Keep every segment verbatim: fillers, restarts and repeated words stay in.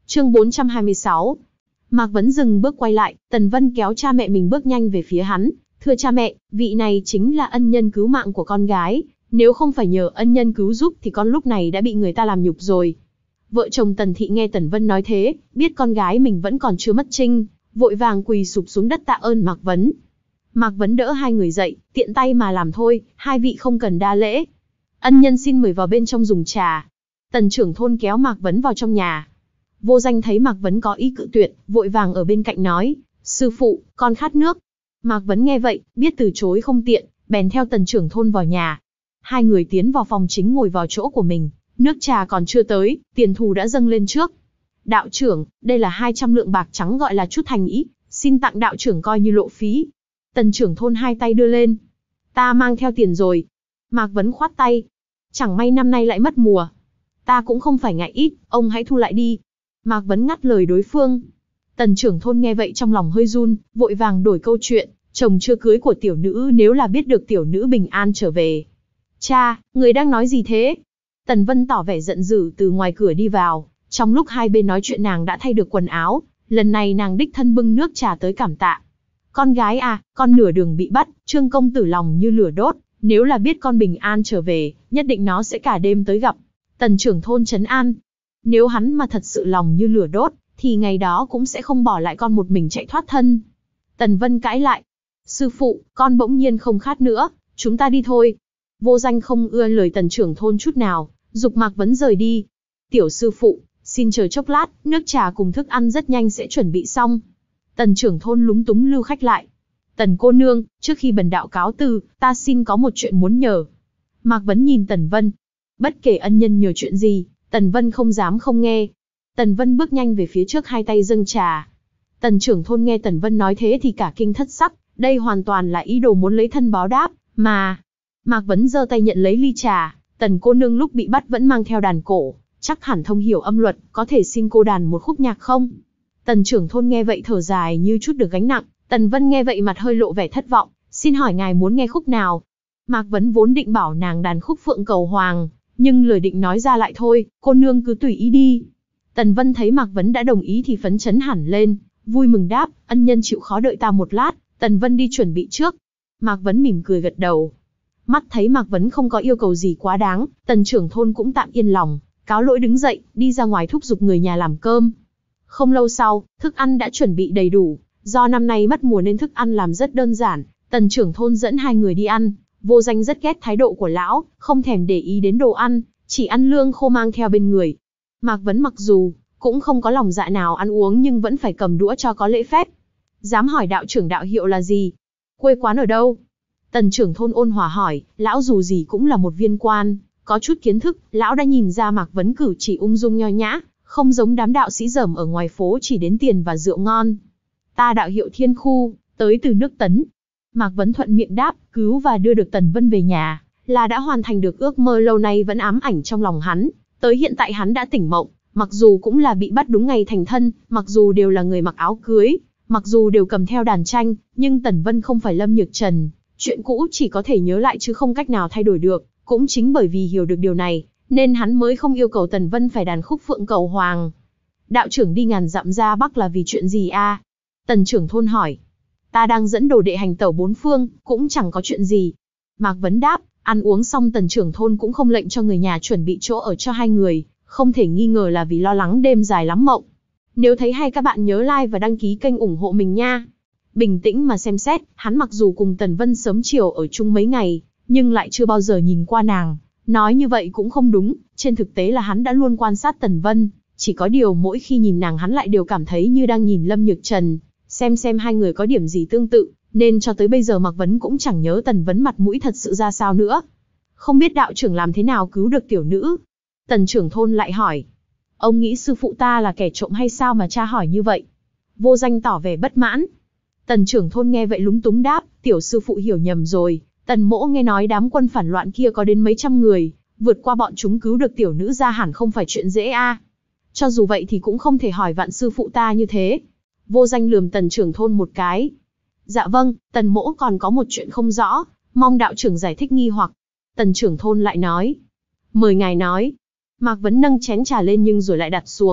Chương bốn trăm hai mươi sáu. Mạc Vấn dừng bước quay lại, Tần Vân kéo cha mẹ mình bước nhanh về phía hắn. Thưa cha mẹ, vị này chính là ân nhân cứu mạng của con gái. Nếu không phải nhờ ân nhân cứu giúp thì con lúc này đã bị người ta làm nhục rồi. Vợ chồng Tần Thị nghe Tần Vân nói thế, biết con gái mình vẫn còn chưa mất trinh, vội vàng quỳ sụp xuống đất tạ ơn Mạc Vấn. Mạc Vấn đỡ hai người dậy, tiện tay mà làm thôi, hai vị không cần đa lễ. Ân nhân xin mời vào bên trong dùng trà. Tần trưởng thôn kéo Mạc Vấn vào trong nhà. Vô Danh thấy Mạc Vấn có ý cự tuyệt, vội vàng ở bên cạnh nói, sư phụ, con khát nước. Mạc Vấn nghe vậy, biết từ chối không tiện, bèn theo tần trưởng thôn vào nhà. Hai người tiến vào phòng chính ngồi vào chỗ của mình, nước trà còn chưa tới, tiền thù đã dâng lên trước. Đạo trưởng, đây là hai trăm lượng bạc trắng gọi là chút thành ý, xin tặng đạo trưởng coi như lộ phí. Tần trưởng thôn hai tay đưa lên. Ta mang theo tiền rồi. Mạc Vấn khoát tay. Chẳng may năm nay lại mất mùa. Ta cũng không phải ngại ít, ông hãy thu lại đi. Mạc Vấn ngắt lời đối phương. Tần trưởng thôn nghe vậy trong lòng hơi run, vội vàng đổi câu chuyện. Chồng chưa cưới của tiểu nữ nếu là biết được tiểu nữ bình an trở về. Cha, người đang nói gì thế? Tần Vân tỏ vẻ giận dữ từ ngoài cửa đi vào. Trong lúc hai bên nói chuyện nàng đã thay được quần áo. Lần này nàng đích thân bưng nước trà tới cảm tạ. Con gái à, con nửa đường bị bắt, Trương công tử lòng như lửa đốt. Nếu là biết con bình an trở về, nhất định nó sẽ cả đêm tới gặp. Tần trưởng thôn trấn an. Nếu hắn mà thật sự lòng như lửa đốt, thì ngày đó cũng sẽ không bỏ lại con một mình chạy thoát thân. Tần Vân cãi lại. Sư phụ, con bỗng nhiên không khát nữa, chúng ta đi thôi. Vô Danh không ưa lời tần trưởng thôn chút nào, giục Mạc Vấn rời đi. Tiểu sư phụ, xin chờ chốc lát, nước trà cùng thức ăn rất nhanh sẽ chuẩn bị xong. Tần trưởng thôn lúng túng lưu khách lại. Tần cô nương, trước khi bần đạo cáo từ, ta xin có một chuyện muốn nhờ. Mạc Vấn nhìn Tần Vân. Bất kể ân nhân nhờ chuyện gì, Tần Vân không dám không nghe. Tần Vân bước nhanh về phía trước hai tay dâng trà. Tần trưởng thôn nghe Tần Vân nói thế thì cả kinh thất sắc, đây hoàn toàn là ý đồ muốn lấy thân báo đáp, mà. Mạc Vấn giơ tay nhận lấy ly trà, Tần cô nương lúc bị bắt vẫn mang theo đàn cổ, chắc hẳn thông hiểu âm luật, có thể xin cô đàn một khúc nhạc không? Tần trưởng thôn nghe vậy thở dài như chút được gánh nặng, Tần Vân nghe vậy mặt hơi lộ vẻ thất vọng, xin hỏi ngài muốn nghe khúc nào? Mạc Vấn vốn định bảo nàng đàn khúc Phượng Cầu Hoàng, nhưng lời định nói ra lại thôi, cô nương cứ tùy ý đi. Tần Vân thấy Mạc Vấn đã đồng ý thì phấn chấn hẳn lên, vui mừng đáp, ân nhân chịu khó đợi ta một lát, Tần Vân đi chuẩn bị trước. Mạc Vấn mỉm cười gật đầu. Mắt thấy Mạc Vấn không có yêu cầu gì quá đáng, tần trưởng thôn cũng tạm yên lòng, cáo lỗi đứng dậy, đi ra ngoài thúc giục người nhà làm cơm. Không lâu sau, thức ăn đã chuẩn bị đầy đủ, do năm nay mất mùa nên thức ăn làm rất đơn giản, tần trưởng thôn dẫn hai người đi ăn. Vô Danh rất ghét thái độ của lão, không thèm để ý đến đồ ăn, chỉ ăn lương khô mang theo bên người. Mạc Vấn mặc dù cũng không có lòng dạ nào ăn uống nhưng vẫn phải cầm đũa cho có lễ phép. Dám hỏi đạo trưởng đạo hiệu là gì? Quê quán ở đâu? Tần trưởng thôn ôn hòa hỏi, lão dù gì cũng là một viên quan, có chút kiến thức, lão đã nhìn ra Mạc Vấn cử chỉ ung dung nho nhã, không giống đám đạo sĩ dởm ở ngoài phố chỉ đến tiền và rượu ngon. Ta đạo hiệu Thiên Khu, tới từ nước Tấn. Mạc Vấn thuận miệng đáp, cứu và đưa được Tần Vân về nhà, là đã hoàn thành được ước mơ lâu nay vẫn ám ảnh trong lòng hắn. Tới hiện tại hắn đã tỉnh mộng, mặc dù cũng là bị bắt đúng ngày thành thân, mặc dù đều là người mặc áo cưới, mặc dù đều cầm theo đàn tranh, nhưng Tần Vân không phải Lâm Nhược Trần. Chuyện cũ chỉ có thể nhớ lại chứ không cách nào thay đổi được, cũng chính bởi vì hiểu được điều này, nên hắn mới không yêu cầu Tần Vân phải đàn khúc Phượng Cầu Hoàng. Đạo trưởng đi ngàn dặm ra Bắc là vì chuyện gì a? Tần trưởng thôn hỏi. Ta đang dẫn đồ đệ hành tẩu bốn phương, cũng chẳng có chuyện gì. Mạc Vấn đáp, ăn uống xong tần trưởng thôn cũng không lệnh cho người nhà chuẩn bị chỗ ở cho hai người, không thể nghi ngờ là vì lo lắng đêm dài lắm mộng. Nếu thấy hay các bạn nhớ like và đăng ký kênh ủng hộ mình nha. Bình tĩnh mà xem xét, hắn mặc dù cùng Tần Vân sớm chiều ở chung mấy ngày, nhưng lại chưa bao giờ nhìn qua nàng. Nói như vậy cũng không đúng, trên thực tế là hắn đã luôn quan sát Tần Vân, chỉ có điều mỗi khi nhìn nàng hắn lại đều cảm thấy như đang nhìn Lâm Nhược Trần, xem xem hai người có điểm gì tương tự, nên cho tới bây giờ Mạc Vấn cũng chẳng nhớ Tần Vân mặt mũi thật sự ra sao nữa. Không biết đạo trưởng làm thế nào cứu được tiểu nữ? Tần trưởng thôn lại hỏi. Ông nghĩ sư phụ ta là kẻ trộm hay sao mà cha hỏi như vậy? Vô Danh tỏ vẻ bất mãn. Tần trưởng thôn nghe vậy lúng túng đáp, tiểu sư phụ hiểu nhầm rồi, Tần mỗ nghe nói đám quân phản loạn kia có đến mấy trăm người, vượt qua bọn chúng cứu được tiểu nữ ra hẳn không phải chuyện dễ a. Cho dù vậy thì cũng không thể hỏi vạn sư phụ ta như thế. Vô Danh lườm tần trưởng thôn một cái. Dạ vâng, tần mỗ còn có một chuyện không rõ, mong đạo trưởng giải thích nghi hoặc. Tần trưởng thôn lại nói. Mời ngài nói. Mạc Vấn nâng chén trà lên nhưng rồi lại đặt xuống,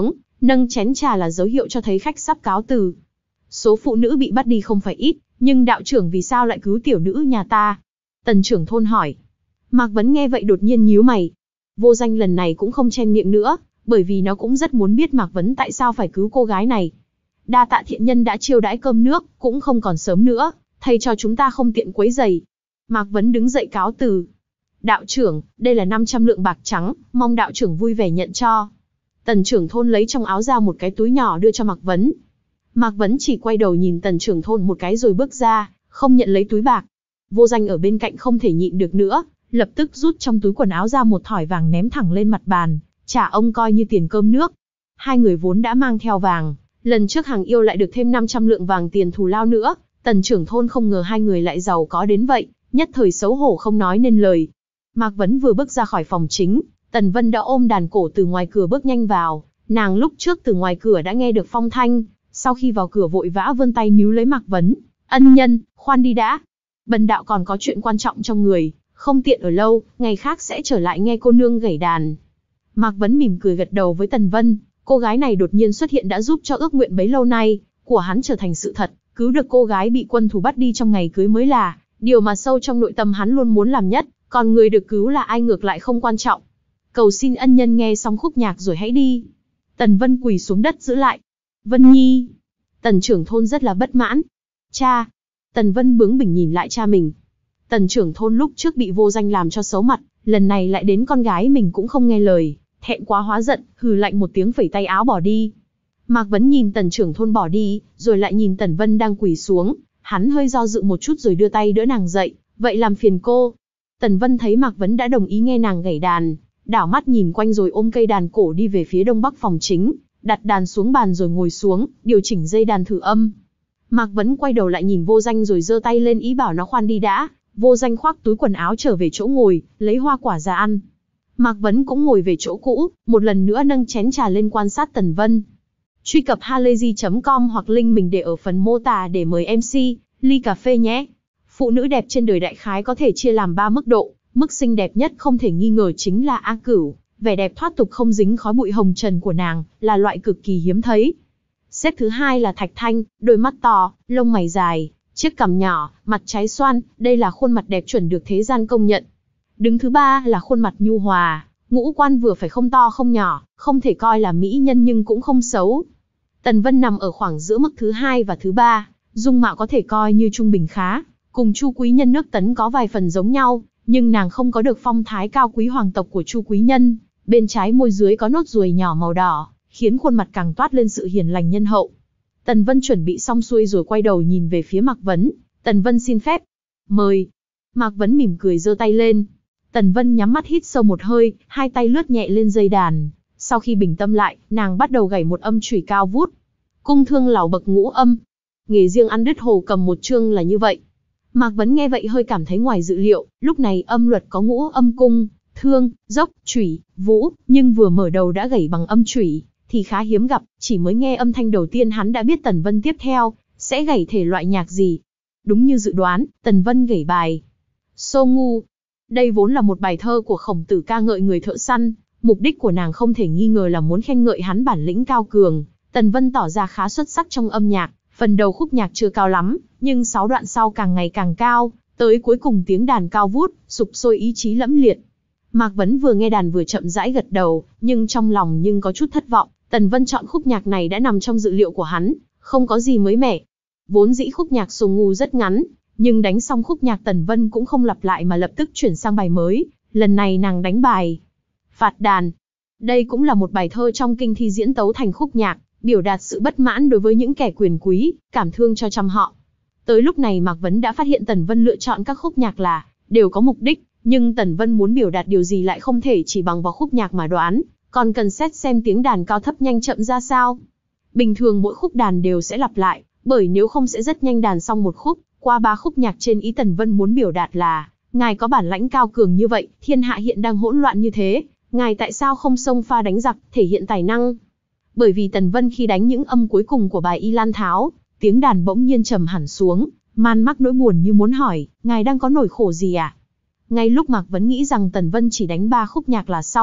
nâng chén trà là dấu hiệu cho thấy khách sắp cáo từ. Số phụ nữ bị bắt đi không phải ít, nhưng đạo trưởng vì sao lại cứu tiểu nữ nhà ta? Tần trưởng thôn hỏi. Mạc Vấn nghe vậy đột nhiên nhíu mày. Vô Danh lần này cũng không chen miệng nữa, bởi vì nó cũng rất muốn biết Mạc Vấn tại sao phải cứu cô gái này. Đa tạ thiện nhân đã chiêu đãi cơm nước, cũng không còn sớm nữa, thầy cho chúng ta không tiện quấy rầy. Mạc Vấn đứng dậy cáo từ. Đạo trưởng, đây là năm trăm lượng bạc trắng, mong đạo trưởng vui vẻ nhận cho. Tần trưởng thôn lấy trong áo ra một cái túi nhỏ đưa cho Mạc Vấn. Mạc Vấn chỉ quay đầu nhìn tần trưởng thôn một cái rồi bước ra, không nhận lấy túi bạc. Vô Danh ở bên cạnh không thể nhịn được nữa, lập tức rút trong túi quần áo ra một thỏi vàng ném thẳng lên mặt bàn, trả ông coi như tiền cơm nước. Hai người vốn đã mang theo vàng, lần trước hàng yêu lại được thêm năm trăm lượng vàng tiền thù lao nữa, tần trưởng thôn không ngờ hai người lại giàu có đến vậy, nhất thời xấu hổ không nói nên lời. Mạc Vấn vừa bước ra khỏi phòng chính, Tần Vân đã ôm đàn cổ từ ngoài cửa bước nhanh vào, nàng lúc trước từ ngoài cửa đã nghe được phong thanh, sau khi vào cửa vội vã vươn tay níu lấy Mạc Vấn. Ân nhân, khoan đi đã. Bần đạo còn có chuyện quan trọng trong người, không tiện ở lâu, ngày khác sẽ trở lại nghe cô nương gảy đàn. Mạc Vấn mỉm cười gật đầu với Tần Vân, cô gái này đột nhiên xuất hiện đã giúp cho ước nguyện bấy lâu nay của hắn trở thành sự thật, cứu được cô gái bị quân thù bắt đi trong ngày cưới mới là điều mà sâu trong nội tâm hắn luôn muốn làm nhất, còn người được cứu là ai ngược lại không quan trọng. Cầu xin ân nhân nghe xong khúc nhạc rồi hãy đi. Tần Vân quỳ xuống đất giữ lại. Vân Nhi. Tần trưởng thôn rất là bất mãn. Cha. Tần Vân bướng bỉnh nhìn lại cha mình. Tần trưởng thôn lúc trước bị Vô Danh làm cho xấu mặt, lần này lại đến con gái mình cũng không nghe lời, thẹn quá hóa giận, hừ lạnh một tiếng phẩy tay áo bỏ đi. Mạc Vấn nhìn tần trưởng thôn bỏ đi, rồi lại nhìn Tần Vân đang quỳ xuống, hắn hơi do dự một chút rồi đưa tay đỡ nàng dậy, vậy làm phiền cô. Tần Vân thấy Mạc Vấn đã đồng ý nghe nàng gảy đàn, đảo mắt nhìn quanh rồi ôm cây đàn cổ đi về phía đông bắc phòng chính, đặt đàn xuống bàn rồi ngồi xuống, điều chỉnh dây đàn thử âm. Mạc Vấn quay đầu lại nhìn Vô Danh rồi giơ tay lên ý bảo nó khoan đi đã. Vô Danh khoác túi quần áo trở về chỗ ngồi, lấy hoa quả ra ăn. Mạc Vấn cũng ngồi về chỗ cũ, một lần nữa nâng chén trà lên quan sát Tần Vân. Truy cập halayzi chấm com hoặc link mình để ở phần mô tả để mời em xê, ly cà phê nhé. Phụ nữ đẹp trên đời đại khái có thể chia làm ba mức độ, mức xinh đẹp nhất không thể nghi ngờ chính là A Cửu, vẻ đẹp thoát tục không dính khói bụi hồng trần của nàng, là loại cực kỳ hiếm thấy. Xếp thứ hai là Thạch Thanh, đôi mắt to, lông mày dài, chiếc cằm nhỏ, mặt trái xoan, đây là khuôn mặt đẹp chuẩn được thế gian công nhận. Đứng thứ ba là khuôn mặt nhu hòa, ngũ quan vừa phải không to không nhỏ, không thể coi là mỹ nhân nhưng cũng không xấu. Tần Vân nằm ở khoảng giữa mức thứ hai và thứ ba, dung mạo có thể coi như trung bình khá, cùng Chu Quý Nhân nước Tấn có vài phần giống nhau, nhưng nàng không có được phong thái cao quý hoàng tộc của Chu Quý Nhân, bên trái môi dưới có nốt ruồi nhỏ màu đỏ, khiến khuôn mặt càng toát lên sự hiền lành nhân hậu. Tần Vân chuẩn bị xong xuôi rồi quay đầu nhìn về phía Mạc Vấn, Tần Vân xin phép. Mời. Mạc Vấn mỉm cười giơ tay lên. Tần Vân nhắm mắt hít sâu một hơi, hai tay lướt nhẹ lên dây đàn. Sau khi bình tâm lại, nàng bắt đầu gảy một âm chủy cao vút. Cung thương lảo bậc ngũ âm. Nghề riêng ăn đứt hồ cầm một chương là như vậy. Mạc Vấn nghe vậy hơi cảm thấy ngoài dự liệu, lúc này âm luật có ngũ âm cung, thương, dốc, chủy, vũ, nhưng vừa mở đầu đã gảy bằng âm chủy, thì khá hiếm gặp, chỉ mới nghe âm thanh đầu tiên hắn đã biết Tần Vân tiếp theo sẽ gảy thể loại nhạc gì. Đúng như dự đoán, Tần Vân gảy bài Sô Ngu. Đây vốn là một bài thơ của Khổng Tử ca ngợi người thợ săn, mục đích của nàng không thể nghi ngờ là muốn khen ngợi hắn bản lĩnh cao cường. Tần Vân tỏ ra khá xuất sắc trong âm nhạc, phần đầu khúc nhạc chưa cao lắm, nhưng sáu đoạn sau càng ngày càng cao, tới cuối cùng tiếng đàn cao vút, sục sôi ý chí lẫm liệt. Mạc Vấn vừa nghe đàn vừa chậm rãi gật đầu, nhưng trong lòng nhưng có chút thất vọng. Tần Vân chọn khúc nhạc này đã nằm trong dự liệu của hắn, không có gì mới mẻ. Vốn dĩ khúc nhạc Sô Ngu rất ngắn, nhưng đánh xong khúc nhạc Tần Vân cũng không lặp lại mà lập tức chuyển sang bài mới. Lần này nàng đánh bài Phạt Đàn. Đây cũng là một bài thơ trong kinh thi diễn tấu thành khúc nhạc, biểu đạt sự bất mãn đối với những kẻ quyền quý, cảm thương cho trăm họ. Tới lúc này Mạc Vấn đã phát hiện Tần Vân lựa chọn các khúc nhạc là đều có mục đích, nhưng Tần Vân muốn biểu đạt điều gì lại không thể chỉ bằng vào khúc nhạc mà đoán, còn cần xét xem tiếng đàn cao thấp nhanh chậm ra sao. Bình thường mỗi khúc đàn đều sẽ lặp lại, bởi nếu không sẽ rất nhanh đàn xong một khúc. Qua ba khúc nhạc trên, ý Tần Vân muốn biểu đạt là, ngài có bản lãnh cao cường như vậy, thiên hạ hiện đang hỗn loạn như thế, ngài tại sao không xông pha đánh giặc, thể hiện tài năng. Bởi vì Tần Vân khi đánh những âm cuối cùng của bài Y Lan Tháo, tiếng đàn bỗng nhiên trầm hẳn xuống, man mắc nỗi buồn như muốn hỏi, ngài đang có nỗi khổ gì à? Ngay lúc Mạc Vấn nghĩ rằng Tần Vân chỉ đánh ba khúc nhạc là xong,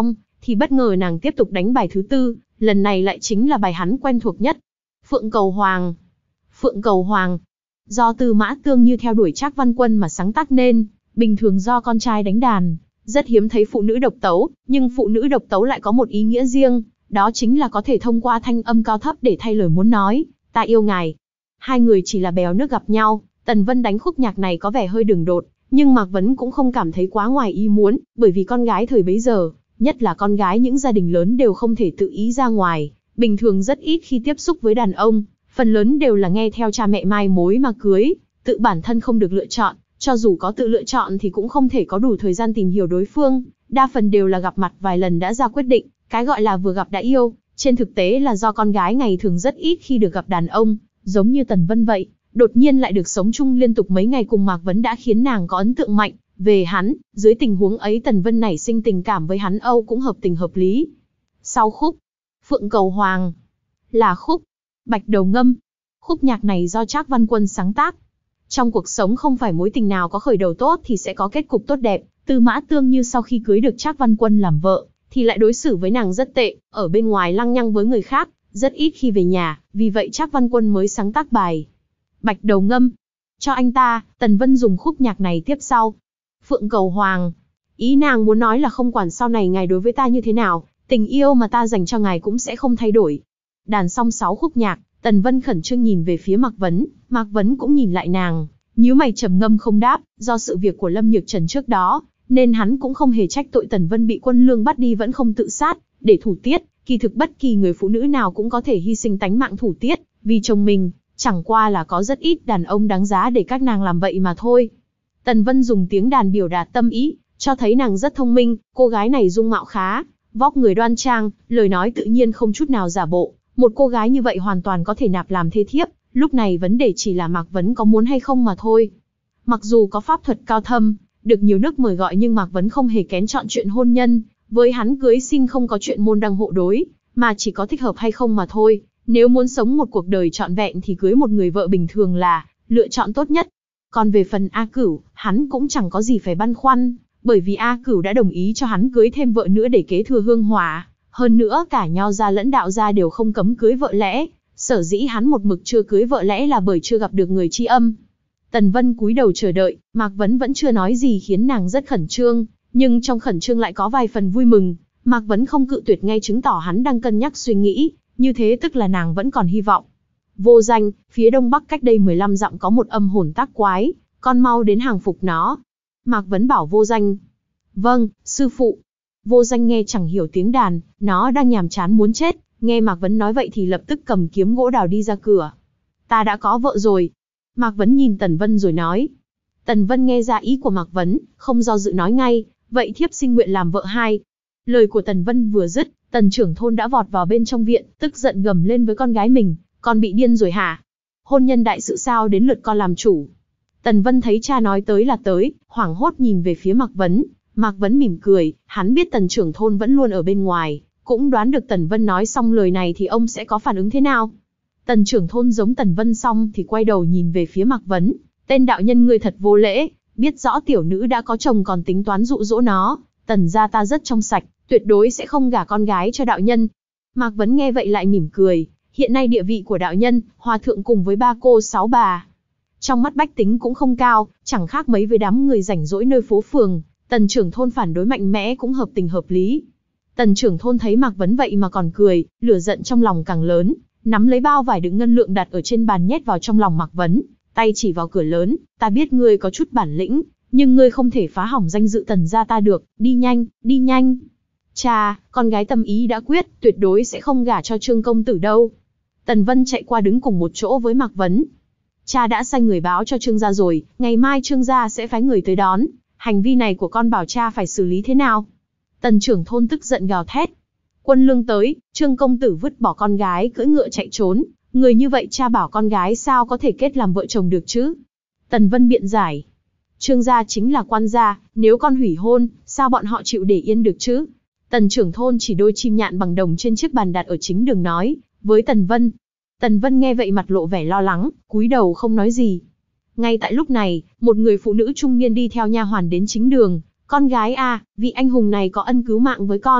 thì bất ngờ nàng tiếp tục đánh bài thứ tư, lần này lại chính là bài hắn quen thuộc nhất. Phượng Cầu Hoàng. Phượng Cầu Hoàng. Do Tư Mã Tương Như theo đuổi Trác Văn Quân mà sáng tác nên, bình thường do con trai đánh đàn, rất hiếm thấy phụ nữ độc tấu, nhưng phụ nữ độc tấu lại có một ý nghĩa riêng, đó chính là có thể thông qua thanh âm cao thấp để thay lời muốn nói, ta yêu ngài. Hai người chỉ là bèo nước gặp nhau, Tần Vân đánh khúc nhạc này có vẻ hơi đường đột, nhưng Mạc Vấn cũng không cảm thấy quá ngoài ý muốn, bởi vì con gái thời bấy giờ, nhất là con gái những gia đình lớn đều không thể tự ý ra ngoài, bình thường rất ít khi tiếp xúc với đàn ông, phần lớn đều là nghe theo cha mẹ mai mối mà cưới, tự bản thân không được lựa chọn, cho dù có tự lựa chọn thì cũng không thể có đủ thời gian tìm hiểu đối phương, đa phần đều là gặp mặt vài lần đã ra quyết định, cái gọi là vừa gặp đã yêu, trên thực tế là do con gái ngày thường rất ít khi được gặp đàn ông, giống như Tần Vân vậy, đột nhiên lại được sống chung liên tục mấy ngày cùng Mạc Vấn đã khiến nàng có ấn tượng mạnh về hắn, dưới tình huống ấy Tần Vân nảy sinh tình cảm với hắn Âu cũng hợp tình hợp lý. Sau khúc Phượng Cầu Hoàng là khúc Bạch Đầu Ngâm. Khúc nhạc này do Trác Văn Quân sáng tác. Trong cuộc sống không phải mối tình nào có khởi đầu tốt thì sẽ có kết cục tốt đẹp, Tư Mã Tương Như sau khi cưới được Trác Văn Quân làm vợ, thì lại đối xử với nàng rất tệ, ở bên ngoài lăng nhăng với người khác, rất ít khi về nhà, vì vậy Trác Văn Quân mới sáng tác bài Bạch Đầu Ngâm cho anh ta. Tần Vân dùng khúc nhạc này tiếp sau. Phượng Cầu Hoàng. Ý nàng muốn nói là không quản sau này ngài đối với ta như thế nào, tình yêu mà ta dành cho ngài cũng sẽ không thay đổi. Đàn xong sáu khúc nhạc, Tần Vân khẩn trương nhìn về phía Mạc Vấn, Mạc Vấn cũng nhìn lại nàng, nhíu mày trầm ngâm không đáp, do sự việc của Lâm Nhược Trần trước đó, nên hắn cũng không hề trách tội Tần Vân bị quân lương bắt đi vẫn không tự sát, để thủ tiết, kỳ thực bất kỳ người phụ nữ nào cũng có thể hy sinh tánh mạng thủ tiết, vì chồng mình, chẳng qua là có rất ít đàn ông đáng giá để các nàng làm vậy mà thôi. Tần Vân dùng tiếng đàn biểu đạt tâm ý, cho thấy nàng rất thông minh, cô gái này dung mạo khá, vóc người đoan trang, lời nói tự nhiên không chút nào giả bộ, một cô gái như vậy hoàn toàn có thể nạp làm thê thiếp, lúc này vấn đề chỉ là Mạc Vấn có muốn hay không mà thôi. Mặc dù có pháp thuật cao thâm, được nhiều nước mời gọi nhưng Mạc Vấn không hề kén chọn chuyện hôn nhân, với hắn cưới xin không có chuyện môn đăng hộ đối, mà chỉ có thích hợp hay không mà thôi. Nếu muốn sống một cuộc đời trọn vẹn thì cưới một người vợ bình thường là lựa chọn tốt nhất. Còn về phần A Cửu, hắn cũng chẳng có gì phải băn khoăn, bởi vì A Cửu đã đồng ý cho hắn cưới thêm vợ nữa để kế thừa hương hỏa. Hơn nữa cả Nho gia lẫn Đạo gia đều không cấm cưới vợ lẽ, sở dĩ hắn một mực chưa cưới vợ lẽ là bởi chưa gặp được người tri âm. Tần Vân cúi đầu chờ đợi, Mạc Vấn vẫn chưa nói gì khiến nàng rất khẩn trương, nhưng trong khẩn trương lại có vài phần vui mừng. Mạc Vấn không cự tuyệt ngay chứng tỏ hắn đang cân nhắc suy nghĩ, như thế tức là nàng vẫn còn hy vọng. Vô Danh, phía đông bắc cách đây mười lăm dặm có một âm hồn tác quái, con mau đến hàng phục nó. Mạc Vấn bảo Vô Danh. Vâng, sư phụ. Vô Danh nghe chẳng hiểu tiếng đàn, nó đang nhàm chán muốn chết, nghe Mạc Vấn nói vậy thì lập tức cầm kiếm gỗ đào đi ra cửa. Ta đã có vợ rồi. Mạc Vấn nhìn Tần Vân rồi nói. Tần Vân nghe ra ý của Mạc Vấn, không do dự nói ngay, vậy thiếp xin nguyện làm vợ hai. Lời của Tần Vân vừa dứt, Tần trưởng thôn đã vọt vào bên trong viện, tức giận gầm lên với con gái mình, con bị điên rồi hả? Hôn nhân đại sự sao đến lượt con làm chủ? Tần Vân thấy cha nói tới là tới, hoảng hốt nhìn về phía Mạc Vấn. Mạc Vấn mỉm cười, hắn biết Tần trưởng thôn vẫn luôn ở bên ngoài, cũng đoán được Tần Vân nói xong lời này thì ông sẽ có phản ứng thế nào. Tần trưởng thôn giống Tần Vân xong thì quay đầu nhìn về phía Mạc Vấn, tên đạo nhân ngươi thật vô lễ, biết rõ tiểu nữ đã có chồng còn tính toán dụ dỗ nó, Tần gia ta rất trong sạch, tuyệt đối sẽ không gả con gái cho đạo nhân. Mạc Vấn nghe vậy lại mỉm cười, hiện nay địa vị của đạo nhân, hòa thượng cùng với ba cô sáu bà, trong mắt bách tính cũng không cao, chẳng khác mấy với đám người rảnh rỗi nơi phố phường. Tần trưởng thôn phản đối mạnh mẽ cũng hợp tình hợp lý. Tần trưởng thôn thấy Mạc Vấn vậy mà còn cười, lửa giận trong lòng càng lớn, nắm lấy bao vải đựng ngân lượng đặt ở trên bàn nhét vào trong lòng Mạc Vấn, tay chỉ vào cửa lớn, ta biết ngươi có chút bản lĩnh, nhưng ngươi không thể phá hỏng danh dự Tần gia ta được, đi nhanh, đi nhanh. Cha, con gái tâm ý đã quyết, tuyệt đối sẽ không gả cho Trương công tử đâu. Tần Vân chạy qua đứng cùng một chỗ với Mạc Vấn. Cha đã sai người báo cho Trương gia rồi, ngày mai Trương gia sẽ phái người tới đón. Hành vi này của con bảo cha phải xử lý thế nào? Tần trưởng thôn tức giận gào thét. Quân lương tới, Trương công tử vứt bỏ con gái cưỡi ngựa chạy trốn, người như vậy cha bảo con gái sao có thể kết làm vợ chồng được chứ? Tần Vân biện giải. Trương gia chính là quan gia, nếu con hủy hôn, sao bọn họ chịu để yên được chứ? Tần trưởng thôn chỉ đôi chim nhạn bằng đồng trên chiếc bàn đặt ở chính đường nói với Tần Vân. Tần Vân nghe vậy mặt lộ vẻ lo lắng, cúi đầu không nói gì. Ngay tại lúc này, một người phụ nữ trung niên đi theo nha hoàn đến chính đường. Con gái a, vị anh hùng này có ân cứu mạng với con,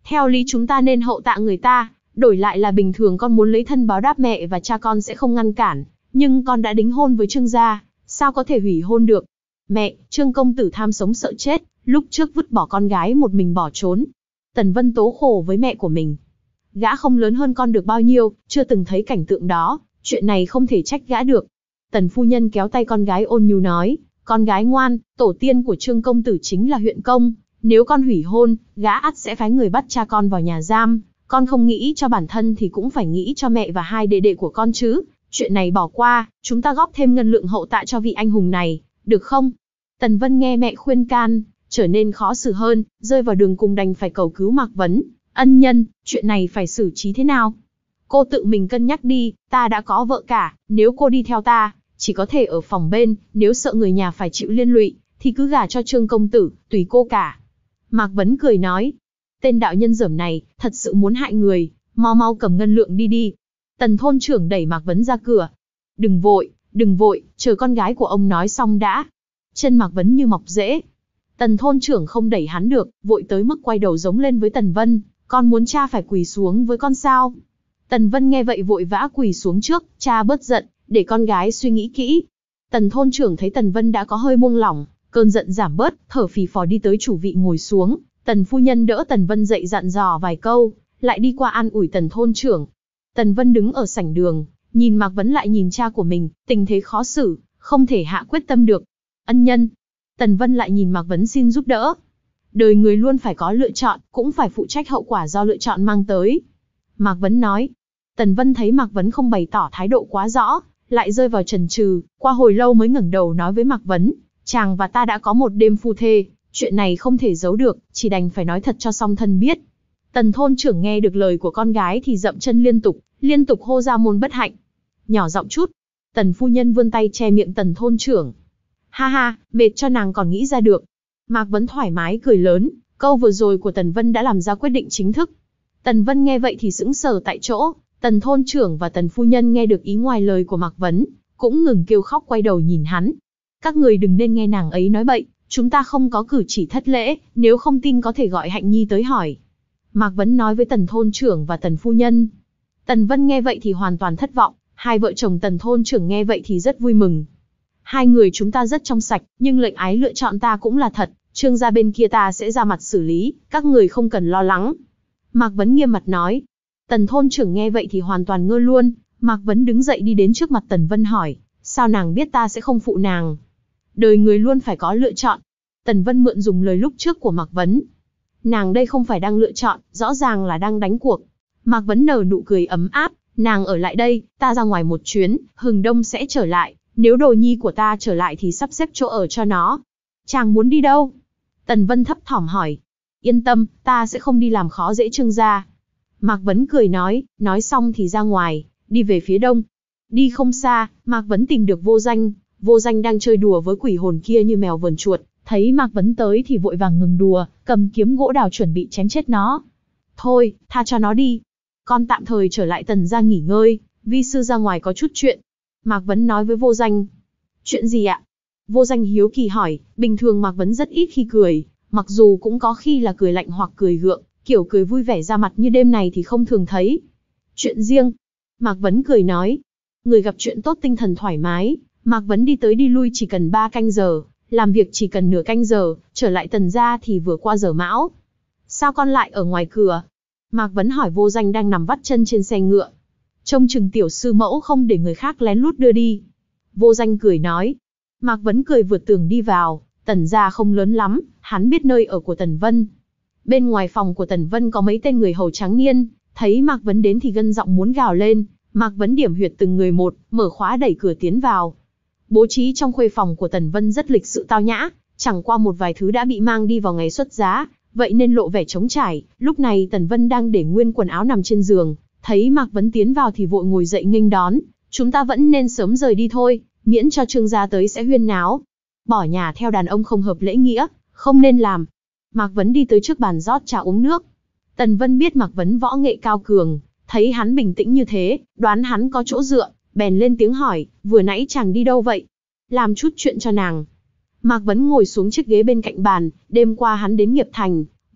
Theo lý chúng ta nên hậu tạ người ta, đổi lại là bình thường con muốn lấy thân báo đáp mẹ và cha con sẽ không ngăn cản, nhưng con đã đính hôn với Trương gia, sao có thể hủy hôn được? Mẹ, Trương công tử tham sống sợ chết, lúc trước vứt bỏ con gái một mình bỏ trốn. Tần Vân tố khổ với mẹ của mình. Gã không lớn hơn con được bao nhiêu, chưa từng thấy cảnh tượng đó, chuyện này không thể trách gã được. Tần phu nhân kéo tay con gái ôn nhu nói, con gái ngoan, tổ tiên của Trương công tử chính là huyện công, nếu con hủy hôn, gã ắt sẽ phái người bắt cha con vào nhà giam, con không nghĩ cho bản thân thì cũng phải nghĩ cho mẹ và hai đệ đệ của con chứ, chuyện này bỏ qua, chúng ta góp thêm ngân lượng hậu tạ cho vị anh hùng này, được không? Tần Vân nghe mẹ khuyên can, trở nên khó xử hơn, rơi vào đường cùng đành phải cầu cứu Mạc Vấn, ân nhân, chuyện này phải xử trí thế nào? Cô tự mình cân nhắc đi, ta đã có vợ cả, nếu cô đi theo ta, chỉ có thể ở phòng bên, nếu sợ người nhà phải chịu liên lụy, thì cứ gả cho Trương công tử, tùy cô cả. Mạc Vấn cười nói, tên đạo nhân dởm này, thật sự muốn hại người, mau mau cầm ngân lượng đi đi. Tần thôn trưởng đẩy Mạc Vấn ra cửa. Đừng vội, đừng vội, chờ con gái của ông nói xong đã. Chân Mạc Vấn như mọc rễ. Tần thôn trưởng không đẩy hắn được, vội tới mức quay đầu giống lên với Tần Vân, con muốn cha phải quỳ xuống với con sao? Tần Vân nghe vậy vội vã quỳ xuống trước, cha bớt giận, để con gái suy nghĩ kỹ. Tần thôn trưởng thấy Tần Vân đã có hơi buông lỏng, cơn giận giảm bớt, thở phì phò đi tới chủ vị ngồi xuống. Tần phu nhân đỡ Tần Vân dậy dặn dò vài câu, lại đi qua an ủi Tần thôn trưởng. Tần Vân đứng ở sảnh đường, nhìn Mạc Vấn lại nhìn cha của mình, tình thế khó xử, không thể hạ quyết tâm được. Ân nhân. Tần Vân lại nhìn Mạc Vấn xin giúp đỡ. Đời người luôn phải có lựa chọn, cũng phải phụ trách hậu quả do lựa chọn mang tới. Mạc Vấn nói. Tần Vân thấy Mạc Vấn không bày tỏ thái độ quá rõ, lại rơi vào chần chừ, qua hồi lâu mới ngẩng đầu nói với Mạc Vấn, chàng và ta đã có một đêm phu thê, chuyện này không thể giấu được, chỉ đành phải nói thật cho song thân biết. Tần thôn trưởng nghe được lời của con gái thì dậm chân liên tục, liên tục hô ra môn bất hạnh. Nhỏ giọng chút. Tần phu nhân vươn tay che miệng Tần thôn trưởng. Ha ha, mệt cho nàng còn nghĩ ra được. Mạc Vấn thoải mái cười lớn, câu vừa rồi của Tần Vân đã làm ra quyết định chính thức. Tần Vân nghe vậy thì sững sờ tại chỗ, Tần thôn trưởng và Tần phu nhân nghe được ý ngoài lời của Mạc Vấn, cũng ngừng kêu khóc quay đầu nhìn hắn. Các người đừng nên nghe nàng ấy nói bậy, chúng ta không có cử chỉ thất lễ, nếu không tin có thể gọi Hạnh Nhi tới hỏi. Mạc Vấn nói với Tần thôn trưởng và Tần phu nhân. Tần Vân nghe vậy thì hoàn toàn thất vọng, hai vợ chồng Tần thôn trưởng nghe vậy thì rất vui mừng. Hai người chúng ta rất trong sạch, nhưng lệnh ái lựa chọn ta cũng là thật, Trương gia bên kia ta sẽ ra mặt xử lý, các người không cần lo lắng. Mạc Vấn nghiêm mặt nói. Tần thôn trưởng nghe vậy thì hoàn toàn ngơ luôn, Mạc Vấn đứng dậy đi đến trước mặt Tần Vân hỏi, sao nàng biết ta sẽ không phụ nàng? Đời người luôn phải có lựa chọn. Tần Vân mượn dùng lời lúc trước của Mạc Vấn. Nàng đây không phải đang lựa chọn, rõ ràng là đang đánh cuộc. Mạc Vấn nở nụ cười ấm áp, nàng ở lại đây, ta ra ngoài một chuyến, hừng đông sẽ trở lại, nếu đồ nhi của ta trở lại thì sắp xếp chỗ ở cho nó. Chàng muốn đi đâu? Tần Vân thấp thỏm hỏi. Yên tâm, ta sẽ không đi làm khó dễ Trương gia. Mạc Vấn cười nói, nói xong thì ra ngoài, đi về phía đông. Đi không xa, Mạc Vấn tìm được Vô Danh. Vô Danh đang chơi đùa với quỷ hồn kia như mèo vờn chuột, thấy Mạc Vấn tới thì vội vàng ngừng đùa, cầm kiếm gỗ đào chuẩn bị chém chết nó. Thôi, tha cho nó đi. Con tạm thời trở lại Tần gia nghỉ ngơi, vi sư ra ngoài có chút chuyện. Mạc Vấn nói với Vô Danh. Chuyện gì ạ? Vô Danh hiếu kỳ hỏi, bình thường Mạc Vấn rất ít khi cười, mặc dù cũng có khi là cười lạnh hoặc cười gượng, kiểu cười vui vẻ ra mặt như đêm này thì không thường thấy. Chuyện riêng. Mạc Vấn cười nói. Người gặp chuyện tốt tinh thần thoải mái, Mạc Vấn đi tới đi lui chỉ cần ba canh giờ, làm việc chỉ cần nửa canh giờ, trở lại Tần gia thì vừa qua giờ mão. Sao con lại ở ngoài cửa? Mạc Vấn hỏi Vô Danh đang nằm vắt chân trên xe ngựa. Trông chừng tiểu sư mẫu không để người khác lén lút đưa đi. Vô Danh cười nói. Mạc Vấn cười vượt tường đi vào, Tần gia không lớn lắm, hắn biết nơi ở của Tần Vân. Bên ngoài phòng của Tần Vân có mấy tên người hầu trắng niên, thấy Mạc Vấn đến thì gân giọng muốn gào lên. Mạc Vấn điểm huyệt từng người một, mở khóa đẩy cửa tiến vào. Bố trí trong khuê phòng của Tần Vân rất lịch sự tao nhã, chẳng qua một vài thứ đã bị mang đi vào ngày xuất giá, vậy nên lộ vẻ trống trải. Lúc này Tần Vân đang để nguyên quần áo nằm trên giường, thấy Mạc Vấn tiến vào thì vội ngồi dậy nghênh đón. Chúng ta vẫn nên sớm rời đi thôi, miễn cho Trương gia tới sẽ huyên náo. Bỏ nhà theo đàn ông không hợp lễ nghĩa, không nên làm. Mạc Vấn đi tới trước bàn rót trà uống nước. Tần Vân biết Mạc Vấn võ nghệ cao cường, thấy hắn bình tĩnh như thế, đoán hắn có chỗ dựa, bèn lên tiếng hỏi, vừa nãy chàng đi đâu vậy? Làm chút chuyện cho nàng. Mạc Vấn ngồi xuống chiếc ghế bên cạnh bàn, đêm qua hắn đến Nghiệp Thành,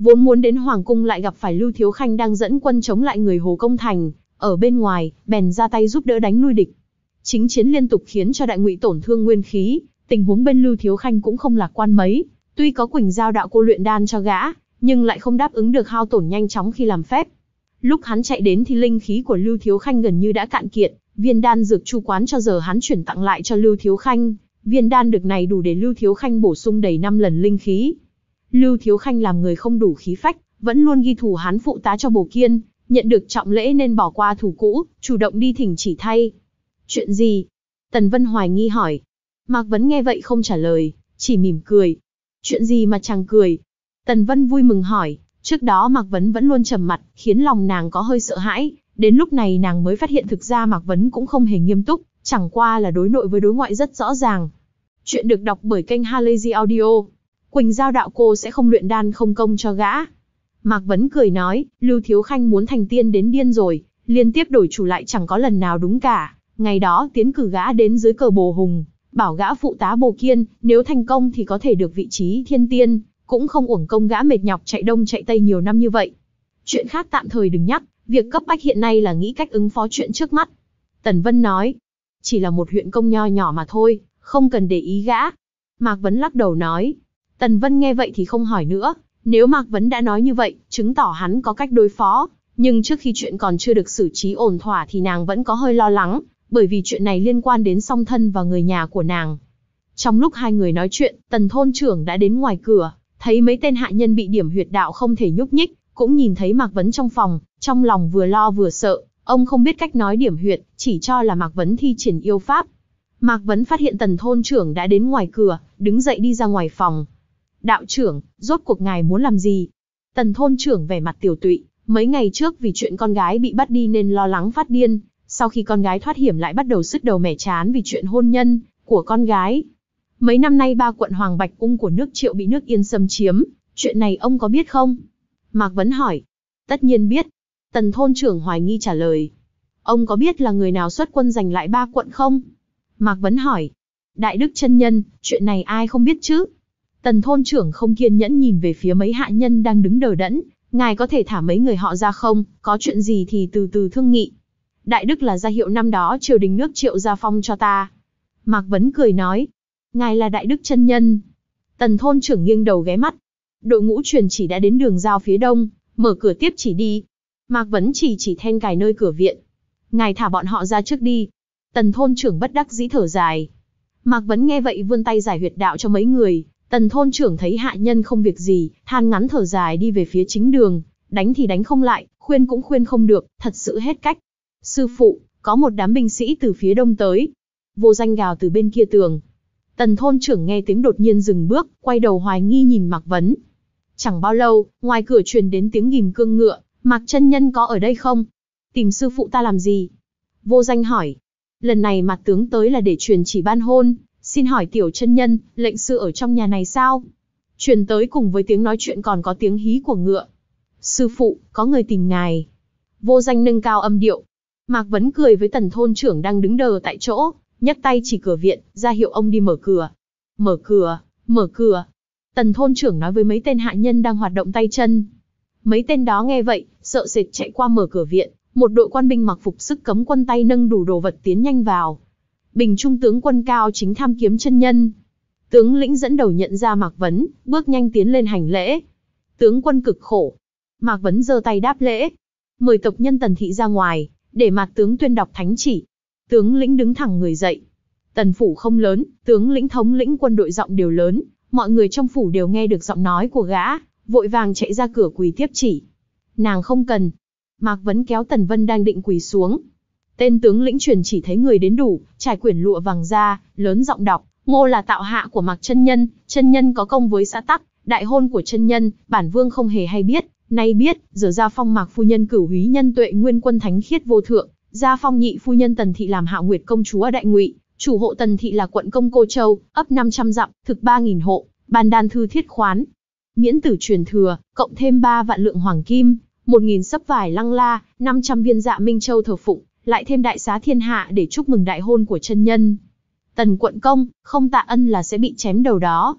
vốn muốn đến hoàng cung lại gặp phải Lưu Thiếu Khanh đang dẫn quân chống lại người Hồ Công Thành, ở bên ngoài, bèn ra tay giúp đỡ đánh lui địch. Chính chiến liên tục khiến cho Đại Ngụy tổn thương nguyên khí, tình huống bên Lưu Thiếu Khanh cũng không lạc quan mấy, tuy có Quỳnh Giao đạo cô luyện đan cho gã, nhưng lại không đáp ứng được hao tổn nhanh chóng khi làm phép. Lúc hắn chạy đến thì linh khí của Lưu Thiếu Khanh gần như đã cạn kiệt, viên đan dược chu quán cho giờ hắn chuyển tặng lại cho Lưu Thiếu Khanh, viên đan dược này đủ để Lưu Thiếu Khanh bổ sung đầy năm lần linh khí. Lưu Thiếu Khanh làm người không đủ khí phách, vẫn luôn ghi thù hắn phụ tá cho Bồ Kiên, nhận được trọng lễ nên bỏ qua thù cũ, chủ động đi thỉnh chỉ thay. Chuyện gì? Tần Vân hoài nghi hỏi. Mạc Vấn nghe vậy không trả lời, chỉ mỉm cười. Chuyện gì mà chàng cười? Tần Vân vui mừng hỏi, trước đó Mạc Vấn vẫn luôn trầm mặt, khiến lòng nàng có hơi sợ hãi, đến lúc này nàng mới phát hiện thực ra Mạc Vấn cũng không hề nghiêm túc, chẳng qua là đối nội với đối ngoại rất rõ ràng. Chuyện được đọc bởi kênh Halazy Audio. Quỳnh Giao đạo cô sẽ không luyện đan không công cho gã. Mạc Vấn cười nói, Lưu Thiếu Khanh muốn thành tiên đến điên rồi, liên tiếp đổi chủ lại chẳng có lần nào đúng cả. Ngày đó tiến cử gã đến dưới cờ Bồ Hùng, bảo gã phụ tá Bồ Kiên, nếu thành công thì có thể được vị trí thiên tiên, cũng không uổng công gã mệt nhọc chạy đông chạy tây nhiều năm như vậy. Chuyện khác tạm thời đừng nhắc, việc cấp bách hiện nay là nghĩ cách ứng phó chuyện trước mắt. Tần Vân nói, chỉ là một huyện công nho nhỏ mà thôi, không cần để ý gã. Mạc Vấn lắc đầu nói. Tần Vân nghe vậy thì không hỏi nữa, nếu Mạc Vấn đã nói như vậy, chứng tỏ hắn có cách đối phó, nhưng trước khi chuyện còn chưa được xử trí ổn thỏa thì nàng vẫn có hơi lo lắng, bởi vì chuyện này liên quan đến song thân và người nhà của nàng. Trong lúc hai người nói chuyện, Tần thôn trưởng đã đến ngoài cửa, thấy mấy tên hạ nhân bị điểm huyệt đạo không thể nhúc nhích, cũng nhìn thấy Mạc Vấn trong phòng, trong lòng vừa lo vừa sợ, ông không biết cách nói điểm huyệt, chỉ cho là Mạc Vấn thi triển yêu pháp. Mạc Vấn phát hiện Tần thôn trưởng đã đến ngoài cửa, đứng dậy đi ra ngoài phòng. Đạo trưởng, rốt cuộc ngài muốn làm gì? Tần thôn trưởng vẻ mặt tiều tụy, mấy ngày trước vì chuyện con gái bị bắt đi nên lo lắng phát điên, sau khi con gái thoát hiểm lại bắt đầu sứt đầu mẻ chán vì chuyện hôn nhân của con gái. Mấy năm nay ba quận Hoàng Bạch Ung của nước Triệu bị nước Yên xâm chiếm, chuyện này ông có biết không? Mạc Vấn hỏi. Tất nhiên biết. Tần thôn trưởng hoài nghi trả lời. Ông có biết là người nào xuất quân giành lại ba quận không? Mạc Vấn hỏi. Đại Đức chân nhân, chuyện này ai không biết chứ? Tần thôn trưởng không kiên nhẫn nhìn về phía mấy hạ nhân đang đứng đờ đẫn. Ngài có thể thả mấy người họ ra không? Có chuyện gì thì từ từ thương nghị. Đại Đức là gia hiệu năm đó triều đình nước Triệu gia phong cho ta. Mạc Vấn cười nói. Ngài là Đại Đức chân nhân. Tần thôn trưởng nghiêng đầu ghé mắt. Đội ngũ truyền chỉ đã đến đường giao phía đông, mở cửa tiếp chỉ đi. Mạc Vấn chỉ chỉ then cài nơi cửa viện. Ngài thả bọn họ ra trước đi. Tần thôn trưởng bất đắc dĩ thở dài. Mạc Vấn nghe vậy vươn tay giải huyệt đạo cho mấy người. Tần thôn trưởng thấy hạ nhân không việc gì, than ngắn thở dài đi về phía chính đường. Đánh thì đánh không lại, khuyên cũng khuyên không được, thật sự hết cách. Sư phụ, có một đám binh sĩ từ phía đông tới. Vô Danh gào từ bên kia tường. Tần thôn trưởng nghe tiếng đột nhiên dừng bước, quay đầu hoài nghi nhìn Mạc Vấn. Chẳng bao lâu, ngoài cửa truyền đến tiếng ghìm cương ngựa. Mạc chân nhân có ở đây không? Tìm sư phụ ta làm gì? Vô Danh hỏi. Lần này Mạc tướng tới là để truyền chỉ ban hôn. Xin hỏi tiểu chân nhân, lệnh sư ở trong nhà này sao? Truyền tới cùng với tiếng nói chuyện còn có tiếng hí của ngựa. Sư phụ, có người tìm ngài. Vô Danh nâng cao âm điệu. Mạc Vấn cười với tần thôn trưởng đang đứng đờ tại chỗ, nhấc tay chỉ cửa viện, ra hiệu ông đi mở cửa. Mở cửa, mở cửa. Tần thôn trưởng nói với mấy tên hạ nhân đang hoạt động tay chân. Mấy tên đó nghe vậy, sợ sệt chạy qua mở cửa viện, một đội quan binh mặc phục sức cấm quân tay nâng đủ đồ vật tiến nhanh vào. Bình trung tướng quân Cao Chính tham kiếm chân nhân. Tướng lĩnh dẫn đầu nhận ra Mạc Vấn, bước nhanh tiến lên hành lễ. Tướng quân cực khổ. Mạc Vấn giơ tay đáp lễ. Mời tộc nhân Tần thị ra ngoài, để Mạc tướng tuyên đọc thánh chỉ. Tướng lĩnh đứng thẳng người dậy. Tần phủ không lớn, tướng lĩnh thống lĩnh quân đội giọng đều lớn, mọi người trong phủ đều nghe được giọng nói của gã, vội vàng chạy ra cửa quỳ tiếp chỉ. Nàng không cần. Mạc Vấn kéo Tần Vân đang định quỳ xuống. Tên tướng lĩnh truyền chỉ thấy người đến đủ, trải quyển lụa vàng ra, lớn giọng đọc. Ngô là tạo hạ của Mạc chân nhân, chân nhân có công với xã tắc, đại hôn của chân nhân, bản vương không hề hay biết, nay biết, giờ ra phong Mạc phu nhân cửu húy nhân tuệ nguyên quân thánh khiết vô thượng, gia phong nhị phu nhân Tần thị làm Hạo Nguyệt công chúa Đại Ngụy, chủ hộ Tần thị là quận công Cô Châu, ấp năm trăm dặm, thực ba nghìn hộ, ban đan thư thiết khoán, miễn tử truyền thừa, cộng thêm ba vạn lượng hoàng kim, một nghìn sấp vải lăng la, năm trăm viên dạ minh châu thờ phụng, lại thêm đại xá thiên hạ để chúc mừng đại hôn của chân nhân. Tần quận công, không tạ ân là sẽ bị chém đầu đó.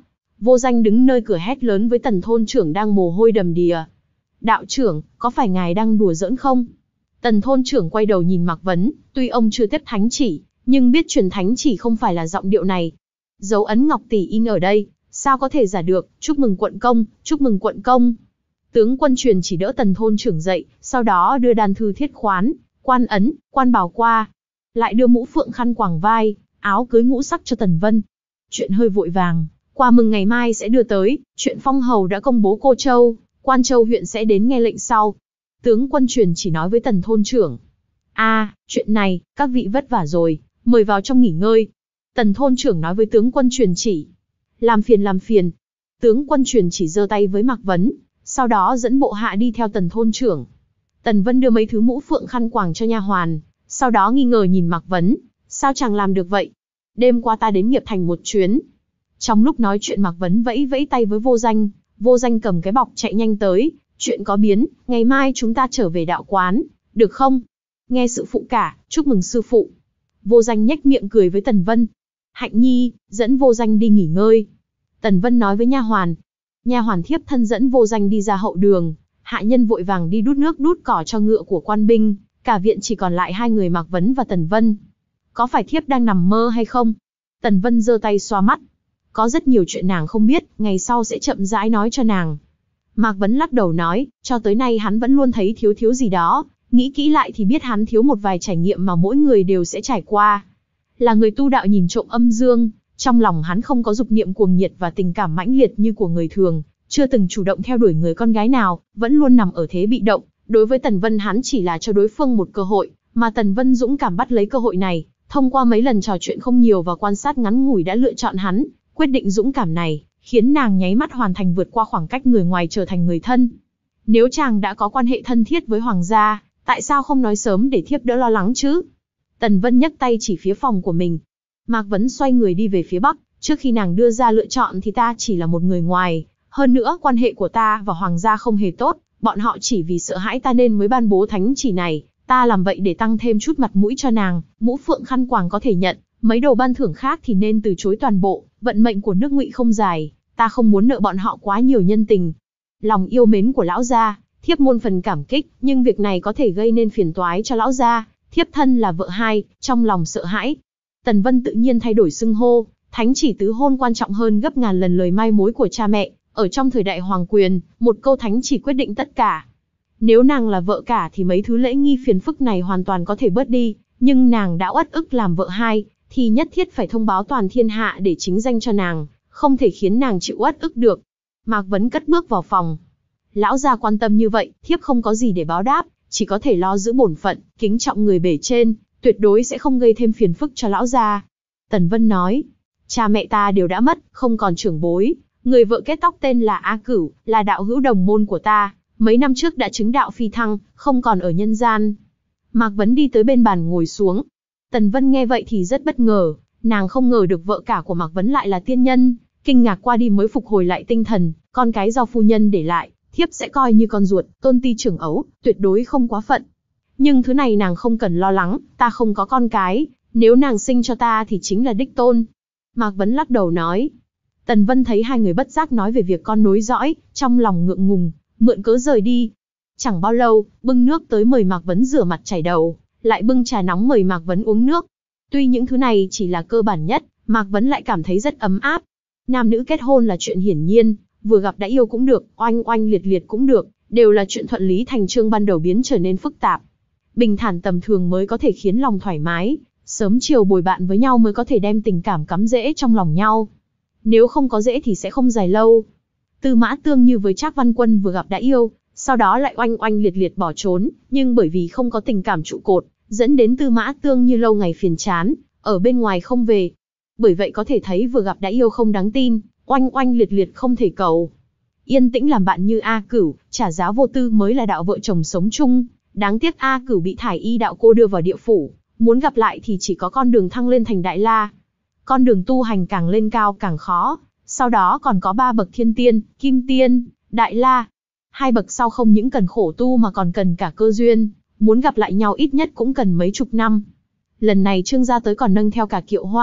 Vô Danh đứng nơi cửa hét lớn với Tần thôn trưởng đang mồ hôi đầm đìa. Đạo trưởng, có phải ngài đang đùa giỡn không? Tần thôn trưởng quay đầu nhìn Mạc Vấn, tuy ông chưa tiếp thánh chỉ, nhưng biết truyền thánh chỉ không phải là giọng điệu này. Dấu ấn ngọc tỷ in ở đây, sao có thể giả được, chúc mừng quận công, chúc mừng quận công. Tướng quân truyền chỉ đỡ Tần thôn trưởng dậy, sau đó đưa đan thư thiết khoán, quan ấn, quan bào qua. Lại đưa mũ phượng khăn quàng vai, áo cưới ngũ sắc cho Tần Vân. Chuyện hơi vội vàng, quà mừng ngày mai sẽ đưa tới, chuyện phong hầu đã công bố Cô Châu, Quan Châu huyện sẽ đến nghe lệnh sau. Tướng quân truyền chỉ nói với Tần thôn trưởng. A, à, chuyện này, các vị vất vả rồi, mời vào trong nghỉ ngơi. Tần thôn trưởng nói với tướng quân truyền chỉ. Làm phiền làm phiền. Tướng quân truyền chỉ giơ tay với Mạc Vấn, sau đó dẫn bộ hạ đi theo Tần thôn trưởng. Tần Vân đưa mấy thứ mũ phượng khăn quàng cho nha hoàn, sau đó nghi ngờ nhìn Mạc Vấn. Sao chàng làm được vậy? Đêm qua ta đến Nghiệp Thành một chuyến. Trong lúc nói chuyện Mạc Vấn vẫy vẫy tay với Vô Danh, Vô Danh cầm cái bọc chạy nhanh tới. Chuyện có biến, ngày mai chúng ta trở về đạo quán, được không? Nghe sự phụ cả, chúc mừng sư phụ. Vô Danh nhếch miệng cười với Tần Vân. Hạnh Nhi, dẫn Vô Danh đi nghỉ ngơi. Tần Vân nói với nha hoàn. Nha hoàn thiếp thân dẫn Vô Danh đi ra hậu đường. Hạ nhân vội vàng đi đút nước đút cỏ cho ngựa của quan binh. Cả viện chỉ còn lại hai người Mạc Vấn và Tần Vân. Có phải thiếp đang nằm mơ hay không? Tần Vân giơ tay xoa mắt. Có rất nhiều chuyện nàng không biết, ngày sau sẽ chậm rãi nói cho nàng. Mạc Vấn lắc đầu nói, cho tới nay hắn vẫn luôn thấy thiếu thiếu gì đó, nghĩ kỹ lại thì biết hắn thiếu một vài trải nghiệm mà mỗi người đều sẽ trải qua. Là người tu đạo nhìn trộm âm dương, trong lòng hắn không có dục niệm cuồng nhiệt và tình cảm mãnh liệt như của người thường, chưa từng chủ động theo đuổi người con gái nào, vẫn luôn nằm ở thế bị động. Đối với Tần Vân hắn chỉ là cho đối phương một cơ hội, mà Tần Vân dũng cảm bắt lấy cơ hội này, thông qua mấy lần trò chuyện không nhiều và quan sát ngắn ngủi đã lựa chọn hắn, quyết định dũng cảm này, khiến nàng nháy mắt hoàn thành vượt qua khoảng cách người ngoài trở thành người thân. Nếu chàng đã có quan hệ thân thiết với hoàng gia, tại sao không nói sớm để thiếp đỡ lo lắng chứ? Tần Vân nhấc tay chỉ phía phòng của mình. Mạc Vấn xoay người đi về phía bắc, trước khi nàng đưa ra lựa chọn thì ta chỉ là một người ngoài, hơn nữa quan hệ của ta và hoàng gia không hề tốt, bọn họ chỉ vì sợ hãi ta nên mới ban bố thánh chỉ này, ta làm vậy để tăng thêm chút mặt mũi cho nàng, mũ phượng khăn quàng có thể nhận, mấy đồ ban thưởng khác thì nên từ chối toàn bộ, vận mệnh của nước Ngụy không dài, ta không muốn nợ bọn họ quá nhiều nhân tình. Lòng yêu mến của lão gia, thiếp muôn phần cảm kích, nhưng việc này có thể gây nên phiền toái cho lão gia, thiếp thân là vợ hai, trong lòng sợ hãi. Tần Vân tự nhiên thay đổi xưng hô, thánh chỉ tứ hôn quan trọng hơn gấp ngàn lần lời mai mối của cha mẹ, ở trong thời đại hoàng quyền, một câu thánh chỉ quyết định tất cả. Nếu nàng là vợ cả thì mấy thứ lễ nghi phiền phức này hoàn toàn có thể bớt đi, nhưng nàng đã uất ức làm vợ hai, thì nhất thiết phải thông báo toàn thiên hạ để chính danh cho nàng, không thể khiến nàng chịu uất ức được. Mạc Vấn cất bước vào phòng. Lão gia quan tâm như vậy, thiếp không có gì để báo đáp, chỉ có thể lo giữ bổn phận, kính trọng người bề trên, tuyệt đối sẽ không gây thêm phiền phức cho lão gia. Tần Vân nói, cha mẹ ta đều đã mất, không còn trưởng bối, người vợ kết tóc tên là A Cửu, là đạo hữu đồng môn của ta, mấy năm trước đã chứng đạo phi thăng, không còn ở nhân gian. Mạc Vấn đi tới bên bàn ngồi xuống. Tần Vân nghe vậy thì rất bất ngờ, nàng không ngờ được vợ cả của Mạc Vấn lại là tiên nhân, kinh ngạc qua đi mới phục hồi lại tinh thần, con cái do phu nhân để lại, thiếp sẽ coi như con ruột, tôn ti trưởng ấu, tuyệt đối không quá phận. Nhưng thứ này nàng không cần lo lắng, ta không có con cái, nếu nàng sinh cho ta thì chính là đích tôn. Mạc Vấn lắc đầu nói. Tần Vân thấy hai người bất giác nói về việc con nối dõi, trong lòng ngượng ngùng, mượn cớ rời đi. Chẳng bao lâu, bưng nước tới mời Mạc Vấn rửa mặt chải đầu, lại bưng trà nóng mời Mạc Vấn uống nước. Tuy những thứ này chỉ là cơ bản nhất, Mạc Vấn lại cảm thấy rất ấm áp. Nam nữ kết hôn là chuyện hiển nhiên, vừa gặp đã yêu cũng được, oanh oanh liệt liệt cũng được, đều là chuyện thuận lý thành chương ban đầu biến trở nên phức tạp. Bình thản tầm thường mới có thể khiến lòng thoải mái, sớm chiều bồi bạn với nhau mới có thể đem tình cảm cắm rễ trong lòng nhau. Nếu không có rễ thì sẽ không dài lâu. Tư Mã Tương như với Trác Văn Quân vừa gặp đã yêu, sau đó lại oanh oanh liệt liệt bỏ trốn, nhưng bởi vì không có tình cảm trụ cột, dẫn đến Tư Mã Tương như lâu ngày phiền chán, ở bên ngoài không về. Bởi vậy có thể thấy vừa gặp đã yêu không đáng tin, oanh oanh liệt liệt không thể cầu. Yên tĩnh làm bạn như A Cửu, trả giá vô tư mới là đạo vợ chồng sống chung. Đáng tiếc A Cửu bị Thải Y đạo cô đưa vào địa phủ, muốn gặp lại thì chỉ có con đường thăng lên thành Đại La. Con đường tu hành càng lên cao càng khó, sau đó còn có ba bậc thiên tiên, Kim Tiên, Đại La. Hai bậc sau không những cần khổ tu mà còn cần cả cơ duyên, muốn gặp lại nhau ít nhất cũng cần mấy chục năm. Lần này Trương gia tới còn nâng theo cả kiệu hoa,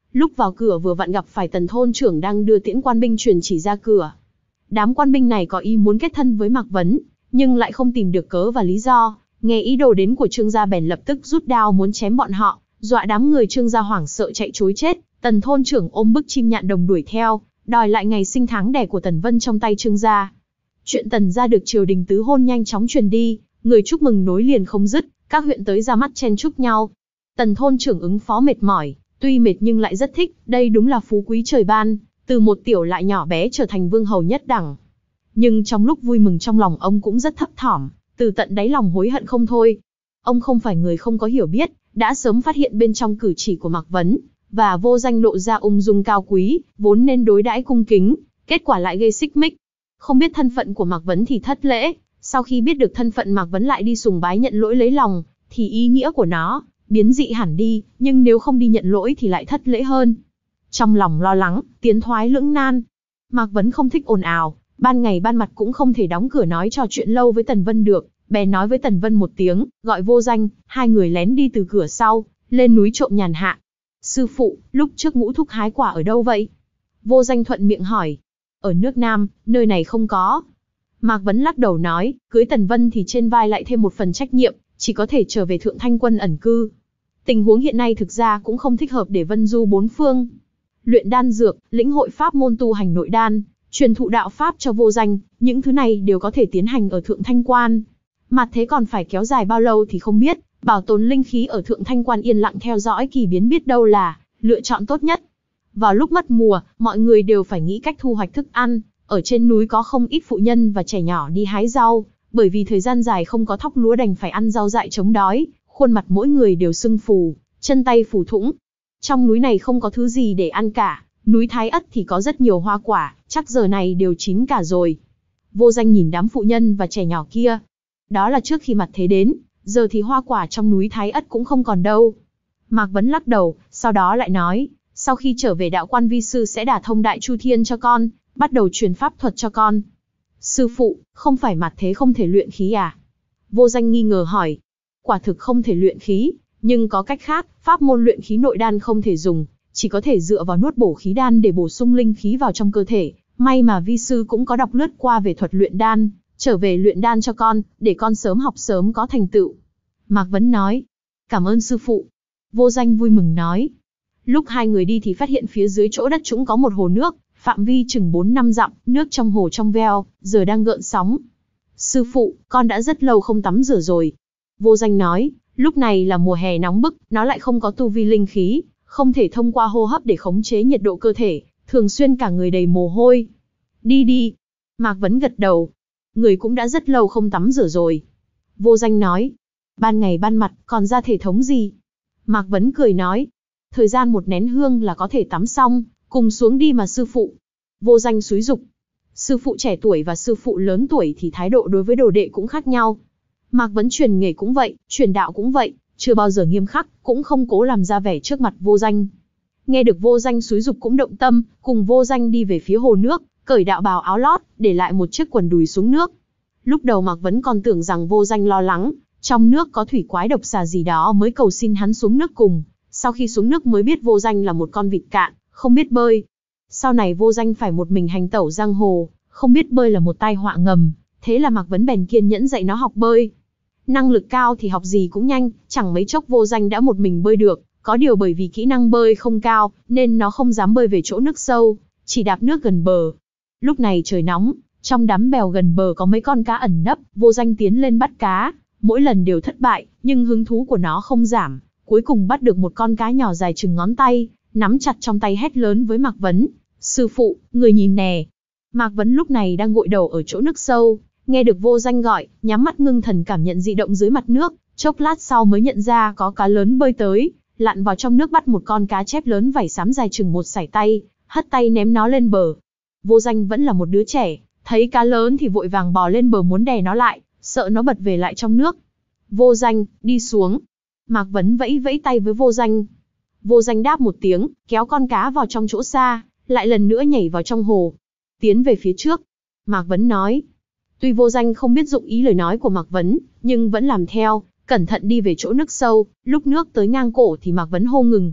Lúc vào cửa vừa vặn gặp phải Tần thôn trưởng đang đưa tiễn quan binh truyền chỉ ra cửa. Đám quan binh này có ý muốn kết thân với Mạc Vấn, nhưng lại không tìm được cớ và lý do, nghe ý đồ đến của Trương gia bèn lập tức rút đao muốn chém bọn họ, dọa đám người Trương gia hoảng sợ chạy trối chết. Tần thôn trưởng ôm bức chim nhạn đồng đuổi theo, đòi lại ngày sinh tháng đẻ của Tần Vân trong tay Trương gia. Chuyện Tần gia được triều đình tứ hôn nhanh chóng truyền đi, người chúc mừng nối liền không dứt, các huyện tới ra mắt chen chúc nhau. Tần thôn trưởng ứng phó mệt mỏi, tuy mệt nhưng lại rất thích, đây đúng là phú quý trời ban, từ một tiểu lại nhỏ bé trở thành vương hầu nhất đẳng. Nhưng trong lúc vui mừng trong lòng ông cũng rất thấp thỏm, từ tận đáy lòng hối hận không thôi. Ông không phải người không có hiểu biết, đã sớm phát hiện bên trong cử chỉ của Mạc Vấn và Vô Danh lộ ra ung dung cao quý, vốn nên đối đãi cung kính, kết quả lại gây xích mích. Không biết thân phận của Mạc Vấn thì thất lễ, sau khi biết được thân phận Mạc Vấn lại đi sùng bái nhận lỗi lấy lòng, thì ý nghĩa của nó biến dị hẳn đi, nhưng nếu không đi nhận lỗi thì lại thất lễ hơn. Trong lòng lo lắng, tiến thoái lưỡng nan. Mạc Vấn không thích ồn ào, ban ngày ban mặt cũng không thể đóng cửa nói trò chuyện lâu với Tần Vân được, bèn nói với Tần Vân một tiếng, gọi Vô Danh, hai người lén đi từ cửa sau, lên núi trộm nhàn hạ. Sư phụ, lúc trước Ngũ thúc hái quả ở đâu vậy? Vô Danh thuận miệng hỏi. Ở nước Nam, nơi này không có. Mạc Vấn lắc đầu nói, cưới Tần Vân thì trên vai lại thêm một phần trách nhiệm, chỉ có thể trở về Thượng Thanh Quân ẩn cư. Tình huống hiện nay thực ra cũng không thích hợp để vân du bốn phương. Luyện đan dược, lĩnh hội pháp môn tu hành nội đan, truyền thụ đạo pháp cho Vô Danh, những thứ này đều có thể tiến hành ở Thượng Thanh Quan. Mà thế còn phải kéo dài bao lâu thì không biết, bảo tồn linh khí ở Thượng Thanh Quan yên lặng theo dõi kỳ biến biết đâu là lựa chọn tốt nhất. Vào lúc mất mùa, mọi người đều phải nghĩ cách thu hoạch thức ăn, ở trên núi có không ít phụ nhân và trẻ nhỏ đi hái rau, bởi vì thời gian dài không có thóc lúa đành phải ăn rau dại chống đói, khuôn mặt mỗi người đều sưng phù, chân tay phù thủng. Trong núi này không có thứ gì để ăn cả, núi Thái Ất thì có rất nhiều hoa quả, chắc giờ này đều chín cả rồi. Vô Danh nhìn đám phụ nhân và trẻ nhỏ kia. Đó là trước khi mặt thế đến, giờ thì hoa quả trong núi Thái Ất cũng không còn đâu. Mạc Vấn lắc đầu, sau đó lại nói, sau khi trở về đạo quan vi sư sẽ đả thông đại chu thiên cho con, bắt đầu truyền pháp thuật cho con. Sư phụ, không phải mặt thế không thể luyện khí à? Vô Danh nghi ngờ hỏi. Quả thực không thể luyện khí, nhưng có cách khác, pháp môn luyện khí nội đan không thể dùng, chỉ có thể dựa vào nuốt bổ khí đan để bổ sung linh khí vào trong cơ thể. May mà vi sư cũng có đọc lướt qua về thuật luyện đan, trở về luyện đan cho con, để con sớm học sớm có thành tựu. Mạc Vấn nói. Cảm ơn sư phụ. Vô Danh vui mừng nói. Lúc hai người đi thì phát hiện phía dưới chỗ đất trũng có một hồ nước, phạm vi chừng bốn năm dặm, nước trong hồ trong veo, giờ đang gợn sóng. Sư phụ, con đã rất lâu không tắm rửa rồi. Vô Danh nói, lúc này là mùa hè nóng bức, nó lại không có tu vi linh khí, không thể thông qua hô hấp để khống chế nhiệt độ cơ thể, thường xuyên cả người đầy mồ hôi. Đi đi. Mạc Vấn gật đầu. Người cũng đã rất lâu không tắm rửa rồi. Vô Danh nói, ban ngày ban mặt còn ra thể thống gì? Mạc Vấn cười nói, thời gian một nén hương là có thể tắm xong, cùng xuống đi mà sư phụ. Vô Danh xúi giục. Sư phụ trẻ tuổi và sư phụ lớn tuổi thì thái độ đối với đồ đệ cũng khác nhau. Mạc Vấn truyền nghề cũng vậy, truyền đạo cũng vậy, chưa bao giờ nghiêm khắc, cũng không cố làm ra vẻ trước mặt Vô Danh. Nghe được Vô Danh xúi giục cũng động tâm, cùng Vô Danh đi về phía hồ nước, cởi đạo bào áo lót, để lại một chiếc quần đùi xuống nước. Lúc đầu Mạc Vấn còn tưởng rằng Vô Danh lo lắng, trong nước có thủy quái độc xà gì đó mới cầu xin hắn xuống nước cùng. Sau khi xuống nước mới biết Vô Danh là một con vịt cạn, không biết bơi. Sau này Vô Danh phải một mình hành tẩu giang hồ, không biết bơi là một tai họa ngầm, thế là Mạc Vấn bèn kiên nhẫn dạy nó học bơi. Năng lực cao thì học gì cũng nhanh, chẳng mấy chốc Vô Danh đã một mình bơi được, có điều bởi vì kỹ năng bơi không cao, nên nó không dám bơi về chỗ nước sâu, chỉ đạp nước gần bờ. Lúc này trời nóng, trong đám bèo gần bờ có mấy con cá ẩn nấp, Vô Danh tiến lên bắt cá, mỗi lần đều thất bại, nhưng hứng thú của nó không giảm, cuối cùng bắt được một con cá nhỏ dài chừng ngón tay, nắm chặt trong tay hét lớn với Mạc Vấn, sư phụ, người nhìn nè. Mạc Vấn lúc này đang gội đầu ở chỗ nước sâu, nghe được Vô Danh gọi, nhắm mắt ngưng thần cảm nhận dị động dưới mặt nước, chốc lát sau mới nhận ra có cá lớn bơi tới, lặn vào trong nước bắt một con cá chép lớn vảy xám dài chừng một sải tay, hất tay ném nó lên bờ. Vô Danh vẫn là một đứa trẻ, thấy cá lớn thì vội vàng bò lên bờ muốn đè nó lại, sợ nó bật về lại trong nước. Vô Danh, đi xuống. Mạc Vấn vẫy vẫy tay với Vô Danh. Vô Danh đáp một tiếng, kéo con cá vào trong chỗ xa, lại lần nữa nhảy vào trong hồ. Tiến về phía trước. Mạc Vấn nói. Tuy Vô Danh không biết dụng ý lời nói của Mạc Vấn, nhưng vẫn làm theo, cẩn thận đi về chỗ nước sâu, lúc nước tới ngang cổ thì Mạc Vấn hô ngừng.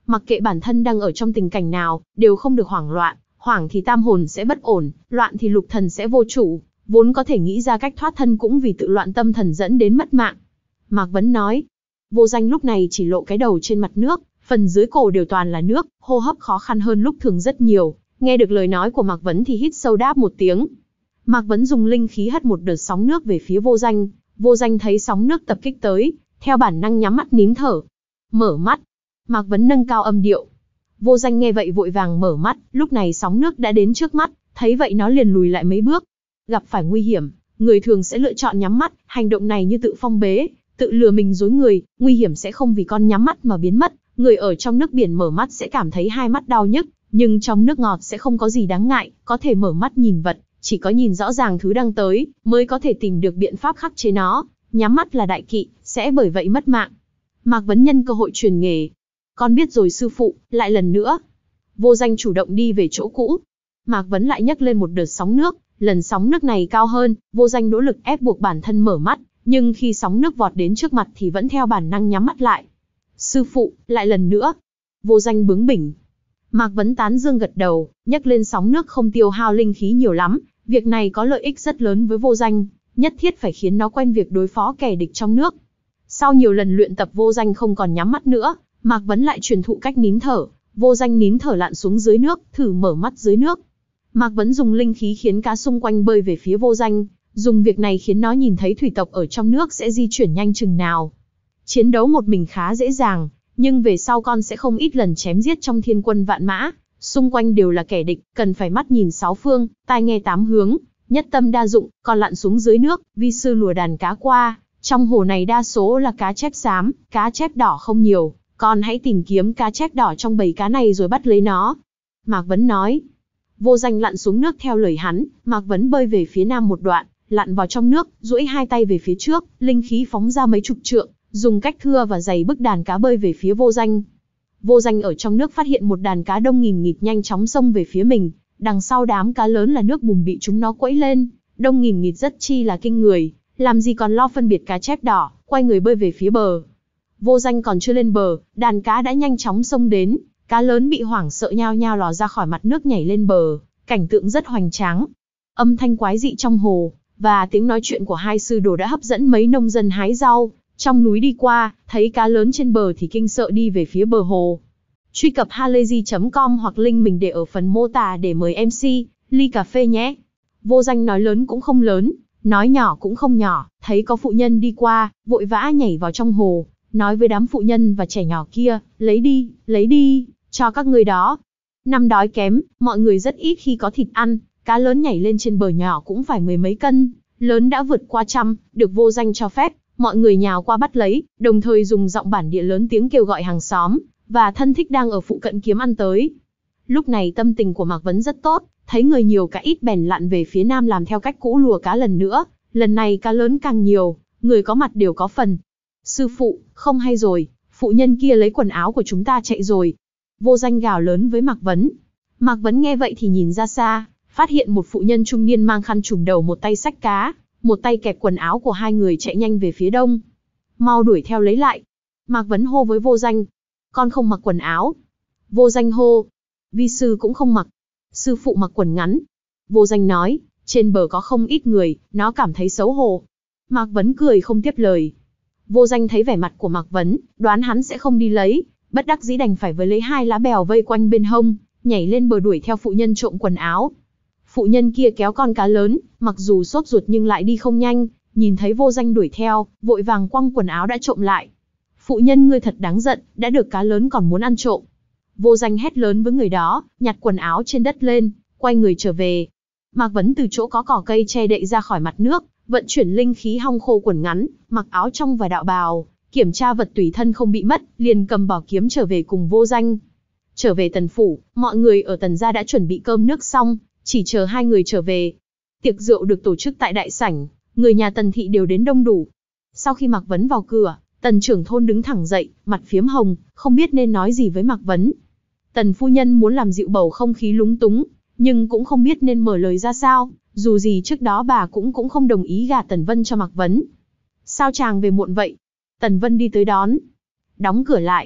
Mặc kệ bản thân đang ở trong tình cảnh nào, đều không được hoảng loạn, hoảng thì tam hồn sẽ bất ổn, loạn thì lục thần sẽ vô chủ, vốn có thể nghĩ ra cách thoát thân cũng vì tự loạn tâm thần dẫn đến mất mạng. Mạc Vấn nói. Vô Danh lúc này chỉ lộ cái đầu trên mặt nước, phần dưới cổ đều toàn là nước, hô hấp khó khăn hơn lúc thường rất nhiều. Nghe được lời nói của Mạc Vấn thì hít sâu đáp một tiếng. Mạc Vấn dùng linh khí hất một đợt sóng nước về phía Vô Danh. Vô Danh thấy sóng nước tập kích tới, theo bản năng nhắm mắt nín thở. Mở mắt. Mạc Vấn nâng cao âm điệu. Vô Danh nghe vậy vội vàng mở mắt, lúc này sóng nước đã đến trước mắt, thấy vậy nó liền lùi lại mấy bước. Gặp phải nguy hiểm, người thường sẽ lựa chọn nhắm mắt, hành động này như tự phong bế, tự lừa mình dối người, nguy hiểm sẽ không vì con nhắm mắt mà biến mất. Người ở trong nước biển mở mắt sẽ cảm thấy hai mắt đau nhức, nhưng trong nước ngọt sẽ không có gì đáng ngại, có thể mở mắt nhìn vật, chỉ có nhìn rõ ràng thứ đang tới, mới có thể tìm được biện pháp khắc chế nó, nhắm mắt là đại kỵ, sẽ bởi vậy mất mạng. Mạc Vấn nhân cơ hội truyền nghề. Con biết rồi sư phụ, lại lần nữa. Vô Danh chủ động đi về chỗ cũ. Mạc Vấn lại nhấc lên một đợt sóng nước, lần sóng nước này cao hơn, Vô Danh nỗ lực ép buộc bản thân mở mắt, nhưng khi sóng nước vọt đến trước mặt thì vẫn theo bản năng nhắm mắt lại. Sư phụ, lại lần nữa. Vô Danh bướng bỉnh. Mạc Vấn tán dương gật đầu, nhấc lên sóng nước không tiêu hao linh khí nhiều lắm, việc này có lợi ích rất lớn với Vô Danh, nhất thiết phải khiến nó quen việc đối phó kẻ địch trong nước. Sau nhiều lần luyện tập Vô Danh không còn nhắm mắt nữa, Mạc Vấn lại truyền thụ cách nín thở, Vô Danh nín thở lặn xuống dưới nước, thử mở mắt dưới nước. Mạc Vấn dùng linh khí khiến cá xung quanh bơi về phía Vô Danh, dùng việc này khiến nó nhìn thấy thủy tộc ở trong nước sẽ di chuyển nhanh chừng nào. Chiến đấu một mình khá dễ dàng, nhưng về sau con sẽ không ít lần chém giết trong thiên quân vạn mã, xung quanh đều là kẻ địch, cần phải mắt nhìn sáu phương, tai nghe tám hướng, nhất tâm đa dụng. Còn lặn xuống dưới nước, vi sư lùa đàn cá qua, trong hồ này đa số là cá chép xám, cá chép đỏ không nhiều, con hãy tìm kiếm cá chép đỏ trong bầy cá này rồi bắt lấy nó. Mạc Vấn nói. Vô Danh lặn xuống nước theo lời hắn, Mạc Vấn bơi về phía nam một đoạn, lặn vào trong nước, duỗi hai tay về phía trước, linh khí phóng ra mấy chục trượng, dùng cách thưa và dày bức đàn cá bơi về phía Vô Danh. Vô Danh ở trong nước phát hiện một đàn cá đông nghìn nghịt nhanh chóng xông về phía mình, đằng sau đám cá lớn là nước bùn bị chúng nó quẫy lên, đông nghìn nghịt rất chi là kinh người, làm gì còn lo phân biệt cá chép đỏ, quay người bơi về phía bờ. Vô Danh còn chưa lên bờ, đàn cá đã nhanh chóng xông đến, cá lớn bị hoảng sợ nhao nhao lò ra khỏi mặt nước nhảy lên bờ, cảnh tượng rất hoành tráng. Âm thanh quái dị trong hồ và tiếng nói chuyện của hai sư đồ đã hấp dẫn mấy nông dân hái rau trong núi đi qua, thấy cá lớn trên bờ thì kinh sợ đi về phía bờ hồ. Truy cập halayzi chấm com hoặc link mình để ở phần mô tả để mời em xê ly cà phê nhé. Vô Danh nói lớn cũng không lớn, nói nhỏ cũng không nhỏ, thấy có phụ nhân đi qua, vội vã nhảy vào trong hồ, nói với đám phụ nhân và trẻ nhỏ kia, lấy đi, lấy đi, cho các người đó. Năm đói kém, mọi người rất ít khi có thịt ăn, cá lớn nhảy lên trên bờ nhỏ cũng phải mười mấy cân, lớn đã vượt qua trăm, được Vô Danh cho phép, mọi người nhào qua bắt lấy, đồng thời dùng giọng bản địa lớn tiếng kêu gọi hàng xóm và thân thích đang ở phụ cận kiếm ăn tới. Lúc này tâm tình của Mạc Vấn rất tốt, thấy người nhiều cá ít bèn lặn về phía nam làm theo cách cũ lùa cá lần nữa, lần này cá lớn càng nhiều, người có mặt đều có phần. Sư phụ, không hay rồi, phụ nhân kia lấy quần áo của chúng ta chạy rồi. Vô Danh gào lớn với Mạc Vấn. Mạc Vấn nghe vậy thì nhìn ra xa, phát hiện một phụ nhân trung niên mang khăn trùm đầu, một tay xách cá, một tay kẹp quần áo của hai người chạy nhanh về phía đông. Mau đuổi theo lấy lại. Mạc Vấn hô với Vô Danh. Con không mặc quần áo. Vô Danh hô. Vi sư cũng không mặc. Sư phụ mặc quần ngắn. Vô Danh nói, trên bờ có không ít người, nó cảm thấy xấu hổ. Mạc Vấn cười không tiếp lời. Vô Danh thấy vẻ mặt của Mạc Vấn, đoán hắn sẽ không đi lấy, bất đắc dĩ đành phải với lấy hai lá bèo vây quanh bên hông, nhảy lên bờ đuổi theo phụ nhân trộm quần áo. Phụ nhân kia kéo con cá lớn, mặc dù sốt ruột nhưng lại đi không nhanh, nhìn thấy Vô Danh đuổi theo, vội vàng quăng quần áo đã trộm lại. Phụ nhân ngươi thật đáng giận, đã được cá lớn còn muốn ăn trộm. Vô Danh hét lớn với người đó, nhặt quần áo trên đất lên, quay người trở về. Mạc Vấn từ chỗ có cỏ cây che đậy ra khỏi mặt nước, vận chuyển linh khí hong khô quần ngắn, mặc áo trong và đạo bào, kiểm tra vật tùy thân không bị mất, liền cầm bảo kiếm trở về cùng Vô Danh. Trở về Tần phủ, mọi người ở Tần gia đã chuẩn bị cơm nước xong, chỉ chờ hai người trở về. Tiệc rượu được tổ chức tại đại sảnh, người nhà Tần thị đều đến đông đủ. Sau khi Mạc Vấn vào cửa, Tần trưởng thôn đứng thẳng dậy, mặt phiếm hồng, không biết nên nói gì với Mạc Vấn. Tần phu nhân muốn làm dịu bầu không khí lúng túng, nhưng cũng không biết nên mở lời ra sao, dù gì trước đó bà cũng cũng không đồng ý gả Tần Vân cho Mạc Vấn. Sao chàng về muộn vậy? Tần Vân đi tới đón. Đóng cửa lại.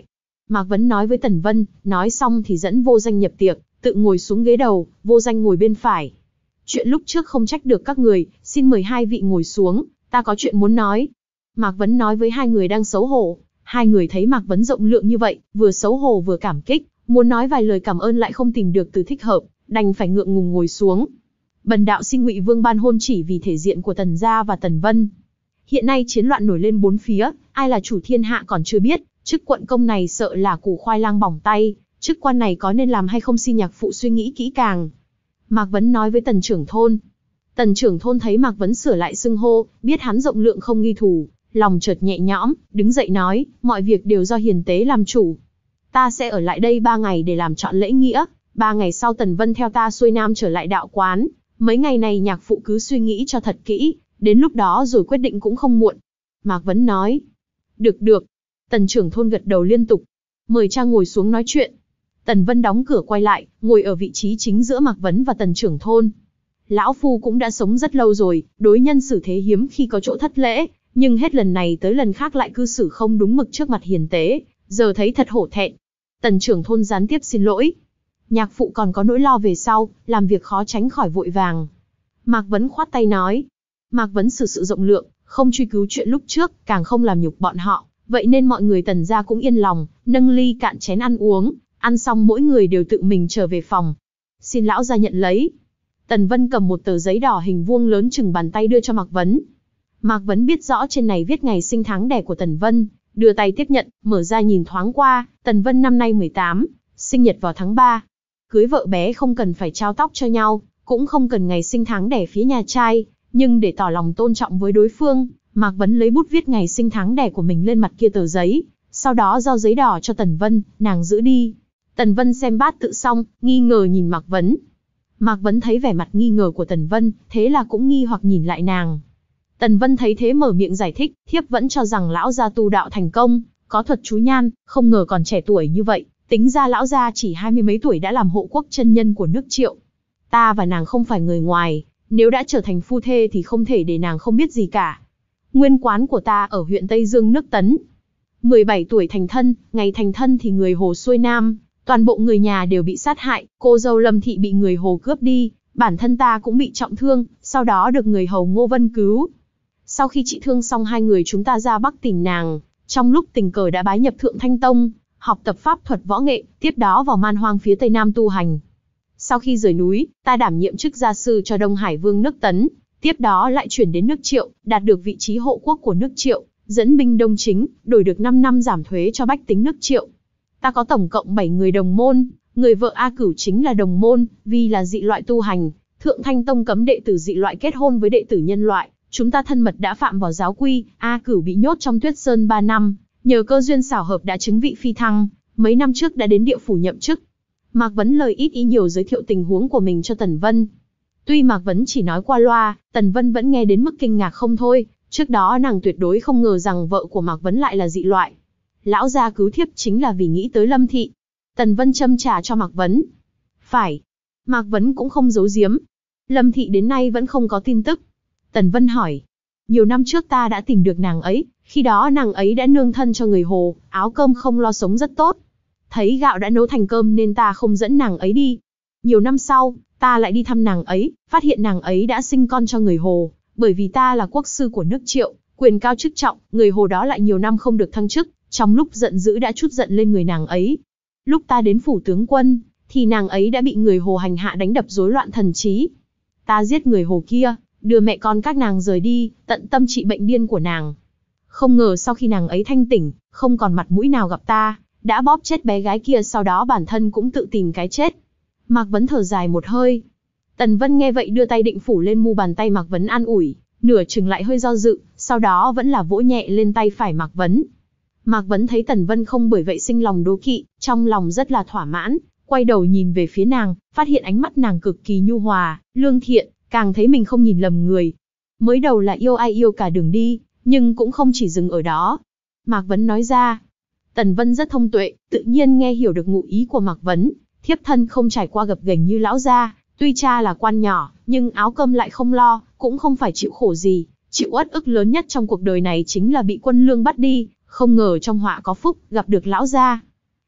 Mạc Vấn nói với Tần Vân, nói xong thì dẫn Vô Danh nhập tiệc, tự ngồi xuống ghế đầu, Vô Danh ngồi bên phải. Chuyện lúc trước không trách được các người, xin mời hai vị ngồi xuống, ta có chuyện muốn nói. Mạc Vấn nói với hai người đang xấu hổ. Hai người thấy Mạc Vấn rộng lượng như vậy, vừa xấu hổ vừa cảm kích, muốn nói vài lời cảm ơn lại không tìm được từ thích hợp, đành phải ngượng ngùng ngồi xuống. Bần đạo xin Ngụy Vương ban hôn chỉ vì thể diện của Tần gia và Tần Vân. Hiện nay chiến loạn nổi lên bốn phía, ai là chủ thiên hạ còn chưa biết, chức quận công này sợ là củ khoai lang bỏng tay, chức quan này có nên làm hay không xin nhạc phụ suy nghĩ kỹ càng. Mạc Vấn nói với Tần trưởng thôn. Tần trưởng thôn thấy Mạc Vấn sửa lại xưng hô, biết hắn rộng lượng không nghi thù, lòng chợt nhẹ nhõm, đứng dậy nói, mọi việc đều do hiền tế làm chủ. Ta sẽ ở lại đây ba ngày để làm trọn lễ nghĩa, ba ngày sau Tần Vân theo ta xuôi nam trở lại đạo quán, mấy ngày này nhạc phụ cứ suy nghĩ cho thật kỹ, đến lúc đó rồi quyết định cũng không muộn. Mạc Vấn nói, được được. Tần trưởng thôn gật đầu liên tục, mời cha ngồi xuống nói chuyện. Tần Vân đóng cửa quay lại, ngồi ở vị trí chính giữa Mạc Vấn và Tần trưởng thôn. Lão phu cũng đã sống rất lâu rồi, đối nhân xử thế hiếm khi có chỗ thất lễ, nhưng hết lần này tới lần khác lại cư xử không đúng mực trước mặt hiền tế, giờ thấy thật hổ thẹn. Tần trưởng thôn gián tiếp xin lỗi. Nhạc phụ còn có nỗi lo về sau, làm việc khó tránh khỏi vội vàng. Mạc Vấn khoát tay nói. Mạc Vấn xử sự rộng lượng, không truy cứu chuyện lúc trước, càng không làm nhục bọn họ, vậy nên mọi người Tần gia cũng yên lòng, nâng ly cạn chén ăn uống, ăn xong mỗi người đều tự mình trở về phòng. Xin lão gia nhận lấy. Tần Vân cầm một tờ giấy đỏ hình vuông lớn chừng bàn tay đưa cho Mạc Vấn. Mạc Vấn biết rõ trên này viết ngày sinh tháng đẻ của Tần Vân, đưa tay tiếp nhận, mở ra nhìn thoáng qua, Tần Vân năm nay mười tám, sinh nhật vào tháng ba. Cưới vợ bé không cần phải trao tóc cho nhau, cũng không cần ngày sinh tháng đẻ phía nhà trai, nhưng để tỏ lòng tôn trọng với đối phương, Mạc Vấn lấy bút viết ngày sinh tháng đẻ của mình lên mặt kia tờ giấy, sau đó giao giấy đỏ cho Tần Vân, nàng giữ đi. Tần Vân xem bát tự xong, nghi ngờ nhìn Mạc Vấn. Mạc Vấn thấy vẻ mặt nghi ngờ của Tần Vân, thế là cũng nghi hoặc nhìn lại nàng. Tần Vân thấy thế mở miệng giải thích, thiếp vẫn cho rằng lão gia tu đạo thành công, có thuật chú nhan, không ngờ còn trẻ tuổi như vậy, tính ra lão gia chỉ hai mươi mấy tuổi đã làm hộ quốc chân nhân của nước Triệu. Ta và nàng không phải người ngoài, nếu đã trở thành phu thê thì không thể để nàng không biết gì cả. Nguyên quán của ta ở huyện Tây Dương nước Tấn. mười bảy tuổi thành thân, ngày thành thân thì người Hồ xuôi nam, toàn bộ người nhà đều bị sát hại, cô dâu Lâm Thị bị người Hồ cướp đi, bản thân ta cũng bị trọng thương, sau đó được người hầu Ngô Vân cứu. Sau khi trị thương xong hai người chúng ta ra Bắc tìm nàng, trong lúc tình cờ đã bái nhập Thượng Thanh Tông, học tập pháp thuật võ nghệ, tiếp đó vào man hoang phía Tây Nam tu hành. Sau khi rời núi, ta đảm nhiệm chức gia sư cho Đông Hải Vương nước Tấn, tiếp đó lại chuyển đến nước Triệu, đạt được vị trí hộ quốc của nước Triệu, dẫn binh đông chính, đổi được năm năm giảm thuế cho bách tính nước Triệu. Ta có tổng cộng bảy người đồng môn, người vợ A Cửu chính là đồng môn, vì là dị loại tu hành, Thượng Thanh Tông cấm đệ tử dị loại kết hôn với đệ tử nhân loại, chúng ta thân mật đã phạm vào giáo quy, A Cửu bị nhốt trong Tuyết Sơn ba năm, nhờ cơ duyên xảo hợp đã chứng vị phi thăng, mấy năm trước đã đến địa phủ nhậm chức. Mạc Vấn lời ít ý nhiều giới thiệu tình huống của mình cho Tần Vân. Tuy Mạc Vấn chỉ nói qua loa, Tần Vân vẫn nghe đến mức kinh ngạc không thôi, trước đó nàng tuyệt đối không ngờ rằng vợ của Mạc Vấn lại là dị loại. Lão gia cứu thiếp chính là vì nghĩ tới Lâm Thị. Tần Vân châm trà cho Mạc Vấn. Phải. Mạc Vấn cũng không giấu giếm. Lâm Thị đến nay vẫn không có tin tức. Tần Vân hỏi. Nhiều năm trước ta đã tìm được nàng ấy, khi đó nàng ấy đã nương thân cho người Hồ, áo cơm không lo sống rất tốt. Thấy gạo đã nấu thành cơm nên ta không dẫn nàng ấy đi. Nhiều năm sau, ta lại đi thăm nàng ấy, phát hiện nàng ấy đã sinh con cho người Hồ, bởi vì ta là quốc sư của nước Triệu, quyền cao chức trọng, người Hồ đó lại nhiều năm không được thăng chức, trong lúc giận dữ đã trút giận lên người nàng ấy. Lúc ta đến phủ tướng quân, thì nàng ấy đã bị người Hồ hành hạ đánh đập rối loạn thần trí. Ta giết người Hồ kia, đưa mẹ con các nàng rời đi, tận tâm trị bệnh điên của nàng. Không ngờ sau khi nàng ấy thanh tỉnh, không còn mặt mũi nào gặp ta, đã bóp chết bé gái kia, sau đó bản thân cũng tự tìm cái chết. Mạc Vấn thở dài một hơi. Tần Vân nghe vậy đưa tay định phủ lên mu bàn tay Mạc Vấn an ủi, nửa chừng lại hơi do dự, sau đó vẫn là vỗ nhẹ lên tay phải Mạc Vấn. Mạc Vấn thấy Tần Vân không bởi vậy sinh lòng đố kỵ, trong lòng rất là thỏa mãn, quay đầu nhìn về phía nàng, phát hiện ánh mắt nàng cực kỳ nhu hòa, lương thiện, càng thấy mình không nhìn lầm người. Mới đầu là yêu ai yêu cả đường đi, nhưng cũng không chỉ dừng ở đó. Mạc Vấn nói ra. Tần Vân rất thông tuệ, tự nhiên nghe hiểu được ngụ ý của Mạc Vấn. Thiếp thân không trải qua gập ghềnh như lão gia, tuy cha là quan nhỏ, nhưng áo cơm lại không lo, cũng không phải chịu khổ gì. Chịu uất ức lớn nhất trong cuộc đời này chính là bị quân lương bắt đi, không ngờ trong họa có phúc, gặp được lão gia.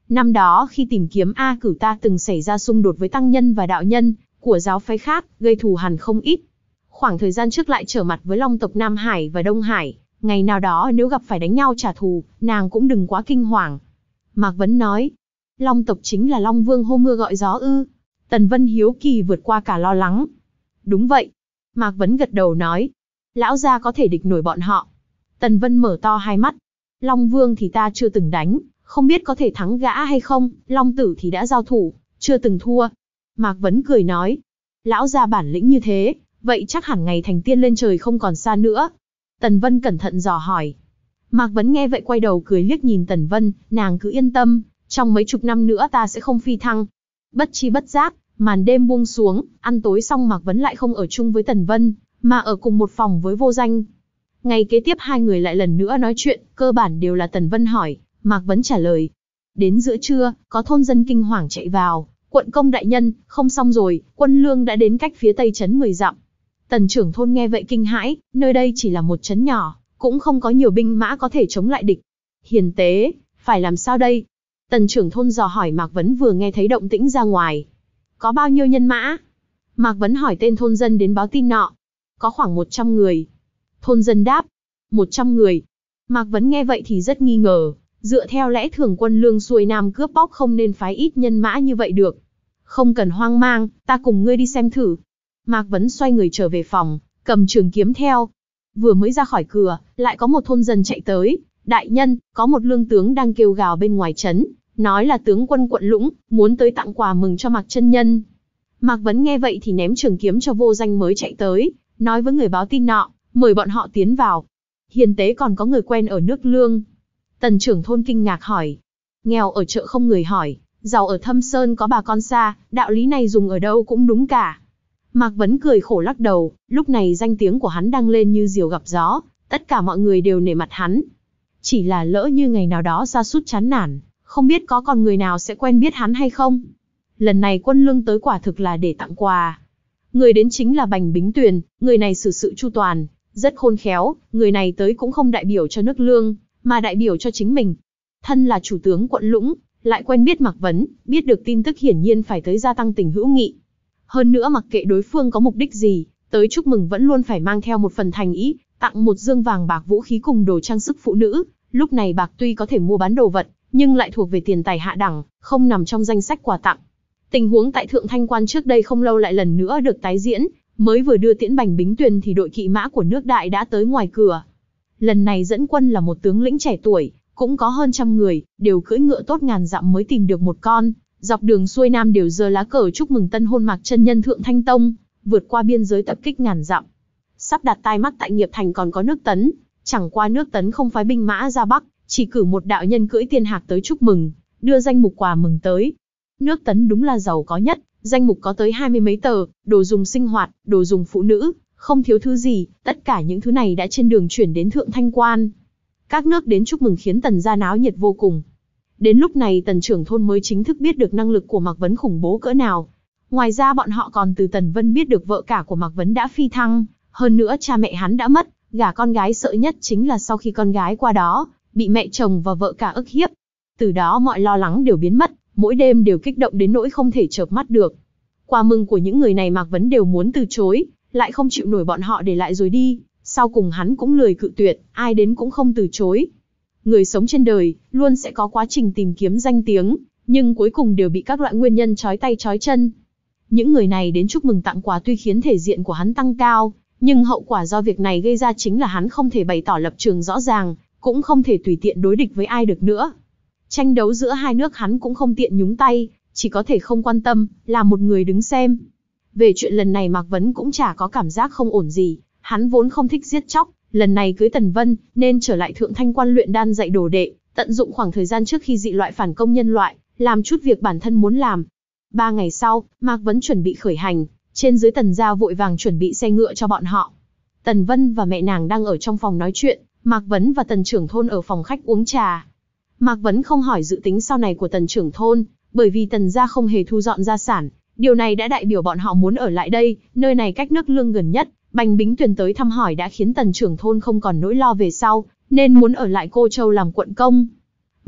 Năm đó khi tìm kiếm A Cửu ta từng xảy ra xung đột với tăng nhân và đạo nhân của giáo phái khác, gây thù hằn không ít. Khoảng thời gian trước lại trở mặt với Long tộc Nam Hải và Đông Hải, ngày nào đó nếu gặp phải đánh nhau trả thù, nàng cũng đừng quá kinh hoàng. Mạc Vấn nói, Long tộc chính là Long Vương hô mưa gọi gió ư? Tần Vân hiếu kỳ vượt qua cả lo lắng. Đúng vậy. Mạc Vấn gật đầu nói, lão gia có thể địch nổi bọn họ. Tần Vân mở to hai mắt. Long Vương thì ta chưa từng đánh, không biết có thể thắng gã hay không, Long Tử thì đã giao thủ, chưa từng thua. Mạc Vấn cười nói, lão gia bản lĩnh như thế, vậy chắc hẳn ngày thành tiên lên trời không còn xa nữa. Tần Vân cẩn thận dò hỏi. Mạc Vấn nghe vậy quay đầu cười liếc nhìn Tần Vân, nàng cứ yên tâm, trong mấy chục năm nữa ta sẽ không phi thăng. Bất chi bất giác, màn đêm buông xuống, ăn tối xong Mạc Vấn lại không ở chung với Tần Vân, mà ở cùng một phòng với Vô Danh. Ngày kế tiếp hai người lại lần nữa nói chuyện, cơ bản đều là Tần Vân hỏi, Mạc Vấn trả lời. Đến giữa trưa, có thôn dân kinh hoàng chạy vào, quận công đại nhân, không xong rồi, quân lương đã đến cách phía tây trấn mười dặm. Tần trưởng thôn nghe vậy kinh hãi, nơi đây chỉ là một trấn nhỏ, cũng không có nhiều binh mã có thể chống lại địch. Hiền tế, phải làm sao đây? Tần trưởng thôn dò hỏi Mạc Vấn vừa nghe thấy động tĩnh ra ngoài. Có bao nhiêu nhân mã? Mạc Vấn hỏi tên thôn dân đến báo tin nọ. Có khoảng một trăm người. Thôn dân đáp, một trăm người. Mạc Vấn nghe vậy thì rất nghi ngờ, dựa theo lẽ thường quân lương xuôi nam cướp bóc không nên phái ít nhân mã như vậy được. Không cần hoang mang, ta cùng ngươi đi xem thử. Mạc Vấn xoay người trở về phòng, cầm trường kiếm theo. Vừa mới ra khỏi cửa, lại có một thôn dân chạy tới. Đại nhân, có một lương tướng đang kêu gào bên ngoài trấn, nói là tướng quân quận Lũng, muốn tới tặng quà mừng cho Mạc chân nhân. Mạc Vấn nghe vậy thì ném trường kiếm cho Vô Danh mới chạy tới, nói với người báo tin nọ, mời bọn họ tiến vào. Hiền tế còn có người quen ở nước Lương. Tần trưởng thôn kinh ngạc hỏi. Nghèo ở chợ không người hỏi, giàu ở thâm sơn có bà con xa, đạo lý này dùng ở đâu cũng đúng cả. Mạc Vấn cười khổ lắc đầu, lúc này danh tiếng của hắn đang lên như diều gặp gió, tất cả mọi người đều nể mặt hắn. Chỉ là lỡ như ngày nào đó sa sút chán nản, không biết có còn người nào sẽ quen biết hắn hay không. Lần này quân lương tới quả thực là để tặng quà. Người đến chính là Bành Bính Tuyền, người này xử sự chu toàn, rất khôn khéo, người này tới cũng không đại biểu cho nước Lương, mà đại biểu cho chính mình. Thân là chủ tướng quận Lũng, lại quen biết Mạc Vấn, biết được tin tức hiển nhiên phải tới gia tăng tình hữu nghị. Hơn nữa mặc kệ đối phương có mục đích gì, tới chúc mừng vẫn luôn phải mang theo một phần thành ý, tặng một dương vàng bạc vũ khí cùng đồ trang sức phụ nữ. Lúc này bạc tuy có thể mua bán đồ vật, nhưng lại thuộc về tiền tài hạ đẳng, không nằm trong danh sách quà tặng. Tình huống tại Thượng Thanh Quan trước đây không lâu lại lần nữa được tái diễn, mới vừa đưa tiễn Bành Bính Tuyền thì đội kỵ mã của nước Đại đã tới ngoài cửa. Lần này dẫn quân là một tướng lĩnh trẻ tuổi, cũng có hơn trăm người, đều cưỡi ngựa tốt ngàn dặm mới tìm được một con, dọc đường xuôi nam đều giơ lá cờ chúc mừng tân hôn Mạc chân nhân Thượng Thanh Tông, vượt qua biên giới tập kích ngàn dặm. Sắp đặt tai mắt tại Nghiệp Thành còn có nước Tấn, chẳng qua nước Tấn không phái binh mã ra Bắc, chỉ cử một đạo nhân cưỡi tiên hạc tới chúc mừng, đưa danh mục quà mừng tới. Nước Tấn đúng là giàu có nhất, danh mục có tới hai mươi mấy tờ, đồ dùng sinh hoạt, đồ dùng phụ nữ, không thiếu thứ gì, tất cả những thứ này đã trên đường chuyển đến Thượng Thanh Quan. Các nước đến chúc mừng khiến Tần gia náo nhiệt vô cùng. Đến lúc này Tần trưởng thôn mới chính thức biết được năng lực của Mạc Vấn khủng bố cỡ nào. Ngoài ra bọn họ còn từ Tần Vân biết được vợ cả của Mạc Vấn đã phi thăng, hơn nữa cha mẹ hắn đã mất, gả con gái sợ nhất chính là sau khi con gái qua đó, bị mẹ chồng và vợ cả ức hiếp. Từ đó mọi lo lắng đều biến mất, mỗi đêm đều kích động đến nỗi không thể chợp mắt được. Quà mừng của những người này Mạc Vấn đều muốn từ chối, lại không chịu nổi bọn họ để lại rồi đi, sau cùng hắn cũng lười cự tuyệt, ai đến cũng không từ chối. Người sống trên đời, luôn sẽ có quá trình tìm kiếm danh tiếng, nhưng cuối cùng đều bị các loại nguyên nhân trói tay trói chân. Những người này đến chúc mừng tặng quà tuy khiến thể diện của hắn tăng cao, nhưng hậu quả do việc này gây ra chính là hắn không thể bày tỏ lập trường rõ ràng, cũng không thể tùy tiện đối địch với ai được nữa. Tranh đấu giữa hai nước hắn cũng không tiện nhúng tay, chỉ có thể không quan tâm, là một người đứng xem. Về chuyện lần này Mạc Vấn cũng chả có cảm giác không ổn gì, hắn vốn không thích giết chóc, lần này cưới Tần Vân, nên trở lại Thượng Thanh Quan luyện đan dạy đồ đệ, tận dụng khoảng thời gian trước khi dị loại phản công nhân loại, làm chút việc bản thân muốn làm. Ba ngày sau, Mạc Vấn chuẩn bị khởi hành, trên dưới Tần gia vội vàng chuẩn bị xe ngựa cho bọn họ. Tần Vân và mẹ nàng đang ở trong phòng nói chuyện, Mạc Vấn và Tần trưởng thôn ở phòng khách uống trà. Mạc Vấn không hỏi dự tính sau này của Tần trưởng thôn, bởi vì Tần gia không hề thu dọn gia sản, điều này đã đại biểu bọn họ muốn ở lại đây, nơi này cách nước Lương gần nhất. Bành Bính Tuyền tới thăm hỏi đã khiến Tần trưởng thôn không còn nỗi lo về sau, nên muốn ở lại Cô Châu làm quận công.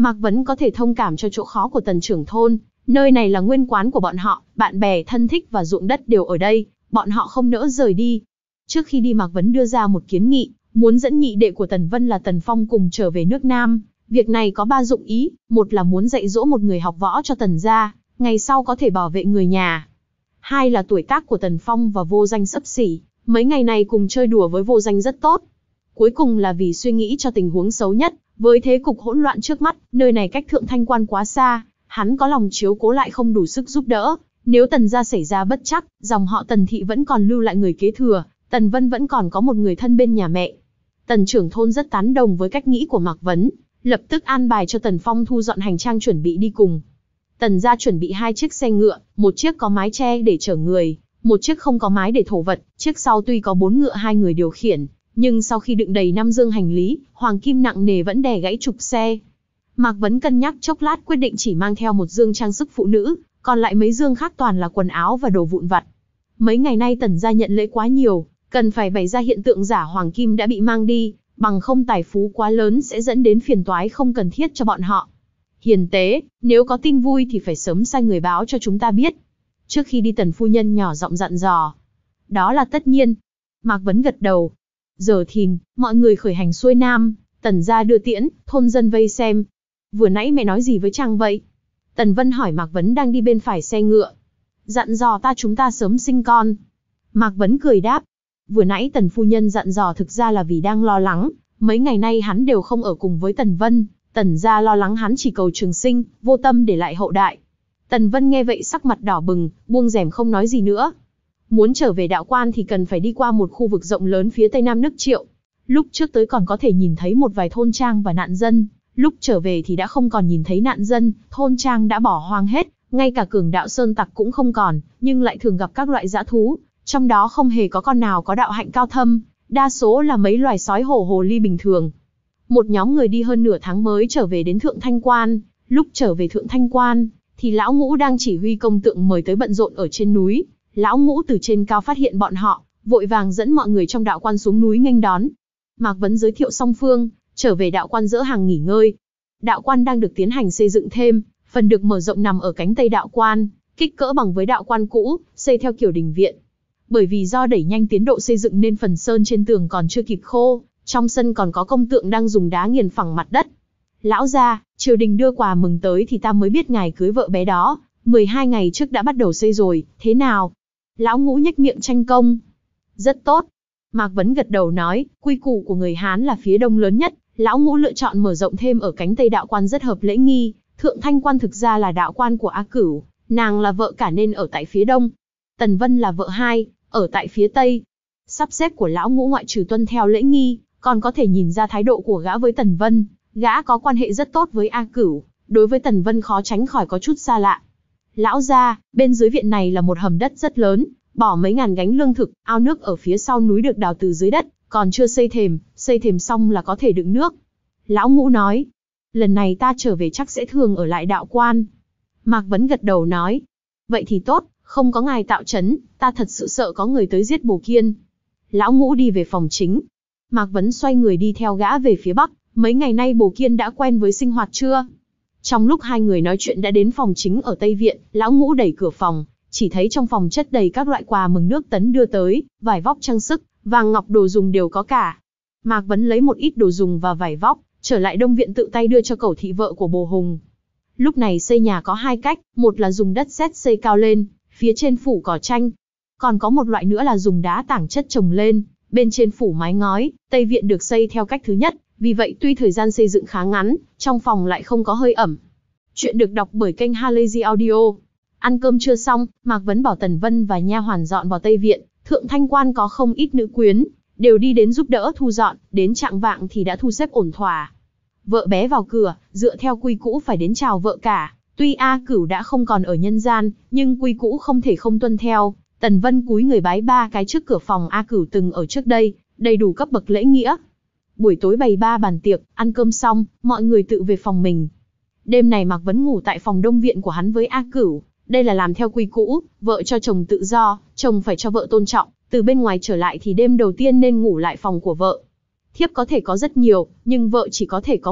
Mạc Vấn có thể thông cảm cho chỗ khó của Tần trưởng thôn, nơi này là nguyên quán của bọn họ, bạn bè, thân thích và ruộng đất đều ở đây, bọn họ không nỡ rời đi. Trước khi đi Mạc Vấn đưa ra một kiến nghị, muốn dẫn nhị đệ của Tần Vân là Tần Phong cùng trở về nước Nam. Việc này có ba dụng ý, một là muốn dạy dỗ một người học võ cho Tần gia, ngày sau có thể bảo vệ người nhà. Hai là tuổi tác của Tần Phong và Vô Danh xấp xỉ, mấy ngày này cùng chơi đùa với Vô Danh rất tốt. Cuối cùng là vì suy nghĩ cho tình huống xấu nhất, với thế cục hỗn loạn trước mắt, nơi này cách Thượng Thanh Quan quá xa, hắn có lòng chiếu cố lại không đủ sức giúp đỡ. Nếu Tần gia xảy ra bất trắc, dòng họ Tần thị vẫn còn lưu lại người kế thừa, Tần Vân vẫn còn có một người thân bên nhà mẹ. Tần trưởng thôn rất tán đồng với cách nghĩ của Mạc Vấn, lập tức an bài cho Tần Phong thu dọn hành trang chuẩn bị đi cùng. Tần gia chuẩn bị hai chiếc xe ngựa, một chiếc có mái che để chở người, một chiếc không có mái để thổ vật, chiếc sau tuy có bốn ngựa hai người điều khiển, nhưng sau khi đựng đầy năm dương hành lý, hoàng kim nặng nề vẫn đè gãy trục xe. Mạc Vấn cân nhắc chốc lát quyết định chỉ mang theo một dương trang sức phụ nữ, còn lại mấy dương khác toàn là quần áo và đồ vụn vặt. Mấy ngày nay Tần gia nhận lễ quá nhiều, cần phải bày ra hiện tượng giả hoàng kim đã bị mang đi, bằng không tài phú quá lớn sẽ dẫn đến phiền toái không cần thiết cho bọn họ. Hiền tế, nếu có tin vui thì phải sớm sai người báo cho chúng ta biết. Trước khi đi Tần phu nhân nhỏ giọng dặn dò. Đó là tất nhiên. Mạc Vấn gật đầu. Giờ thìn, mọi người khởi hành xuôi nam, Tần gia đưa tiễn, thôn dân vây xem. Vừa nãy mẹ nói gì với Trang vậy? Tần Vân hỏi Mạc Vấn đang đi bên phải xe ngựa. Dặn dò ta chúng ta sớm sinh con. Mạc Vấn cười đáp. Vừa nãy Tần phu nhân dặn dò thực ra là vì đang lo lắng, mấy ngày nay hắn đều không ở cùng với Tần Vân, Tần gia lo lắng hắn chỉ cầu trường sinh, vô tâm để lại hậu đại. Tần Vân nghe vậy sắc mặt đỏ bừng, buông rèm không nói gì nữa. Muốn trở về đạo quan thì cần phải đi qua một khu vực rộng lớn phía tây nam nước Triệu. Lúc trước tới còn có thể nhìn thấy một vài thôn trang và nạn dân, lúc trở về thì đã không còn nhìn thấy nạn dân, thôn trang đã bỏ hoang hết, ngay cả cường đạo sơn tặc cũng không còn, nhưng lại thường gặp các loại dã thú, trong đó không hề có con nào có đạo hạnh cao thâm, đa số là mấy loài sói hổ hồ ly bình thường. Một nhóm người đi hơn nửa tháng mới trở về đến Thượng Thanh Quan, lúc trở về Thượng Thanh Quan, thì Lão Ngũ đang chỉ huy công tượng mời tới bận rộn ở trên núi. Lão Ngũ từ trên cao phát hiện bọn họ, vội vàng dẫn mọi người trong đạo quan xuống núi nghênh đón. Mạc Vấn giới thiệu song phương, trở về đạo quan dỡ hàng nghỉ ngơi. Đạo quan đang được tiến hành xây dựng thêm, phần được mở rộng nằm ở cánh tây đạo quan, kích cỡ bằng với đạo quan cũ, xây theo kiểu đình viện. Bởi vì do đẩy nhanh tiến độ xây dựng nên phần sơn trên tường còn chưa kịp khô, trong sân còn có công tượng đang dùng đá nghiền phẳng mặt đất. Lão gia, triều đình đưa quà mừng tới thì ta mới biết ngài cưới vợ bé đó, mười hai ngày trước đã bắt đầu xây rồi, thế nào? Lão Ngũ nhếch miệng tranh công. Rất tốt. Mạc Vấn gật đầu nói, quy củ của người Hán là phía đông lớn nhất, Lão Ngũ lựa chọn mở rộng thêm ở cánh tây đạo quan rất hợp lễ nghi. Thượng Thanh Quan thực ra là đạo quan của A Cửu, nàng là vợ cả nên ở tại phía đông. Tần Vân là vợ hai, ở tại phía tây. Sắp xếp của Lão Ngũ ngoại trừ tuân theo lễ nghi, còn có thể nhìn ra thái độ của gã với Tần Vân. Gã có quan hệ rất tốt với A Cửu, đối với Tần Vân khó tránh khỏi có chút xa lạ. Lão gia, bên dưới viện này là một hầm đất rất lớn, bỏ mấy ngàn gánh lương thực, ao nước ở phía sau núi được đào từ dưới đất, còn chưa xây thềm, xây thềm xong là có thể đựng nước. Lão Ngũ nói, lần này ta trở về chắc sẽ thường ở lại đạo quan. Mạc Vấn gật đầu nói, vậy thì tốt, không có ngài tạo trấn, ta thật sự sợ có người tới giết Bồ Kiên. Lão Ngũ đi về phòng chính. Mạc Vấn xoay người đi theo gã về phía bắc, mấy ngày nay Bồ Kiên đã quen với sinh hoạt chưa? Trong lúc hai người nói chuyện đã đến phòng chính ở Tây Viện, Lão Ngũ đẩy cửa phòng, chỉ thấy trong phòng chất đầy các loại quà mừng nước Tấn đưa tới, vải vóc trang sức, vàng ngọc đồ dùng đều có cả. Mạc Vấn lấy một ít đồ dùng và vải vóc, trở lại Đông Viện tự tay đưa cho Cẩu thị vợ của Bồ Hùng. Lúc này xây nhà có hai cách, một là dùng đất sét xây cao lên, phía trên phủ cỏ tranh. Còn có một loại nữa là dùng đá tảng chất trồng lên, bên trên phủ mái ngói. Tây Viện được xây theo cách thứ nhất, vì vậy tuy thời gian xây dựng khá ngắn, trong phòng lại không có hơi ẩm. Chuyện được đọc bởi kênh Halazy Audio. Ăn cơm chưa xong, Mạc Vấn bảo Tần Vân và nha hoàn dọn vào Tây Viện. Thượng Thanh Quan có không ít nữ quyến, đều đi đến giúp đỡ thu dọn, đến chạng vạng thì đã thu xếp ổn thỏa. Vợ bé vào cửa, dựa theo quy cũ phải đến chào vợ cả. Tuy A Cửu đã không còn ở nhân gian, nhưng quy cũ không thể không tuân theo. Tần Vân cúi người bái ba cái trước cửa phòng A Cửu từng ở trước đây, đầy đủ cấp bậc lễ nghĩa. Buổi tối bày ba bàn tiệc, ăn cơm xong, mọi người tự về phòng mình. Đêm này Mạc Vấn ngủ tại phòng Đông Viện của hắn với A Cửu. Đây là làm theo quy cũ, vợ cho chồng tự do, chồng phải cho vợ tôn trọng. Từ bên ngoài trở lại thì đêm đầu tiên nên ngủ lại phòng của vợ. Thiếp có thể có rất nhiều, nhưng vợ chỉ có thể có một.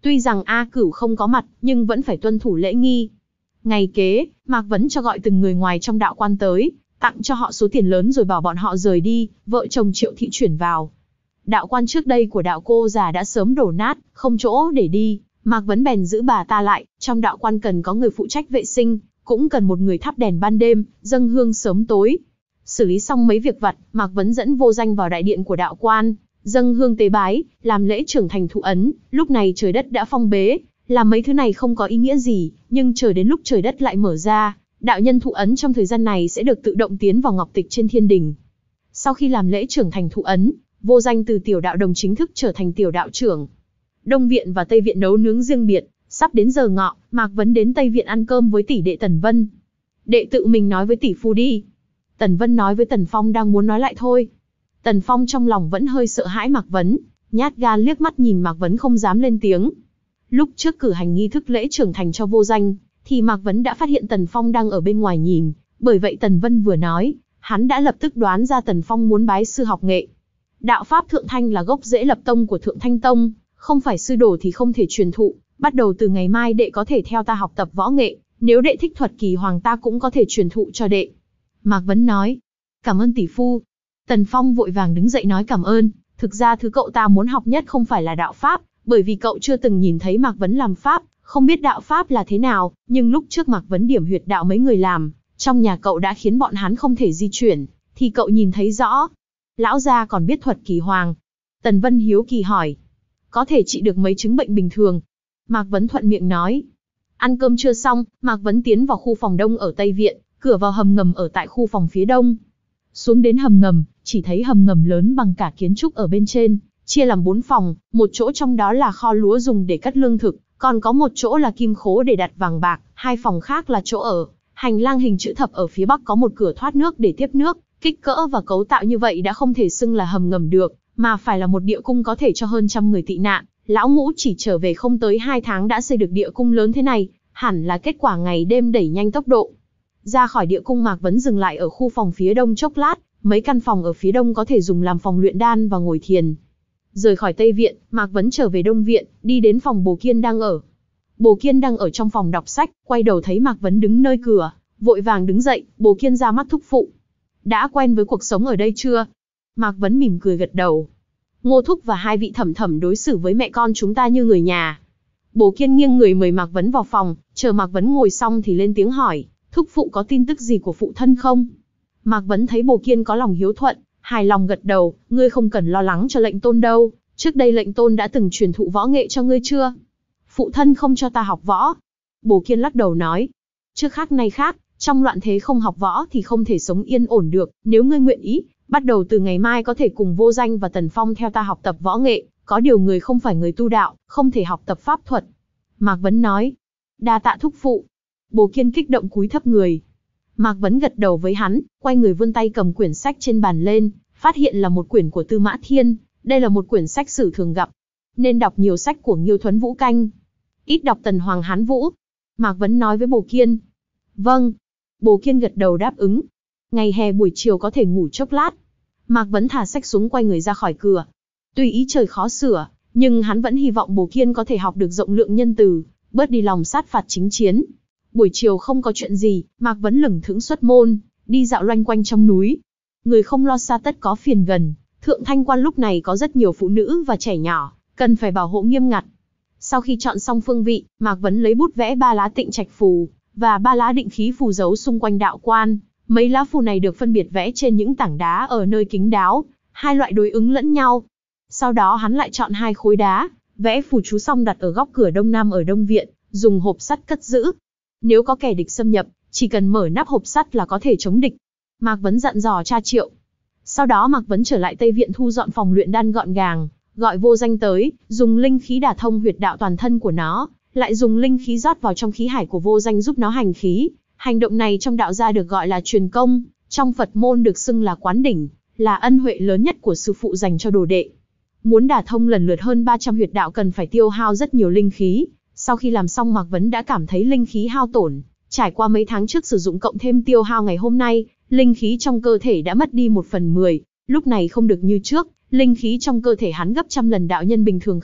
Tuy rằng A Cửu không có mặt, nhưng vẫn phải tuân thủ lễ nghi. Ngày kế, Mạc Vấn cho gọi từng người ngoài trong đạo quan tới, tặng cho họ số tiền lớn rồi bảo bọn họ rời đi, vợ chồng Triệu Thị chuyển vào. Đạo quan trước đây của đạo cô già đã sớm đổ nát, không chỗ để đi, Mạc Vấn bèn giữ bà ta lại, trong đạo quan cần có người phụ trách vệ sinh, cũng cần một người thắp đèn ban đêm, dâng hương sớm tối. Xử lý xong mấy việc vặt, Mạc Vấn dẫn Vô Danh vào đại điện của đạo quan, dâng hương tế bái, làm lễ trưởng thành thụ ấn. Lúc này trời đất đã phong bế, làm mấy thứ này không có ý nghĩa gì, nhưng chờ đến lúc trời đất lại mở ra, đạo nhân thụ ấn trong thời gian này sẽ được tự động tiến vào ngọc tịch trên thiên đình. Sau khi làm lễ trưởng thành thụ ấn, Vô Danh từ tiểu đạo đồng chính thức trở thành tiểu đạo trưởng. Đông viện và Tây viện nấu nướng riêng biệt, sắp đến giờ ngọ, Mạc Vấn đến Tây viện ăn cơm với tỷ đệ Tần Vân. Đệ tự mình nói với tỷ phu đi. Tần Vân nói với Tần Phong đang muốn nói lại thôi. Tần Phong trong lòng vẫn hơi sợ hãi Mạc Vấn, nhát gan liếc mắt nhìn Mạc Vấn không dám lên tiếng. Lúc trước cử hành nghi thức lễ trưởng thành cho Vô Danh, thì Mạc Vấn đã phát hiện Tần Phong đang ở bên ngoài nhìn, bởi vậy Tần Vân vừa nói, hắn đã lập tức đoán ra Tần Phong muốn bái sư học nghệ. Đạo pháp Thượng Thanh là gốc rễ lập tông của Thượng Thanh Tông, không phải sư đồ thì không thể truyền thụ, bắt đầu từ ngày mai đệ có thể theo ta học tập võ nghệ, nếu đệ thích thuật kỳ hoàng ta cũng có thể truyền thụ cho đệ. Mạc Vấn nói, cảm ơn tỷ phu. Tần Phong vội vàng đứng dậy nói cảm ơn, thực ra thứ cậu ta muốn học nhất không phải là đạo pháp, bởi vì cậu chưa từng nhìn thấy Mạc Vấn làm pháp, không biết đạo pháp là thế nào, nhưng lúc trước Mạc Vấn điểm huyệt đạo mấy người làm, trong nhà cậu đã khiến bọn hắn không thể di chuyển, thì cậu nhìn thấy rõ. Lão gia còn biết thuật kỳ hoàng. Tần Vân hiếu kỳ hỏi, có thể trị được mấy chứng bệnh bình thường? Mạc Vấn thuận miệng nói. Ăn cơm trưa xong, Mạc Vấn tiến vào khu phòng đông ở Tây Viện, cửa vào hầm ngầm ở tại khu phòng phía đông. Xuống đến hầm ngầm, chỉ thấy hầm ngầm lớn bằng cả kiến trúc ở bên trên, chia làm bốn phòng, một chỗ trong đó là kho lúa dùng để cất lương thực, còn có một chỗ là kim khố để đặt vàng bạc, hai phòng khác là chỗ ở. Hành lang hình chữ thập ở phía bắc có một cửa thoát nước để tiếp nước, kích cỡ và cấu tạo như vậy đã không thể xưng là hầm ngầm được, mà phải là một địa cung có thể cho hơn trăm người tị nạn. Lão Ngũ chỉ trở về không tới hai tháng đã xây được địa cung lớn thế này, hẳn là kết quả ngày đêm đẩy nhanh tốc độ. Ra khỏi địa cung, Mạc Vấn dừng lại ở khu phòng phía đông chốc lát, mấy căn phòng ở phía đông có thể dùng làm phòng luyện đan và ngồi thiền. Rời khỏi Tây Viện, Mạc Vấn trở về Đông Viện, đi đến phòng Bồ Kiên đang ở. Bồ Kiên đang ở trong phòng đọc sách, quay đầu thấy Mạc Vấn đứng nơi cửa, vội vàng đứng dậy. Bồ Kiên ra mắt thúc phụ. Đã quen với cuộc sống ở đây chưa? Mạc Vấn mỉm cười gật đầu. Ngô thúc và hai vị thẩm thẩm đối xử với mẹ con chúng ta như người nhà. Bồ Kiên nghiêng người mời Mạc Vấn vào phòng, chờ Mạc Vấn ngồi xong thì lên tiếng hỏi, thúc phụ có tin tức gì của phụ thân không? Mạc Vấn thấy Bồ Kiên có lòng hiếu thuận, hài lòng gật đầu, ngươi không cần lo lắng cho lệnh tôn đâu, trước đây lệnh tôn đã từng truyền thụ võ nghệ cho ngươi chưa? Phụ thân không cho ta học võ. Bồ Kiên lắc đầu nói, trước khác nay khác, trong loạn thế không học võ thì không thể sống yên ổn được, nếu ngươi nguyện ý, bắt đầu từ ngày mai có thể cùng Vô Danh và Tần Phong theo ta học tập võ nghệ, có điều người không phải người tu đạo, không thể học tập pháp thuật. Mạc Vấn nói, đa tạ thúc phụ. Bồ Kiên kích động cúi thấp người. Mạc Vấn gật đầu với hắn, quay người vươn tay cầm quyển sách trên bàn lên, phát hiện là một quyển của Tư Mã Thiên, đây là một quyển sách sử thường gặp. Nên đọc nhiều sách của Nghiêu Thuấn Vũ Canh, ít đọc Tần Hoàng Hán Vũ. Mạc Vấn nói với Bồ Kiên. Vâng. Bồ Kiên gật đầu đáp ứng. Ngày hè buổi chiều có thể ngủ chốc lát. Mạc Vấn thả sách xuống quay người ra khỏi cửa. Tuy ý trời khó sửa, nhưng hắn vẫn hy vọng Bồ Kiên có thể học được rộng lượng nhân từ, bớt đi lòng sát phạt chính chiến. Buổi chiều không có chuyện gì, Mạc Vấn lững thững xuất môn, đi dạo loanh quanh trong núi. Người không lo xa tất có phiền gần, Thượng Thanh Quan lúc này có rất nhiều phụ nữ và trẻ nhỏ, cần phải bảo hộ nghiêm ngặt. Sau khi chọn xong phương vị, Mạc Vấn lấy bút vẽ ba lá tịnh trạch phù, và ba lá định khí phù giấu xung quanh đạo quan. Mấy lá phù này được phân biệt vẽ trên những tảng đá ở nơi kín đáo, hai loại đối ứng lẫn nhau. Sau đó hắn lại chọn hai khối đá, vẽ phù chú xong đặt ở góc cửa đông nam ở Đông Viện, dùng hộp sắt cất giữ. Nếu có kẻ địch xâm nhập, chỉ cần mở nắp hộp sắt là có thể chống địch. Mạc Vấn dặn dò cha Triệu. Sau đó Mạc Vấn trở lại Tây Viện thu dọn phòng luyện đan gọn gàng, gọi Vô Danh tới, dùng linh khí đả thông huyệt đạo toàn thân của nó, lại dùng linh khí rót vào trong khí hải của Vô Danh giúp nó hành khí. Hành động này trong đạo gia được gọi là truyền công, trong Phật môn được xưng là quán đỉnh, là ân huệ lớn nhất của sư phụ dành cho đồ đệ. Muốn đả thông lần lượt hơn ba trăm huyệt đạo cần phải tiêu hao rất nhiều linh khí. Sau khi làm xong Mạc Vấn đã cảm thấy linh khí hao tổn, trải qua mấy tháng trước sử dụng cộng thêm tiêu hao ngày hôm nay, linh khí trong cơ thể đã mất đi một phần mười, lúc này không được như trước, linh khí trong cơ thể hắn gấp trăm lần đạo nhân bình thường khác,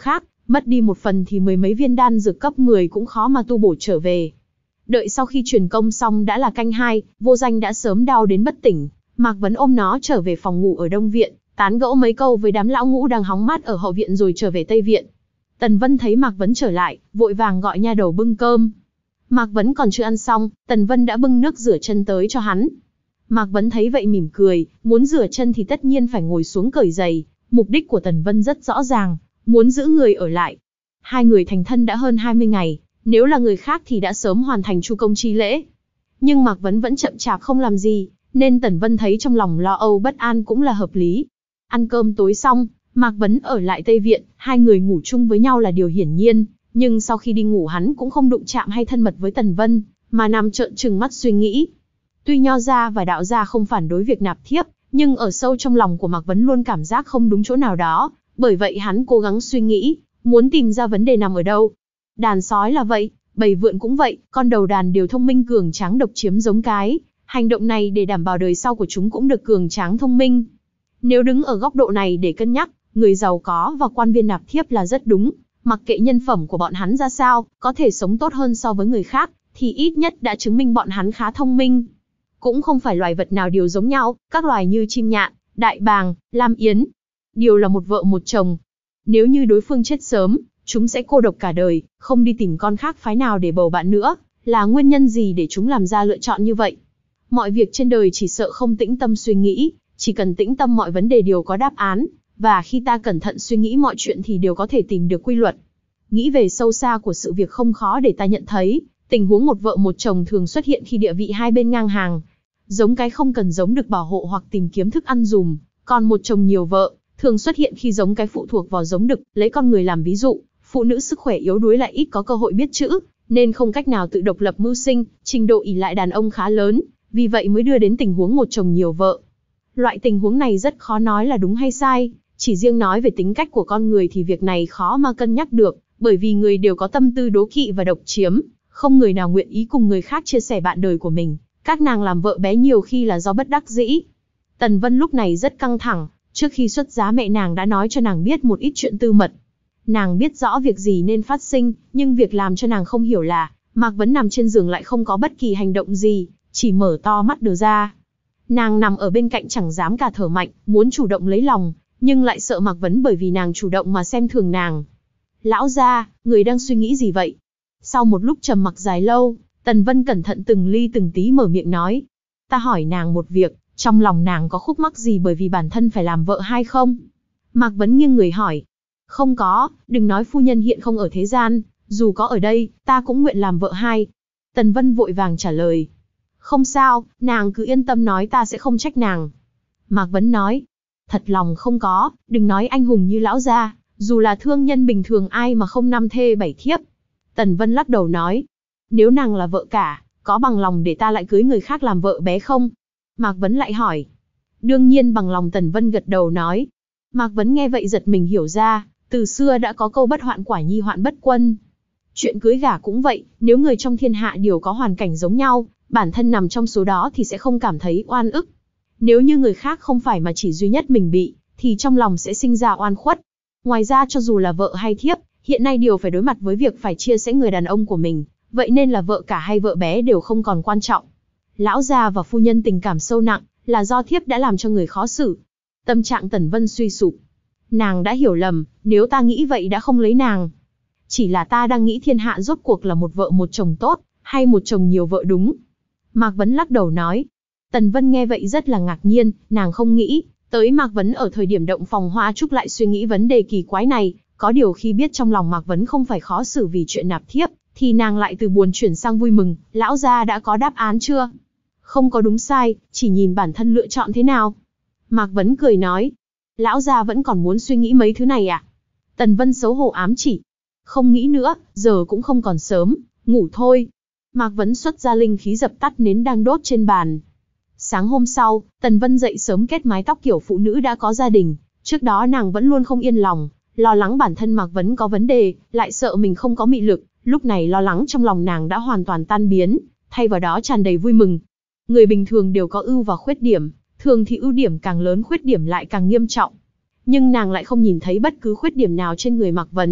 mất đi một phần thì mười mấy viên đan dược cấp mười cũng khó mà tu bổ trở về. Đợi sau khi truyền công xong đã là canh hai, Vô Danh đã sớm đau đến bất tỉnh. Mạc Vấn ôm nó trở về phòng ngủ ở Đông Viện, tán gẫu mấy câu với đám lão ngũ đang hóng mát ở Hậu Viện rồi trở về Tây Viện. Tần Vân thấy Mạc Vấn trở lại, vội vàng gọi nha đầu bưng cơm. Mạc Vấn còn chưa ăn xong, Tần Vân đã bưng nước rửa chân tới cho hắn. Mạc Vấn thấy vậy mỉm cười, muốn rửa chân thì tất nhiên phải ngồi xuống cởi giày. Mục đích của Tần Vân rất rõ ràng, muốn giữ người ở lại. Hai người thành thân đã hơn hai mươi ngày, nếu là người khác thì đã sớm hoàn thành chu công chi lễ. Nhưng Mạc Vấn vẫn chậm chạp không làm gì, nên Tần Vân thấy trong lòng lo âu bất an cũng là hợp lý. Ăn cơm tối xong, Mạc Vấn ở lại Tây Viện, hai người ngủ chung với nhau là điều hiển nhiên, nhưng sau khi đi ngủ hắn cũng không đụng chạm hay thân mật với Tần Vân, mà nằm trợn trừng mắt suy nghĩ. Tuy Nho gia và Đạo gia không phản đối việc nạp thiếp, nhưng ở sâu trong lòng của Mạc Vấn luôn cảm giác không đúng chỗ nào đó, bởi vậy hắn cố gắng suy nghĩ, muốn tìm ra vấn đề nằm ở đâu. Đàn sói là vậy, bầy vượn cũng vậy, con đầu đàn đều thông minh cường tráng độc chiếm giống cái, hành động này để đảm bảo đời sau của chúng cũng được cường tráng thông minh. Nếu đứng ở góc độ này để cân nhắc, người giàu có và quan viên nạp thiếp là rất đúng, mặc kệ nhân phẩm của bọn hắn ra sao, có thể sống tốt hơn so với người khác, thì ít nhất đã chứng minh bọn hắn khá thông minh. Cũng không phải loài vật nào đều giống nhau, các loài như chim nhạn, đại bàng, lam yến, đều là một vợ một chồng. Nếu như đối phương chết sớm, chúng sẽ cô độc cả đời, không đi tìm con khác phái nào để bầu bạn nữa, là nguyên nhân gì để chúng làm ra lựa chọn như vậy? Mọi việc trên đời chỉ sợ không tĩnh tâm suy nghĩ, chỉ cần tĩnh tâm mọi vấn đề đều có đáp án, và khi ta cẩn thận suy nghĩ mọi chuyện thì đều có thể tìm được quy luật. Nghĩ về sâu xa của sự việc không khó để ta nhận thấy, tình huống một vợ một chồng thường xuất hiện khi địa vị hai bên ngang hàng. Giống cái không cần giống được bảo hộ hoặc tìm kiếm thức ăn dùm, còn một chồng nhiều vợ, thường xuất hiện khi giống cái phụ thuộc vào giống đực. Lấy con người làm ví dụ, phụ nữ sức khỏe yếu đuối lại ít có cơ hội biết chữ, nên không cách nào tự độc lập mưu sinh, trình độ ỷ lại đàn ông khá lớn, vì vậy mới đưa đến tình huống một chồng nhiều vợ. Loại tình huống này rất khó nói là đúng hay sai, chỉ riêng nói về tính cách của con người thì việc này khó mà cân nhắc được, bởi vì người đều có tâm tư đố kỵ và độc chiếm, không người nào nguyện ý cùng người khác chia sẻ bạn đời của mình. Các nàng làm vợ bé nhiều khi là do bất đắc dĩ. Tần Vân lúc này rất căng thẳng, trước khi xuất giá mẹ nàng đã nói cho nàng biết một ít chuyện tư mật. Nàng biết rõ việc gì nên phát sinh, nhưng việc làm cho nàng không hiểu là, Mạc Vấn nằm trên giường lại không có bất kỳ hành động gì, chỉ mở to mắt đờ ra. Nàng nằm ở bên cạnh chẳng dám cả thở mạnh, muốn chủ động lấy lòng, nhưng lại sợ Mạc Vấn bởi vì nàng chủ động mà xem thường nàng. Lão gia, người đang suy nghĩ gì vậy? Sau một lúc trầm mặc dài lâu, Tần Vân cẩn thận từng ly từng tí mở miệng nói. Ta hỏi nàng một việc, trong lòng nàng có khúc mắc gì bởi vì bản thân phải làm vợ hay không? Mạc Vấn nghiêng người hỏi. Không có, đừng nói phu nhân hiện không ở thế gian, dù có ở đây, ta cũng nguyện làm vợ hai. Tần Vân vội vàng trả lời. Không sao, nàng cứ yên tâm nói, ta sẽ không trách nàng. Mạc Vấn nói. Thật lòng không có, đừng nói anh hùng như lão gia, dù là thương nhân bình thường ai mà không năm thê bảy thiếp. Tần Vân lắc đầu nói. Nếu nàng là vợ cả, có bằng lòng để ta lại cưới người khác làm vợ bé không? Mạc Vấn lại hỏi. Đương nhiên bằng lòng. Tần Vân gật đầu nói. Mạc Vấn nghe vậy giật mình hiểu ra, từ xưa đã có câu bất hoạn quả nhi hoạn bất quân. Chuyện cưới gả cũng vậy, nếu người trong thiên hạ đều có hoàn cảnh giống nhau, bản thân nằm trong số đó thì sẽ không cảm thấy oan ức. Nếu như người khác không phải mà chỉ duy nhất mình bị, thì trong lòng sẽ sinh ra oan khuất. Ngoài ra cho dù là vợ hay thiếp, hiện nay đều phải đối mặt với việc phải chia sẻ người đàn ông của mình, vậy nên là vợ cả hay vợ bé đều không còn quan trọng. Lão gia và phu nhân tình cảm sâu nặng, là do thiếp đã làm cho người khó xử. Tâm trạng Tần Vân suy sụp. Nàng đã hiểu lầm, nếu ta nghĩ vậy đã không lấy nàng. Chỉ là ta đang nghĩ thiên hạ rốt cuộc là một vợ một chồng tốt, hay một chồng nhiều vợ đúng. Mạc Vấn lắc đầu nói. Tần Vân nghe vậy rất là ngạc nhiên, nàng không nghĩ tới Mạc Vấn ở thời điểm động phòng hoa trúc lại suy nghĩ vấn đề kỳ quái này. Có điều khi biết trong lòng Mạc Vấn không phải khó xử vì chuyện nạp thiếp, thì nàng lại từ buồn chuyển sang vui mừng. Lão gia đã có đáp án chưa? Không có đúng sai, chỉ nhìn bản thân lựa chọn thế nào. Mạc Vấn cười nói. Lão gia vẫn còn muốn suy nghĩ mấy thứ này à? Tần Vân xấu hổ ám chỉ. Không nghĩ nữa, giờ cũng không còn sớm, ngủ thôi. Mạc Vấn xuất ra linh khí dập tắt nến đang đốt trên bàn. Sáng hôm sau, Tần Vân dậy sớm kết mái tóc kiểu phụ nữ đã có gia đình. Trước đó nàng vẫn luôn không yên lòng, lo lắng bản thân Mạc Vấn có vấn đề, lại sợ mình không có mị lực. Lúc này lo lắng trong lòng nàng đã hoàn toàn tan biến, thay vào đó tràn đầy vui mừng. Người bình thường đều có ưu và khuyết điểm, thường thì ưu điểm càng lớn khuyết điểm lại càng nghiêm trọng. Nhưng nàng lại không nhìn thấy bất cứ khuyết điểm nào trên người Mạc Vấn,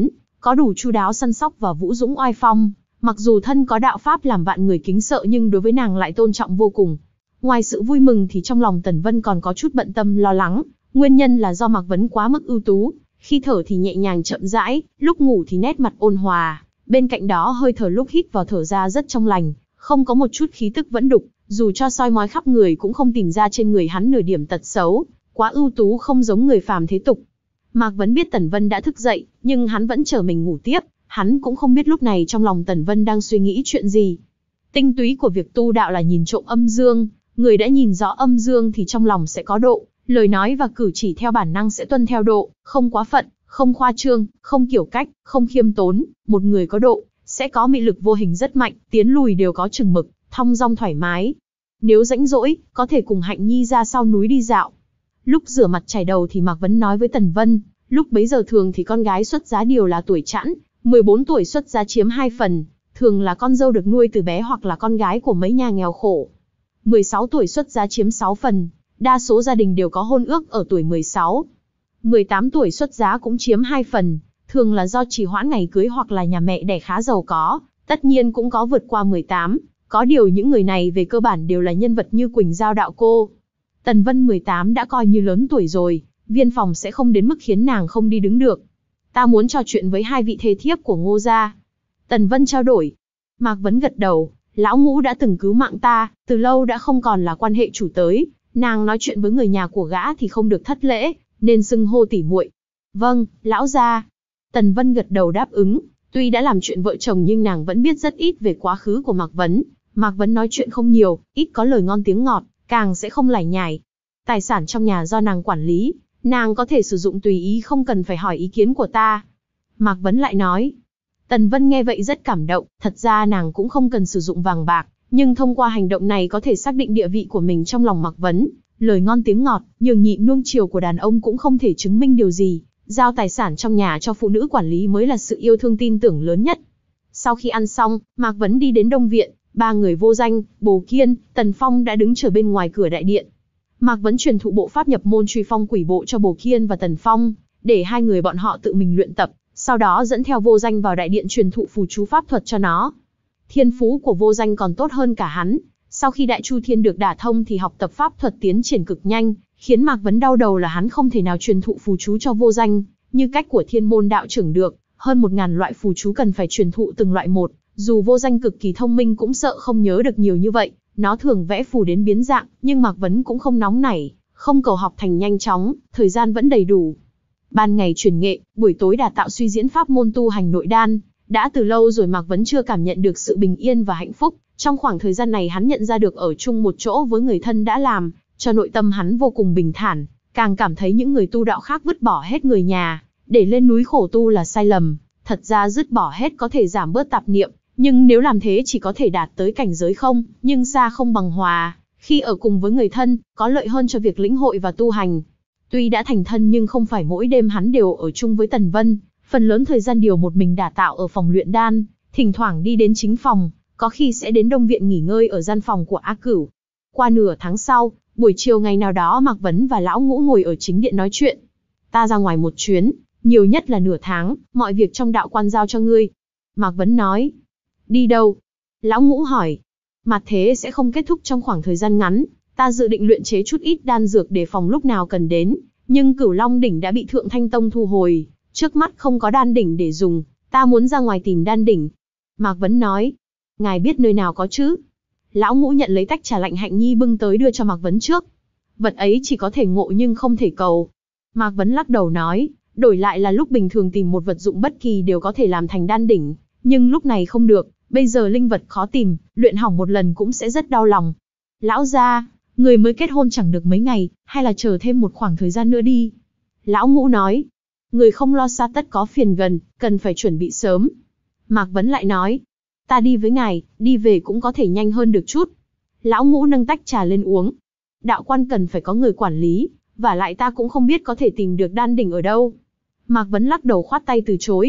có đủ chu đáo săn sóc và vũ dũng oai phong. Mặc dù thân có đạo pháp làm vạn người kính sợ nhưng đối với nàng lại tôn trọng vô cùng. Ngoài sự vui mừng thì trong lòng Tần Vân còn có chút bận tâm lo lắng, nguyên nhân là do Mạc Vấn quá mức ưu tú, khi thở thì nhẹ nhàng chậm rãi, lúc ngủ thì nét mặt ôn hòa, bên cạnh đó hơi thở lúc hít vào thở ra rất trong lành, không có một chút khí tức vẫn đục, dù cho soi mói khắp người cũng không tìm ra trên người hắn nửa điểm tật xấu, quá ưu tú không giống người phàm thế tục. Mạc Vấn biết Tần Vân đã thức dậy, nhưng hắn vẫn chờ mình ngủ tiếp, hắn cũng không biết lúc này trong lòng Tần Vân đang suy nghĩ chuyện gì. Tinh túy của việc tu đạo là nhìn trộm âm dương, người đã nhìn rõ âm dương thì trong lòng sẽ có độ, lời nói và cử chỉ theo bản năng sẽ tuân theo độ, không quá phận, không khoa trương, không kiểu cách, không khiêm tốn. Một người có độ, sẽ có mị lực vô hình rất mạnh, tiến lùi đều có chừng mực, thong dong thoải mái. Nếu rãnh rỗi, có thể cùng Hạnh Nhi ra sau núi đi dạo. Lúc rửa mặt chải đầu thì Mạc Vấn nói với Tần Vân, lúc bấy giờ thường thì con gái xuất giá đều là tuổi chẵn, mười bốn tuổi xuất giá chiếm hai phần, thường là con dâu được nuôi từ bé hoặc là con gái của mấy nhà nghèo khổ. mười sáu tuổi xuất giá chiếm sáu phần, đa số gia đình đều có hôn ước ở tuổi mười sáu. mười tám tuổi xuất giá cũng chiếm hai phần, thường là do trì hoãn ngày cưới hoặc là nhà mẹ đẻ khá giàu có, tất nhiên cũng có vượt qua mười tám, có điều những người này về cơ bản đều là nhân vật như Quỳnh Giao đạo cô. Tần Vân mười tám đã coi như lớn tuổi rồi, viên phòng sẽ không đến mức khiến nàng không đi đứng được. Ta muốn trò chuyện với hai vị thê thiếp của Ngô gia. Tần Vân trao đổi. Mạc Vấn gật đầu, lão Ngũ đã từng cứu mạng ta, từ lâu đã không còn là quan hệ chủ tới, nàng nói chuyện với người nhà của gã thì không được thất lễ, nên xưng hô tỉ muội. Vâng, lão gia. Tần Vân gật đầu đáp ứng, tuy đã làm chuyện vợ chồng nhưng nàng vẫn biết rất ít về quá khứ của Mạc Vấn. Mạc Vấn nói chuyện không nhiều, ít có lời ngon tiếng ngọt, càng sẽ không lải nhải. Tài sản trong nhà do nàng quản lý, nàng có thể sử dụng tùy ý không cần phải hỏi ý kiến của ta. Mạc Vấn lại nói. Tần Vân nghe vậy rất cảm động, thật ra nàng cũng không cần sử dụng vàng bạc, nhưng thông qua hành động này có thể xác định địa vị của mình trong lòng Mạc Vấn. Lời ngon tiếng ngọt, nhường nhịn nuông chiều của đàn ông cũng không thể chứng minh điều gì, giao tài sản trong nhà cho phụ nữ quản lý mới là sự yêu thương tin tưởng lớn nhất. Sau khi ăn xong, Mạc Vấn đi đến Đông Viện, ba người Vô Danh, Bồ Kiên, Tần Phong đã đứng chờ bên ngoài cửa đại điện. Mạc Vấn truyền thụ bộ pháp nhập môn Truy Phong Quỷ Bộ cho Bồ Kiên và Tần Phong, để hai người bọn họ tự mình luyện tập, sau đó dẫn theo Vô Danh vào đại điện truyền thụ phù chú pháp thuật cho nó. Thiên phú của Vô Danh còn tốt hơn cả hắn, sau khi Đại Chu Thiên được đả thông thì học tập pháp thuật tiến triển cực nhanh, khiến Mạc Vấn đau đầu là hắn không thể nào truyền thụ phù chú cho Vô Danh, như cách của Thiên Môn đạo trưởng được, hơn một ngàn loại phù chú cần phải truyền thụ từng loại một, dù Vô Danh cực kỳ thông minh cũng sợ không nhớ được nhiều như vậy, nó thường vẽ phù đến biến dạng, nhưng Mạc Vấn cũng không nóng nảy, không cầu học thành nhanh chóng, thời gian vẫn đầy đủ. Ban ngày truyền nghệ, buổi tối đả tạo suy diễn pháp môn tu hành nội đan, đã từ lâu rồi Mạc Vấn chưa cảm nhận được sự bình yên và hạnh phúc, trong khoảng thời gian này hắn nhận ra được ở chung một chỗ với người thân đã làm cho nội tâm hắn vô cùng bình thản, càng cảm thấy những người tu đạo khác vứt bỏ hết người nhà, để lên núi khổ tu là sai lầm, thật ra dứt bỏ hết có thể giảm bớt tạp niệm, nhưng nếu làm thế chỉ có thể đạt tới cảnh giới không, nhưng xa không bằng hòa, khi ở cùng với người thân, có lợi hơn cho việc lĩnh hội và tu hành. Tuy đã thành thân nhưng không phải mỗi đêm hắn đều ở chung với Tần Vân, phần lớn thời gian điều một mình đả tạo ở phòng luyện đan, thỉnh thoảng đi đến chính phòng, có khi sẽ đến Đông Viện nghỉ ngơi ở gian phòng của A Cửu. Qua nửa tháng sau, buổi chiều ngày nào đó Mạc Vấn và Lão Ngũ ngồi ở chính điện nói chuyện. Ta ra ngoài một chuyến, nhiều nhất là nửa tháng, mọi việc trong đạo quan giao cho ngươi. Mạc Vấn nói. Đi đâu? Lão Ngũ hỏi. Mặt thế sẽ không kết thúc trong khoảng thời gian ngắn, ta dự định luyện chế chút ít đan dược để phòng lúc nào cần đến, nhưng Cửu Long đỉnh đã bị Thượng Thanh Tông thu hồi, trước mắt không có đan đỉnh để dùng, ta muốn ra ngoài tìm đan đỉnh. Mạc Vấn nói. Ngài biết nơi nào có chứ? Lão Ngũ nhận lấy tách trà lạnh Hạnh Nhi bưng tới đưa cho Mạc Vấn trước. Vật ấy chỉ có thể ngộ nhưng không thể cầu. Mạc Vấn lắc đầu nói, đổi lại là lúc bình thường tìm một vật dụng bất kỳ đều có thể làm thành đan đỉnh, nhưng lúc này không được, bây giờ linh vật khó tìm, luyện hỏng một lần cũng sẽ rất đau lòng. Lão gia, người mới kết hôn chẳng được mấy ngày, hay là chờ thêm một khoảng thời gian nữa đi. Lão Ngũ nói, người không lo xa tất có phiền gần, cần phải chuẩn bị sớm. Mạc Vấn lại nói, ta đi với ngài, đi về cũng có thể nhanh hơn được chút. Lão Ngũ nâng tách trà lên uống. Đạo quan cần phải có người quản lý, và lại ta cũng không biết có thể tìm được đan đỉnh ở đâu. Mạc Vấn lắc đầu khoát tay từ chối.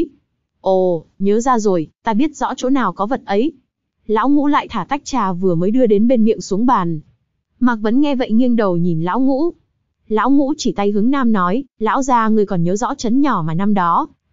Ồ, nhớ ra rồi, ta biết rõ chỗ nào có vật ấy. Lão Ngũ lại thả tách trà vừa mới đưa đến bên miệng xuống bàn. Mạc Vấn nghe vậy nghiêng đầu nhìn Lão Ngũ. Lão Ngũ chỉ tay hướng nam nói, lão gia người còn nhớ rõ trấn nhỏ mà năm đó,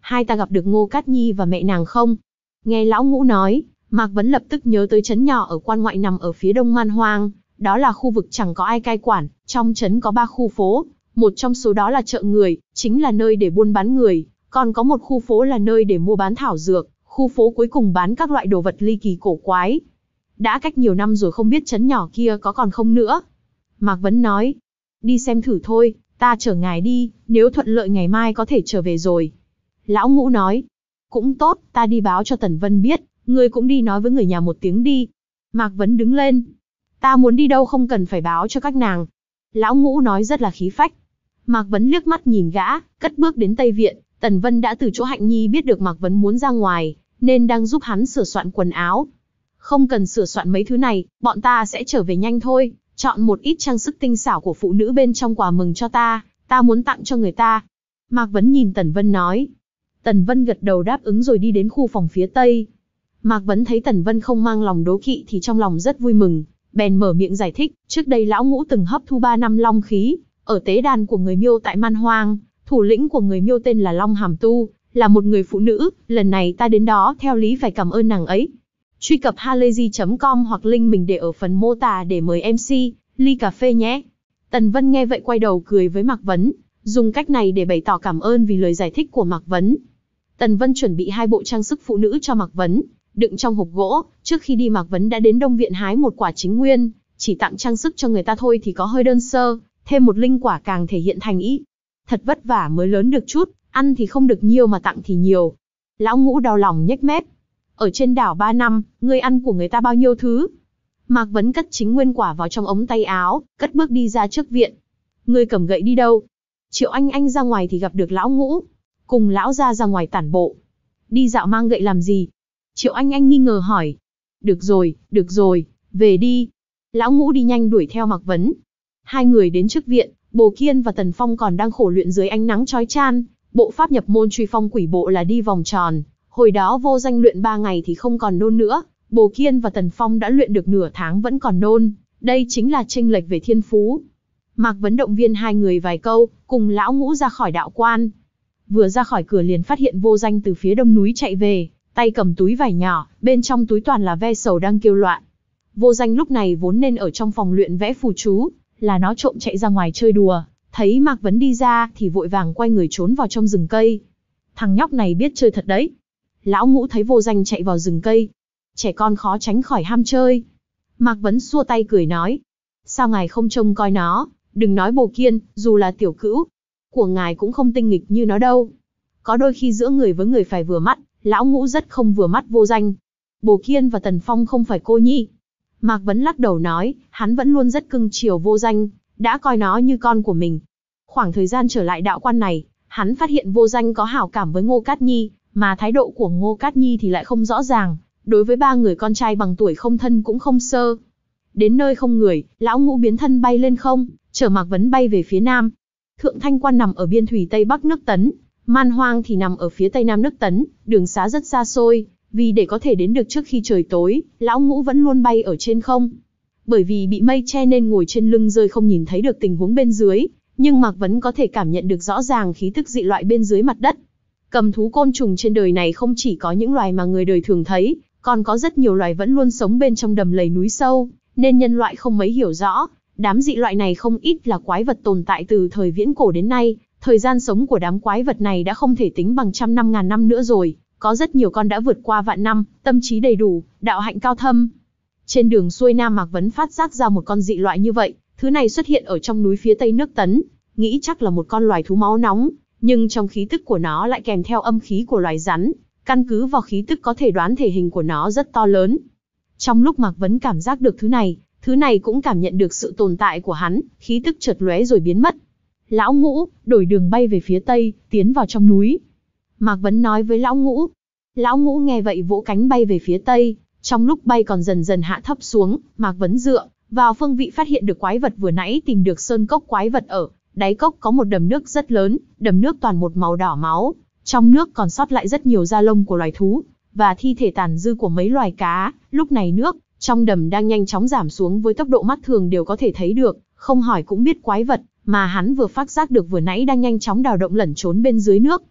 hai ta gặp được Ngô Cát Nhi và mẹ nàng không? Nghe lão ngũ nói, Mạc Vấn lập tức nhớ tới trấn nhỏ ở quan ngoại nằm ở phía đông Man Hoang, đó là khu vực chẳng có ai cai quản, trong trấn có ba khu phố, một trong số đó là chợ người, chính là nơi để buôn bán người, còn có một khu phố là nơi để mua bán thảo dược, khu phố cuối cùng bán các loại đồ vật ly kỳ cổ quái. Đã cách nhiều năm rồi không biết trấn nhỏ kia có còn không nữa. Mạc Vấn nói, đi xem thử thôi, ta chở ngài đi, nếu thuận lợi ngày mai có thể trở về rồi. Lão ngũ nói, cũng tốt, ta đi báo cho Tần Vân biết, ngươi cũng đi nói với người nhà một tiếng đi. Mạc Vấn đứng lên, ta muốn đi đâu không cần phải báo cho các nàng. Lão ngũ nói rất là khí phách. Mạc Vấn liếc mắt nhìn gã, cất bước đến Tây Viện. Tần Vân đã từ chỗ Hạnh Nhi biết được Mạc Vấn muốn ra ngoài, nên đang giúp hắn sửa soạn quần áo. Không cần sửa soạn mấy thứ này, bọn ta sẽ trở về nhanh thôi. Chọn một ít trang sức tinh xảo của phụ nữ bên trong quà mừng cho ta, ta muốn tặng cho người ta. Mạc Vấn nhìn Tần Vân nói. Tần Vân gật đầu đáp ứng rồi đi đến khu phòng phía Tây. Mạc Vấn thấy Tần Vân không mang lòng đố kỵ thì trong lòng rất vui mừng, bèn mở miệng giải thích, trước đây lão ngũ từng hấp thu ba năm long khí, ở tế đàn của người Miêu tại Man Hoang, thủ lĩnh của người Miêu tên là Long Hàm Tu, là một người phụ nữ, lần này ta đến đó theo lý phải cảm ơn nàng ấy. Truy cập halayzi chấm com hoặc link mình để ở phần mô tả để mời em xê, ly cà phê nhé. Tần Vân nghe vậy quay đầu cười với Mạc Vấn, dùng cách này để bày tỏ cảm ơn vì lời giải thích của Mạc Vấn. Tần Vân chuẩn bị hai bộ trang sức phụ nữ cho Mạc Vấn, đựng trong hộp gỗ. Trước khi đi Mạc Vấn đã đến Đông Viện hái một quả chính nguyên, chỉ tặng trang sức cho người ta thôi thì có hơi đơn sơ, thêm một linh quả càng thể hiện thành ý. Thật vất vả mới lớn được chút, ăn thì không được nhiều mà tặng thì nhiều. Lão ngũ đau lòng nhếch mép. Ở trên đảo ba năm, ngươi ăn của người ta bao nhiêu thứ? Mạc Vấn cất chính nguyên quả vào trong ống tay áo, cất bước đi ra trước viện. Ngươi cầm gậy đi đâu? Triệu Anh Anh ra ngoài thì gặp được lão ngũ, cùng lão ra ra ngoài tản bộ. Đi dạo mang gậy làm gì? Triệu Anh Anh nghi ngờ hỏi. Được rồi, được rồi, về đi. Lão ngũ đi nhanh đuổi theo Mạc Vấn. Hai người đến trước viện, Bồ Kiên và Tần Phong còn đang khổ luyện dưới ánh nắng chói chang. Bộ pháp nhập môn truy phong quỷ bộ là đi vòng tròn. Hồi đó Vô Danh luyện ba ngày thì không còn nôn nữa, Bồ Kiên và Tần Phong đã luyện được nửa tháng vẫn còn nôn. Đây chính là chênh lệch về thiên phú. Mạc Vấn động viên hai người vài câu, cùng lão ngũ ra khỏi đạo quan. Vừa ra khỏi cửa liền phát hiện Vô Danh từ phía đông núi chạy về, tay cầm túi vải nhỏ, bên trong túi toàn là ve sầu đang kêu loạn. Vô Danh lúc này vốn nên ở trong phòng luyện vẽ phù chú, là nó trộm chạy ra ngoài chơi đùa, thấy Mạc Vấn đi ra thì vội vàng quay người trốn vào trong rừng cây. Thằng nhóc này biết chơi thật đấy. Lão ngũ thấy Vô Danh chạy vào rừng cây, trẻ con khó tránh khỏi ham chơi. Mạc Vấn xua tay cười nói, sao ngài không trông coi nó, đừng nói Bồ Kiên, dù là tiểu cữu của ngài cũng không tinh nghịch như nó đâu. Có đôi khi giữa người với người phải vừa mắt, lão ngũ rất không vừa mắt Vô Danh. Bồ Kiên và Tần Phong không phải cô nhi. Mạc Vấn lắc đầu nói, hắn vẫn luôn rất cưng chiều Vô Danh, đã coi nó như con của mình. Khoảng thời gian trở lại đạo quan này, hắn phát hiện Vô Danh có hảo cảm với Ngô Cát Nhi, mà thái độ của Ngô Cát Nhi thì lại không rõ ràng, đối với ba người con trai bằng tuổi không thân cũng không sơ. Đến nơi không người, lão ngũ biến thân bay lên không, chở Mạc Vấn bay về phía nam. Thượng Thanh Quan nằm ở biên thủy tây bắc nước Tấn, Man Hoang thì nằm ở phía tây nam nước Tấn, đường xá rất xa xôi, vì để có thể đến được trước khi trời tối, lão ngũ vẫn luôn bay ở trên không. Bởi vì bị mây che nên ngồi trên lưng rơi không nhìn thấy được tình huống bên dưới, nhưng Mạc Vấn có thể cảm nhận được rõ ràng khí tức dị loại bên dưới mặt đất. Cầm thú côn trùng trên đời này không chỉ có những loài mà người đời thường thấy, còn có rất nhiều loài vẫn luôn sống bên trong đầm lầy núi sâu, nên nhân loại không mấy hiểu rõ. Đám dị loại này không ít là quái vật tồn tại từ thời viễn cổ đến nay, thời gian sống của đám quái vật này đã không thể tính bằng trăm năm ngàn năm nữa rồi, có rất nhiều con đã vượt qua vạn năm, tâm trí đầy đủ, đạo hạnh cao thâm. Trên đường xuôi nam Mạc Vấn phát giác ra một con dị loại như vậy, thứ này xuất hiện ở trong núi phía tây nước Tấn, nghĩ chắc là một con loài thú máu nóng, nhưng trong khí tức của nó lại kèm theo âm khí của loài rắn, căn cứ vào khí tức có thể đoán thể hình của nó rất to lớn. Trong lúc Mạc Vấn cảm giác được thứ này, thứ này cũng cảm nhận được sự tồn tại của hắn, khí tức chợt lóe rồi biến mất. Lão ngũ, đổi đường bay về phía tây, tiến vào trong núi. Mạc Vấn nói với lão ngũ. Lão ngũ nghe vậy vỗ cánh bay về phía tây, trong lúc bay còn dần dần hạ thấp xuống, Mạc Vấn dựa vào phương vị phát hiện được quái vật vừa nãy tìm được sơn cốc quái vật ở. Đáy cốc có một đầm nước rất lớn, đầm nước toàn một màu đỏ máu, trong nước còn sót lại rất nhiều da lông của loài thú, và thi thể tàn dư của mấy loài cá. Lúc này nước trong đầm đang nhanh chóng giảm xuống với tốc độ mắt thường đều có thể thấy được, không hỏi cũng biết quái vật mà hắn vừa phát giác được vừa nãy đang nhanh chóng đào động lẩn trốn bên dưới nước.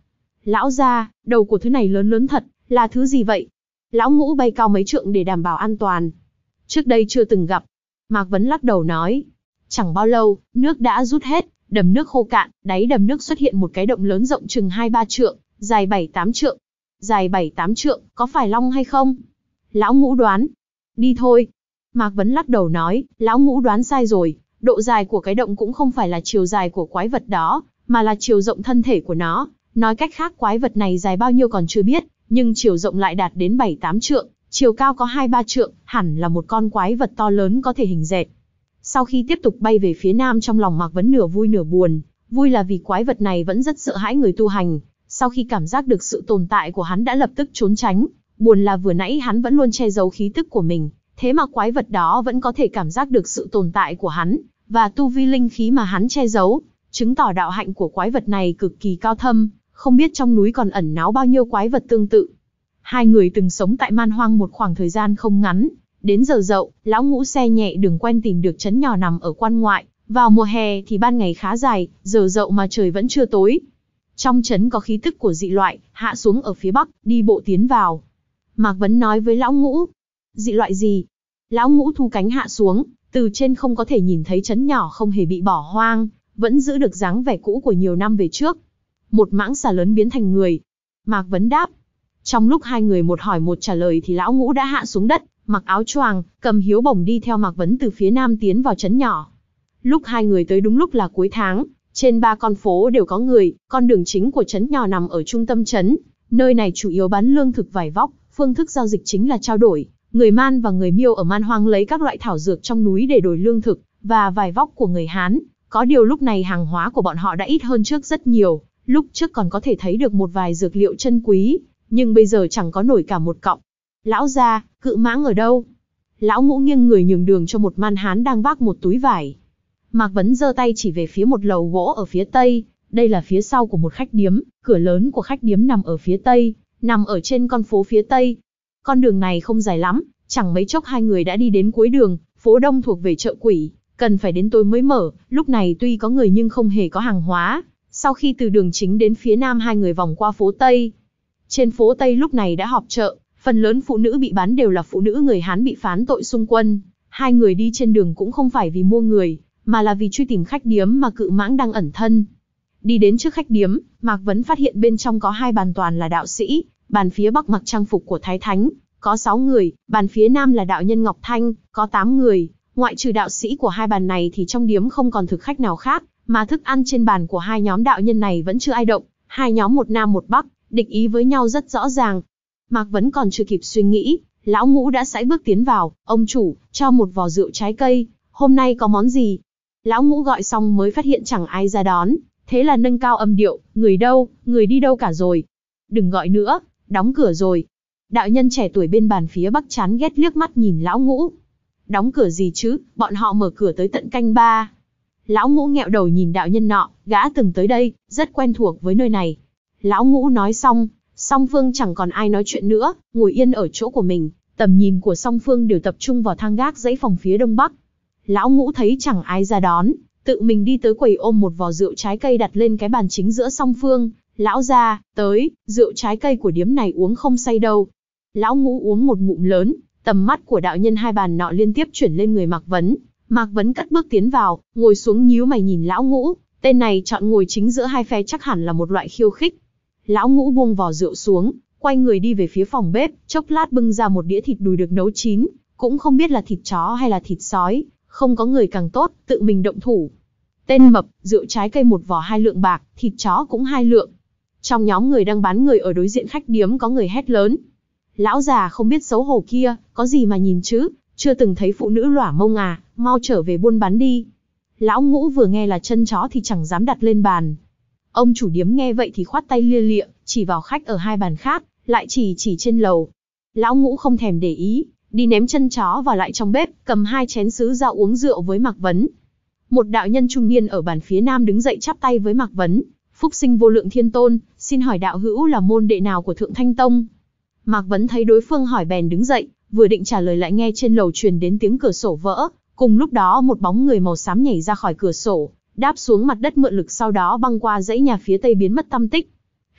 Lão gia, đầu của thứ này lớn lớn thật, là thứ gì vậy? Lão Ngũ bay cao mấy trượng để đảm bảo an toàn. Trước đây chưa từng gặp. Mạc Vấn lắc đầu nói. Chẳng bao lâu, nước đã rút hết, đầm nước khô cạn, đáy đầm nước xuất hiện một cái động lớn rộng chừng hai ba trượng, dài bảy tám trượng. Dài bảy tám trượng, có phải long hay không? Lão Ngũ đoán. Đi thôi. Mạc Vấn lắc đầu nói, Lão Ngũ đoán sai rồi, độ dài của cái động cũng không phải là chiều dài của quái vật đó, mà là chiều rộng thân thể của nó. Nói cách khác quái vật này dài bao nhiêu còn chưa biết, nhưng chiều rộng lại đạt đến bảy tám trượng, chiều cao có hai ba trượng, hẳn là một con quái vật to lớn có thể hình dệt. Sau khi tiếp tục bay về phía nam, trong lòng Mạc Vấn nửa vui nửa buồn. Vui là vì quái vật này vẫn rất sợ hãi người tu hành, sau khi cảm giác được sự tồn tại của hắn đã lập tức trốn tránh. Buồn là vừa nãy hắn vẫn luôn che giấu khí tức của mình, thế mà quái vật đó vẫn có thể cảm giác được sự tồn tại của hắn, và tu vi linh khí mà hắn che giấu, chứng tỏ đạo hạnh của quái vật này cực kỳ cao thâm, không biết trong núi còn ẩn náu bao nhiêu quái vật tương tự. Hai người từng sống tại man hoang một khoảng thời gian không ngắn, đến giờ dậu, Lão Ngũ xe nhẹ đường quen tìm được trấn nhỏ nằm ở quan ngoại. Vào mùa hè thì ban ngày khá dài, giờ dậu mà trời vẫn chưa tối. Trong trấn có khí tức của dị loại, hạ xuống ở phía bắc, đi bộ tiến vào. Mạc Vấn nói với Lão Ngũ. Dị loại gì? Lão Ngũ thu cánh hạ xuống, từ trên không có thể nhìn thấy trấn nhỏ không hề bị bỏ hoang, vẫn giữ được dáng vẻ cũ của nhiều năm về trước. Một mãng xà lớn biến thành người. Mạc Vấn đáp. Trong lúc hai người một hỏi một trả lời thì Lão Ngũ đã hạ xuống đất, mặc áo choàng, cầm hiếu bổng đi theo Mạc Vấn từ phía nam tiến vào trấn nhỏ. Lúc hai người tới đúng lúc là cuối tháng, trên ba con phố đều có người, con đường chính của trấn nhỏ nằm ở trung tâm trấn, nơi này chủ yếu bán lương thực vải vóc, phương thức giao dịch chính là trao đổi. Người Man và người Miêu ở man hoang lấy các loại thảo dược trong núi để đổi lương thực và vải vóc của người Hán. Có điều lúc này hàng hóa của bọn họ đã ít hơn trước rất nhiều, lúc trước còn có thể thấy được một vài dược liệu chân quý, nhưng bây giờ chẳng có nổi cả một cọng. Lão gia, cự mãng ở đâu? Lão Ngũ nghiêng người nhường đường cho một man Hán đang vác một túi vải. Mạc Vấn giơ tay chỉ về phía một lầu gỗ ở phía tây, đây là phía sau của một khách điếm, cửa lớn của khách điếm nằm ở phía tây, nằm ở trên con phố phía tây. Con đường này không dài lắm, chẳng mấy chốc hai người đã đi đến cuối đường. Phố đông thuộc về chợ quỷ, cần phải đến tối mới mở, lúc này tuy có người nhưng không hề có hàng hóa. Sau khi từ đường chính đến phía nam, hai người vòng qua phố Tây. Trên phố Tây lúc này đã họp chợ, phần lớn phụ nữ bị bán đều là phụ nữ người Hán bị phán tội xung quân. Hai người đi trên đường cũng không phải vì mua người, mà là vì truy tìm khách điếm mà cự mãng đang ẩn thân. Đi đến trước khách điếm, Mạc Vấn phát hiện bên trong có hai bàn toàn là đạo sĩ, bàn phía bắc mặc trang phục của Thái Thánh, có sáu người, bàn phía nam là đạo nhân Ngọc Thanh, có tám người. Ngoại trừ đạo sĩ của hai bàn này thì trong điếm không còn thực khách nào khác, mà thức ăn trên bàn của hai nhóm đạo nhân này vẫn chưa ai động, hai nhóm một nam một bắc, địch ý với nhau rất rõ ràng. Mạc Vấn còn chưa kịp suy nghĩ, Lão Ngũ đã sải bước tiến vào. Ông chủ, cho một vò rượu trái cây, hôm nay có món gì? Lão Ngũ gọi xong mới phát hiện chẳng ai ra đón, thế là nâng cao âm điệu, người đâu, người đi đâu cả rồi? Đừng gọi nữa, đóng cửa rồi. Đạo nhân trẻ tuổi bên bàn phía bắc chán ghét liếc mắt nhìn Lão Ngũ. Đóng cửa gì chứ, bọn họ mở cửa tới tận canh ba. Lão Ngũ nghẹo đầu nhìn đạo nhân nọ, gã từng tới đây, rất quen thuộc với nơi này. Lão Ngũ nói xong, song phương chẳng còn ai nói chuyện nữa, ngồi yên ở chỗ của mình, tầm nhìn của song phương đều tập trung vào thang gác dãy phòng phía đông bắc. Lão Ngũ thấy chẳng ai ra đón, tự mình đi tới quầy ôm một vò rượu trái cây đặt lên cái bàn chính giữa song phương. Lão gia, tới, rượu trái cây của điếm này uống không say đâu. Lão Ngũ uống một ngụm lớn, tầm mắt của đạo nhân hai bàn nọ liên tiếp chuyển lên người Mạc Vấn. Mạc Vấn cất bước tiến vào, ngồi xuống nhíu mày nhìn Lão Ngũ, tên này chọn ngồi chính giữa hai phe chắc hẳn là một loại khiêu khích. Lão Ngũ buông vò rượu xuống, quay người đi về phía phòng bếp, chốc lát bưng ra một đĩa thịt đùi được nấu chín, cũng không biết là thịt chó hay là thịt sói, không có người càng tốt, tự mình động thủ. Tên mập, rượu trái cây một vò hai lượng bạc, thịt chó cũng hai lượng. Trong nhóm người đang bán người ở đối diện khách điếm có người hét lớn. Lão già không biết xấu hổ kia, có gì mà nhìn chứ, chưa từng thấy phụ nữ lỏa mông à, mau trở về buôn bán đi. Lão Ngũ vừa nghe là chân chó thì chẳng dám đặt lên bàn. Ông chủ điếm nghe vậy thì khoát tay lia lịa, chỉ vào khách ở hai bàn khác, lại chỉ chỉ trên lầu. Lão Ngũ không thèm để ý, đi ném chân chó vào lại trong bếp, cầm hai chén sứ ra uống rượu với Mạc Vấn. Một đạo nhân trung niên ở bàn phía nam đứng dậy chắp tay với Mạc Vấn. Phúc sinh vô lượng thiên tôn, xin hỏi đạo hữu là môn đệ nào của Thượng Thanh Tông? Mạc Vấn thấy đối phương hỏi bèn đứng dậy, vừa định trả lời lại nghe trên lầu truyền đến tiếng cửa sổ vỡ. Cùng lúc đó một bóng người màu xám nhảy ra khỏi cửa sổ, đáp xuống mặt đất mượn lực, sau đó băng qua dãy nhà phía tây biến mất tăm tích.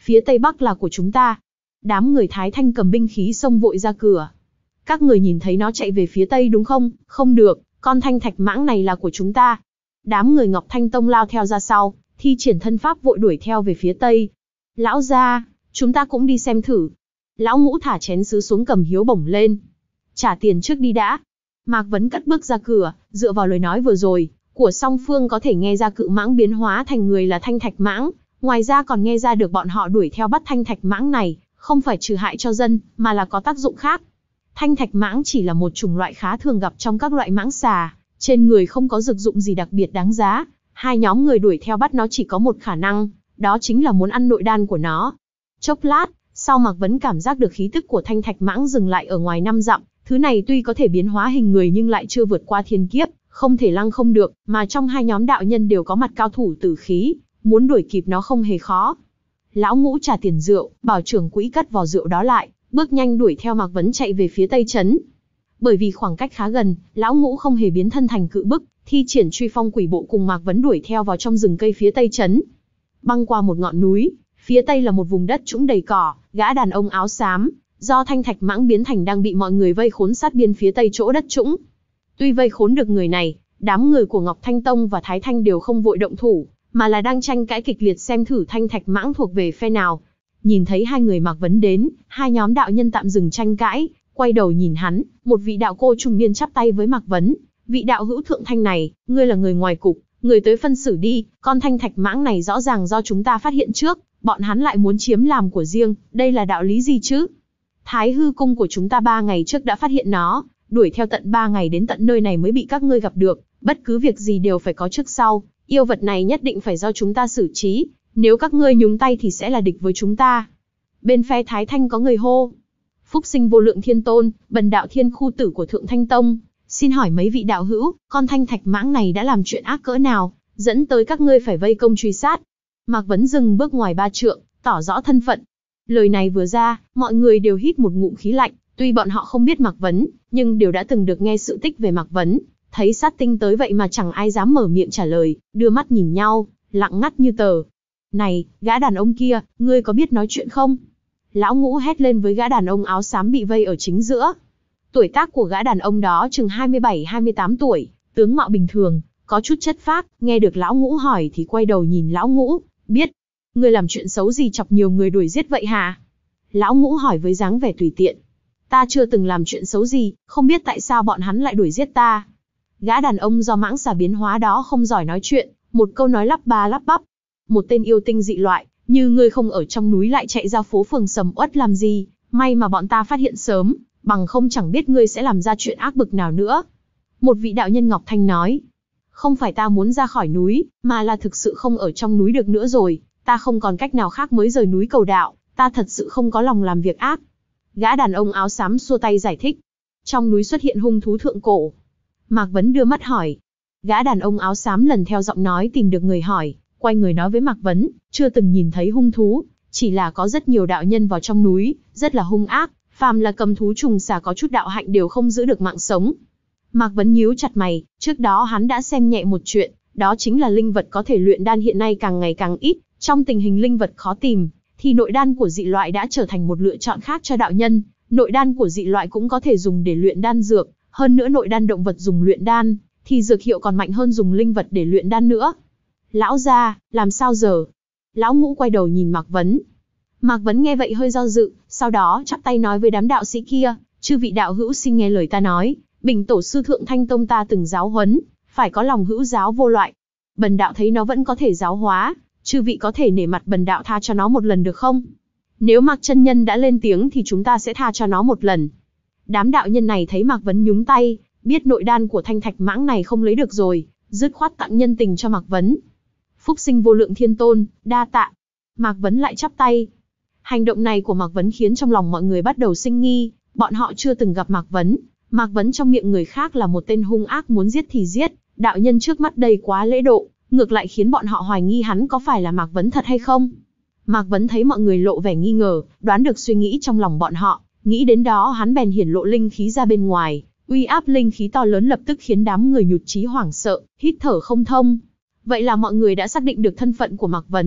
phía tây bắc là của chúng ta. Đám người Thái Thanh cầm binh khí xông vội ra cửa. Các người nhìn thấy nó chạy về phía tây đúng không? Không được, con thanh thạch mãng này là của chúng ta. Đám người Ngọc Thanh Tông lao theo ra sau, thi triển thân pháp vội đuổi theo về phía tây. Lão gia, chúng ta cũng đi xem thử. Lão Ngũ thả chén sứ xuống cầm hiếu bổng lên. Trả tiền trước đi đã. Mạc Vấn cất bước ra cửa, dựa vào lời nói vừa rồi của song phương có thể nghe ra cự mãng biến hóa thành người là thanh thạch mãng, ngoài ra còn nghe ra được bọn họ đuổi theo bắt thanh thạch mãng này, không phải trừ hại cho dân, mà là có tác dụng khác. Thanh thạch mãng chỉ là một chủng loại khá thường gặp trong các loại mãng xà, trên người không có dược dụng gì đặc biệt đáng giá. Hai nhóm người đuổi theo bắt nó chỉ có một khả năng, đó chính là muốn ăn nội đan của nó. Chốc lát, sau Mạc Vấn cảm giác được khí tức của thanh thạch mãng dừng lại ở ngoài năm dặm, thứ này tuy có thể biến hóa hình người nhưng lại chưa vượt qua thiên kiếp, không thể lăng không được, mà trong hai nhóm đạo nhân đều có mặt cao thủ tử khí, muốn đuổi kịp nó không hề khó. Lão Ngũ trả tiền rượu, bảo trưởng quỹ cất vò rượu đó lại, bước nhanh đuổi theo Mạc Vấn chạy về phía tây trấn. Bởi vì khoảng cách khá gần, Lão Ngũ không hề biến thân thành cự bức, thi triển truy phong quỷ bộ cùng Mạc Vấn đuổi theo vào trong rừng cây phía tây trấn. Băng qua một ngọn núi, phía tây là một vùng đất trũng đầy cỏ, gã đàn ông áo xám, do thanh thạch mãng biến thành đang bị mọi người vây khốn sát biên phía tây chỗ đất trũng. Tuy vây khốn được người này, đám người của Ngọc Thanh Tông và Thái Thanh đều không vội động thủ, mà là đang tranh cãi kịch liệt xem thử thanh thạch mãng thuộc về phe nào. Nhìn thấy hai người Mạc Vấn đến, hai nhóm đạo nhân tạm dừng tranh cãi, quay đầu nhìn hắn. Một vị đạo cô trung niên chắp tay với Mạc Vấn. Vị đạo hữu thượng thanh này, ngươi là người ngoài cục, người tới phân xử đi, con thanh thạch mãng này rõ ràng do chúng ta phát hiện trước, bọn hắn lại muốn chiếm làm của riêng, đây là đạo lý gì chứ? Thái hư cung của chúng ta ba ngày trước đã phát hiện nó, đuổi theo tận ba ngày đến tận nơi này mới bị các ngươi gặp được, bất cứ việc gì đều phải có trước sau, yêu vật này nhất định phải do chúng ta xử trí, nếu các ngươi nhúng tay thì sẽ là địch với chúng ta. Bên phe Thái Thanh có người hô: Phúc sinh vô lượng thiên tôn, bần đạo thiên khu tử của Thượng Thanh Tông, xin hỏi mấy vị đạo hữu, con thanh thạch mãng này đã làm chuyện ác cỡ nào, dẫn tới các ngươi phải vây công truy sát? Mạc Vấn dừng bước ngoài ba trượng, tỏ rõ thân phận. Lời này vừa ra, mọi người đều hít một ngụm khí lạnh, tuy bọn họ không biết Mạc Vấn, nhưng đều đã từng được nghe sự tích về Mạc Vấn. Thấy sát tinh tới vậy mà chẳng ai dám mở miệng trả lời, đưa mắt nhìn nhau, lặng ngắt như tờ. Này, gã đàn ông kia, ngươi có biết nói chuyện không? Lão Ngũ hét lên với gã đàn ông áo xám bị vây ở chính giữa. Tuổi tác của gã đàn ông đó chừng hai mươi bảy hai mươi tám tuổi, tướng mạo bình thường, có chút chất phác, nghe được Lão Ngũ hỏi thì quay đầu nhìn Lão Ngũ, biết. Ngươi làm chuyện xấu gì chọc nhiều người đuổi giết vậy hả? Lão Ngũ hỏi với dáng vẻ tùy tiện. Ta chưa từng làm chuyện xấu gì, không biết tại sao bọn hắn lại đuổi giết ta. Gã đàn ông do mãng xà biến hóa đó không giỏi nói chuyện, một câu nói lắp ba lắp bắp. Một tên yêu tinh dị loại, như ngươi không ở trong núi lại chạy ra phố phường sầm uất làm gì, may mà bọn ta phát hiện sớm, bằng không chẳng biết ngươi sẽ làm ra chuyện ác bực nào nữa. Một vị đạo nhân Ngọc Thanh nói, không phải ta muốn ra khỏi núi, mà là thực sự không ở trong núi được nữa rồi, ta không còn cách nào khác mới rời núi cầu đạo, ta thật sự không có lòng làm việc ác. Gã đàn ông áo xám xua tay giải thích, trong núi xuất hiện hung thú thượng cổ. Mạc Vấn đưa mắt hỏi, gã đàn ông áo xám lần theo giọng nói tìm được người hỏi, quay người nói với Mạc Vấn, chưa từng nhìn thấy hung thú, chỉ là có rất nhiều đạo nhân vào trong núi, rất là hung ác, phàm là cầm thú trùng xà có chút đạo hạnh đều không giữ được mạng sống. Mạc Vấn nhíu chặt mày, trước đó hắn đã xem nhẹ một chuyện, đó chính là linh vật có thể luyện đan hiện nay càng ngày càng ít, trong tình hình linh vật khó tìm, thì nội đan của dị loại đã trở thành một lựa chọn khác cho đạo nhân, nội đan của dị loại cũng có thể dùng để luyện đan dược, hơn nữa nội đan động vật dùng luyện đan, thì dược hiệu còn mạnh hơn dùng linh vật để luyện đan nữa. Lão gia, làm sao giờ? Lão Ngũ quay đầu nhìn Mạc Vấn. Mạc Vấn nghe vậy hơi do dự, sau đó chắp tay nói với đám đạo sĩ kia, chư vị đạo hữu xin nghe lời ta nói, Bình tổ sư Thượng Thanh Tông ta từng giáo huấn, phải có lòng hữu giáo vô loại. Bần đạo thấy nó vẫn có thể giáo hóa, chư vị có thể nể mặt bần đạo tha cho nó một lần được không? Nếu Mạc chân nhân đã lên tiếng thì chúng ta sẽ tha cho nó một lần. Đám đạo nhân này thấy Mạc Vấn nhúng tay, biết nội đan của thanh thạch mãng này không lấy được rồi, dứt khoát tặng nhân tình cho Mạc Vấn. Phúc sinh vô lượng thiên tôn, đa tạ. Mạc Vấn lại chắp tay. Hành động này của Mạc Vấn khiến trong lòng mọi người bắt đầu sinh nghi, bọn họ chưa từng gặp Mạc Vấn. Mạc Vấn trong miệng người khác là một tên hung ác muốn giết thì giết, đạo nhân trước mắt đây quá lễ độ, ngược lại khiến bọn họ hoài nghi hắn có phải là Mạc Vấn thật hay không. Mạc Vấn thấy mọi người lộ vẻ nghi ngờ, đoán được suy nghĩ trong lòng bọn họ, nghĩ đến đó hắn bèn hiển lộ linh khí ra bên ngoài, uy áp linh khí to lớn lập tức khiến đám người nhụt chí hoảng sợ, hít thở không thông. Vậy là mọi người đã xác định được thân phận của Mạc Vấn.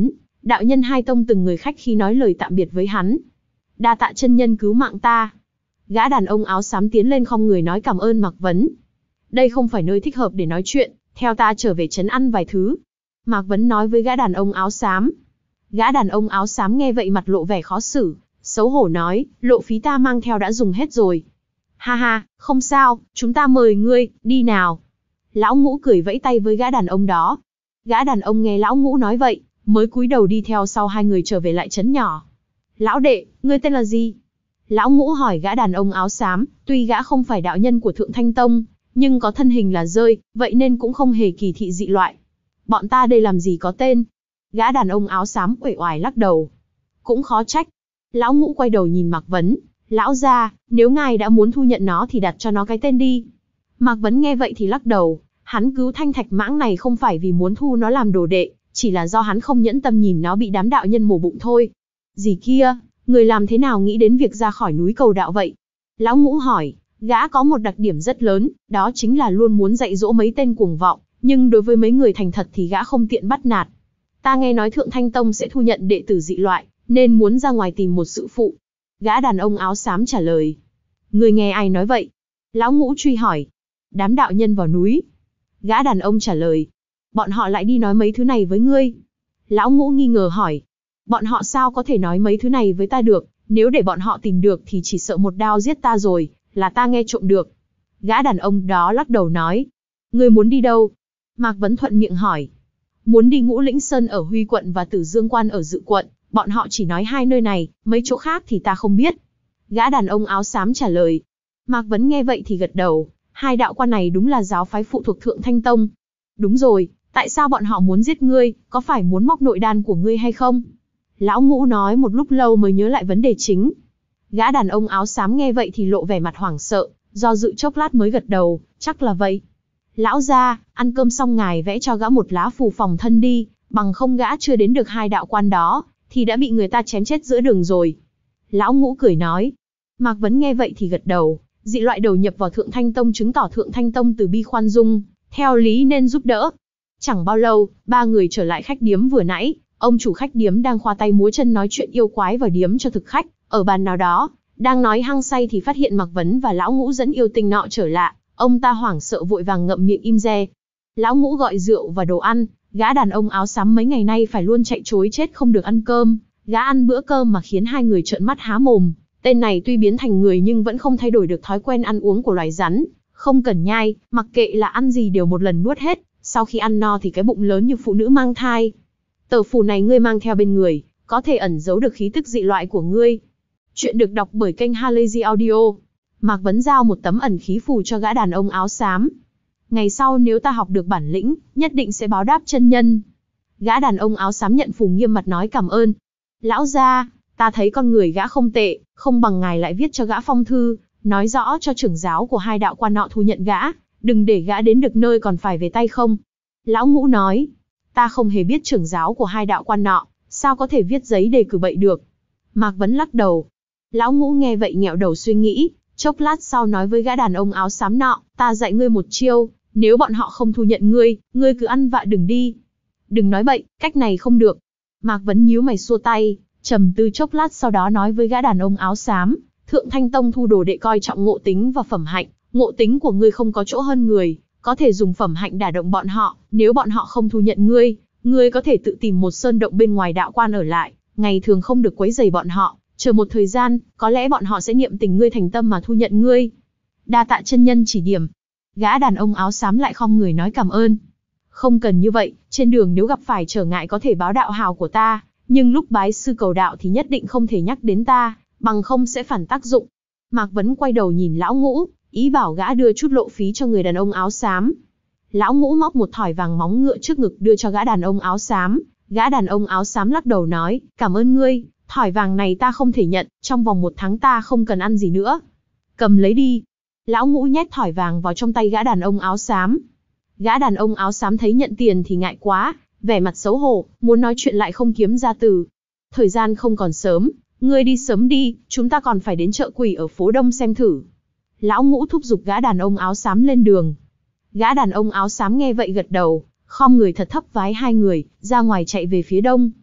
Đạo nhân hai tông từng người khách khí nói lời tạm biệt với hắn. Đa tạ chân nhân cứu mạng ta. Gã đàn ông áo xám tiến lên khom người nói cảm ơn Mạc Vấn. Đây không phải nơi thích hợp để nói chuyện, theo ta trở về trấn ăn vài thứ. Mạc Vấn nói với gã đàn ông áo xám. Gã đàn ông áo xám nghe vậy mặt lộ vẻ khó xử, xấu hổ nói, lộ phí ta mang theo đã dùng hết rồi. Ha ha, không sao, chúng ta mời ngươi, đi nào. Lão Ngũ cười vẫy tay với gã đàn ông đó. Gã đàn ông nghe Lão Ngũ nói vậy, mới cúi đầu đi theo sau hai người trở về lại trấn nhỏ. Lão đệ, ngươi tên là gì? Lão Ngũ hỏi gã đàn ông áo xám, tuy gã không phải đạo nhân của Thượng Thanh Tông, nhưng có thân hình là rơi, vậy nên cũng không hề kỳ thị dị loại. Bọn ta đây làm gì có tên? Gã đàn ông áo xám uể oải lắc đầu. Cũng khó trách. Lão Ngũ quay đầu nhìn Mạc Vấn. Lão gia, nếu ngài đã muốn thu nhận nó thì đặt cho nó cái tên đi. Mạc Vấn nghe vậy thì lắc đầu. Hắn cứu Thanh Thạch Mãng này không phải vì muốn thu nó làm đồ đệ, chỉ là do hắn không nhẫn tâm nhìn nó bị đám đạo nhân mổ bụng thôi. Gì kia, người làm thế nào nghĩ đến việc ra khỏi núi cầu đạo vậy? Lão Ngũ hỏi. Gã có một đặc điểm rất lớn, đó chính là luôn muốn dạy dỗ mấy tên cuồng vọng, nhưng đối với mấy người thành thật thì gã không tiện bắt nạt. Ta nghe nói Thượng Thanh Tông sẽ thu nhận đệ tử dị loại, nên muốn ra ngoài tìm một sự phụ. Gã đàn ông áo xám trả lời. Người nghe ai nói vậy? Lão Ngũ truy hỏi. Đám đạo nhân vào núi. Gã đàn ông trả lời. Bọn họ lại đi nói mấy thứ này với ngươi. Lão Ngũ nghi ngờ hỏi. Bọn họ sao có thể nói mấy thứ này với ta được, nếu để bọn họ tìm được thì chỉ sợ một đao giết ta rồi, là ta nghe trộm được. Gã đàn ông đó lắc đầu nói. Ngươi muốn đi đâu? Mạc Vấn thuận miệng hỏi. Muốn đi Ngũ Lĩnh Sơn ở Huy quận và Tử Dương Quan ở Dự quận, bọn họ chỉ nói hai nơi này, mấy chỗ khác thì ta không biết. Gã đàn ông áo xám trả lời. Mạc Vấn nghe vậy thì gật đầu, hai đạo quan này đúng là giáo phái phụ thuộc Thượng Thanh Tông. Đúng rồi, tại sao bọn họ muốn giết ngươi, có phải muốn móc nội đan của ngươi hay không? Lão Ngũ nói một lúc lâu mới nhớ lại vấn đề chính. Gã đàn ông áo xám nghe vậy thì lộ vẻ mặt hoảng sợ, do dự chốc lát mới gật đầu, chắc là vậy. Lão gia, ăn cơm xong ngài vẽ cho gã một lá phù phòng thân đi, bằng không gã chưa đến được hai đạo quan đó, thì đã bị người ta chém chết giữa đường rồi. Lão Ngũ cười nói. Mạc Vấn nghe vậy thì gật đầu, dị loại đầu nhập vào Thượng Thanh Tông chứng tỏ Thượng Thanh Tông từ bi khoan dung, theo lý nên giúp đỡ. Chẳng bao lâu, ba người trở lại khách điếm vừa nãy, ông chủ khách điếm đang khoa tay múa chân nói chuyện yêu quái vào điếm cho thực khách, ở bàn nào đó, đang nói hăng say thì phát hiện Mạc Vấn và Lão Ngũ dẫn yêu tinh nọ trở lạ. Ông ta hoảng sợ vội vàng ngậm miệng im re. Lão Ngũ gọi rượu và đồ ăn, gã đàn ông áo xám mấy ngày nay phải luôn chạy trối chết không được ăn cơm, gã ăn bữa cơm mà khiến hai người trợn mắt há mồm. Tên này tuy biến thành người nhưng vẫn không thay đổi được thói quen ăn uống của loài rắn, không cần nhai, mặc kệ là ăn gì đều một lần nuốt hết, sau khi ăn no thì cái bụng lớn như phụ nữ mang thai. Tờ phù này ngươi mang theo bên người, có thể ẩn giấu được khí tức dị loại của ngươi. Chuyện được đọc bởi kênh Halazy Audio. Mạc Vấn giao một tấm ẩn khí phù cho gã đàn ông áo xám. Ngày sau nếu ta học được bản lĩnh, nhất định sẽ báo đáp chân nhân. Gã đàn ông áo xám nhận phù nghiêm mặt nói cảm ơn. Lão gia, ta thấy con người gã không tệ, không bằng ngài lại viết cho gã phong thư, nói rõ cho trưởng giáo của hai đạo quan nọ thu nhận gã, đừng để gã đến được nơi còn phải về tay không. Lão Ngũ nói, ta không hề biết trưởng giáo của hai đạo quan nọ, sao có thể viết giấy đề cử bậy được. Mạc Vấn lắc đầu. Lão Ngũ nghe vậy nghẹo đầu suy nghĩ, chốc lát sau nói với gã đàn ông áo xám nọ, ta dạy ngươi một chiêu, nếu bọn họ không thu nhận ngươi, ngươi cứ ăn vạ đừng đi. Đừng nói bậy, cách này không được. Mạc Vấn nhíu mày xua tay, trầm tư chốc lát sau đó nói với gã đàn ông áo xám, Thượng Thanh Tông thu đồ đệ coi trọng ngộ tính và phẩm hạnh, ngộ tính của ngươi không có chỗ hơn người, có thể dùng phẩm hạnh đả động bọn họ, nếu bọn họ không thu nhận ngươi, ngươi có thể tự tìm một sơn động bên ngoài đạo quan ở lại, ngày thường không được quấy rầy bọn họ. Chờ một thời gian, có lẽ bọn họ sẽ niệm tình ngươi thành tâm mà thu nhận ngươi. Đa tạ chân nhân chỉ điểm. Gã đàn ông áo xám lại khom người nói cảm ơn. Không cần như vậy, trên đường nếu gặp phải trở ngại có thể báo đạo hào của ta, nhưng lúc bái sư cầu đạo thì nhất định không thể nhắc đến ta, bằng không sẽ phản tác dụng. Mạc Vấn quay đầu nhìn Lão Ngũ, ý bảo gã đưa chút lộ phí cho người đàn ông áo xám. Lão Ngũ móc một thỏi vàng móng ngựa trước ngực đưa cho gã đàn ông áo xám. Gã đàn ông áo xám lắc đầu nói, cảm ơn ngươi. Thỏi vàng này ta không thể nhận, trong vòng một tháng ta không cần ăn gì nữa. Cầm lấy đi. Lão Ngũ nhét thỏi vàng vào trong tay gã đàn ông áo xám. Gã đàn ông áo xám thấy nhận tiền thì ngại quá, vẻ mặt xấu hổ, muốn nói chuyện lại không kiếm ra từ. Thời gian không còn sớm, ngươi đi sớm đi, chúng ta còn phải đến chợ quỷ ở phố Đông xem thử. Lão Ngũ thúc giục gã đàn ông áo xám lên đường. Gã đàn ông áo xám nghe vậy gật đầu, khom người thật thấp vái hai người, ra ngoài chạy về phía đông.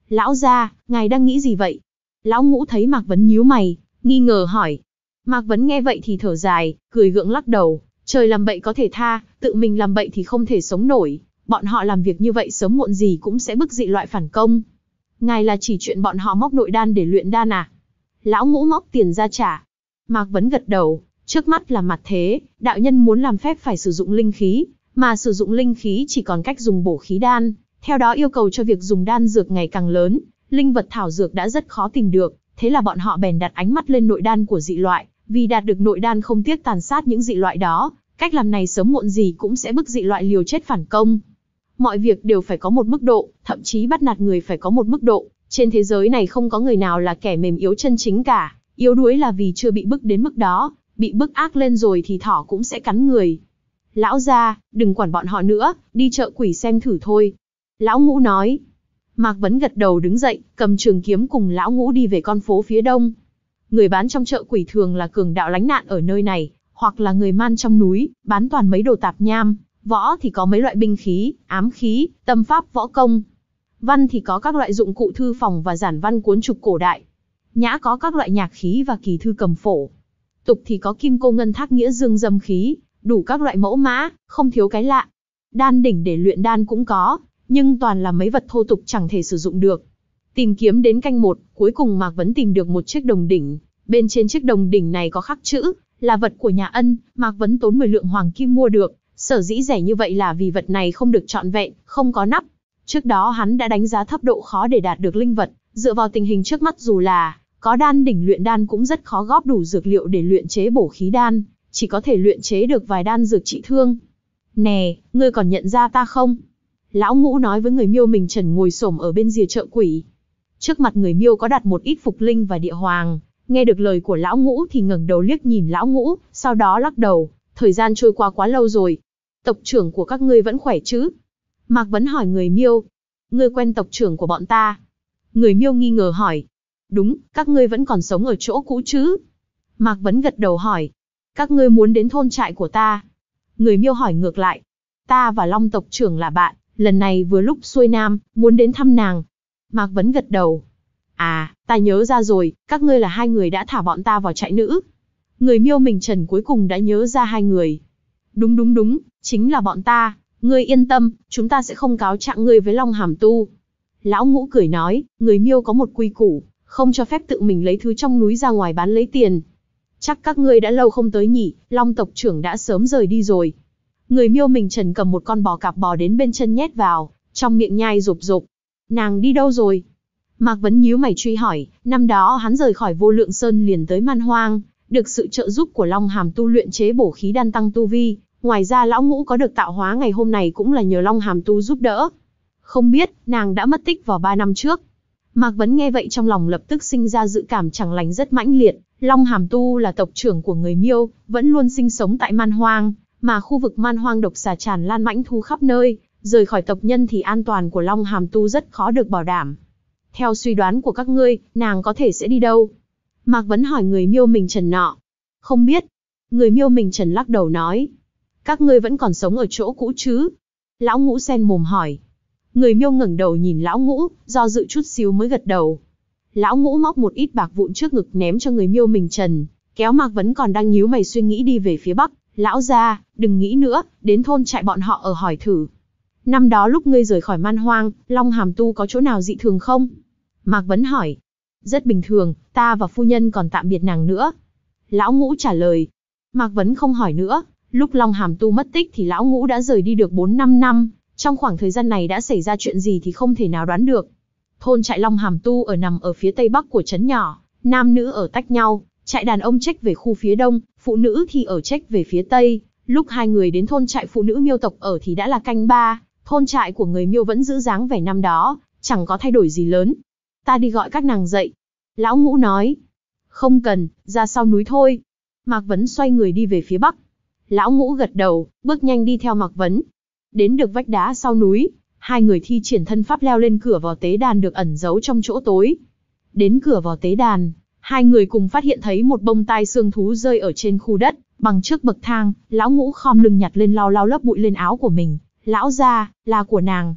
Lão gia, ngài đang nghĩ gì vậy? Lão Ngũ thấy Mạc Vấn nhíu mày, nghi ngờ hỏi. Mạc Vấn nghe vậy thì thở dài, cười gượng lắc đầu. Trời làm bậy có thể tha, tự mình làm bậy thì không thể sống nổi. Bọn họ làm việc như vậy sớm muộn gì cũng sẽ bức dị loại phản công. Ngài là chỉ chuyện bọn họ móc nội đan để luyện đan à? Lão Ngũ móc tiền ra trả. Mạc Vấn gật đầu, trước mắt là mặt thế, đạo nhân muốn làm phép phải sử dụng linh khí, mà sử dụng linh khí chỉ còn cách dùng bổ khí đan, theo đó yêu cầu cho việc dùng đan dược ngày càng lớn, linh vật thảo dược đã rất khó tìm được, thế là bọn họ bèn đặt ánh mắt lên nội đan của dị loại, vì đạt được nội đan không tiếc tàn sát những dị loại đó, cách làm này sớm muộn gì cũng sẽ bức dị loại liều chết phản công. Mọi việc đều phải có một mức độ, thậm chí bắt nạt người phải có một mức độ, trên thế giới này không có người nào là kẻ mềm yếu chân chính cả, yếu đuối là vì chưa bị bức đến mức đó, bị bức ác lên rồi thì thỏ cũng sẽ cắn người. Lão gia, đừng quản bọn họ nữa, đi chợ quỷ xem thử thôi. Lão Ngũ nói. Mạc Vấn gật đầu đứng dậy, cầm trường kiếm cùng Lão Ngũ đi về con phố phía đông. Người bán trong chợ quỷ thường là cường đạo lánh nạn ở nơi này, hoặc là người man trong núi, bán toàn mấy đồ tạp nham. Võ thì có mấy loại binh khí, ám khí, tâm pháp võ công. Văn thì có các loại dụng cụ thư phòng và giản văn cuốn trục cổ đại. Nhã có các loại nhạc khí và kỳ thư cầm phổ. Tục thì có kim cô ngân thác nghĩa dương dâm khí, đủ các loại mẫu mã, không thiếu cái lạ. Đan đỉnh để luyện đan cũng có, nhưng toàn là mấy vật thô tục chẳng thể sử dụng được. Tìm kiếm đến canh một, cuối cùng Mạc Vấn tìm được một chiếc đồng đỉnh. Bên trên chiếc đồng đỉnh này có khắc chữ, là vật của nhà Ân, Mạc Vấn tốn mười lượng hoàng kim mua được. Sở dĩ rẻ như vậy là vì vật này không được trọn vẹn, không có nắp. Trước đó hắn đã đánh giá thấp độ khó để đạt được linh vật, dựa vào tình hình trước mắt dù là có đan đỉnh luyện đan cũng rất khó góp đủ dược liệu để luyện chế bổ khí đan, chỉ có thể luyện chế được vài đan dược trị thương. Nè, ngươi còn nhận ra ta không? Lão Ngũ nói với người Miêu mình trần ngồi xổm ở bên rìa chợ quỷ. Trước mặt người Miêu có đặt một ít phục linh và địa hoàng, nghe được lời của Lão Ngũ thì ngẩng đầu liếc nhìn Lão Ngũ, sau đó lắc đầu, thời gian trôi qua quá lâu rồi. Tộc trưởng của các ngươi vẫn khỏe chứ? Mạc Vấn hỏi người Miêu. Ngươi quen tộc trưởng của bọn ta? Người Miêu nghi ngờ hỏi. Đúng, các ngươi vẫn còn sống ở chỗ cũ chứ? Mạc Vấn gật đầu hỏi. Các ngươi muốn đến thôn trại của ta? Người Miêu hỏi ngược lại. Ta và Long tộc trưởng là bạn, lần này vừa lúc xuôi nam, muốn đến thăm nàng. Mạc Vấn gật đầu. À, ta nhớ ra rồi, các ngươi là hai người đã thả bọn ta vào trại nữ. Người Miêu mình trần cuối cùng đã nhớ ra hai người. Đúng đúng đúng, chính là bọn ta, ngươi yên tâm, chúng ta sẽ không cáo trạng ngươi với Long Hàm Tu. Lão Ngũ cười nói, người Miêu có một quy củ, không cho phép tự mình lấy thứ trong núi ra ngoài bán lấy tiền. Chắc các ngươi đã lâu không tới nhỉ, Long tộc trưởng đã sớm rời đi rồi. Người Miêu mình trần cầm một con bò cạp bò đến bên chân nhét vào, trong miệng nhai rộp rộp. Nàng đi đâu rồi? Mạc Vấn nhíu mày truy hỏi, năm đó hắn rời khỏi Vô Lượng Sơn liền tới Man Hoang, được sự trợ giúp của Long Hàm Tu luyện chế bổ khí đan tăng tu vi. Ngoài ra Lão Ngũ có được tạo hóa ngày hôm này cũng là nhờ Long Hàm Tu giúp đỡ. Không biết, nàng đã mất tích vào ba năm trước. Mạc Vấn nghe vậy trong lòng lập tức sinh ra dự cảm chẳng lành rất mãnh liệt. Long Hàm Tu là tộc trưởng của người Miêu, vẫn luôn sinh sống tại Man Hoang, mà khu vực Man Hoang độc xà tràn lan mãnh thu khắp nơi, rời khỏi tộc nhân thì an toàn của Long Hàm Tu rất khó được bảo đảm. Theo suy đoán của các ngươi, nàng có thể sẽ đi đâu? Mạc Vấn hỏi người Miêu mình trần nọ. Không biết. Người Miêu mình trần lắc đầu nói. Các ngươi vẫn còn sống ở chỗ cũ chứ? Lão Ngũ sen mồm hỏi. Người Miêu ngẩng đầu nhìn Lão Ngũ, do dự chút xíu mới gật đầu. Lão Ngũ móc một ít bạc vụn trước ngực ném cho người Miêu mình trần, kéo Mạc Vấn còn đang nhíu mày suy nghĩ đi về phía bắc. Lão gia, đừng nghĩ nữa, đến thôn trại bọn họ ở hỏi thử. Năm đó lúc ngươi rời khỏi Man Hoang, Long Hàm Tu có chỗ nào dị thường không? Mạc Vấn hỏi. Rất bình thường, ta và phu nhân còn tạm biệt nàng nữa. Lão Ngũ trả lời. Mạc Vấn không hỏi nữa, lúc Long Hàm Tu mất tích thì Lão Ngũ đã rời đi được bốn năm năm, trong khoảng thời gian này đã xảy ra chuyện gì thì không thể nào đoán được. Thôn trại Long Hàm Tu ở nằm ở phía tây bắc của trấn nhỏ, nam nữ ở tách nhau, trại đàn ông trách về khu phía đông, phụ nữ thì ở trách về phía tây. Lúc hai người đến thôn trại phụ nữ Miêu tộc ở thì đã là canh ba, thôn trại của người Miêu vẫn giữ dáng vẻ năm đó, chẳng có thay đổi gì lớn. Ta đi gọi các nàng dậy. Lão Ngũ nói. Không cần, ra sau núi thôi. Mạc Vấn xoay người đi về phía bắc. Lão Ngũ gật đầu, bước nhanh đi theo Mạc Vấn. Đến được vách đá sau núi, hai người thi triển thân pháp leo lên cửa vào tế đàn được ẩn giấu trong chỗ tối. Đến cửa vào tế đàn, hai người cùng phát hiện thấy một bông tai xương thú rơi ở trên khu đất, bằng trước bậc thang. Lão Ngũ khom lưng nhặt lên lau lau lớp bụi lên áo của mình. Lão gia, là của nàng.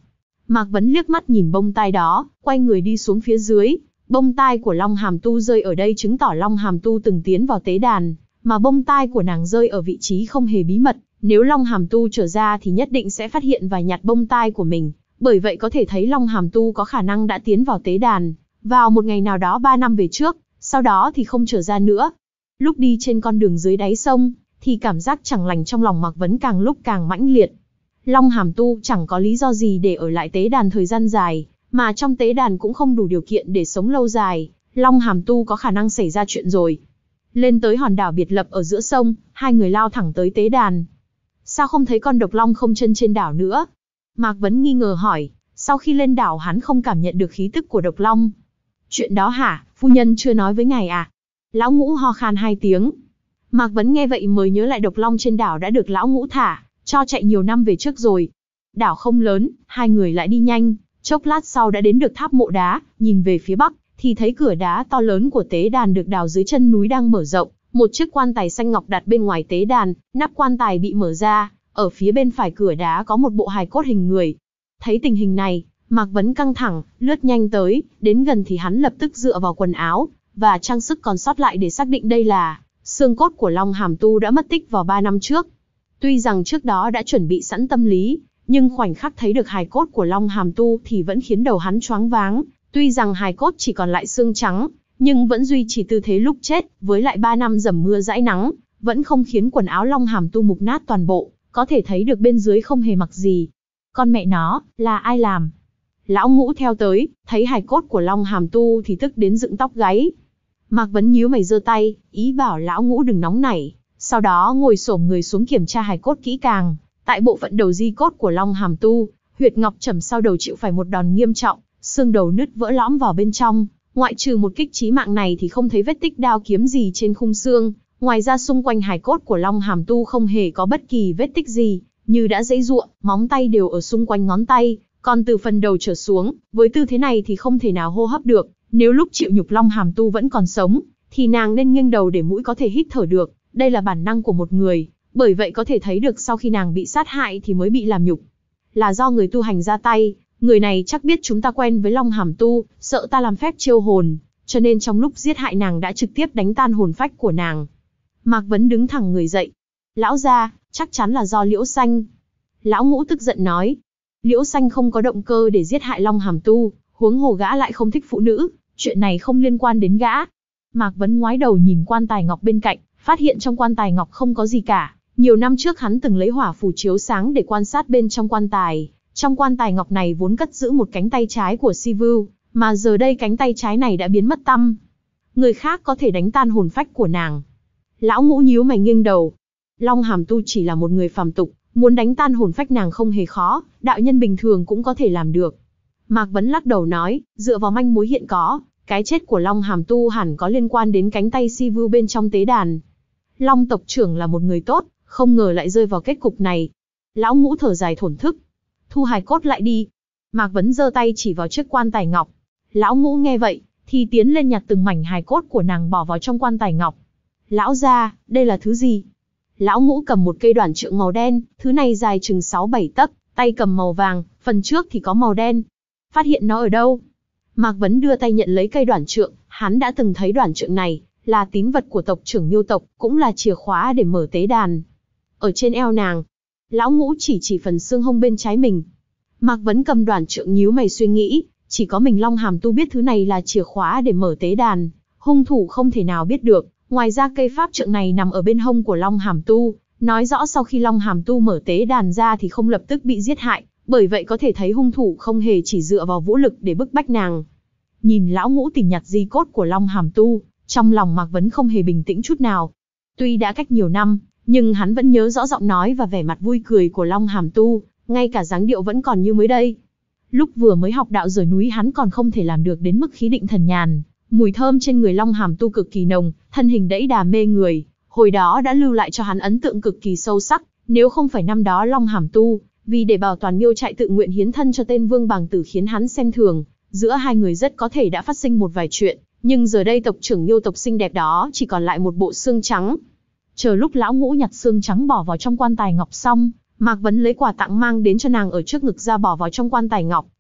Mạc Vấn liếc mắt nhìn bông tai đó, quay người đi xuống phía dưới. Bông tai của Long Hàm Tu rơi ở đây chứng tỏ Long Hàm Tu từng tiến vào tế đàn, mà bông tai của nàng rơi ở vị trí không hề bí mật. Nếu Long Hàm Tu trở ra thì nhất định sẽ phát hiện và nhặt bông tai của mình. Bởi vậy có thể thấy Long Hàm Tu có khả năng đã tiến vào tế đàn, vào một ngày nào đó ba năm về trước, sau đó thì không trở ra nữa. Lúc đi trên con đường dưới đáy sông, thì cảm giác chẳng lành trong lòng Mạc Vấn càng lúc càng mãnh liệt. Long Hàm Tu chẳng có lý do gì để ở lại tế đàn thời gian dài, mà trong tế đàn cũng không đủ điều kiện để sống lâu dài. Long Hàm Tu có khả năng xảy ra chuyện rồi. Lên tới hòn đảo biệt lập ở giữa sông, hai người lao thẳng tới tế đàn. Sao không thấy con độc long không chân trên đảo nữa? Mạc Vấn nghi ngờ hỏi, sau khi lên đảo hắn không cảm nhận được khí tức của độc long. Chuyện đó hả, phu nhân chưa nói với ngài à? Lão Ngũ ho khan hai tiếng. Mạc Vấn nghe vậy mới nhớ lại độc long trên đảo đã được Lão Ngũ thả, cho chạy nhiều năm về trước rồi. Đảo không lớn, hai người lại đi nhanh, chốc lát sau đã đến được tháp mộ đá, nhìn về phía bắc, thì thấy cửa đá to lớn của tế đàn được đào dưới chân núi đang mở rộng, một chiếc quan tài xanh ngọc đặt bên ngoài tế đàn, nắp quan tài bị mở ra, ở phía bên phải cửa đá có một bộ hài cốt hình người. Thấy tình hình này, Mạc Vấn căng thẳng, lướt nhanh tới, đến gần thì hắn lập tức dựa vào quần áo và trang sức còn sót lại để xác định đây là xương cốt của Long Hàm Tu đã mất tích vào ba năm trước. Tuy rằng trước đó đã chuẩn bị sẵn tâm lý, nhưng khoảnh khắc thấy được hài cốt của Long Hàm Tu thì vẫn khiến đầu hắn choáng váng. Tuy rằng hài cốt chỉ còn lại xương trắng, nhưng vẫn duy trì tư thế lúc chết, với lại ba năm dầm mưa dãi nắng, vẫn không khiến quần áo Long Hàm Tu mục nát toàn bộ, có thể thấy được bên dưới không hề mặc gì. Con mẹ nó, là ai làm? Lão Ngũ theo tới, thấy hài cốt của Long Hàm Tu thì tức đến dựng tóc gáy. Mạc Vấn nhíu mày giơ tay, ý bảo Lão Ngũ đừng nóng nảy, sau đó ngồi xổm người xuống kiểm tra hài cốt kỹ càng. Tại bộ phận đầu di cốt của Long Hàm Tu, huyệt ngọc trầm sau đầu chịu phải một đòn nghiêm trọng, xương đầu nứt vỡ lõm vào bên trong, ngoại trừ một kích chí mạng này thì không thấy vết tích đao kiếm gì trên khung xương. Ngoài ra xung quanh hài cốt của Long Hàm Tu không hề có bất kỳ vết tích gì, như đã giãy giụa, móng tay đều ở xung quanh ngón tay, còn từ phần đầu trở xuống, với tư thế này thì không thể nào hô hấp được. Nếu lúc chịu nhục Long Hàm Tu vẫn còn sống, thì nàng nên nghiêng đầu để mũi có thể hít thở được, đây là bản năng của một người, bởi vậy có thể thấy được sau khi nàng bị sát hại thì mới bị làm nhục. Là do người tu hành ra tay, người này chắc biết chúng ta quen với Long Hàm Tu, sợ ta làm phép chiêu hồn, cho nên trong lúc giết hại nàng đã trực tiếp đánh tan hồn phách của nàng. Mạc Vấn đứng thẳng người dậy. Lão gia, chắc chắn là do Liễu Xanh. Lão Ngũ tức giận nói. Liễu Xanh không có động cơ để giết hại Long Hàm Tu, huống hồ gã lại không thích phụ nữ, chuyện này không liên quan đến gã. Mạc Vấn ngoái đầu nhìn quan tài ngọc bên cạnh, phát hiện trong quan tài ngọc không có gì cả. Nhiều năm trước hắn từng lấy hỏa phù chiếu sáng để quan sát bên trong quan tài. Trong quan tài ngọc này vốn cất giữ một cánh tay trái của Sivu, mà giờ đây cánh tay trái này đã biến mất tăm. Người khác có thể đánh tan hồn phách của nàng. Lão Ngũ nhíu mày nghiêng đầu. Long Hàm Tu chỉ là một người phàm tục, muốn đánh tan hồn phách nàng không hề khó, đạo nhân bình thường cũng có thể làm được. Mạc Vấn lắc đầu nói, dựa vào manh mối hiện có, cái chết của Long Hàm Tu hẳn có liên quan đến cánh tay Sivu bên trong tế đàn. Long tộc trưởng là một người tốt, không ngờ lại rơi vào kết cục này. Lão Ngũ thở dài thổn thức. Thu hài cốt lại đi. Mạc Vấn giơ tay chỉ vào chiếc quan tài ngọc. Lão Ngũ nghe vậy, thì tiến lên nhặt từng mảnh hài cốt của nàng bỏ vào trong quan tài ngọc. Lão gia, đây là thứ gì? Lão Ngũ cầm một cây đoản trượng màu đen, thứ này dài chừng sáu bảy tấc, tay cầm màu vàng, phần trước thì có màu đen. Phát hiện nó ở đâu? Mạc Vấn đưa tay nhận lấy cây đoản trượng, hắn đã từng thấy đoản trượng này, là tín vật của tộc trưởng Miêu tộc, cũng là chìa khóa để mở tế đàn. Ở trên eo nàng. Lão Ngũ chỉ chỉ phần xương hông bên trái mình. Mạc Vấn cầm đoản trượng nhíu mày suy nghĩ, chỉ có mình Long Hàm Tu biết thứ này là chìa khóa để mở tế đàn, hung thủ không thể nào biết được. Ngoài ra cây pháp trượng này nằm ở bên hông của Long Hàm Tu, nói rõ sau khi Long Hàm Tu mở tế đàn ra thì không lập tức bị giết hại, bởi vậy có thể thấy hung thủ không hề chỉ dựa vào vũ lực để bức bách nàng. Nhìn Lão Ngũ tìm nhặt di cốt của Long Hàm Tu, trong lòng Mạc Vấn không hề bình tĩnh chút nào. Tuy đã cách nhiều năm, nhưng hắn vẫn nhớ rõ giọng nói và vẻ mặt vui cười của Long Hàm Tu, ngay cả dáng điệu vẫn còn như mới đây. Lúc vừa mới học đạo rời núi hắn còn không thể làm được đến mức khí định thần nhàn. Mùi thơm trên người Long Hàm Tu cực kỳ nồng, thân hình đẫy đà mê người, hồi đó đã lưu lại cho hắn ấn tượng cực kỳ sâu sắc. Nếu không phải năm đó Long Hàm Tu, vì để bảo toàn Miêu trại tự nguyện hiến thân cho tên Vương Bàng Tử khiến hắn xem thường, giữa hai người rất có thể đã phát sinh một vài chuyện. Nhưng giờ đây tộc trưởng Miêu tộc xinh đẹp đó chỉ còn lại một bộ xương trắng. Chờ lúc Lão Ngũ nhặt xương trắng bỏ vào trong quan tài ngọc xong, Mạc Vấn lấy quà tặng mang đến cho nàng ở trước ngực ra bỏ vào trong quan tài ngọc,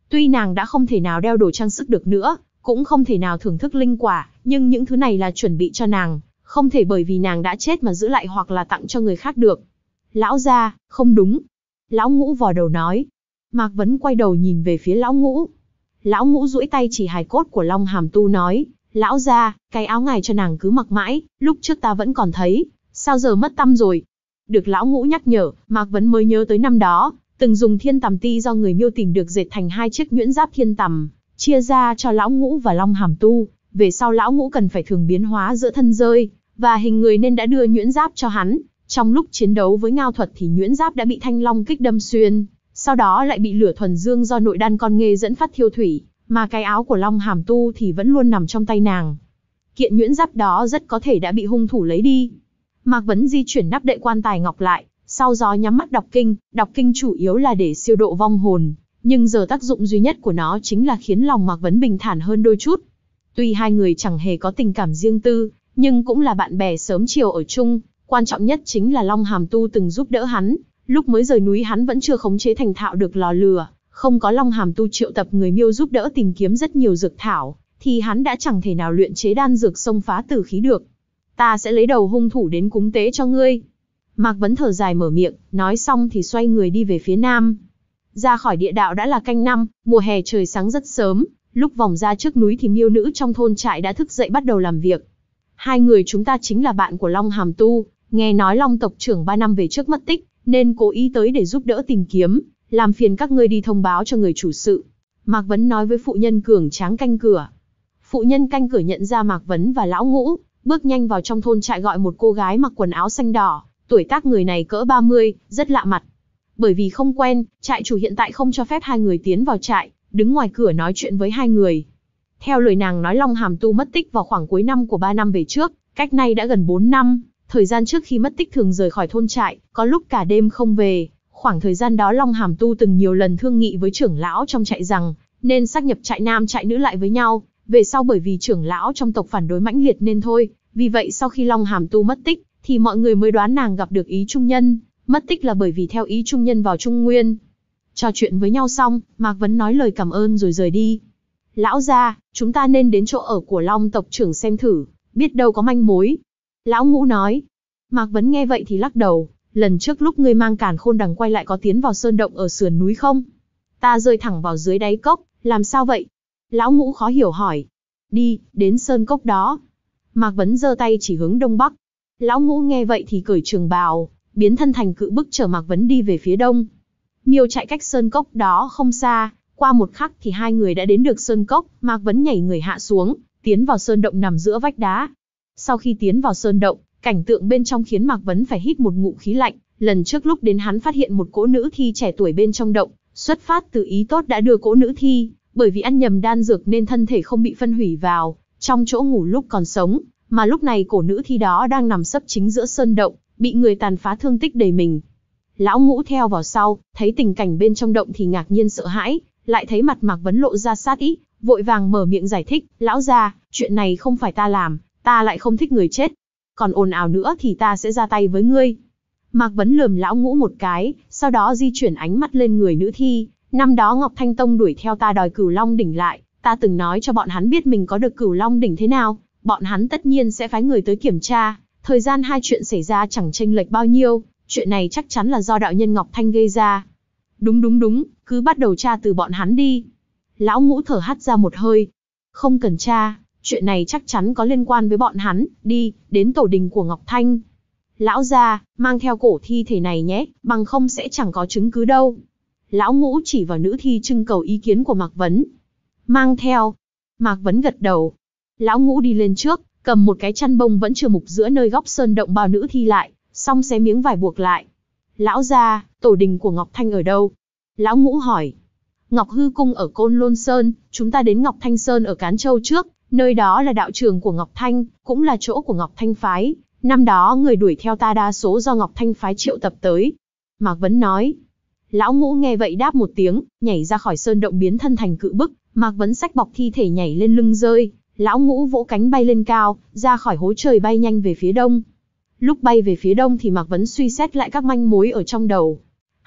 Tuy nàng đã không thể nào đeo đồ trang sức được nữa, cũng không thể nào thưởng thức linh quả, nhưng những thứ này là chuẩn bị cho nàng, không thể bởi vì nàng đã chết mà giữ lại hoặc là tặng cho người khác được. Lão gia, không đúng. Lão Ngũ vò đầu nói. Mạc Vấn quay đầu nhìn về phía Lão Ngũ. Lão Ngũ duỗi tay chỉ hài cốt của Long Hàm Tu nói, lão gia, cái áo ngài cho nàng cứ mặc mãi, lúc trước ta vẫn còn thấy, sao giờ mất tăm rồi? Được Lão Ngũ nhắc nhở, Mạc Vấn mới nhớ tới năm đó, từng dùng thiên tằm ti do người Miêu tìm được dệt thành hai chiếc nhuyễn giáp thiên tằm, chia ra cho Lão Ngũ và Long Hàm Tu. Về sau Lão Ngũ cần phải thường biến hóa giữa thân rơi và hình người nên đã đưa nhuyễn giáp cho hắn. Trong lúc chiến đấu với Ngao Thuật thì nhuyễn giáp đã bị thanh long kích đâm xuyên, sau đó lại bị lửa thuần dương do nội đan con nghê dẫn phát thiêu thủy, mà cái áo của Long Hàm Tu thì vẫn luôn nằm trong tay nàng. Kiện nhuyễn giáp đó rất có thể đã bị hung thủ lấy đi. Mạc Vấn di chuyển nắp đậy quan tài ngọc lại, sau đó nhắm mắt đọc kinh. Đọc kinh chủ yếu là để siêu độ vong hồn, nhưng giờ tác dụng duy nhất của nó chính là khiến lòng Mạc Vấn bình thản hơn đôi chút. Tuy hai người chẳng hề có tình cảm riêng tư, nhưng cũng là bạn bè sớm chiều ở chung. Quan trọng nhất chính là Long Hàm Tu từng giúp đỡ hắn, lúc mới rời núi hắn vẫn chưa khống chế thành thạo được lò lửa, không có Long Hàm Tu triệu tập người Miêu giúp đỡ tìm kiếm rất nhiều dược thảo, thì hắn đã chẳng thể nào luyện chế đan dược xông phá tử khí được. Ta sẽ lấy đầu hung thủ đến cúng tế cho ngươi. Mạc Vấn thở dài mở miệng, nói xong thì xoay người đi về phía nam. Ra khỏi địa đạo đã là canh năm, mùa hè trời sáng rất sớm, lúc vòng ra trước núi thì Miêu nữ trong thôn trại đã thức dậy bắt đầu làm việc. Hai người chúng ta chính là bạn của Long Hàm Tu, nghe nói Long tộc trưởng ba năm về trước mất tích, nên cố ý tới để giúp đỡ tìm kiếm, làm phiền các ngươi đi thông báo cho người chủ sự. Mạc Vấn nói với phụ nhân cường tráng canh cửa. Phụ nhân canh cửa nhận ra Mạc Vấn và Lão Ngũ, bước nhanh vào trong thôn trại gọi một cô gái mặc quần áo xanh đỏ, tuổi tác người này cỡ ba mươi, rất lạ mặt. Bởi vì không quen, trại chủ hiện tại không cho phép hai người tiến vào trại, đứng ngoài cửa nói chuyện với hai người. Theo lời nàng nói Long Hàm Tu mất tích vào khoảng cuối năm của ba năm về trước, cách nay đã gần bốn năm. Thời gian trước khi mất tích thường rời khỏi thôn trại, có lúc cả đêm không về. Khoảng thời gian đó Long Hàm Tu từng nhiều lần thương nghị với trưởng lão trong trại rằng nên sáp nhập trại nam trại nữ lại với nhau. Về sau bởi vì trưởng lão trong tộc phản đối mãnh liệt nên thôi. Vì vậy sau khi Long Hàm Tu mất tích, thì mọi người mới đoán nàng gặp được ý trung nhân. Mất tích là bởi vì theo ý trung nhân vào Trung Nguyên. Trò chuyện với nhau xong, Mạc Vấn nói lời cảm ơn rồi rời đi. Lão gia, chúng ta nên đến chỗ ở của Long tộc trưởng xem thử, biết đâu có manh mối. Lão Ngũ nói. Mạc Vấn nghe vậy thì lắc đầu. Lần trước lúc ngươi mang Càn Khôn Đằng quay lại có tiến vào sơn động ở sườn núi không? Ta rơi thẳng vào dưới đáy cốc, làm sao vậy? Lão Ngũ khó hiểu hỏi. Đi, đến sơn cốc đó. Mạc Vấn giơ tay chỉ hướng đông bắc. Lão Ngũ nghe vậy thì cởi trường bào, biến thân thành cự bức chở Mạc Vấn đi về phía đông. Miêu chạy cách sơn cốc đó không xa, qua một khắc thì hai người đã đến được sơn cốc. Mạc Vấn nhảy người hạ xuống, tiến vào sơn động nằm giữa vách đá. Sau khi tiến vào sơn động, cảnh tượng bên trong khiến Mạc Vấn phải hít một ngụm khí lạnh. Lần trước lúc đến hắn phát hiện một cỗ nữ thi trẻ tuổi bên trong động, xuất phát từ ý tốt đã đưa cỗ nữ thi, bởi vì ăn nhầm đan dược nên thân thể không bị phân hủy vào trong chỗ ngủ lúc còn sống, mà lúc này cổ nữ thi đó đang nằm sấp chính giữa sơn động, bị người tàn phá thương tích đầy mình. Lão Ngũ theo vào sau, thấy tình cảnh bên trong động thì ngạc nhiên sợ hãi, lại thấy mặt Mạc Vấn lộ ra sát ý, vội vàng mở miệng giải thích, lão gia, chuyện này không phải ta làm, ta lại không thích người chết. Còn ồn ào nữa thì ta sẽ ra tay với ngươi. Mạc Vấn lườm Lão Ngũ một cái, sau đó di chuyển ánh mắt lên người nữ thi. Năm đó Ngọc Thanh Tông đuổi theo ta đòi Cửu Long đỉnh lại, ta từng nói cho bọn hắn biết mình có được Cửu Long đỉnh thế nào, bọn hắn tất nhiên sẽ phái người tới kiểm tra. Thời gian hai chuyện xảy ra chẳng chênh lệch bao nhiêu, chuyện này chắc chắn là do đạo nhân Ngọc Thanh gây ra. Đúng đúng đúng, cứ bắt đầu tra từ bọn hắn đi. Lão Ngũ thở hắt ra một hơi. Không cần tra, chuyện này chắc chắn có liên quan với bọn hắn, đi, đến tổ đình của Ngọc Thanh. Lão gia, mang theo cổ thi thể này nhé, bằng không sẽ chẳng có chứng cứ đâu. Lão Ngũ chỉ vào nữ thi trưng cầu ý kiến của Mạc Vấn. Mang theo. Mạc Vấn gật đầu. Lão Ngũ đi lên trước, cầm một cái chăn bông vẫn chưa mục giữa nơi góc sơn động bao nữ thi lại, xong xé miếng vải buộc lại. Lão gia, tổ đình của Ngọc Thanh ở đâu? Lão Ngũ hỏi. Ngọc Hư Cung ở Côn Lôn Sơn, chúng ta đến Ngọc Thanh Sơn ở Cán Châu trước, nơi đó là đạo trường của Ngọc Thanh, cũng là chỗ của Ngọc Thanh Phái. Năm đó người đuổi theo ta đa số do Ngọc Thanh Phái triệu tập tới. Mạc Vấn nói. Lão Ngũ nghe vậy đáp một tiếng, nhảy ra khỏi sơn động biến thân thành cự bức. Mạc Vấn xách bọc thi thể nhảy lên lưng rơi. Lão Ngũ vỗ cánh bay lên cao, ra khỏi hố trời bay nhanh về phía đông. Lúc bay về phía đông thì Mạc Vấn suy xét lại các manh mối ở trong đầu.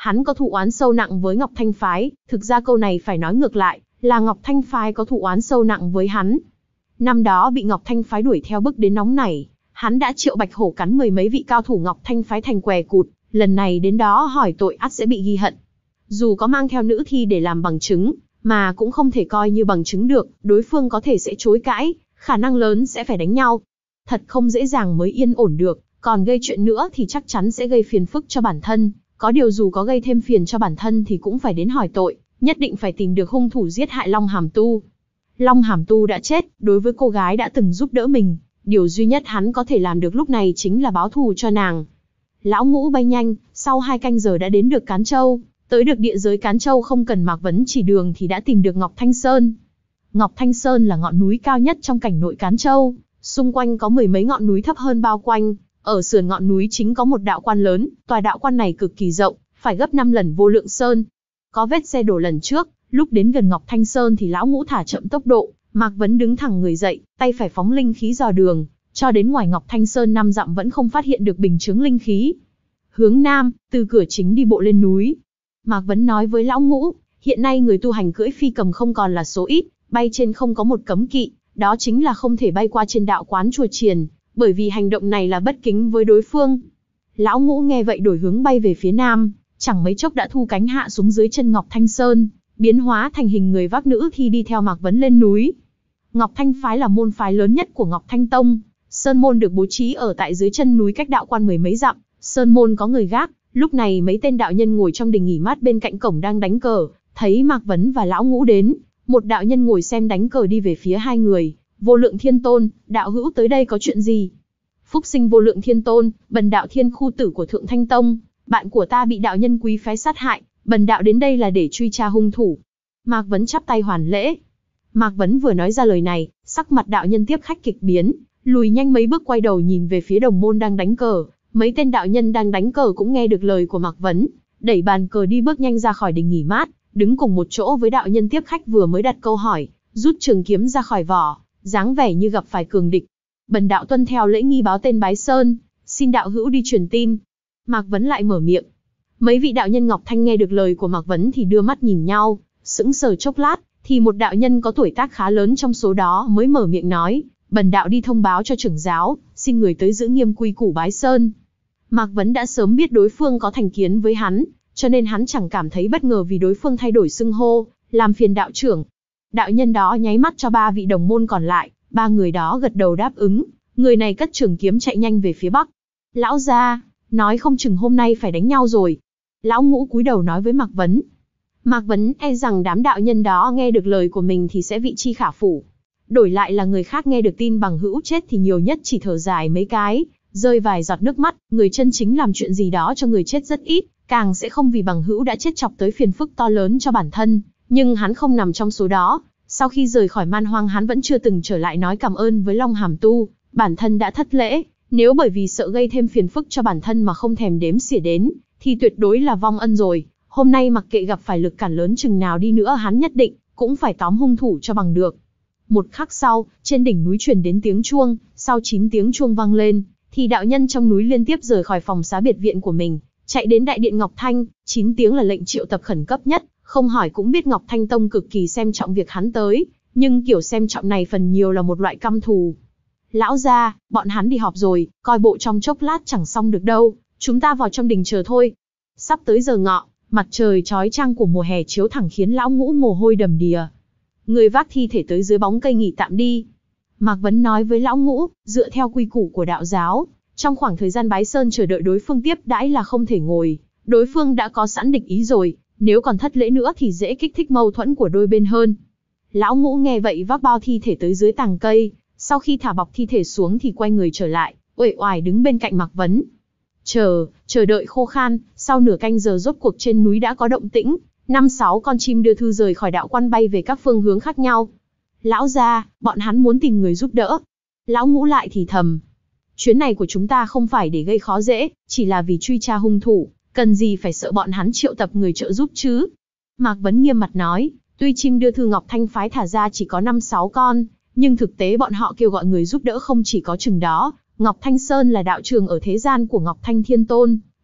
hắn có thù oán sâu nặng với Ngọc Thanh phái, thực ra câu này phải nói ngược lại, là Ngọc Thanh phái có thù oán sâu nặng với hắn. Năm đó bị Ngọc Thanh phái đuổi theo bức đến nóng nảy, hắn đã triệu bạch hổ cắn mười mấy vị cao thủ Ngọc Thanh phái thành què cụt, lần này đến đó hỏi tội ắt sẽ bị ghi hận. Dù có mang theo nữ thi để làm bằng chứng, mà cũng không thể coi như bằng chứng được, đối phương có thể sẽ chối cãi, khả năng lớn sẽ phải đánh nhau. Thật không dễ dàng mới yên ổn được, còn gây chuyện nữa thì chắc chắn sẽ gây phiền phức cho bản thân, có điều dù có gây thêm phiền cho bản thân thì cũng phải đến hỏi tội, nhất định phải tìm được hung thủ giết hại Long Hàm Tu. Long Hàm Tu đã chết, đối với cô gái đã từng giúp đỡ mình, điều duy nhất hắn có thể làm được lúc này chính là báo thù cho nàng. Lão Ngũ bay nhanh, sau hai canh giờ đã đến được Cán Châu, tới được địa giới Cán Châu không cần Mạc Vấn chỉ đường thì đã tìm được Ngọc Thanh Sơn. Ngọc Thanh Sơn là ngọn núi cao nhất trong cảnh nội Cán Châu, xung quanh có mười mấy ngọn núi thấp hơn bao quanh, ở sườn ngọn núi chính có một đạo quan lớn, tòa đạo quan này cực kỳ rộng, phải gấp năm lần Vô Lượng Sơn. Có vết xe đổ lần trước, lúc đến gần Ngọc Thanh Sơn thì lão Ngũ thả chậm tốc độ, Mạc Vấn đứng thẳng người dậy, tay phải phóng linh khí dò đường, cho đến ngoài Ngọc Thanh Sơn năm dặm vẫn không phát hiện được bình chướng linh khí. Hướng nam, từ cửa chính đi bộ lên núi. Mạc Vấn nói với lão Ngũ, hiện nay người tu hành cưỡi phi cầm không còn là số ít, bay trên không có một cấm kỵ, đó chính là không thể bay qua trên đạo quán chùa Triền, bởi vì hành động này là bất kính với đối phương. Lão Ngũ nghe vậy đổi hướng bay về phía nam, chẳng mấy chốc đã thu cánh hạ xuống dưới chân Ngọc Thanh Sơn, biến hóa thành hình người vác nữ thi đi theo Mạc Vấn lên núi. Ngọc Thanh phái là môn phái lớn nhất của Ngọc Thanh Tông, sơn môn được bố trí ở tại dưới chân núi cách đạo quan mười mấy dặm, sơn môn có người gác. Lúc này mấy tên đạo nhân ngồi trong đình nghỉ mát bên cạnh cổng đang đánh cờ, thấy Mạc Vấn và lão Ngũ đến, một đạo nhân ngồi xem đánh cờ đi về phía hai người. Vô Lượng Thiên Tôn, đạo hữu tới đây có chuyện gì? Phúc sinh Vô Lượng Thiên Tôn, bần đạo Thiên Khu Tử của Thượng Thanh Tông, bạn của ta bị đạo nhân quý phái sát hại, bần đạo đến đây là để truy tra hung thủ. Mạc Vấn chắp tay hoàn lễ. Mạc Vấn vừa nói ra lời này, sắc mặt đạo nhân tiếp khách kịch biến, lùi nhanh mấy bước quay đầu nhìn về phía đồng môn đang đánh cờ. Mấy tên đạo nhân đang đánh cờ cũng nghe được lời của Mạc Vấn, đẩy bàn cờ đi bước nhanh ra khỏi đình nghỉ mát, đứng cùng một chỗ với đạo nhân tiếp khách vừa mới đặt câu hỏi, rút trường kiếm ra khỏi vỏ, dáng vẻ như gặp phải cường địch. Bần đạo tuân theo lễ nghi báo tên bái sơn, xin đạo hữu đi truyền tin. Mạc Vấn lại mở miệng. Mấy vị đạo nhân Ngọc Thanh nghe được lời của Mạc Vấn thì đưa mắt nhìn nhau, sững sờ chốc lát, thì một đạo nhân có tuổi tác khá lớn trong số đó mới mở miệng nói, bần đạo đi thông báo cho trưởng giáo, xin người tới giữ nghiêm quy củ bái sơn. Mạc Vấn đã sớm biết đối phương có thành kiến với hắn, cho nên hắn chẳng cảm thấy bất ngờ vì đối phương thay đổi xưng hô, làm phiền đạo trưởng. Đạo nhân đó nháy mắt cho ba vị đồng môn còn lại, ba người đó gật đầu đáp ứng, người này cất trường kiếm chạy nhanh về phía bắc. Lão gia, nói không chừng hôm nay phải đánh nhau rồi. Lão Ngũ cúi đầu nói với Mạc Vấn. Mạc Vấn e rằng đám đạo nhân đó nghe được lời của mình thì sẽ vị chi khả phủ. Đổi lại là người khác nghe được tin bằng hữu chết thì nhiều nhất chỉ thở dài mấy cái, rơi vài giọt nước mắt, người chân chính làm chuyện gì đó cho người chết rất ít, càng sẽ không vì bằng hữu đã chết chọc tới phiền phức to lớn cho bản thân, nhưng hắn không nằm trong số đó. Sau khi rời khỏi Man Hoang hắn vẫn chưa từng trở lại nói cảm ơn với Long Hàm Tu, bản thân đã thất lễ, nếu bởi vì sợ gây thêm phiền phức cho bản thân mà không thèm đếm xỉa đến, thì tuyệt đối là vong ân rồi. Hôm nay mặc kệ gặp phải lực cản lớn chừng nào đi nữa hắn nhất định cũng phải tóm hung thủ cho bằng được. Một khắc sau, trên đỉnh núi truyền đến tiếng chuông, sau chín tiếng chuông vang lên, thì đạo nhân trong núi liên tiếp rời khỏi phòng xá biệt viện của mình, chạy đến đại điện Ngọc Thanh. Chín tiếng là lệnh triệu tập khẩn cấp nhất, không hỏi cũng biết Ngọc Thanh Tông cực kỳ xem trọng việc hắn tới, nhưng kiểu xem trọng này phần nhiều là một loại căm thù. Lão gia, bọn hắn đi họp rồi, coi bộ trong chốc lát chẳng xong được đâu, chúng ta vào trong đình chờ thôi. Sắp tới giờ ngọ, mặt trời chói chang của mùa hè chiếu thẳng khiến lão Ngũ mồ hôi đầm đìa. Người vác thi thể tới dưới bóng cây nghỉ tạm đi. Mạc Vấn nói với lão Ngũ, dựa theo quy củ của đạo giáo, trong khoảng thời gian bái sơn chờ đợi đối phương tiếp đãi là không thể ngồi, đối phương đã có sẵn địch ý rồi, nếu còn thất lễ nữa thì dễ kích thích mâu thuẫn của đôi bên hơn. Lão Ngũ nghe vậy vác bao thi thể tới dưới tàng cây, sau khi thả bọc thi thể xuống thì quay người trở lại, uể oải đứng bên cạnh Mạc Vấn. Chờ, chờ đợi khô khan, sau nửa canh giờ rốt cuộc trên núi đã có động tĩnh, năm sáu con chim đưa thư rời khỏi đạo quan bay về các phương hướng khác nhau. Lão gia, bọn hắn muốn tìm người giúp đỡ. Lão Ngũ lại thì thầm. Chuyến này của chúng ta không phải để gây khó dễ, chỉ là vì truy tra hung thủ, cần gì phải sợ bọn hắn triệu tập người trợ giúp chứ. Mạc Vấn nghiêm mặt nói, tuy chim đưa thư Ngọc Thanh phái thả ra chỉ có năm sáu con, nhưng thực tế bọn họ kêu gọi người giúp đỡ không chỉ có chừng đó. Ngọc Thanh Sơn là đạo trường ở thế gian của Ngọc Thanh Thiên Tôn,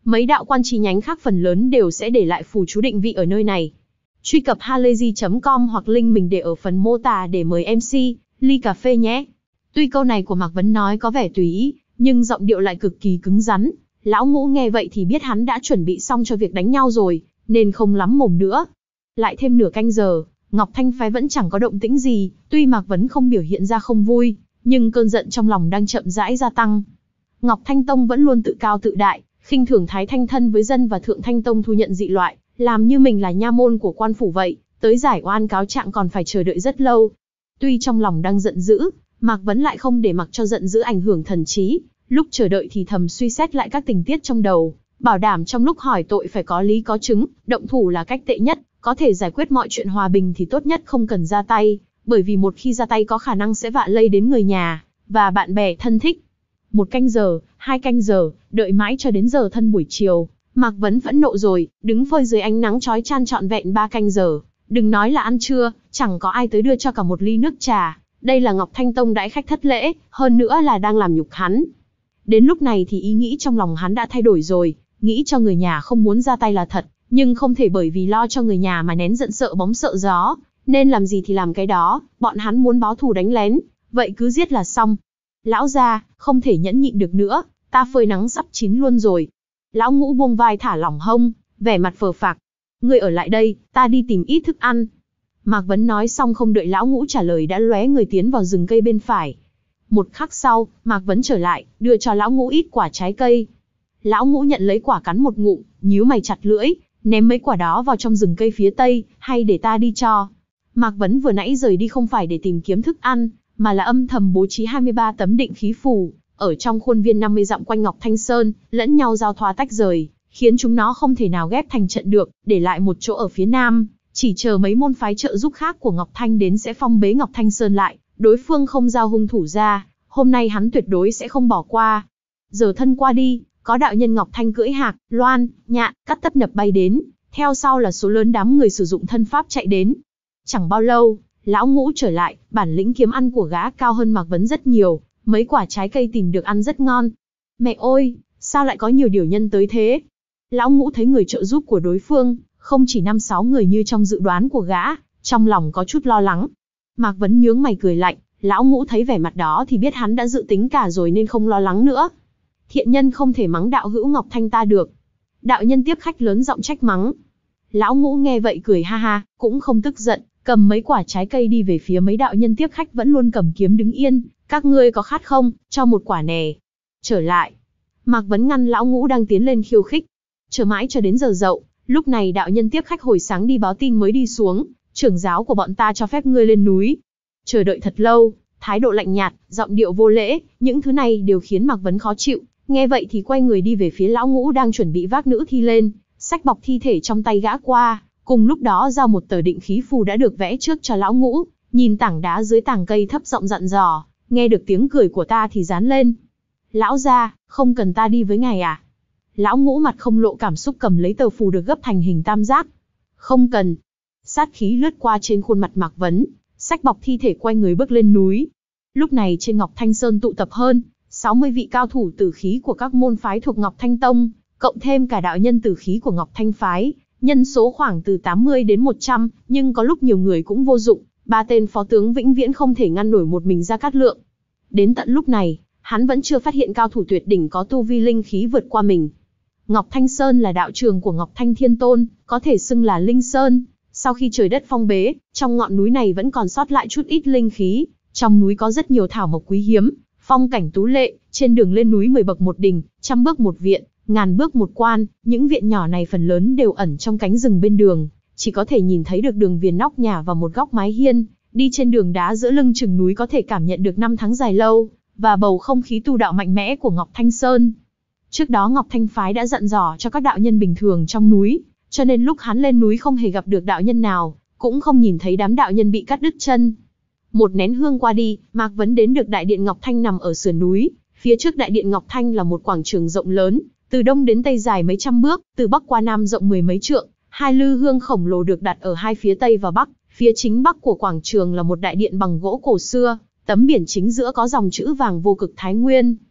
mấy đạo quan chi nhánh khác phần lớn đều sẽ để lại phù chú định vị ở nơi này. Truy cập halayzi chấm com hoặc link mình để ở phần mô tả để mời em xê, ly cà phê nhé. Tuy câu này của Mạc Vấn nói có vẻ tùy ý, nhưng giọng điệu lại cực kỳ cứng rắn. Lão Ngũ nghe vậy thì biết hắn đã chuẩn bị xong cho việc đánh nhau rồi, nên không lắm mồm nữa. Lại thêm nửa canh giờ, Ngọc Thanh phái vẫn chẳng có động tĩnh gì, tuy Mạc Vấn không biểu hiện ra không vui, nhưng cơn giận trong lòng đang chậm rãi gia tăng. Ngọc Thanh Tông vẫn luôn tự cao tự đại, khinh thường Thái Thanh thân với dân và Thượng Thanh Tông thu nhận dị loại, làm như mình là nha môn của quan phủ vậy, tới giải oan cáo trạng còn phải chờ đợi rất lâu. Tuy trong lòng đang giận dữ, Mạc Vấn lại không để mặc cho giận dữ ảnh hưởng thần trí, lúc chờ đợi thì thầm suy xét lại các tình tiết trong đầu, bảo đảm trong lúc hỏi tội phải có lý có chứng, động thủ là cách tệ nhất, có thể giải quyết mọi chuyện hòa bình thì tốt nhất không cần ra tay, bởi vì một khi ra tay có khả năng sẽ vạ lây đến người nhà và bạn bè thân thích. Một canh giờ, hai canh giờ, đợi mãi cho đến giờ thân buổi chiều, Mạc Vấn phẫn nộ rồi, đứng phơi dưới ánh nắng chói chang trọn vẹn ba canh giờ, đừng nói là ăn trưa, chẳng có ai tới đưa cho cả một ly nước trà. Đây là Ngọc Thanh Tông đãi khách thất lễ, hơn nữa là đang làm nhục hắn. Đến lúc này thì ý nghĩ trong lòng hắn đã thay đổi rồi, nghĩ cho người nhà không muốn ra tay là thật, nhưng không thể bởi vì lo cho người nhà mà nén giận sợ bóng sợ gió, nên làm gì thì làm cái đó, bọn hắn muốn báo thù đánh lén, vậy cứ giết là xong. Lão gia, không thể nhẫn nhịn được nữa, ta phơi nắng sắp chín luôn rồi. Lão Ngũ buông vai thả lỏng hông, vẻ mặt phờ phạc. Ngươi ở lại đây, ta đi tìm ít thức ăn. Mạc Vấn nói xong không đợi Lão Ngũ trả lời đã lóe người tiến vào rừng cây bên phải. Một khắc sau, Mạc Vấn trở lại, đưa cho Lão Ngũ ít quả trái cây. Lão Ngũ nhận lấy quả cắn một ngụm, nhíu mày chặt lưỡi, ném mấy quả đó vào trong rừng cây phía tây, hay để ta đi cho. Mạc Vấn vừa nãy rời đi không phải để tìm kiếm thức ăn, mà là âm thầm bố trí hai mươi ba tấm định khí phù, ở trong khuôn viên năm mươi dặm quanh Ngọc Thanh Sơn, lẫn nhau giao thoa tách rời, khiến chúng nó không thể nào ghép thành trận được, để lại một chỗ ở phía nam, chỉ chờ mấy môn phái trợ giúp khác của Ngọc Thanh đến sẽ phong bế Ngọc Thanh Sơn lại, đối phương không giao hung thủ ra, hôm nay hắn tuyệt đối sẽ không bỏ qua. Giờ thân qua đi, có đạo nhân Ngọc Thanh cưỡi hạc, loan, nhạn, cắt tấp nập bay đến, theo sau là số lớn đám người sử dụng thân pháp chạy đến. Chẳng bao lâu, Lão Ngũ trở lại, bản lĩnh kiếm ăn của gã cao hơn Mạc Vấn rất nhiều, mấy quả trái cây tìm được ăn rất ngon. Mẹ ơi, sao lại có nhiều điều nhân tới thế? Lão Ngũ thấy người trợ giúp của đối phương, không chỉ năm sáu người như trong dự đoán của gã, trong lòng có chút lo lắng. Mạc Vấn nhướng mày cười lạnh, Lão Ngũ thấy vẻ mặt đó thì biết hắn đã dự tính cả rồi nên không lo lắng nữa. Thiện nhân không thể mắng đạo hữu Ngọc Thanh ta được. Đạo nhân tiếp khách lớn giọng trách mắng. Lão Ngũ nghe vậy cười ha ha, cũng không tức giận, cầm mấy quả trái cây đi về phía mấy đạo nhân tiếp khách vẫn luôn cầm kiếm đứng yên. Các ngươi có khát không, cho một quả nè. Trở lại. Mạc Vấn ngăn Lão Ngũ đang tiến lên khiêu khích. Chờ mãi cho đến giờ dậu, lúc này đạo nhân tiếp khách hồi sáng đi báo tin mới đi xuống. Trưởng giáo của bọn ta cho phép ngươi lên núi. Chờ đợi thật lâu, thái độ lạnh nhạt, giọng điệu vô lễ, những thứ này đều khiến Mạc Vấn khó chịu. Nghe vậy thì quay người đi về phía Lão Ngũ đang chuẩn bị vác nữ thi lên, xách bọc thi thể trong tay gã qua, cùng lúc đó giao một tờ định khí phù đã được vẽ trước cho Lão Ngũ, nhìn tảng đá dưới tàng cây thấp giọng dặn dò, nghe được tiếng cười của ta thì dán lên. Lão gia, không cần ta đi với ngài à? Lão Ngũ mặt không lộ cảm xúc cầm lấy tờ phù được gấp thành hình tam giác. Không cần. Sát khí lướt qua trên khuôn mặt Mạc Vấn, xách bọc thi thể quay người bước lên núi. Lúc này trên Ngọc Thanh Sơn tụ tập hơn sáu mươi vị cao thủ tử khí của các môn phái thuộc Ngọc Thanh Tông, cộng thêm cả đạo nhân tử khí của Ngọc Thanh phái, nhân số khoảng từ tám mươi đến một trăm, nhưng có lúc nhiều người cũng vô dụng, ba tên phó tướng vĩnh viễn không thể ngăn nổi một mình Gia Cát Lượng. Đến tận lúc này, hắn vẫn chưa phát hiện cao thủ tuyệt đỉnh có tu vi linh khí vượt qua mình. Ngọc Thanh Sơn là đạo trường của Ngọc Thanh Thiên Tôn, có thể xưng là Linh Sơn. Sau khi trời đất phong bế, trong ngọn núi này vẫn còn sót lại chút ít linh khí. Trong núi có rất nhiều thảo mộc quý hiếm, phong cảnh tú lệ, trên đường lên núi mười bậc một đình, trăm bước một viện, ngàn bước một quan. Những viện nhỏ này phần lớn đều ẩn trong cánh rừng bên đường, chỉ có thể nhìn thấy được đường viền nóc nhà và một góc mái hiên. Đi trên đường đá giữa lưng chừng núi có thể cảm nhận được năm tháng dài lâu, và bầu không khí tu đạo mạnh mẽ của Ngọc Thanh Sơn. Trước đó Ngọc Thanh Phái đã dặn dò cho các đạo nhân bình thường trong núi, cho nên lúc hắn lên núi không hề gặp được đạo nhân nào, cũng không nhìn thấy đám đạo nhân bị cắt đứt chân. Một nén hương qua đi, Mạc Vấn đến được đại điện Ngọc Thanh nằm ở sườn núi. Phía trước đại điện Ngọc Thanh là một quảng trường rộng lớn, từ đông đến tây dài mấy trăm bước, từ bắc qua nam rộng mười mấy trượng. Hai lư hương khổng lồ được đặt ở hai phía tây và bắc. Phía chính bắc của quảng trường là một đại điện bằng gỗ cổ xưa, tấm biển chính giữa có dòng chữ vàng vô cực Thái Nguyên.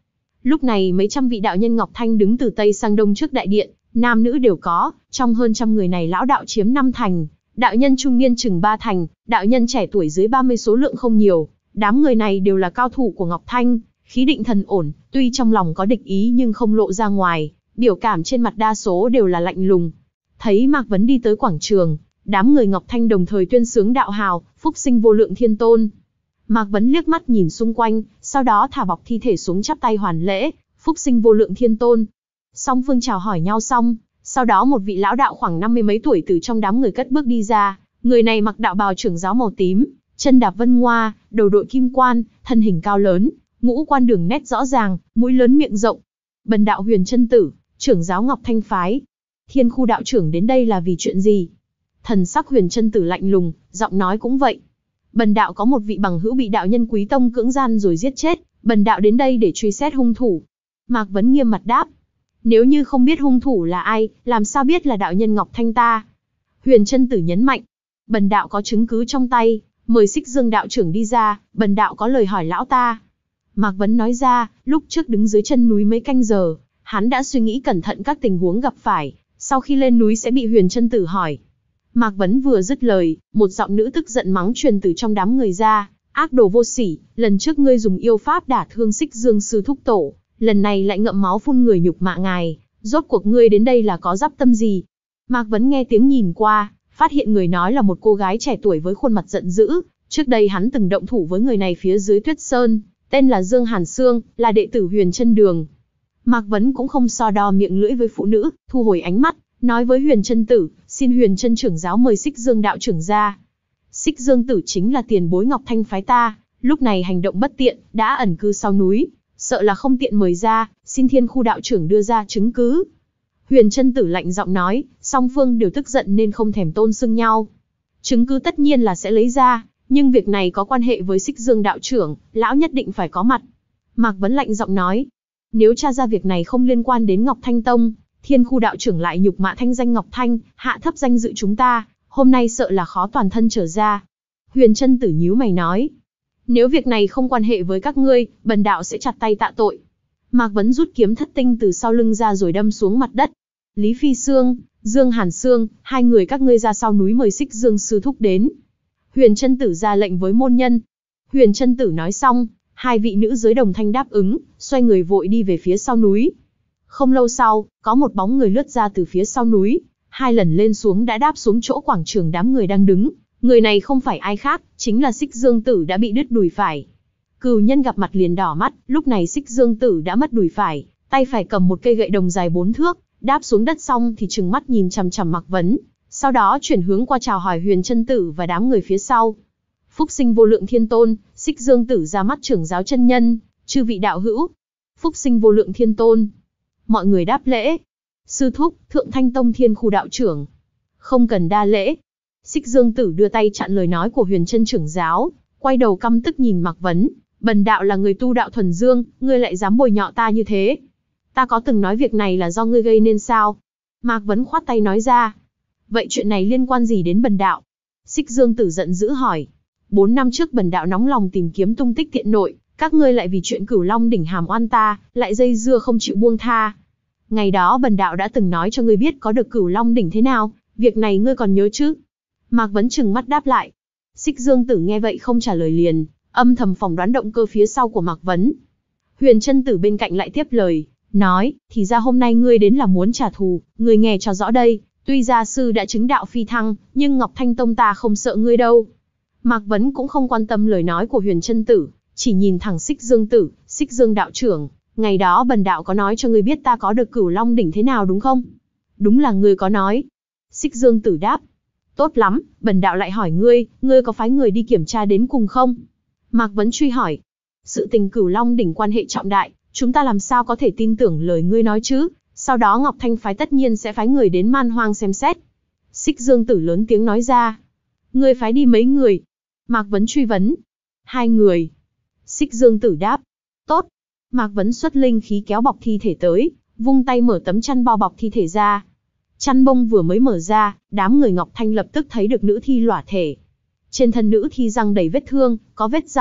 Lúc này mấy trăm vị đạo nhân Ngọc Thanh đứng từ Tây sang Đông trước đại điện, nam nữ đều có, trong hơn trăm người này lão đạo chiếm năm thành, đạo nhân trung niên chừng ba thành, đạo nhân trẻ tuổi dưới ba mươi số lượng không nhiều. Đám người này đều là cao thủ của Ngọc Thanh, khí định thần ổn, tuy trong lòng có địch ý nhưng không lộ ra ngoài, biểu cảm trên mặt đa số đều là lạnh lùng. Thấy Mạc Vấn đi tới quảng trường, đám người Ngọc Thanh đồng thời tuyên xướng đạo hào, phúc sinh vô lượng thiên tôn. Mạc Vấn liếc mắt nhìn xung quanh, sau đó thả bọc thi thể xuống chắp tay hoàn lễ, phúc sinh vô lượng thiên tôn. Song phương chào hỏi nhau xong, sau đó một vị lão đạo khoảng năm mươi mấy tuổi từ trong đám người cất bước đi ra, người này mặc đạo bào trưởng giáo màu tím, chân đạp vân ngoa, đầu đội kim quan, thân hình cao lớn, ngũ quan đường nét rõ ràng, mũi lớn miệng rộng. Bần đạo Huyền Chân Tử, trưởng giáo Ngọc Thanh phái. Thiên Khu đạo trưởng đến đây là vì chuyện gì? Thần sắc Huyền Chân Tử lạnh lùng, giọng nói cũng vậy. Bần đạo có một vị bằng hữu bị đạo nhân Quý Tông cưỡng gian rồi giết chết, bần đạo đến đây để truy xét hung thủ. Mạc Vấn nghiêm mặt đáp. Nếu như không biết hung thủ là ai, làm sao biết là đạo nhân Ngọc Thanh ta? Huyền Chân Tử nhấn mạnh. Bần đạo có chứng cứ trong tay, mời Xích Dương đạo trưởng đi ra, bần đạo có lời hỏi lão ta. Mạc Vấn nói ra, lúc trước đứng dưới chân núi mấy canh giờ, hắn đã suy nghĩ cẩn thận các tình huống gặp phải, sau khi lên núi sẽ bị Huyền Chân Tử hỏi. Mạc Vấn vừa dứt lời, một giọng nữ tức giận mắng truyền từ trong đám người ra, ác đồ vô sỉ, lần trước ngươi dùng yêu pháp đả thương Xích Dương sư thúc tổ, lần này lại ngậm máu phun người nhục mạ ngài, rốt cuộc ngươi đến đây là có dắp tâm gì? Mạc Vấn nghe tiếng nhìn qua, phát hiện người nói là một cô gái trẻ tuổi với khuôn mặt giận dữ, trước đây hắn từng động thủ với người này phía dưới Tuyết Sơn, tên là Dương Hàn Sương, là đệ tử Huyền Chân Đường. Mạc Vấn cũng không so đo miệng lưỡi với phụ nữ, thu hồi ánh mắt, nói với Huyền Chân Tử, xin Huyền Chân trưởng giáo mời Xích Dương đạo trưởng ra. Xích Dương tử chính là tiền bối Ngọc Thanh phái ta, lúc này hành động bất tiện, đã ẩn cư sau núi, sợ là không tiện mời ra, xin Thiên Khu đạo trưởng đưa ra chứng cứ. Huyền Chân Tử lạnh giọng nói, song phương đều tức giận nên không thèm tôn xưng nhau. Chứng cứ tất nhiên là sẽ lấy ra, nhưng việc này có quan hệ với Xích Dương đạo trưởng, lão nhất định phải có mặt. Mạc Vấn lạnh giọng nói, nếu tra ra việc này không liên quan đến Ngọc Thanh Tông, Thiên Khu đạo trưởng lại nhục mạ thanh danh Ngọc Thanh, hạ thấp danh dự chúng ta, hôm nay sợ là khó toàn thân trở ra. Huyền Chân Tử nhíu mày nói, nếu việc này không quan hệ với các ngươi, bần đạo sẽ chặt tay tạ tội. Mạc Vấn rút kiếm thất tinh từ sau lưng ra rồi đâm xuống mặt đất. Lý Phi Sương, Dương Hàn Sương, hai người các ngươi ra sau núi mời Xích Dương sư thúc đến. Huyền Chân Tử ra lệnh với môn nhân. Huyền Chân Tử nói xong, hai vị nữ giới đồng thanh đáp ứng, xoay người vội đi về phía sau núi. Không lâu sau, có một bóng người lướt ra từ phía sau núi, hai lần lên xuống đã đáp xuống chỗ quảng trường đám người đang đứng. Người này không phải ai khác, chính là Xích Dương Tử đã bị đứt đùi phải. Cừu nhân gặp mặt liền đỏ mắt, lúc này Xích Dương Tử đã mất đùi phải, tay phải cầm một cây gậy đồng dài bốn thước, đáp xuống đất xong thì trừng mắt nhìn chằm chằm Mạc Vấn, sau đó chuyển hướng qua chào hỏi Huyền Chân Tử và đám người phía sau. Phúc sinh vô lượng thiên tôn, Xích Dương Tử ra mắt trưởng giáo chân nhân, chư vị đạo hữu. Phúc sinh vô lượng thiên tôn. Mọi người đáp lễ. Sư thúc, Thượng Thanh Tông Thiên Khu đạo trưởng. Không cần đa lễ. Xích Dương Tử đưa tay chặn lời nói của Huyền Chân trưởng giáo, quay đầu căm tức nhìn Mạc Vấn, bần đạo là người tu đạo thuần dương, ngươi lại dám bôi nhọ ta như thế. Ta có từng nói việc này là do ngươi gây nên sao? Mạc Vấn khoát tay nói ra. Vậy chuyện này liên quan gì đến bần đạo? Xích Dương Tử giận dữ hỏi. Bốn năm trước bần đạo nóng lòng tìm kiếm tung tích tiện nội, các ngươi lại vì chuyện Cửu Long đỉnh hàm oan ta, lại dây dưa không chịu buông tha. Ngày đó bần đạo đã từng nói cho ngươi biết có được Cửu Long đỉnh thế nào, việc này ngươi còn nhớ chứ? Mạc Vấn trừng mắt đáp lại. Xích Dương Tử nghe vậy không trả lời liền, âm thầm phỏng đoán động cơ phía sau của Mạc Vấn. Huyền Chân Tử bên cạnh lại tiếp lời, nói, thì ra hôm nay ngươi đến là muốn trả thù, ngươi nghe cho rõ đây, tuy gia sư đã chứng đạo phi thăng, nhưng Ngọc Thanh Tông ta không sợ ngươi đâu. Mạc Vấn cũng không quan tâm lời nói của Huyền Chân Tử, chỉ nhìn thẳng Xích Dương Tử, Xích Dương đạo trưởng, ngày đó bần đạo có nói cho ngươi biết ta có được Cửu Long đỉnh thế nào đúng không? Đúng là ngươi có nói. Xích Dương Tử đáp. Tốt lắm, bần đạo lại hỏi ngươi, ngươi có phái người đi kiểm tra đến cùng không? Mạc Vấn truy hỏi. Sự tình Cửu Long đỉnh quan hệ trọng đại, chúng ta làm sao có thể tin tưởng lời ngươi nói chứ? Sau đó Ngọc Thanh phái tất nhiên sẽ phái người đến Man Hoang xem xét. Xích Dương Tử lớn tiếng nói ra. Ngươi phái đi mấy người? Mạc Vấn truy vấn. Hai người. Xích Dương Tử đáp. Tốt. Mạc Vấn xuất linh khí kéo bọc thi thể tới, vung tay mở tấm chăn bao bọc thi thể ra. Chăn bông vừa mới mở ra, đám người Ngọc Thanh lập tức thấy được nữ thi lỏa thể. Trên thân nữ thi răng đầy vết thương, có vết răng,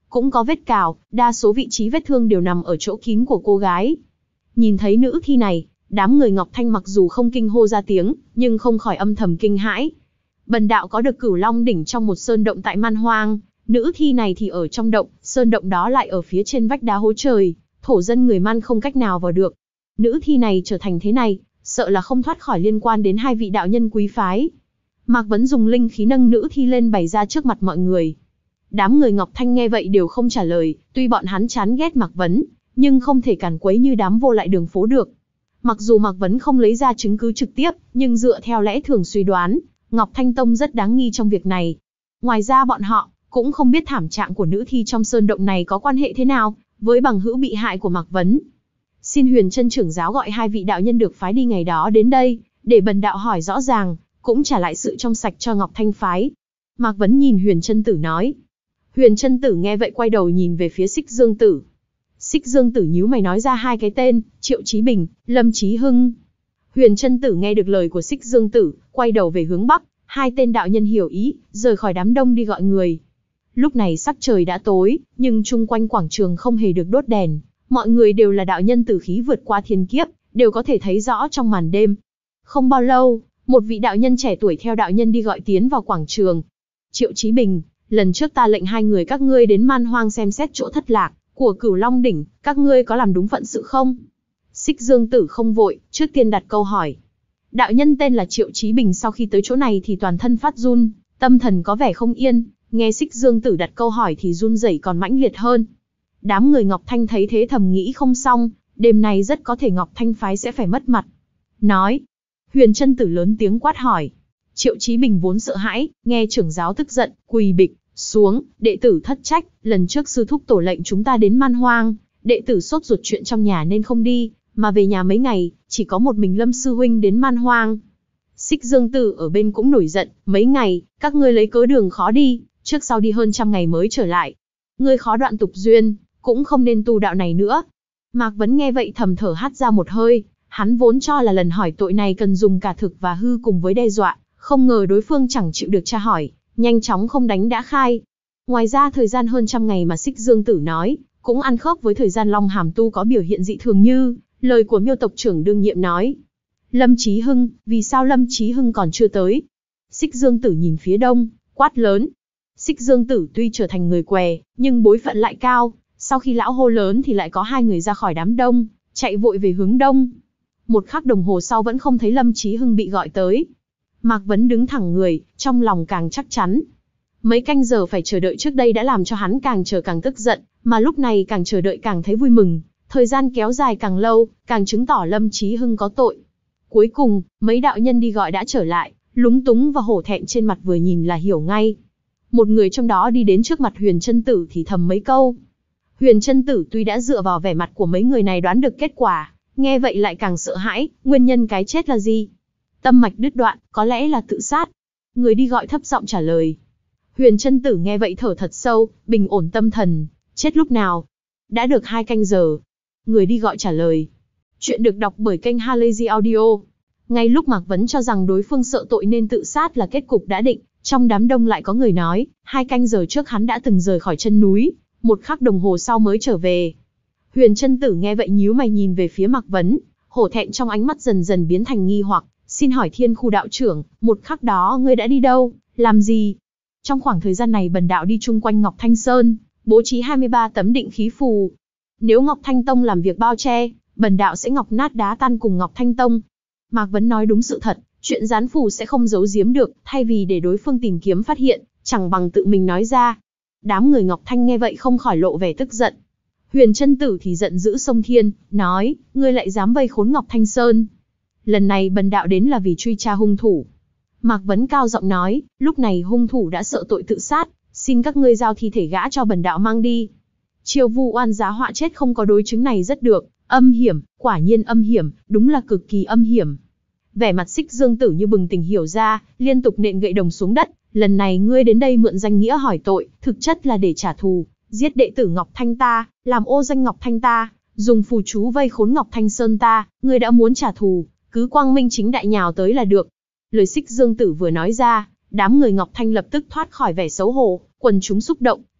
cũng có vết cào, đa số vị trí vết thương đều nằm ở chỗ kín của cô gái. Nhìn thấy nữ thi này, đám người Ngọc Thanh mặc dù không kinh hô ra tiếng, nhưng không khỏi âm thầm kinh hãi. Bần đạo có được Cửu Long đỉnh trong một sơn động tại Man Hoang, nữ thi này thì ở trong động, sơn động đó lại ở phía trên vách đá hố trời, thổ dân người Man không cách nào vào được. Nữ thi này trở thành thế này, sợ là không thoát khỏi liên quan đến hai vị đạo nhân quý phái. Mạc Vấn dùng linh khí nâng nữ thi lên bày ra trước mặt mọi người. Đám người Ngọc Thanh nghe vậy đều không trả lời, tuy bọn hắn chán ghét Mạc Vấn, nhưng không thể càn quấy như đám vô lại đường phố được. Mặc dù Mạc Vấn không lấy ra chứng cứ trực tiếp, nhưng dựa theo lẽ thường suy đoán, Ngọc Thanh Tông rất đáng nghi trong việc này. Ngoài ra bọn họ cũng không biết thảm trạng của nữ thi trong sơn động này có quan hệ thế nào với bằng hữu bị hại của Mạc Vấn. Xin Huyền Trân trưởng giáo gọi hai vị đạo nhân được phái đi ngày đó đến đây, để bần đạo hỏi rõ ràng, cũng trả lại sự trong sạch cho Ngọc Thanh phái. Mạc Vấn nhìn Huyền Trân Tử nói. Huyền Trân Tử nghe vậy quay đầu nhìn về phía Xích Dương Tử. Xích Dương Tử nhíu mày nói ra hai cái tên, Triệu Chí Bình, Lâm Chí Hưng. Huyền Trân Tử nghe được lời của Xích Dương Tử, quay đầu về hướng bắc, hai tên đạo nhân hiểu ý, rời khỏi đám đông đi gọi người. Lúc này sắc trời đã tối, nhưng chung quanh quảng trường không hề được đốt đèn, mọi người đều là đạo nhân tử khí vượt qua thiên kiếp, đều có thể thấy rõ trong màn đêm. Không bao lâu, một vị đạo nhân trẻ tuổi theo đạo nhân đi gọi tiến vào quảng trường. Triệu Chí Bình, lần trước ta lệnh hai người các ngươi đến Man Hoang xem xét chỗ thất lạc của Cửu Long đỉnh, các ngươi có làm đúng phận sự không? Xích Dương Tử không vội, trước tiên đặt câu hỏi. Đạo nhân tên là Triệu Chí Bình sau khi tới chỗ này thì toàn thân phát run, tâm thần có vẻ không yên, nghe Xích Dương Tử đặt câu hỏi thì run rẩy còn mãnh liệt hơn. Đám người Ngọc Thanh thấy thế thầm nghĩ không xong, đêm nay rất có thể Ngọc Thanh phái sẽ phải mất mặt. Nói, Huyền Trân Tử lớn tiếng quát hỏi. Triệu Chí Bình vốn sợ hãi, nghe trưởng giáo tức giận, quỳ bịch xuống, đệ tử thất trách, lần trước sư thúc tổ lệnh chúng ta đến Man Hoang, đệ tử sốt ruột chuyện trong nhà nên không đi, mà về nhà mấy ngày, chỉ có một mình Lâm sư huynh đến Man Hoang. Xích Dương Tử ở bên cũng nổi giận, mấy ngày, các ngươi lấy cớ đường khó đi, trước sau đi hơn trăm ngày mới trở lại. Ngươi khó đoạn tục duyên, cũng không nên tu đạo này nữa. Mạc Vấn nghe vậy thầm thở hắt ra một hơi, hắn vốn cho là lần hỏi tội này cần dùng cả thực và hư cùng với đe dọa, không ngờ đối phương chẳng chịu được tra hỏi, nhanh chóng không đánh đã khai. Ngoài ra thời gian hơn trăm ngày mà Xích Dương Tử nói, cũng ăn khớp với thời gian Long Hàm tu có biểu hiện dị thường như lời của Miêu tộc trưởng đương nhiệm nói. Lâm Chí Hưng, vì sao Lâm Chí Hưng còn chưa tới? Xích Dương Tử nhìn phía đông, quát lớn. Xích Dương Tử tuy trở thành người què, nhưng bối phận lại cao, sau khi lão hô lớn thì lại có hai người ra khỏi đám đông, chạy vội về hướng đông. Một khắc đồng hồ sau vẫn không thấy Lâm Chí Hưng bị gọi tới. Mạc Vấn đứng thẳng người, trong lòng càng chắc chắn. Mấy canh giờ phải chờ đợi trước đây đã làm cho hắn càng chờ càng tức giận, mà lúc này càng chờ đợi càng thấy vui mừng. Thời gian kéo dài càng lâu, càng chứng tỏ Lâm Chí Hưng có tội. Cuối cùng, mấy đạo nhân đi gọi đã trở lại, lúng túng và hổ thẹn trên mặt vừa nhìn là hiểu ngay. Một người trong đó đi đến trước mặt Huyền Trân Tử thì thầm mấy câu. Huyền Trân Tử tuy đã dựa vào vẻ mặt của mấy người này đoán được kết quả, nghe vậy lại càng sợ hãi, nguyên nhân cái chết là gì? Tâm mạch đứt đoạn, có lẽ là tự sát. Người đi gọi thấp giọng trả lời. Huyền Trân Tử nghe vậy thở thật sâu, bình ổn tâm thần, chết lúc nào? Đã được hai canh giờ. Người đi gọi trả lời. Chuyện được đọc bởi kênh Halazy Audio. Ngay lúc Mạc Vấn cho rằng đối phương sợ tội nên tự sát là kết cục đã định, trong đám đông lại có người nói, hai canh giờ trước hắn đã từng rời khỏi chân núi, một khắc đồng hồ sau mới trở về. Huyền Trân Tử nghe vậy nhíu mày nhìn về phía Mạc Vấn, hổ thẹn trong ánh mắt dần dần biến thành nghi hoặc, xin hỏi Thiên Khu đạo trưởng, một khắc đó ngươi đã đi đâu, làm gì? Trong khoảng thời gian này bần đạo đi chung quanh Ngọc Thanh Sơn, bố trí hai mươi ba tấm định khí phù. Nếu Ngọc Thanh Tông làm việc bao che, bần đạo sẽ ngọc nát đá tan cùng Ngọc Thanh Tông. Mạc Vấn nói đúng sự thật, chuyện gián phù sẽ không giấu giếm được, thay vì để đối phương tìm kiếm phát hiện, chẳng bằng tự mình nói ra. Đám người Ngọc Thanh nghe vậy không khỏi lộ vẻ tức giận. Huyền Trân Tử thì giận dữ sông thiên, nói, ngươi lại dám vây khốn Ngọc Thanh Sơn. Lần này bần đạo đến là vì truy tra hung thủ. Mạc Vấn cao giọng nói, lúc này hung thủ đã sợ tội tự sát, xin các ngươi giao thi thể gã cho bần đạo mang đi. Chiêu vu oan giá họa chết không có đối chứng này rất được, âm hiểm, quả nhiên âm hiểm, đúng là cực kỳ âm hiểm. Vẻ mặt Xích Dương Tử như bừng tỉnh hiểu ra, liên tục nện gậy đồng xuống đất, lần này ngươi đến đây mượn danh nghĩa hỏi tội, thực chất là để trả thù, giết đệ tử Ngọc Thanh ta, làm ô danh Ngọc Thanh ta, dùng phù chú vây khốn Ngọc Thanh Sơn ta, ngươi đã muốn trả thù, cứ quang minh chính đại nhào tới là được. Lời Xích Dương Tử vừa nói ra, đám người Ngọc Thanh lập tức thoát khỏi vẻ xấu hổ, quần chúng xúc động,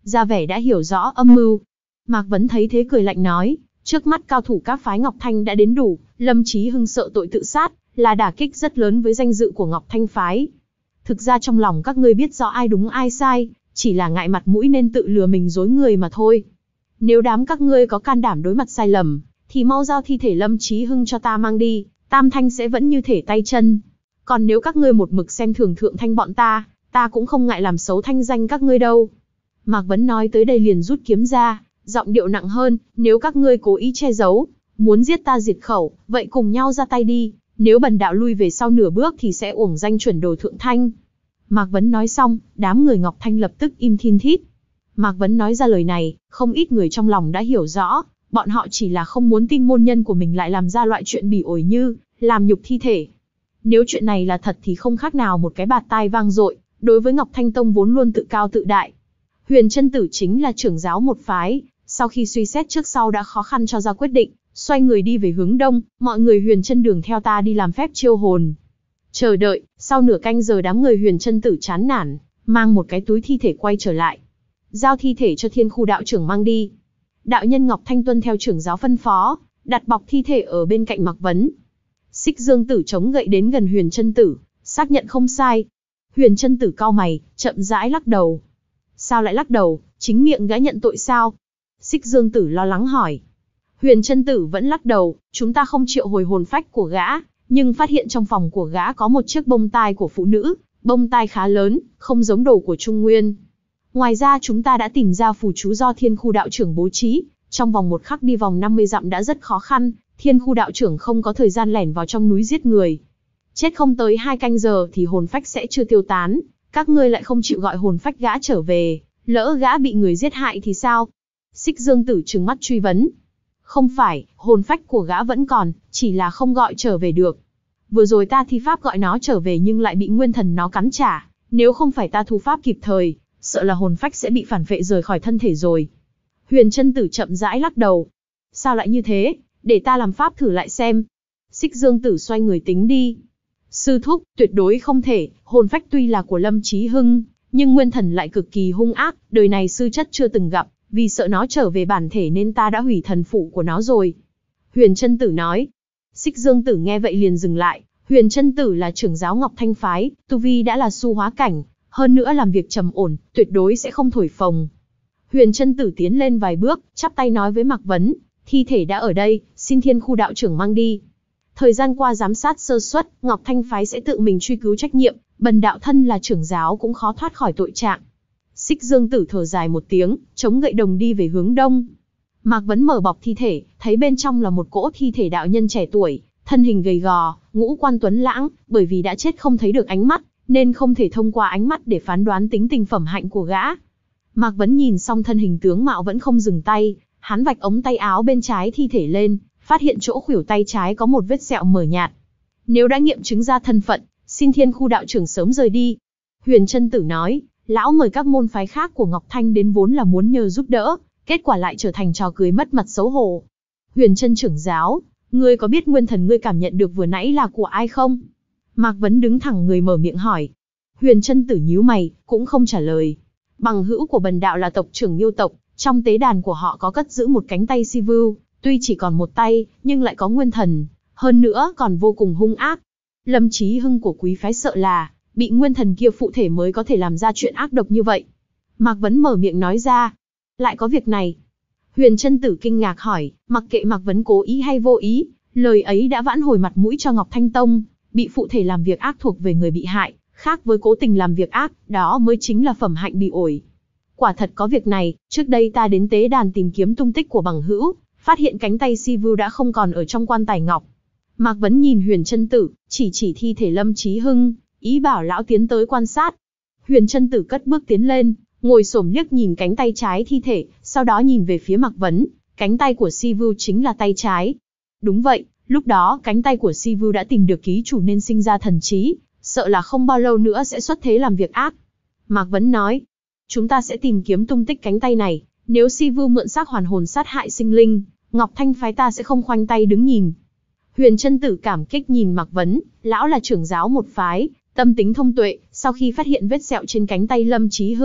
ra vẻ đã hiểu rõ âm mưu. Mạc Vấn thấy thế cười lạnh nói, trước mắt cao thủ các phái Ngọc Thanh đã đến đủ, Lâm Chí Hưng sợ tội tự sát, là đả kích rất lớn với danh dự của Ngọc Thanh phái. Thực ra trong lòng các ngươi biết rõ ai đúng ai sai, chỉ là ngại mặt mũi nên tự lừa mình dối người mà thôi. Nếu đám các ngươi có can đảm đối mặt sai lầm, thì mau giao thi thể Lâm Chí Hưng cho ta mang đi, Tam Thanh sẽ vẫn như thể tay chân. Còn nếu các ngươi một mực xem thường Thượng Thanh bọn ta, ta cũng không ngại làm xấu thanh danh các ngươi đâu. Mạc Vấn nói tới đây liền rút kiếm ra, giọng điệu nặng hơn, nếu các ngươi cố ý che giấu, muốn giết ta diệt khẩu, vậy cùng nhau ra tay đi, nếu bần đạo lui về sau nửa bước thì sẽ uổng danh chuẩn đồ Thượng Thanh. Mạc Vấn nói xong, đám người Ngọc Thanh lập tức im thin thít. Mạc Vấn nói ra lời này, không ít người trong lòng đã hiểu rõ, bọn họ chỉ là không muốn tin môn nhân của mình lại làm ra loại chuyện bỉ ổi như làm nhục thi thể. Nếu chuyện này là thật thì không khác nào một cái bạt tai vang dội, đối với Ngọc Thanh Tông vốn luôn tự cao tự đại. Huyền Trân Tử chính là trưởng giáo một phái, sau khi suy xét trước sau đã khó khăn cho ra quyết định, xoay người đi về hướng đông, mọi người Huyền Trân Đường theo ta đi làm phép chiêu hồn. Chờ đợi, sau nửa canh giờ đám người Huyền Trân Tử chán nản, mang một cái túi thi thể quay trở lại. Giao thi thể cho Thiên Khu đạo trưởng mang đi. Đạo nhân Ngọc Thanh tuân theo trưởng giáo phân phó, đặt bọc thi thể ở bên cạnh Mạc Vấn. Xích Dương Tử chống gậy đến gần Huyền Trân Tử, xác nhận không sai. Huyền Trân Tử cau mày, chậm rãi lắc đầu. Sao lại lắc đầu, chính miệng gã nhận tội sao? Xích Dương Tử lo lắng hỏi. Huyền Trân Tử vẫn lắc đầu, chúng ta không triệu hồi hồn phách của gã, nhưng phát hiện trong phòng của gã có một chiếc bông tai của phụ nữ, bông tai khá lớn, không giống đồ của Trung Nguyên. Ngoài ra chúng ta đã tìm ra phù chú do Thiên Khu đạo trưởng bố trí, trong vòng một khắc đi vòng năm mươi dặm đã rất khó khăn, Thiên Khu đạo trưởng không có thời gian lẻn vào trong núi giết người. Chết không tới hai canh giờ thì hồn phách sẽ chưa tiêu tán, các ngươi lại không chịu gọi hồn phách gã trở về, lỡ gã bị người giết hại thì sao? Xích Dương Tử trừng mắt truy vấn. Không phải, hồn phách của gã vẫn còn, chỉ là không gọi trở về được. Vừa rồi ta thi pháp gọi nó trở về nhưng lại bị nguyên thần nó cắn trả, nếu không phải ta thu pháp kịp thời, sợ là hồn phách sẽ bị phản vệ rời khỏi thân thể rồi. Huyền Trân Tử chậm rãi lắc đầu. Sao lại như thế, để ta làm pháp thử lại xem. Xích Dương Tử xoay người tính đi. Sư thúc, tuyệt đối không thể, hồn phách tuy là của Lâm Chí Hưng, nhưng nguyên thần lại cực kỳ hung ác, đời này sư chất chưa từng gặp, vì sợ nó trở về bản thể nên ta đã hủy thần phụ của nó rồi. Huyền Trân Tử nói. Xích Dương Tử nghe vậy liền dừng lại, Huyền Trân Tử là trưởng giáo Ngọc Thanh phái, tu vi đã là su hóa cảnh, hơn nữa làm việc trầm ổn, tuyệt đối sẽ không thổi phồng. Huyền Trân Tử tiến lên vài bước, chắp tay nói với Mạc Vấn, thi thể đã ở đây, xin Thiên Khu đạo trưởng mang đi. Thời gian qua giám sát sơ suất, Ngọc Thanh phái sẽ tự mình truy cứu trách nhiệm, bần đạo thân là trưởng giáo cũng khó thoát khỏi tội trạng. Xích Dương Tử thở dài một tiếng, chống gậy đồng đi về hướng đông. Mạc Vấn mở bọc thi thể, thấy bên trong là một cỗ thi thể đạo nhân trẻ tuổi, thân hình gầy gò, ngũ quan tuấn lãng, bởi vì đã chết không thấy được ánh mắt, nên không thể thông qua ánh mắt để phán đoán tính tình phẩm hạnh của gã. Mạc Vấn nhìn xong thân hình tướng mạo vẫn không dừng tay, hắn vạch ống tay áo bên trái thi thể lên, phát hiện chỗ khuỷu tay trái có một vết sẹo mờ nhạt. Nếu đã nghiệm chứng ra thân phận, xin Thiên Khu đạo trưởng sớm rời đi. Huyền Trân Tử nói, lão mời các môn phái khác của Ngọc Thanh đến vốn là muốn nhờ giúp đỡ, kết quả lại trở thành trò cười mất mặt xấu hổ. Huyền Trân trưởng giáo, ngươi có biết nguyên thần ngươi cảm nhận được vừa nãy là của ai không? Mạc Vấn đứng thẳng người mở miệng hỏi. Huyền Trân Tử nhíu mày, cũng không trả lời. Bằng hữu của bần đạo là tộc trưởng Yêu tộc, trong tế đàn của họ có cất giữ một cánh tay si vưu, tuy chỉ còn một tay, nhưng lại có nguyên thần, hơn nữa còn vô cùng hung ác. Lâm Chí Hưng của quý phái sợ là bị nguyên thần kia phụ thể mới có thể làm ra chuyện ác độc như vậy. Mạc Vấn mở miệng nói ra. Lại có việc này. Huyền Trân Tử kinh ngạc hỏi, mặc kệ Mạc Vấn cố ý hay vô ý, lời ấy đã vãn hồi mặt mũi cho Ngọc Thanh Tông, bị phụ thể làm việc ác thuộc về người bị hại, khác với cố tình làm việc ác, đó mới chính là phẩm hạnh bị ổi. Quả thật có việc này, trước đây ta đến tế đàn tìm kiếm tung tích của bằng hữu, phát hiện cánh tay si vưu đã không còn ở trong quan tài ngọc. Mạc Vấn nhìn Huyền Trân Tử, chỉ chỉ thi thể Lâm Chí Hưng, ý bảo lão tiến tới quan sát. Huyền Trân Tử cất bước tiến lên, ngồi xổm liếc nhìn cánh tay trái thi thể, sau đó nhìn về phía Mạc Vấn, cánh tay của si vưu chính là tay trái. Đúng vậy, lúc đó cánh tay của si vưu đã tìm được ký chủ nên sinh ra thần trí, sợ là không bao lâu nữa sẽ xuất thế làm việc ác. Mạc Vấn nói, chúng ta sẽ tìm kiếm tung tích cánh tay này, nếu si vưu mượn xác hoàn hồn sát hại sinh linh, Ngọc Thanh phái ta sẽ không khoanh tay đứng nhìn. Huyền Trân Tử cảm kích nhìn Mạc Vấn, lão là trưởng giáo một phái, tâm tính thông tuệ, sau khi phát hiện vết sẹo trên cánh tay Lâm Chí Hưng,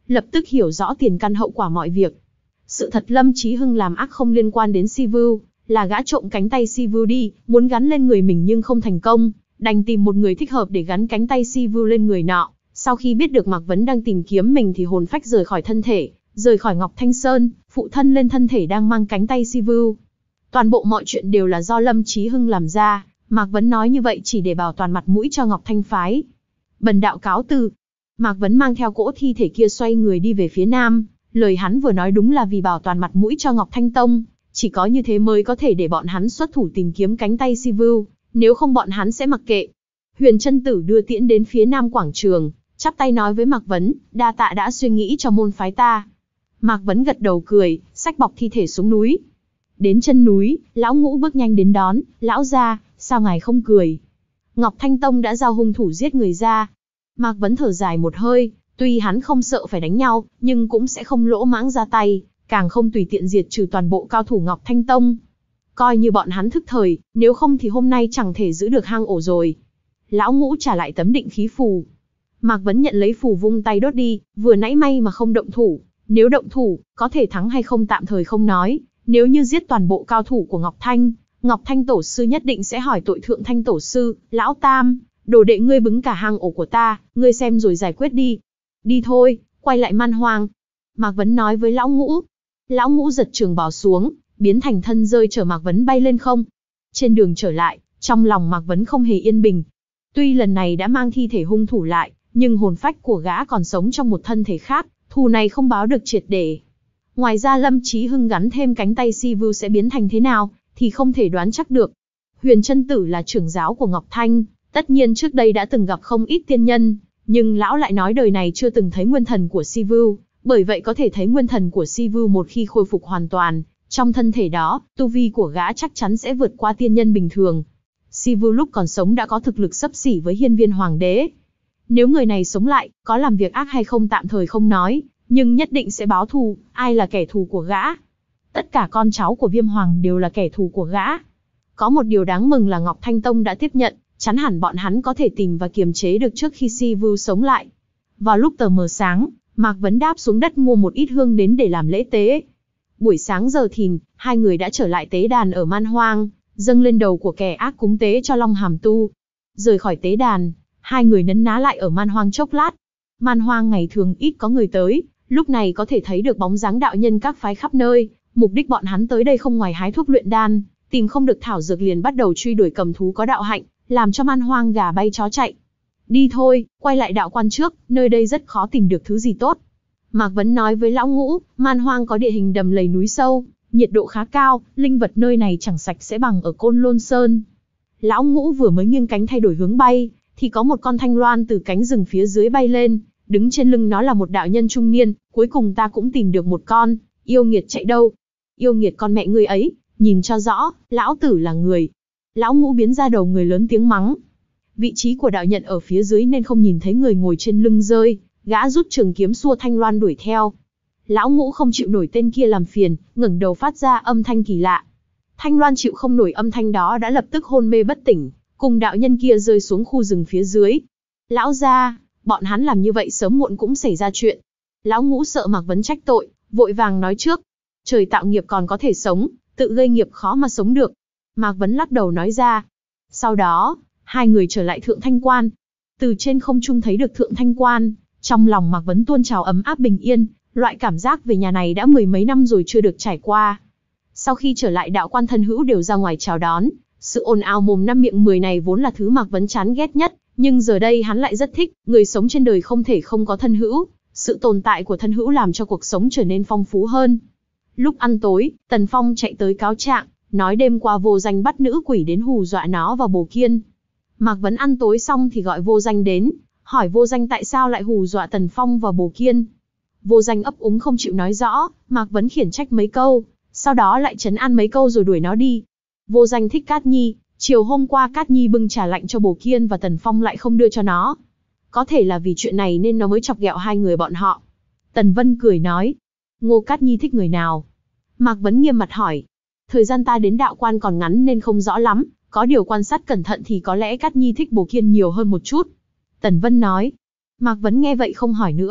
lập tức hiểu rõ tiền căn hậu quả mọi việc. Sự thật Lâm Chí Hưng làm ác không liên quan đến Si Vưu, là gã trộm cánh tay Si Vưu đi, muốn gắn lên người mình nhưng không thành công, đành tìm một người thích hợp để gắn cánh tay Si Vưu lên người nọ. Sau khi biết được Mạc Vấn đang tìm kiếm mình thì hồn phách rời khỏi thân thể, rời khỏi Ngọc Thanh Sơn, phụ thân lên thân thể đang mang cánh tay Si Vưu. Toàn bộ mọi chuyện đều là do Lâm Chí Hưng làm ra, Mạc Vấn nói như vậy chỉ để bảo toàn mặt mũi cho Ngọc Thanh phái. Bần đạo cáo từ. Mạc Vấn mang theo cỗ thi thể kia xoay người đi về phía nam, lời hắn vừa nói đúng là vì bảo toàn mặt mũi cho Ngọc Thanh Tông, chỉ có như thế mới có thể để bọn hắn xuất thủ tìm kiếm cánh tay Si Vưu, nếu không bọn hắn sẽ mặc kệ. Huyền Trân Tử đưa tiễn đến phía nam quảng trường, chắp tay nói với Mạc Vấn, đa tạ đã suy nghĩ cho môn phái ta. Mạc Vấn gật đầu cười, xách bọc thi thể xuống núi. Đến chân núi, lão Ngũ bước nhanh đến đón, lão gia, sao ngài không cười? Ngọc Thanh Tông đã giao hung thủ giết người ra. Mạc Vấn thở dài một hơi, tuy hắn không sợ phải đánh nhau, nhưng cũng sẽ không lỗ mãng ra tay, càng không tùy tiện diệt trừ toàn bộ cao thủ Ngọc Thanh Tông. Coi như bọn hắn thức thời, nếu không thì hôm nay chẳng thể giữ được hang ổ rồi. Lão Ngũ trả lại tấm định khí phù. Mạc Vấn nhận lấy phù vung tay đốt đi, vừa nãy may mà không động thủ. Nếu động thủ, có thể thắng hay không tạm thời không nói. Nếu như giết toàn bộ cao thủ của Ngọc Thanh, Ngọc Thanh Tổ Sư nhất định sẽ hỏi tội Thượng Thanh Tổ Sư, Lão Tam, đồ đệ ngươi bứng cả hang ổ của ta, ngươi xem rồi giải quyết đi. Đi thôi, quay lại Man Hoang. Mạc Vấn nói với Lão Ngũ. Lão Ngũ giật trường bào xuống, biến thành thân rơi chở Mạc Vấn bay lên không. Trên đường trở lại, trong lòng Mạc Vấn không hề yên bình. Tuy lần này đã mang thi thể hung thủ lại, nhưng hồn phách của gã còn sống trong một thân thể khác, thù này không báo được triệt để. Ngoài ra Lâm Chí Hưng gắn thêm cánh tay Si Vưu sẽ biến thành thế nào, thì không thể đoán chắc được. Huyền Trân Tử là trưởng giáo của Ngọc Thanh, tất nhiên trước đây đã từng gặp không ít tiên nhân, nhưng lão lại nói đời này chưa từng thấy nguyên thần của Si Vưu, bởi vậy có thể thấy nguyên thần của Si Vưu một khi khôi phục hoàn toàn, trong thân thể đó, tu vi của gã chắc chắn sẽ vượt qua tiên nhân bình thường. Si Vưu lúc còn sống đã có thực lực xấp xỉ với Hiên Viên Hoàng đế. Nếu người này sống lại, có làm việc ác hay không tạm thời không nói, nhưng nhất định sẽ báo thù. Ai là kẻ thù của gã? Tất cả con cháu của Viêm Hoàng đều là kẻ thù của gã. Có một điều đáng mừng là Ngọc Thanh Tông đã tiếp nhận, chắn hẳn bọn hắn có thể tìm và kiềm chế được trước khi Si Vưu sống lại. Vào lúc tờ mờ sáng, Mạc Vấn đáp xuống đất mua một ít hương đến để làm lễ tế. Buổi sáng giờ thìn, hai người đã trở lại tế đàn ở Man Hoang, dâng lên đầu của kẻ ác cúng tế cho Long Hàm Tu. Rời khỏi tế đàn, hai người nấn ná lại ở Man Hoang chốc lát. Man Hoang ngày thường ít có người tới, lúc này có thể thấy được bóng dáng đạo nhân các phái khắp nơi. Mục đích bọn hắn tới đây không ngoài hái thuốc luyện đan, tìm không được thảo dược liền bắt đầu truy đuổi cầm thú có đạo hạnh, làm cho Man Hoang gà bay chó chạy. Đi thôi, quay lại đạo quan trước, nơi đây rất khó tìm được thứ gì tốt. Mạc Vấn nói với Lão Ngũ, Man Hoang có địa hình đầm lầy núi sâu, nhiệt độ khá cao, linh vật nơi này chẳng sạch sẽ bằng ở Côn Lôn Sơn. Lão Ngũ vừa mới nghiêng cánh thay đổi hướng bay, thì có một con thanh loan từ cánh rừng phía dưới bay lên, đứng trên lưng nó là một đạo nhân trung niên. Cuối cùng ta cũng tìm được một con, yêu nghiệt chạy đâu? Yêu nghiệt con mẹ ngươi ấy, nhìn cho rõ, lão tử là người. Lão Ngũ biến ra đầu người lớn tiếng mắng. Vị trí của đạo nhận ở phía dưới nên không nhìn thấy người ngồi trên lưng rơi, gã rút trường kiếm xua thanh loan đuổi theo. Lão Ngũ không chịu nổi tên kia làm phiền, ngẩng đầu phát ra âm thanh kỳ lạ. Thanh loan chịu không nổi âm thanh đó đã lập tức hôn mê bất tỉnh, cùng đạo nhân kia rơi xuống khu rừng phía dưới. Lão gia, bọn hắn làm như vậy sớm muộn cũng xảy ra chuyện. Lão Ngũ sợ Mạc Vấn trách tội, vội vàng nói trước. Trời tạo nghiệp còn có thể sống, tự gây nghiệp khó mà sống được. Mạc Vấn lắc đầu nói ra. Sau đó, hai người trở lại Thượng Thanh Quan. Từ trên không trung thấy được Thượng Thanh Quan, trong lòng Mạc Vấn tuôn trào ấm áp bình yên, loại cảm giác về nhà này đã mười mấy năm rồi chưa được trải qua. Sau khi trở lại đạo quan, thân hữu đều ra ngoài chào đón. Sự ồn ào mồm năm miệng mười này vốn là thứ Mạc Vấn chán ghét nhất, nhưng giờ đây hắn lại rất thích. Người sống trên đời không thể không có thân hữu, sự tồn tại của thân hữu làm cho cuộc sống trở nên phong phú hơn. Lúc ăn tối, Tần Phong chạy tới cáo trạng, nói đêm qua Vô Danh bắt nữ quỷ đến hù dọa nó và Bồ Kiên. Mạc Vấn ăn tối xong thì gọi Vô Danh đến, hỏi Vô Danh tại sao lại hù dọa Tần Phong và Bồ Kiên. Vô Danh ấp úng không chịu nói rõ, Mạc Vấn khiển trách mấy câu, sau đó lại trấn an mấy câu rồi đuổi nó đi. Vô Danh thích Cát Nhi, chiều hôm qua Cát Nhi bưng trà lạnh cho Bồ Kiên và Tần Phong lại không đưa cho nó. Có thể là vì chuyện này nên nó mới chọc ghẹo hai người bọn họ. Tần Vân cười nói, Ngô Cát Nhi thích người nào? Mạc Vấn nghiêm mặt hỏi. Thời gian ta đến đạo quan còn ngắn nên không rõ lắm, có điều quan sát cẩn thận thì có lẽ Cát Nhi thích Bồ Kiên nhiều hơn một chút. Tần Vân nói. Mạc Vấn nghe vậy không hỏi nữa,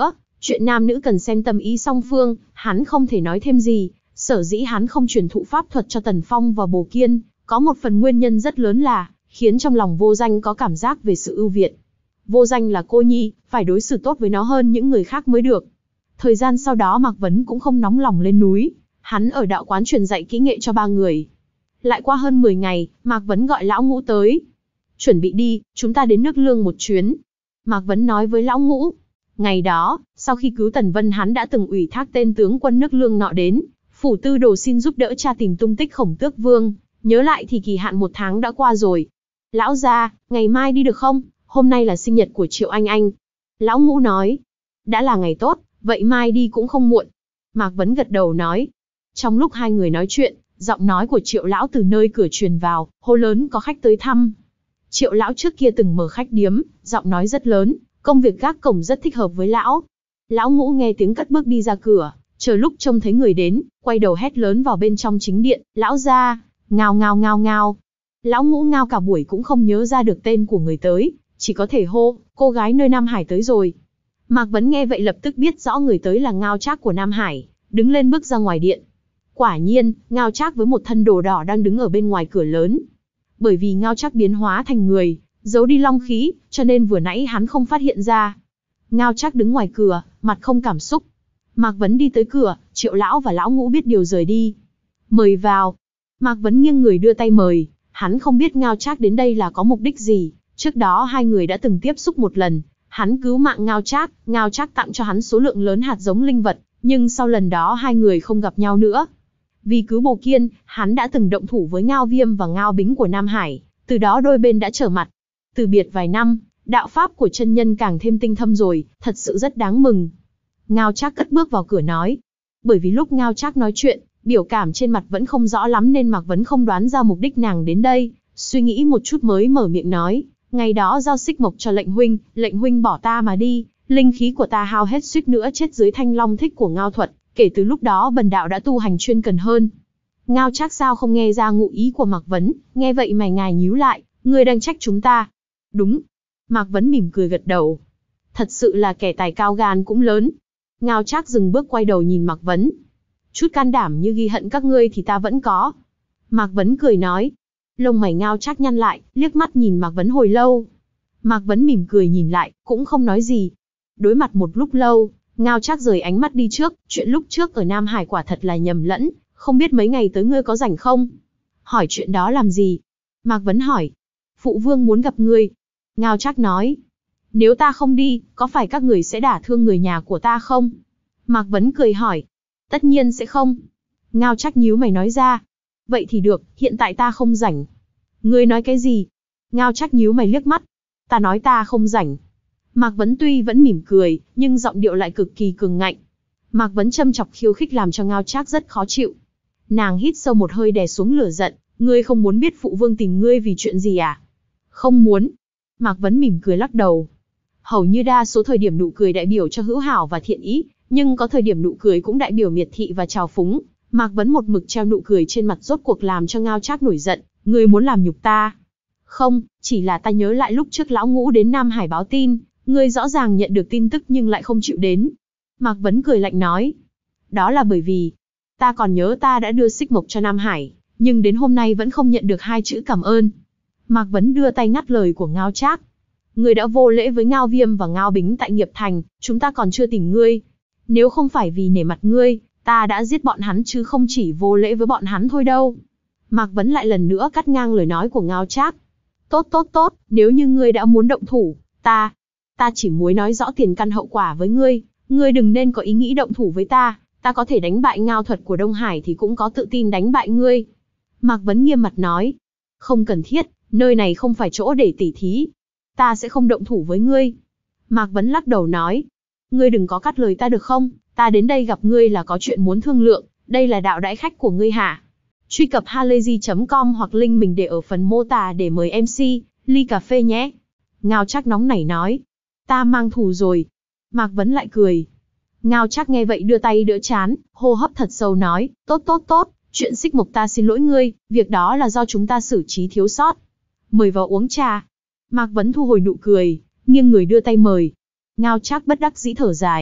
Chuyện nam nữ cần xem tâm ý song phương, hắn không thể nói thêm gì. Sở dĩ hắn không truyền thụ pháp thuật cho Tần Phong và Bồ Kiên, có một phần nguyên nhân rất lớn là khiến trong lòng Vô Danh có cảm giác về sự ưu việt. Vô Danh là cô nhi, phải đối xử tốt với nó hơn những người khác mới được. Thời gian sau đó Mạc Vấn cũng không nóng lòng lên núi, hắn ở đạo quán truyền dạy kỹ nghệ cho ba người. Lại qua hơn mười ngày, Mạc Vấn gọi Lão Ngũ tới. Chuẩn bị đi, chúng ta đến nước Lương một chuyến. Mạc Vấn nói với Lão Ngũ. Ngày đó, sau khi cứu Tần Vân hắn đã từng ủy thác tên tướng quân nước Lương nọ đến phủ Tư Đồ xin giúp đỡ tra tìm tung tích Khổng Tước Vương. Nhớ lại thì kỳ hạn một tháng đã qua rồi. Lão gia, ngày mai đi được không? Hôm nay là sinh nhật của Triệu Anh Anh. Lão Ngũ nói. Đã là ngày tốt, vậy mai đi cũng không muộn. Mạc Vấn gật đầu nói. Trong lúc hai người nói chuyện, giọng nói của Triệu Lão từ nơi cửa truyền vào, hô lớn có khách tới thăm. Triệu Lão trước kia từng mở khách điếm, giọng nói rất lớn, công việc gác cổng rất thích hợp với Lão. Lão Ngũ nghe tiếng cất bước đi ra cửa, chờ lúc trông thấy người đến, quay đầu hét lớn vào bên trong chính điện, Lão gia, ngao ngao ngao ngao. Lão Ngũ ngao cả buổi cũng không nhớ ra được tên của người tới, chỉ có thể hô, cô gái nơi Nam Hải tới rồi. Mạc Vấn nghe vậy lập tức biết rõ người tới là Ngao Trác của Nam Hải, đứng lên bước ra ngoài điện. Quả nhiên, Ngao Trác với một thân đồ đỏ đang đứng ở bên ngoài cửa lớn. Bởi vì Ngao Trác biến hóa thành người, giấu đi long khí, cho nên vừa nãy hắn không phát hiện ra. Ngao Trác đứng ngoài cửa, mặt không cảm xúc. Mạc Vấn đi tới cửa, Triệu Lão và Lão Ngũ biết điều rời đi. Mời vào. Mạc Vấn nghiêng người đưa tay mời, hắn không biết Ngao Trác đến đây là có mục đích gì. Trước đó hai người đã từng tiếp xúc một lần, hắn cứu mạng Ngao Trác, Ngao Trác tặng cho hắn số lượng lớn hạt giống linh vật, nhưng sau lần đó hai người không gặp nhau nữa. Vì cứu Bồ Kiên, hắn đã từng động thủ với Ngao Viêm và Ngao Bính của Nam Hải, từ đó đôi bên đã trở mặt. Từ biệt vài năm, đạo pháp của chân nhân càng thêm tinh thâm rồi, thật sự rất đáng mừng. Ngao Trác cất bước vào cửa nói. Bởi vì lúc Ngao Trác nói chuyện, biểu cảm trên mặt vẫn không rõ lắm nên Mạc Vấn không đoán ra mục đích nàng đến đây, suy nghĩ một chút mới mở miệng nói. Ngày đó giao xích mộc cho lệnh huynh, lệnh huynh bỏ ta mà đi, linh khí của ta hao hết suýt nữa chết dưới thanh long thích của Ngao thuật, kể từ lúc đó bần đạo đã tu hành chuyên cần hơn. Ngao Trác sao không nghe ra ngụ ý của Mạc Vấn, nghe vậy mày ngài nhíu lại, ngươi đang trách chúng ta. Đúng. Mạc Vấn mỉm cười gật đầu. Thật sự là kẻ tài cao gan cũng lớn. Ngao Trác dừng bước quay đầu nhìn Mạc Vấn. Chút can đảm như ghi hận các ngươi thì ta vẫn có. Mạc Vấn cười nói. Lông mày Ngao Trác nhăn lại, liếc mắt nhìn Mạc Vấn hồi lâu. Mạc Vấn mỉm cười nhìn lại, cũng không nói gì. Đối mặt một lúc lâu, Ngao Trác rời ánh mắt đi trước, chuyện lúc trước ở Nam Hải quả thật là nhầm lẫn, không biết mấy ngày tới ngươi có rảnh không? Hỏi chuyện đó làm gì? Mạc Vấn hỏi. Phụ vương muốn gặp ngươi. Ngao Trác nói. Nếu ta không đi, có phải các người sẽ đả thương người nhà của ta không? Mạc Vấn cười hỏi. Tất nhiên sẽ không. Ngao Trác nhíu mày nói ra. Vậy thì được, hiện tại ta không rảnh. Ngươi nói cái gì? Ngao Trác nhíu mày liếc mắt. Ta nói ta không rảnh. Mạc Vấn tuy vẫn mỉm cười, nhưng giọng điệu lại cực kỳ cường ngạnh. Mạc Vấn châm chọc khiêu khích làm cho Ngao Trác rất khó chịu. Nàng hít sâu một hơi đè xuống lửa giận. Ngươi không muốn biết phụ vương tìm ngươi vì chuyện gì à? Không muốn. Mạc Vấn mỉm cười lắc đầu. Hầu như đa số thời điểm nụ cười đại biểu cho hữu hảo và thiện ý, nhưng có thời điểm nụ cười cũng đại biểu miệt thị và trào phúng. Mạc Vấn một mực treo nụ cười trên mặt rốt cuộc làm cho Ngao Trác nổi giận. Ngươi muốn làm nhục ta? Không, chỉ là ta nhớ lại lúc trước Lão Ngũ đến Nam Hải báo tin, ngươi rõ ràng nhận được tin tức nhưng lại không chịu đến. Mạc Vấn cười lạnh nói. Đó là bởi vì, ta còn nhớ ta đã đưa xích mộc cho Nam Hải, nhưng đến hôm nay vẫn không nhận được hai chữ cảm ơn. Mạc Vấn đưa tay ngắt lời của Ngao Trác. Ngươi đã vô lễ với Ngao Viêm và Ngao Bính tại Nghiệp Thành, chúng ta còn chưa tìm ngươi. Nếu không phải vì nể mặt ngươi, ta đã giết bọn hắn chứ không chỉ vô lễ với bọn hắn thôi đâu. Mạc Vấn lại lần nữa cắt ngang lời nói của Ngao Trác. Tốt tốt tốt, nếu như ngươi đã muốn động thủ, ta, ta chỉ muốn nói rõ tiền căn hậu quả với ngươi, ngươi đừng nên có ý nghĩ động thủ với ta, ta có thể đánh bại Ngao thuật của Đông Hải thì cũng có tự tin đánh bại ngươi. Mạc Vấn nghiêm mặt nói. Không cần thiết, nơi này không phải chỗ để tỉ thí. Ta sẽ không động thủ với ngươi. Mạc Vấn lắc đầu nói. Ngươi đừng có cắt lời ta được không? Ta đến đây gặp ngươi là có chuyện muốn thương lượng, đây là đạo đãi khách của ngươi hả? Truy cập halayzi chấm com hoặc link mình để ở phần mô tả để mời em xê, ly cà phê nhé. Ngao Trác nóng nảy nói. Ta mang thù rồi. Mạc Vấn lại cười. Ngao Trác nghe vậy đưa tay đỡ trán, hô hấp thật sâu nói. Tốt tốt tốt, chuyện xích mộc ta xin lỗi ngươi, việc đó là do chúng ta xử trí thiếu sót. Mời vào uống trà. Mạc Vấn thu hồi nụ cười, nghiêng người đưa tay mời. Ngao Trác bất đắc dĩ thở dài,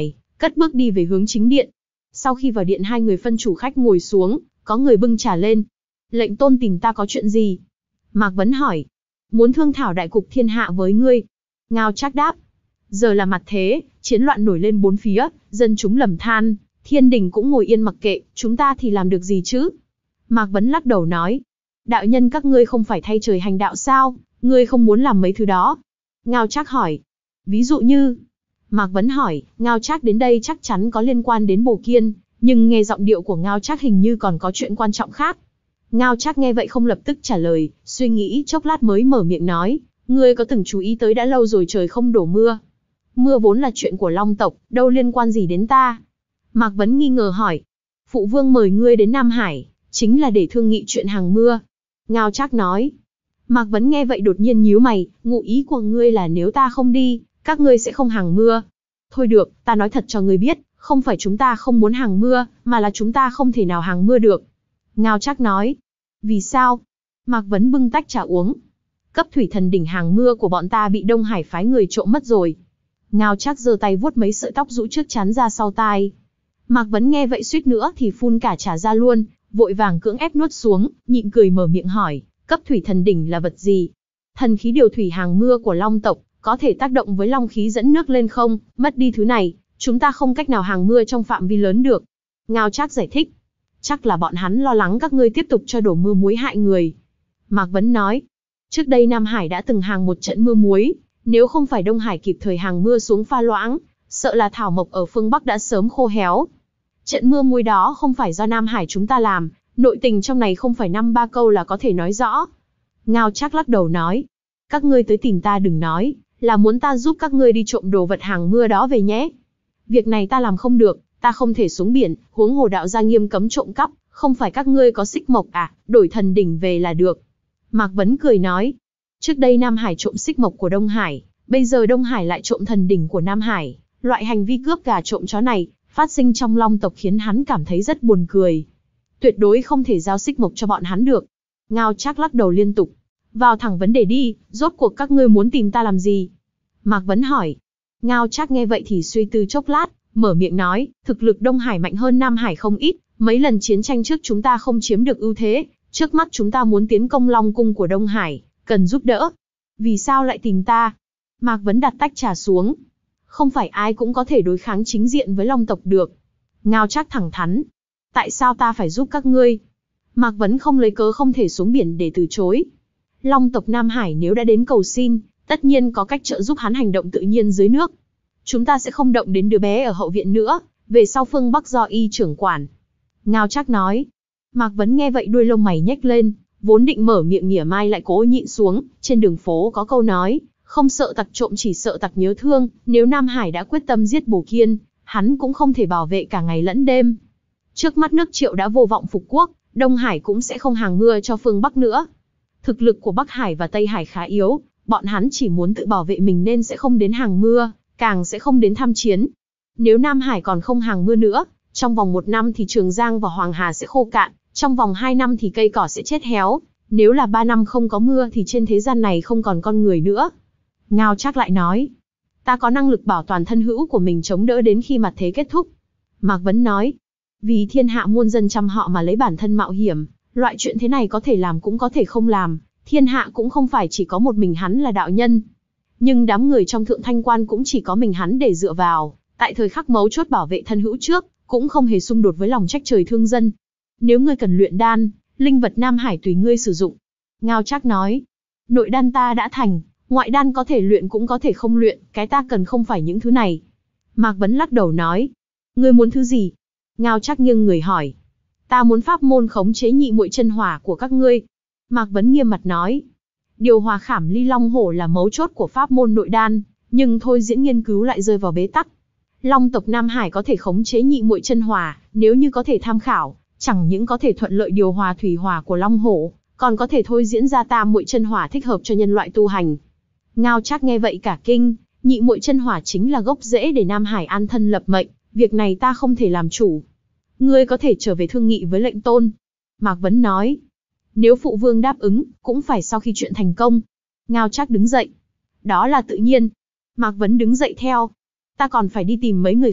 cất bước đi về hướng chính điện. Sau khi vào điện hai người phân chủ khách ngồi xuống, có người bưng trà lên. Lệnh tôn tìm ta có chuyện gì? Mạc Vấn hỏi. Muốn thương thảo đại cục thiên hạ với ngươi. Ngao Trác đáp. Giờ là mặt thế, chiến loạn nổi lên bốn phía, dân chúng lầm than, thiên đình cũng ngồi yên mặc kệ, chúng ta thì làm được gì chứ? Mạc Vấn lắc đầu nói. Đạo nhân các ngươi không phải thay trời hành đạo sao, ngươi không muốn làm mấy thứ đó. Ngao Trác hỏi. Ví dụ như... Mạc Vấn hỏi, Ngao Trác đến đây chắc chắn có liên quan đến Bồ Kiên, nhưng nghe giọng điệu của Ngao Trác hình như còn có chuyện quan trọng khác. Ngao Trác nghe vậy không lập tức trả lời, suy nghĩ chốc lát mới mở miệng nói, ngươi có từng chú ý tới đã lâu rồi trời không đổ mưa. Mưa vốn là chuyện của Long tộc, đâu liên quan gì đến ta? Mạc Vấn nghi ngờ hỏi. Phụ vương mời ngươi đến Nam Hải, chính là để thương nghị chuyện hàng mưa. Ngao Trác nói. Mạc Vấn nghe vậy đột nhiên nhíu mày, ngụ ý của ngươi là nếu ta không đi, các ngươi sẽ không hàng mưa. Thôi được, ta nói thật cho ngươi biết, không phải chúng ta không muốn hàng mưa, mà là chúng ta không thể nào hàng mưa được. Ngao Trác nói. Vì sao? Mạc Vấn bưng tách trà uống. Cấp thủy thần đỉnh hàng mưa của bọn ta bị Đông Hải phái người trộm mất rồi. Ngao Trác giơ tay vuốt mấy sợi tóc rũ trước trán ra sau tai. Mạc Vấn nghe vậy suýt nữa thì phun cả trà ra luôn, vội vàng cưỡng ép nuốt xuống, nhịn cười mở miệng hỏi, cấp thủy thần đỉnh là vật gì? Thần khí điều thủy hàng mưa của Long tộc, có thể tác động với long khí dẫn nước lên không, mất đi thứ này, chúng ta không cách nào hàng mưa trong phạm vi lớn được. Ngao Trác giải thích. Chắc là bọn hắn lo lắng các ngươi tiếp tục cho đổ mưa muối hại người. Mạc Vấn nói. Trước đây Nam Hải đã từng hàng một trận mưa muối, nếu không phải Đông Hải kịp thời hàng mưa xuống pha loãng, sợ là thảo mộc ở phương Bắc đã sớm khô héo. Trận mưa muối đó không phải do Nam Hải chúng ta làm, nội tình trong này không phải năm ba câu là có thể nói rõ. Ngao Trác lắc đầu nói. Các ngươi tới tìm ta đừng nói, là muốn ta giúp các ngươi đi trộm đồ vật hàng mưa đó về nhé. Việc này ta làm không được, ta không thể xuống biển, huống hồ đạo gia nghiêm cấm trộm cắp, không phải các ngươi có xích mộc à, đổi thần đỉnh về là được. Mạc Vấn cười nói. Trước đây Nam Hải trộm xích mộc của Đông Hải, bây giờ Đông Hải lại trộm thần đỉnh của Nam Hải. Loại hành vi cướp gà trộm chó này, phát sinh trong Long tộc khiến hắn cảm thấy rất buồn cười. Tuyệt đối không thể giao xích mộc cho bọn hắn được. Ngao Trác lắc đầu liên tục. Vào thẳng vấn đề đi, rốt cuộc các ngươi muốn tìm ta làm gì? Mạc Vấn hỏi. Ngao Trác nghe vậy thì suy tư chốc lát, mở miệng nói, thực lực Đông Hải mạnh hơn Nam Hải không ít, mấy lần chiến tranh trước chúng ta không chiếm được ưu thế, trước mắt chúng ta muốn tiến công Long cung của Đông Hải, cần giúp đỡ. Vì sao lại tìm ta? Mạc Vấn đặt tách trà xuống. Không phải ai cũng có thể đối kháng chính diện với Long tộc được. Ngao Trác thẳng thắn. Tại sao ta phải giúp các ngươi? Mạc Vấn không lấy cớ không thể xuống biển để từ chối. Long tộc Nam Hải nếu đã đến cầu xin, tất nhiên có cách trợ giúp hắn hành động tự nhiên dưới nước. Chúng ta sẽ không động đến đứa bé ở hậu viện nữa, về sau phương Bắc do y trưởng quản. Ngao Trác nói. Mạc Vấn nghe vậy đuôi lông mày nhếch lên, vốn định mở miệng mỉa mai lại cố nhịn xuống. Trên đường phố có câu nói, không sợ tặc trộm chỉ sợ tặc nhớ thương, nếu Nam Hải đã quyết tâm giết Bồ Kiên, hắn cũng không thể bảo vệ cả ngày lẫn đêm. Trước mắt nước Triệu đã vô vọng phục quốc, Đông Hải cũng sẽ không hàng mưa cho phương Bắc nữa. Thực lực của Bắc Hải và Tây Hải khá yếu, bọn hắn chỉ muốn tự bảo vệ mình nên sẽ không đến hàng mưa, càng sẽ không đến tham chiến. Nếu Nam Hải còn không hàng mưa nữa, trong vòng một năm thì Trường Giang và Hoàng Hà sẽ khô cạn, trong vòng hai năm thì cây cỏ sẽ chết héo, nếu là ba năm không có mưa thì trên thế gian này không còn con người nữa. Ngao Trác lại nói, ta có năng lực bảo toàn thân hữu của mình chống đỡ đến khi mặt thế kết thúc. Mạc Vấn nói, vì thiên hạ muôn dân trăm họ mà lấy bản thân mạo hiểm, loại chuyện thế này có thể làm cũng có thể không làm, thiên hạ cũng không phải chỉ có một mình hắn là đạo nhân. Nhưng đám người trong thượng thanh quan cũng chỉ có mình hắn để dựa vào, tại thời khắc mấu chốt bảo vệ thân hữu trước, cũng không hề xung đột với lòng trách trời thương dân. Nếu ngươi cần luyện đan, linh vật Nam Hải tùy ngươi sử dụng. Ngao Trác nói, nội đan ta đã thành, ngoại đan có thể luyện cũng có thể không luyện, cái ta cần không phải những thứ này. Mạc Vấn lắc đầu nói, ngươi muốn thứ gì? Ngao Trác nghiêng người hỏi, ta muốn pháp môn khống chế nhị muội chân hỏa của các ngươi. Mạc Vấn nghiêm mặt nói, điều hòa khảm ly long hổ là mấu chốt của pháp môn nội đan, nhưng thôi diễn nghiên cứu lại rơi vào bế tắc. Long tộc Nam Hải có thể khống chế nhị muội chân hỏa, nếu như có thể tham khảo, chẳng những có thể thuận lợi điều hòa thủy hỏa của long hổ, còn có thể thôi diễn ra tam muội chân hỏa thích hợp cho nhân loại tu hành. Ngao Trác nghe vậy cả kinh, nhị muội chân hỏa chính là gốc rễ để Nam Hải an thân lập mệnh, việc này ta không thể làm chủ. Ngươi có thể trở về thương nghị với lệnh tôn. Mạc Vấn nói, nếu phụ vương đáp ứng, cũng phải sau khi chuyện thành công. Ngao Trác đứng dậy. Đó là tự nhiên. Mạc Vấn đứng dậy theo. Ta còn phải đi tìm mấy người khác,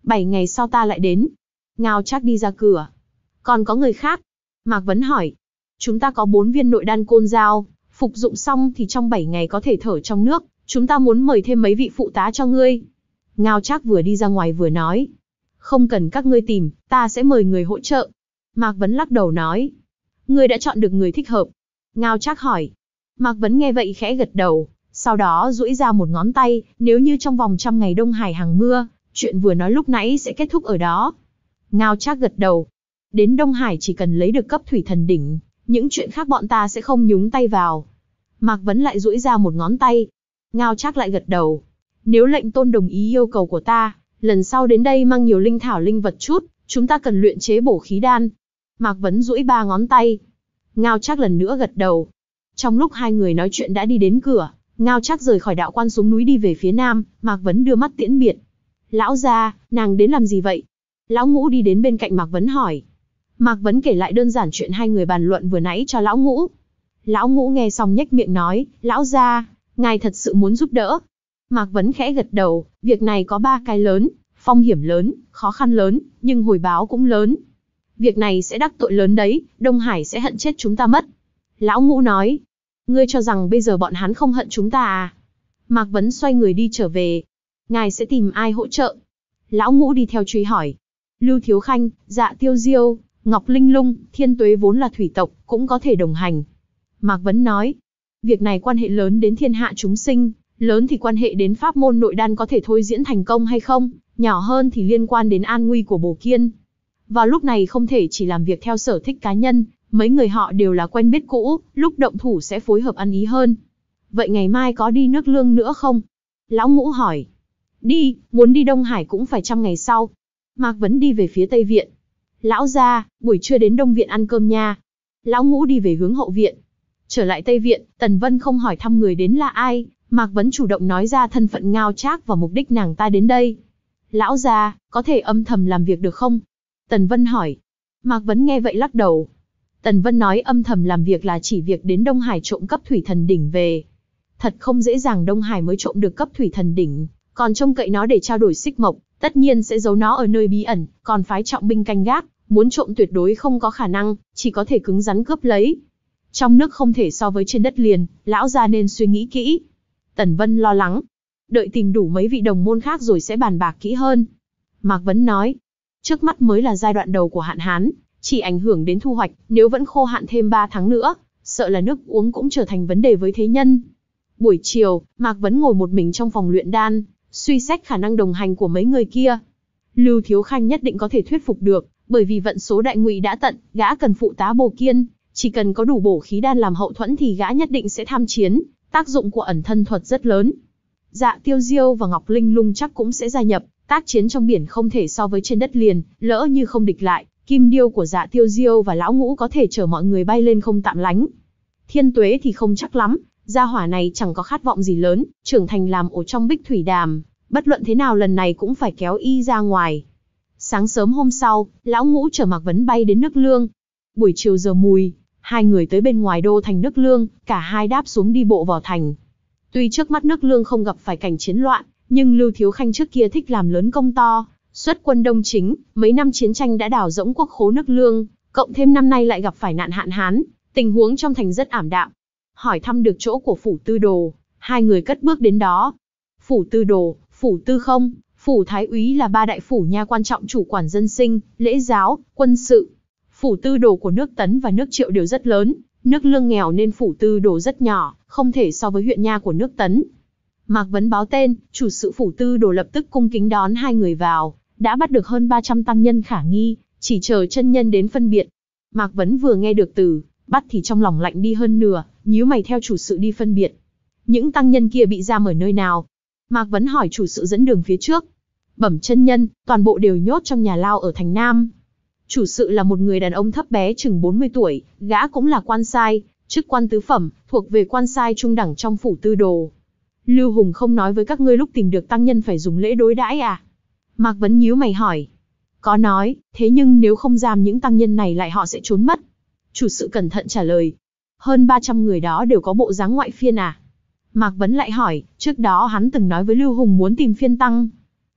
Bảy ngày sau ta lại đến. Ngao Trác đi ra cửa. Còn có người khác? Mạc Vấn hỏi. Chúng ta có bốn viên nội đan côn dao, phục dụng xong thì trong bảy ngày có thể thở trong nước, chúng ta muốn mời thêm mấy vị phụ tá cho ngươi. Ngao Trác vừa đi ra ngoài vừa nói. Không cần các ngươi tìm, ta sẽ mời người hỗ trợ. Mạc Vấn lắc đầu nói. Ngươi đã chọn được người thích hợp. Ngao Trác hỏi. Mạc Vấn nghe vậy khẽ gật đầu, sau đó duỗi ra một ngón tay, nếu như trong vòng trăm ngày Đông Hải hàng mưa, chuyện vừa nói lúc nãy sẽ kết thúc ở đó. Ngao Trác gật đầu. Đến Đông Hải chỉ cần lấy được cấp thủy thần đỉnh, những chuyện khác bọn ta sẽ không nhúng tay vào. Mạc Vấn lại duỗi ra một ngón tay. Ngao Trác lại gật đầu. Nếu lệnh tôn đồng ý yêu cầu của ta, lần sau đến đây mang nhiều linh thảo linh vật chút, chúng ta cần luyện chế bổ khí đan. Mạc Vấn duỗi ba ngón tay. Ngao Trác lần nữa gật đầu. Trong lúc hai người nói chuyện đã đi đến cửa, Ngao Trác rời khỏi đạo quan xuống núi đi về phía nam, Mạc Vấn đưa mắt tiễn biệt. Lão gia, nàng đến làm gì vậy? Lão Ngũ đi đến bên cạnh Mạc Vấn hỏi. Mạc Vấn kể lại đơn giản chuyện hai người bàn luận vừa nãy cho Lão Ngũ. Lão Ngũ nghe xong nhếch miệng nói, lão gia, ngài thật sự muốn giúp đỡ. Mạc Vấn khẽ gật đầu, việc này có ba cái lớn, phong hiểm lớn, khó khăn lớn, nhưng hồi báo cũng lớn. Việc này sẽ đắc tội lớn đấy, Đông Hải sẽ hận chết chúng ta mất. Lão Ngũ nói, ngươi cho rằng bây giờ bọn hắn không hận chúng ta à? Mạc Vấn xoay người đi trở về. Ngài sẽ tìm ai hỗ trợ? Lão Ngũ đi theo truy hỏi. Lưu Thiếu Khanh, Dạ Tiêu Diêu, Ngọc Linh Lung, Thiên Tuế vốn là thủy tộc, cũng có thể đồng hành. Mạc Vấn nói, việc này quan hệ lớn đến thiên hạ chúng sinh, lớn thì quan hệ đến pháp môn nội đan có thể thôi diễn thành công hay không, nhỏ hơn thì liên quan đến an nguy của Bồ Kiên. Vào lúc này không thể chỉ làm việc theo sở thích cá nhân, mấy người họ đều là quen biết cũ, lúc động thủ sẽ phối hợp ăn ý hơn. Vậy ngày mai có đi nước Lương nữa không? Lão Ngũ hỏi. Đi, muốn đi Đông Hải cũng phải trăm ngày sau. Mạc Vấn đi về phía Tây Viện. Lão gia, buổi trưa đến Đông Viện ăn cơm nha. Lão Ngũ đi về hướng Hậu Viện. Trở lại Tây Viện, Tần Vân không hỏi thăm người đến là ai, Mạc Vấn chủ động nói ra thân phận Ngao Trác và mục đích nàng ta đến đây. Lão gia, có thể âm thầm làm việc được không? Tần Vân hỏi. Mạc Vấn nghe vậy lắc đầu. Tần Vân nói âm thầm làm việc là chỉ việc đến Đông Hải trộm cấp thủy thần đỉnh về. Thật không dễ dàng Đông Hải mới trộm được cấp thủy thần đỉnh, còn trông cậy nó để trao đổi xích mộc, tất nhiên sẽ giấu nó ở nơi bí ẩn, còn phái trọng binh canh gác, muốn trộm tuyệt đối không có khả năng, chỉ có thể cứng rắn cướp lấy. Trong nước không thể so với trên đất liền, lão gia nên suy nghĩ kỹ. Tần Vân lo lắng. Đợi tìm đủ mấy vị đồng môn khác rồi sẽ bàn bạc kỹ hơn. Mạc Vấn nói. Trước mắt mới là giai đoạn đầu của hạn hán, chỉ ảnh hưởng đến thu hoạch, nếu vẫn khô hạn thêm ba tháng nữa, sợ là nước uống cũng trở thành vấn đề với thế nhân. Buổi chiều, Mạc Vấn ngồi một mình trong phòng luyện đan, suy xét khả năng đồng hành của mấy người kia. Lưu Thiếu Khanh nhất định có thể thuyết phục được, bởi vì vận số đại ngụy đã tận, gã cần phụ tá Bồ Kiên, chỉ cần có đủ bổ khí đan làm hậu thuẫn thì gã nhất định sẽ tham chiến, tác dụng của ẩn thân thuật rất lớn. Dạ Tiêu Diêu và Ngọc Linh Lung chắc cũng sẽ gia nhập, tác chiến trong biển không thể so với trên đất liền, lỡ như không địch lại, kim điêu của Dạ Tiêu Diêu và Lão Ngũ có thể chở mọi người bay lên không tạm lánh. Thiên Tuế thì không chắc lắm, gia hỏa này chẳng có khát vọng gì lớn, trưởng thành làm ổ trong Bích Thủy Đàm, bất luận thế nào lần này cũng phải kéo y ra ngoài. Sáng sớm hôm sau, Lão Ngũ chở Mạc Vấn bay đến nước Lương. Buổi chiều giờ mùi, hai người tới bên ngoài đô thành nước Lương, cả hai đáp xuống đi bộ vào thành. Tuy trước mắt nước Lương không gặp phải cảnh chiến loạn, nhưng Lưu Thiếu Khanh trước kia thích làm lớn công to, xuất quân đông chính, mấy năm chiến tranh đã đào rỗng quốc khố nước Lương, cộng thêm năm nay lại gặp phải nạn hạn hán, tình huống trong thành rất ảm đạm. Hỏi thăm được chỗ của phủ tư đồ, hai người cất bước đến đó. Phủ tư đồ, phủ tư không, phủ thái úy là ba đại phủ nha quan trọng chủ quản dân sinh, lễ giáo, quân sự. Phủ tư đồ của nước Tấn và nước Triệu đều rất lớn, nước Lương nghèo nên phủ tư đồ rất nhỏ, không thể so với huyện nha của nước Tấn. Mạc Vấn báo tên, chủ sự phủ tư đồ lập tức cung kính đón hai người vào, đã bắt được hơn ba trăm tăng nhân khả nghi, chỉ chờ chân nhân đến phân biệt. Mạc Vấn vừa nghe được từ bắt thì trong lòng lạnh đi hơn nửa, nhíu mày theo chủ sự đi phân biệt. Những tăng nhân kia bị giam ở nơi nào? Mạc Vấn hỏi chủ sự dẫn đường phía trước. Bẩm chân nhân, toàn bộ đều nhốt trong nhà lao ở thành Nam. Chủ sự là một người đàn ông thấp bé chừng bốn mươi tuổi, gã cũng là quan sai, chức quan tứ phẩm, thuộc về quan sai trung đẳng trong phủ tư đồ. Lưu Hùng không nói với các ngươi lúc tìm được tăng nhân phải dùng lễ đối đãi à? Mạc Vấn nhíu mày hỏi. Có nói, thế nhưng nếu không giam những tăng nhân này lại họ sẽ trốn mất. Chủ sự cẩn thận trả lời. Hơn ba trăm người đó đều có bộ dáng ngoại phiên à? Mạc Vấn lại hỏi, trước đó hắn từng nói với Lưu Hùng muốn tìm phiên tăng.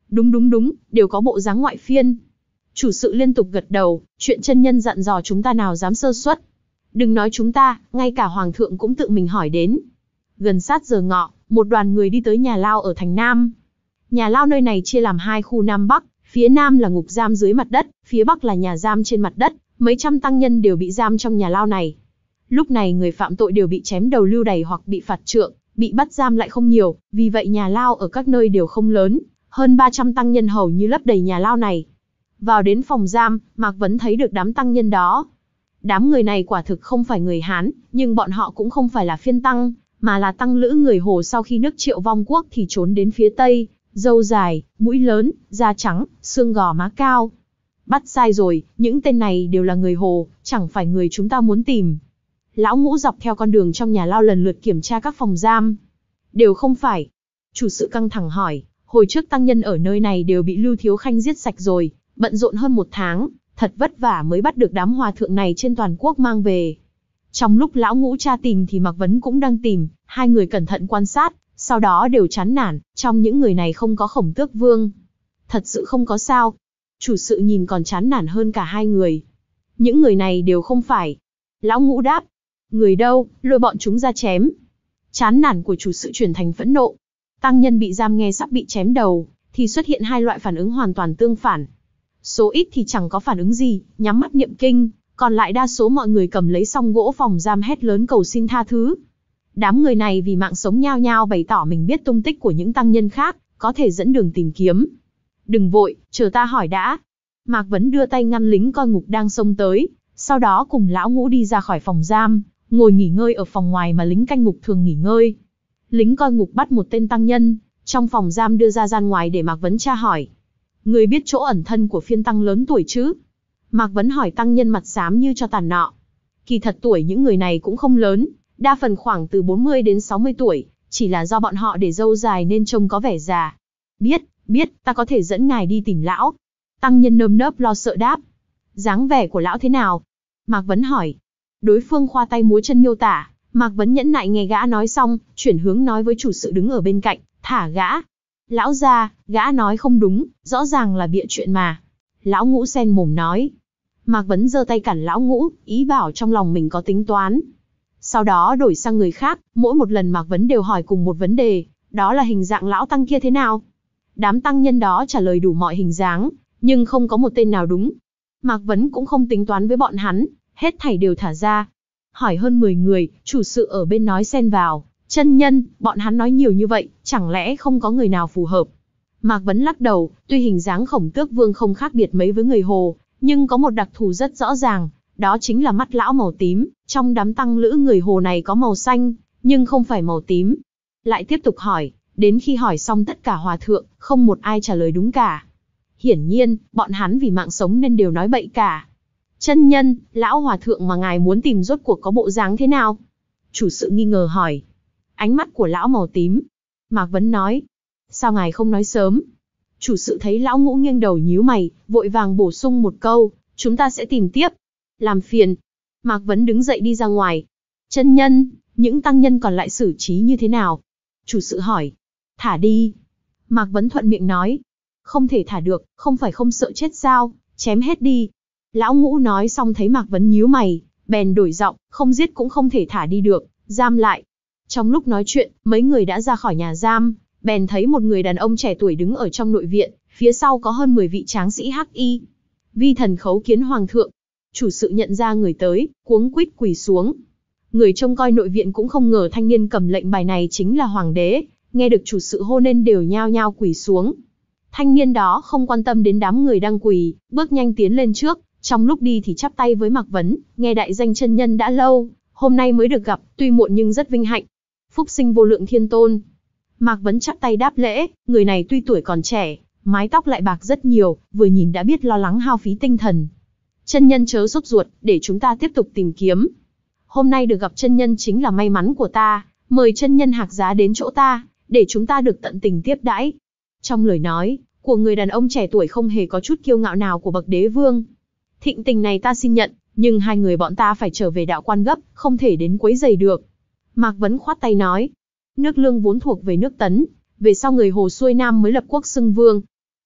Đúng đúng đúng, đều có bộ dáng ngoại phiên. Chủ sự liên tục gật đầu, chuyện chân nhân dặn dò chúng ta nào dám sơ suất. Đừng nói chúng ta, ngay cả hoàng thượng cũng tự mình hỏi đến. Gần sát giờ ngọ, một đoàn người đi tới nhà lao ở thành Nam. Nhà lao nơi này chia làm hai khu Nam Bắc, phía Nam là ngục giam dưới mặt đất, phía Bắc là nhà giam trên mặt đất, mấy trăm tăng nhân đều bị giam trong nhà lao này. Lúc này người phạm tội đều bị chém đầu lưu đày hoặc bị phạt trượng, bị bắt giam lại không nhiều, vì vậy nhà lao ở các nơi đều không lớn, hơn ba trăm tăng nhân hầu như lấp đầy nhà lao này. Vào đến phòng giam, Mạc Vấn thấy được đám tăng nhân đó. Đám người này quả thực không phải người Hán, nhưng bọn họ cũng không phải là phiên tăng, mà là tăng lữ người Hồ sau khi nước Triệu vong quốc thì trốn đến phía Tây, râu dài, mũi lớn, da trắng, xương gò má cao. Bắt sai rồi, những tên này đều là người Hồ, chẳng phải người chúng ta muốn tìm. Lão Ngũ dọc theo con đường trong nhà lao lần lượt kiểm tra các phòng giam. Đều không phải. Chủ sự căng thẳng hỏi, hồi trước tăng nhân ở nơi này đều bị Lưu Thiếu Khanh giết sạch rồi, bận rộn hơn một tháng, thật vất vả mới bắt được đám hòa thượng này trên toàn quốc mang về. Trong lúc Lão Ngũ tra tìm thì Mạc Vấn cũng đang tìm, hai người cẩn thận quan sát, sau đó đều chán nản, trong những người này không có Khổng Tước Vương. Thật sự không có sao. Chủ sự nhìn còn chán nản hơn cả hai người. Những người này đều không phải. Lão Ngũ đáp, người đâu, lôi bọn chúng ra chém. Chán nản của chủ sự chuyển thành phẫn nộ. Tăng nhân bị giam nghe sắp bị chém đầu, thì xuất hiện hai loại phản ứng hoàn toàn tương phản. Số ít thì chẳng có phản ứng gì, nhắm mắt niệm kinh, còn lại đa số mọi người cầm lấy song gỗ phòng giam hét lớn cầu xin tha thứ. Đám người này vì mạng sống nhao nhao bày tỏ mình biết tung tích của những tăng nhân khác, có thể dẫn đường tìm kiếm. Đừng vội, chờ ta hỏi đã. Mạc Vấn đưa tay ngăn lính coi ngục đang xông tới, sau đó cùng Lão Ngũ đi ra khỏi phòng giam, ngồi nghỉ ngơi ở phòng ngoài mà lính canh ngục thường nghỉ ngơi. Lính coi ngục bắt một tên tăng nhân, trong phòng giam đưa ra gian ngoài để Mạc Vấn tra hỏi. Người biết chỗ ẩn thân của phiên tăng lớn tuổi chứ? Mạc Vấn hỏi tăng nhân mặt xám như cho tàn nọ. Kỳ thật tuổi những người này cũng không lớn, đa phần khoảng từ bốn mươi đến sáu mươi tuổi, chỉ là do bọn họ để râu dài nên trông có vẻ già. Biết, biết, ta có thể dẫn ngài đi tìm lão. Tăng nhân nơm nớp lo sợ đáp. Dáng vẻ của lão thế nào? Mạc Vấn hỏi. Đối phương khoa tay múa chân miêu tả, Mạc Vấn nhẫn nại nghe gã nói xong, chuyển hướng nói với chủ sự đứng ở bên cạnh, thả gã. Lão gia, gã nói không đúng, rõ ràng là bịa chuyện mà. Lão Ngũ sen mồm nói. Mạc Vấn giơ tay cản Lão Ngũ, ý bảo trong lòng mình có tính toán. Sau đó đổi sang người khác, mỗi một lần Mạc Vấn đều hỏi cùng một vấn đề, đó là hình dạng lão tăng kia thế nào. Đám tăng nhân đó trả lời đủ mọi hình dáng, nhưng không có một tên nào đúng. Mạc Vấn cũng không tính toán với bọn hắn, hết thảy đều thả ra. Hỏi hơn mười người, chủ sự ở bên nói xen vào. Chân nhân, bọn hắn nói nhiều như vậy, chẳng lẽ không có người nào phù hợp? Mạc Vấn lắc đầu, tuy hình dáng Khổng Tước Vương không khác biệt mấy với người Hồ, nhưng có một đặc thù rất rõ ràng, đó chính là mắt lão màu tím, trong đám tăng lữ người Hồ này có màu xanh, nhưng không phải màu tím. Lại tiếp tục hỏi, đến khi hỏi xong tất cả hòa thượng, không một ai trả lời đúng cả. Hiển nhiên, bọn hắn vì mạng sống nên đều nói bậy cả. Chân nhân, lão hòa thượng mà ngài muốn tìm rốt cuộc có bộ dáng thế nào? Chủ sự nghi ngờ hỏi. Ánh mắt của lão màu tím. Mạc Vấn nói. Sao ngài không nói sớm? Chủ sự thấy Lão Ngũ nghiêng đầu nhíu mày, vội vàng bổ sung một câu, chúng ta sẽ tìm tiếp. Làm phiền. Mạc Vấn đứng dậy đi ra ngoài. Chân nhân, những tăng nhân còn lại xử trí như thế nào? Chủ sự hỏi. Thả đi. Mạc Vấn thuận miệng nói. Không thể thả được, không phải không sợ chết sao, chém hết đi. Lão Ngũ nói xong thấy Mạc Vấn nhíu mày, bèn đổi giọng, không giết cũng không thể thả đi được, giam lại. Trong lúc nói chuyện, mấy người đã ra khỏi nhà giam, bèn thấy một người đàn ông trẻ tuổi đứng ở trong nội viện, phía sau có hơn mười vị tráng sĩ hắc y. Vi thần khấu kiến hoàng thượng. Chủ sự nhận ra người tới, cuống quýt quỳ xuống. Người trông coi nội viện cũng không ngờ thanh niên cầm lệnh bài này chính là hoàng đế, nghe được chủ sự hô nên đều nhao nhao quỳ xuống. Thanh niên đó không quan tâm đến đám người đang quỳ, bước nhanh tiến lên trước, trong lúc đi thì chắp tay với Mạc Vấn, nghe đại danh chân nhân đã lâu, hôm nay mới được gặp, tuy muộn nhưng rất vinh hạnh. Phúc sinh vô lượng thiên tôn. Mạc Vấn chắp tay đáp lễ, người này tuy tuổi còn trẻ, mái tóc lại bạc rất nhiều, vừa nhìn đã biết lo lắng hao phí tinh thần. Chân nhân chớ sốt ruột, để chúng ta tiếp tục tìm kiếm. Hôm nay được gặp chân nhân chính là may mắn của ta, mời chân nhân hạc giá đến chỗ ta, để chúng ta được tận tình tiếp đãi. Trong lời nói của người đàn ông trẻ tuổi không hề có chút kiêu ngạo nào của bậc đế vương. Thịnh tình này ta xin nhận, nhưng hai người bọn ta phải trở về đạo quan gấp, không thể đến quấy rầy được. Mạc Vấn khoát tay nói, nước Lương vốn thuộc về nước Tấn, về sau người Hồ xuôi Nam mới lập quốc xưng vương.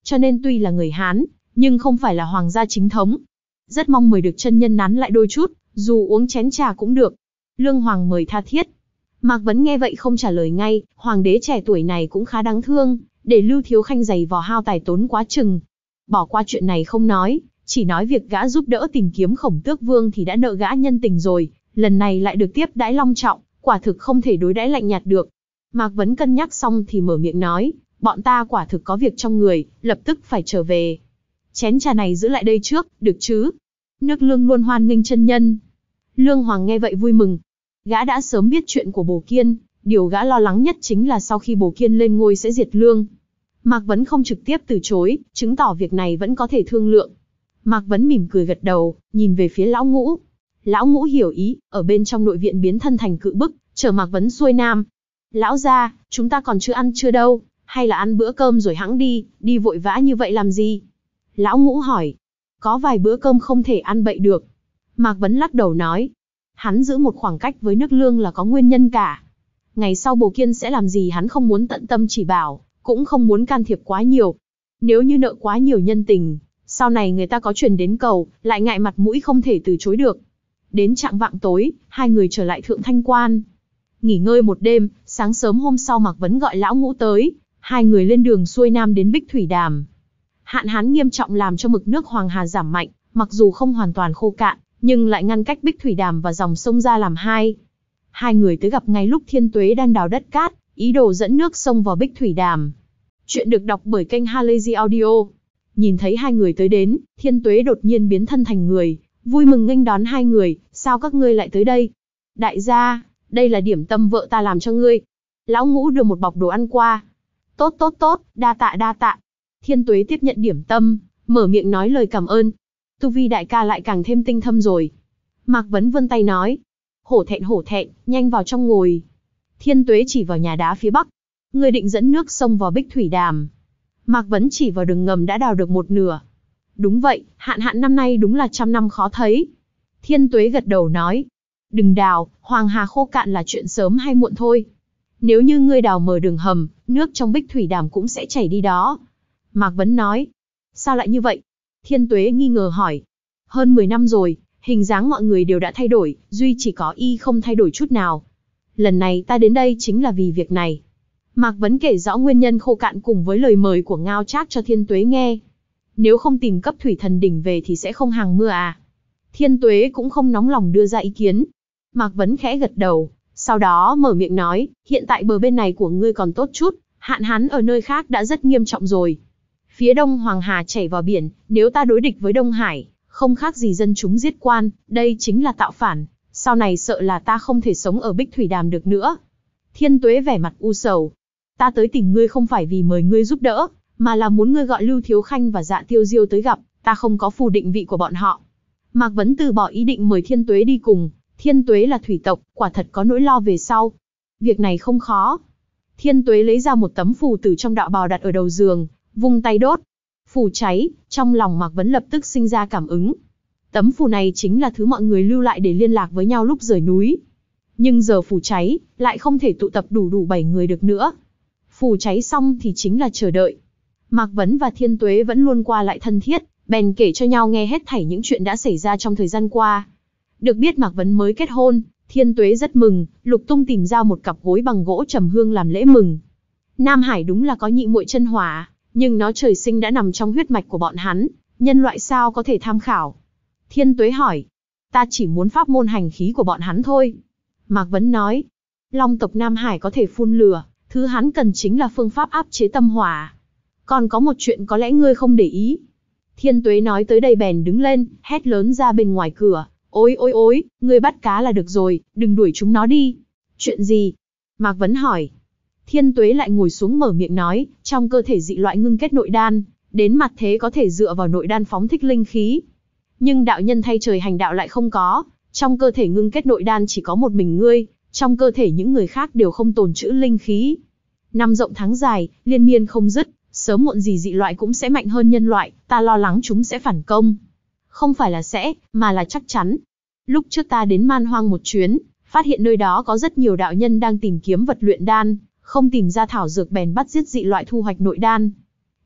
cho nên tuy là người Hán, nhưng không phải là hoàng gia chính thống. Rất mong mời được chân nhân nán lại đôi chút, dù uống chén trà cũng được. Lương Hoàng mời tha thiết. Mạc Vấn nghe vậy không trả lời ngay, hoàng đế trẻ tuổi này cũng khá đáng thương, để Lưu Thiếu Khanh giày vò hao tài tốn quá chừng. Bỏ qua chuyện này không nói, chỉ nói việc gã giúp đỡ tìm kiếm Khổng Tước Vương thì đã nợ gã nhân tình rồi, lần này lại được tiếp đãi long trọng, quả thực không thể đối đãi lạnh nhạt được. Mạc Vấn cân nhắc xong thì mở miệng nói, bọn ta quả thực có việc trong người, lập tức phải trở về. Chén trà này giữ lại đây trước, được chứ? Nước Lương luôn hoan nghênh chân nhân. Lương Hoàng nghe vậy vui mừng. Gã đã sớm biết chuyện của Bồ Kiên, điều gã lo lắng nhất chính là sau khi Bồ Kiên lên ngôi sẽ diệt Lương. Mạc Vấn không trực tiếp từ chối, chứng tỏ việc này vẫn có thể thương lượng. Mạc Vấn mỉm cười gật đầu, nhìn về phía Lão Ngũ. Lão Ngũ hiểu ý, ở bên trong nội viện biến thân thành cự bức, chờ Mạc Vấn xuôi nam. Lão gia, chúng ta còn chưa ăn chưa đâu, hay là ăn bữa cơm rồi hẵng đi, đi vội vã như vậy làm gì? Lão Ngũ hỏi. Có vài bữa cơm không thể ăn bậy được. Mạc Vấn lắc đầu nói. Hắn giữ một khoảng cách với nước Lương là có nguyên nhân cả. Ngày sau Bồ Kiên sẽ làm gì hắn không muốn tận tâm chỉ bảo, cũng không muốn can thiệp quá nhiều. Nếu như nợ quá nhiều nhân tình, sau này người ta có truyền đến cầu, lại ngại mặt mũi không thể từ chối được. Đến chạng vạng tối, hai người trở lại Thượng Thanh Quan. Nghỉ ngơi một đêm, sáng sớm hôm sau Mạc Vấn gọi Lão Ngũ tới, hai người lên đường xuôi nam đến Bích Thủy Đàm. Hạn hán nghiêm trọng làm cho mực nước Hoàng Hà giảm mạnh, mặc dù không hoàn toàn khô cạn, nhưng lại ngăn cách Bích Thủy Đàm và dòng sông ra làm hai. Hai người tới gặp ngay lúc Thiên Tuế đang đào đất cát, ý đồ dẫn nước sông vào Bích Thủy Đàm. Chuyện được đọc bởi kênh Halazy Audio. Nhìn thấy hai người tới đến, Thiên Tuế đột nhiên biến thân thành người, vui mừng nghênh đón hai người, sao các ngươi lại tới đây? Đại gia, đây là điểm tâm vợ ta làm cho ngươi. Lão Ngũ đưa một bọc đồ ăn qua. Tốt tốt tốt, đa tạ đa tạ. Thiên Tuế tiếp nhận điểm tâm, mở miệng nói lời cảm ơn. Tu vi đại ca lại càng thêm tinh thâm rồi. Mạc Vấn vươn tay nói. Hổ thẹn hổ thẹn, nhanh vào trong ngồi. Thiên Tuế chỉ vào nhà đá phía bắc. Ngươi định dẫn nước sông vào Bích Thủy Đàm. Mạc Vấn chỉ vào đường ngầm đã đào được một nửa. Đúng vậy, hạn hạn năm nay đúng là trăm năm khó thấy. Thiên Tuế gật đầu nói. Đừng đào, Hoàng Hà khô cạn là chuyện sớm hay muộn thôi. Nếu như ngươi đào mở đường hầm, nước trong Bích Thủy Đàm cũng sẽ chảy đi đó. Mạc Vấn nói. Sao lại như vậy? Thiên Tuế nghi ngờ hỏi. Hơn mười năm rồi, hình dáng mọi người đều đã thay đổi, duy chỉ có y không thay đổi chút nào. Lần này ta đến đây chính là vì việc này. Mạc Vấn kể rõ nguyên nhân khô cạn cùng với lời mời của Ngao Trác cho Thiên Tuế nghe. Nếu không tìm cấp thủy thần đỉnh về thì sẽ không hàng mưa à? Thiên Tuế cũng không nóng lòng đưa ra ý kiến. Mạc Vấn khẽ gật đầu, sau đó mở miệng nói, hiện tại bờ bên này của ngươi còn tốt chút, hạn hán ở nơi khác đã rất nghiêm trọng rồi. Phía đông Hoàng Hà chảy vào biển, nếu ta đối địch với Đông Hải, không khác gì dân chúng giết quan, đây chính là tạo phản, sau này sợ là ta không thể sống ở Bích Thủy Đàm được nữa. Thiên Tuế vẻ mặt u sầu. Ta tới tìm ngươi không phải vì mời ngươi giúp đỡ, mà là muốn ngươi gọi Lưu Thiếu Khanh và Dạ Tiêu Diêu tới gặp, ta không có phù định vị của bọn họ. Mạc Vấn từ bỏ ý định mời Thiên Tuế đi cùng, Thiên Tuế là thủy tộc, quả thật có nỗi lo về sau. Việc này không khó. Thiên Tuế lấy ra một tấm phù từ trong đạo bào đặt ở đầu giường, vung tay đốt. Phù cháy, trong lòng Mạc Vấn lập tức sinh ra cảm ứng. Tấm phù này chính là thứ mọi người lưu lại để liên lạc với nhau lúc rời núi. Nhưng giờ phù cháy, lại không thể tụ tập đủ đủ bảy người được nữa. Phù cháy xong thì chính là chờ đợi. Mạc Vấn và Thiên Tuế vẫn luôn qua lại thân thiết, bèn kể cho nhau nghe hết thảy những chuyện đã xảy ra trong thời gian qua. Được biết Mạc Vấn mới kết hôn, Thiên Tuế rất mừng, lục tung tìm ra một cặp gối bằng gỗ trầm hương làm lễ mừng. Nam Hải đúng là có nhị muội chân hỏa, nhưng nó trời sinh đã nằm trong huyết mạch của bọn hắn, nhân loại sao có thể tham khảo. Thiên Tuế hỏi, ta chỉ muốn pháp môn hành khí của bọn hắn thôi. Mạc Vấn nói, Long tộc Nam Hải có thể phun lửa, thứ hắn cần chính là phương pháp áp chế tâm hỏa. Còn có một chuyện có lẽ ngươi không để ý. Thiên Tuế nói tới đây bèn đứng lên, hét lớn ra bên ngoài cửa, ôi ôi ôi, ngươi bắt cá là được rồi, đừng đuổi chúng nó đi. Chuyện gì? Mạc Vấn hỏi. Thiên Tuế lại ngồi xuống mở miệng nói, trong cơ thể dị loại ngưng kết nội đan, đến mặt thế có thể dựa vào nội đan phóng thích linh khí. Nhưng đạo nhân thay trời hành đạo lại không có, trong cơ thể ngưng kết nội đan chỉ có một mình ngươi, trong cơ thể những người khác đều không tồn trữ linh khí. Năm rộng tháng dài, liên miên không dứt, sớm muộn gì dị loại cũng sẽ mạnh hơn nhân loại, ta lo lắng chúng sẽ phản công. Không phải là sẽ, mà là chắc chắn. Lúc trước ta đến Man Hoang một chuyến, phát hiện nơi đó có rất nhiều đạo nhân đang tìm kiếm vật luyện đan, không tìm ra thảo dược bèn bắt giết dị loại thu hoạch nội đan.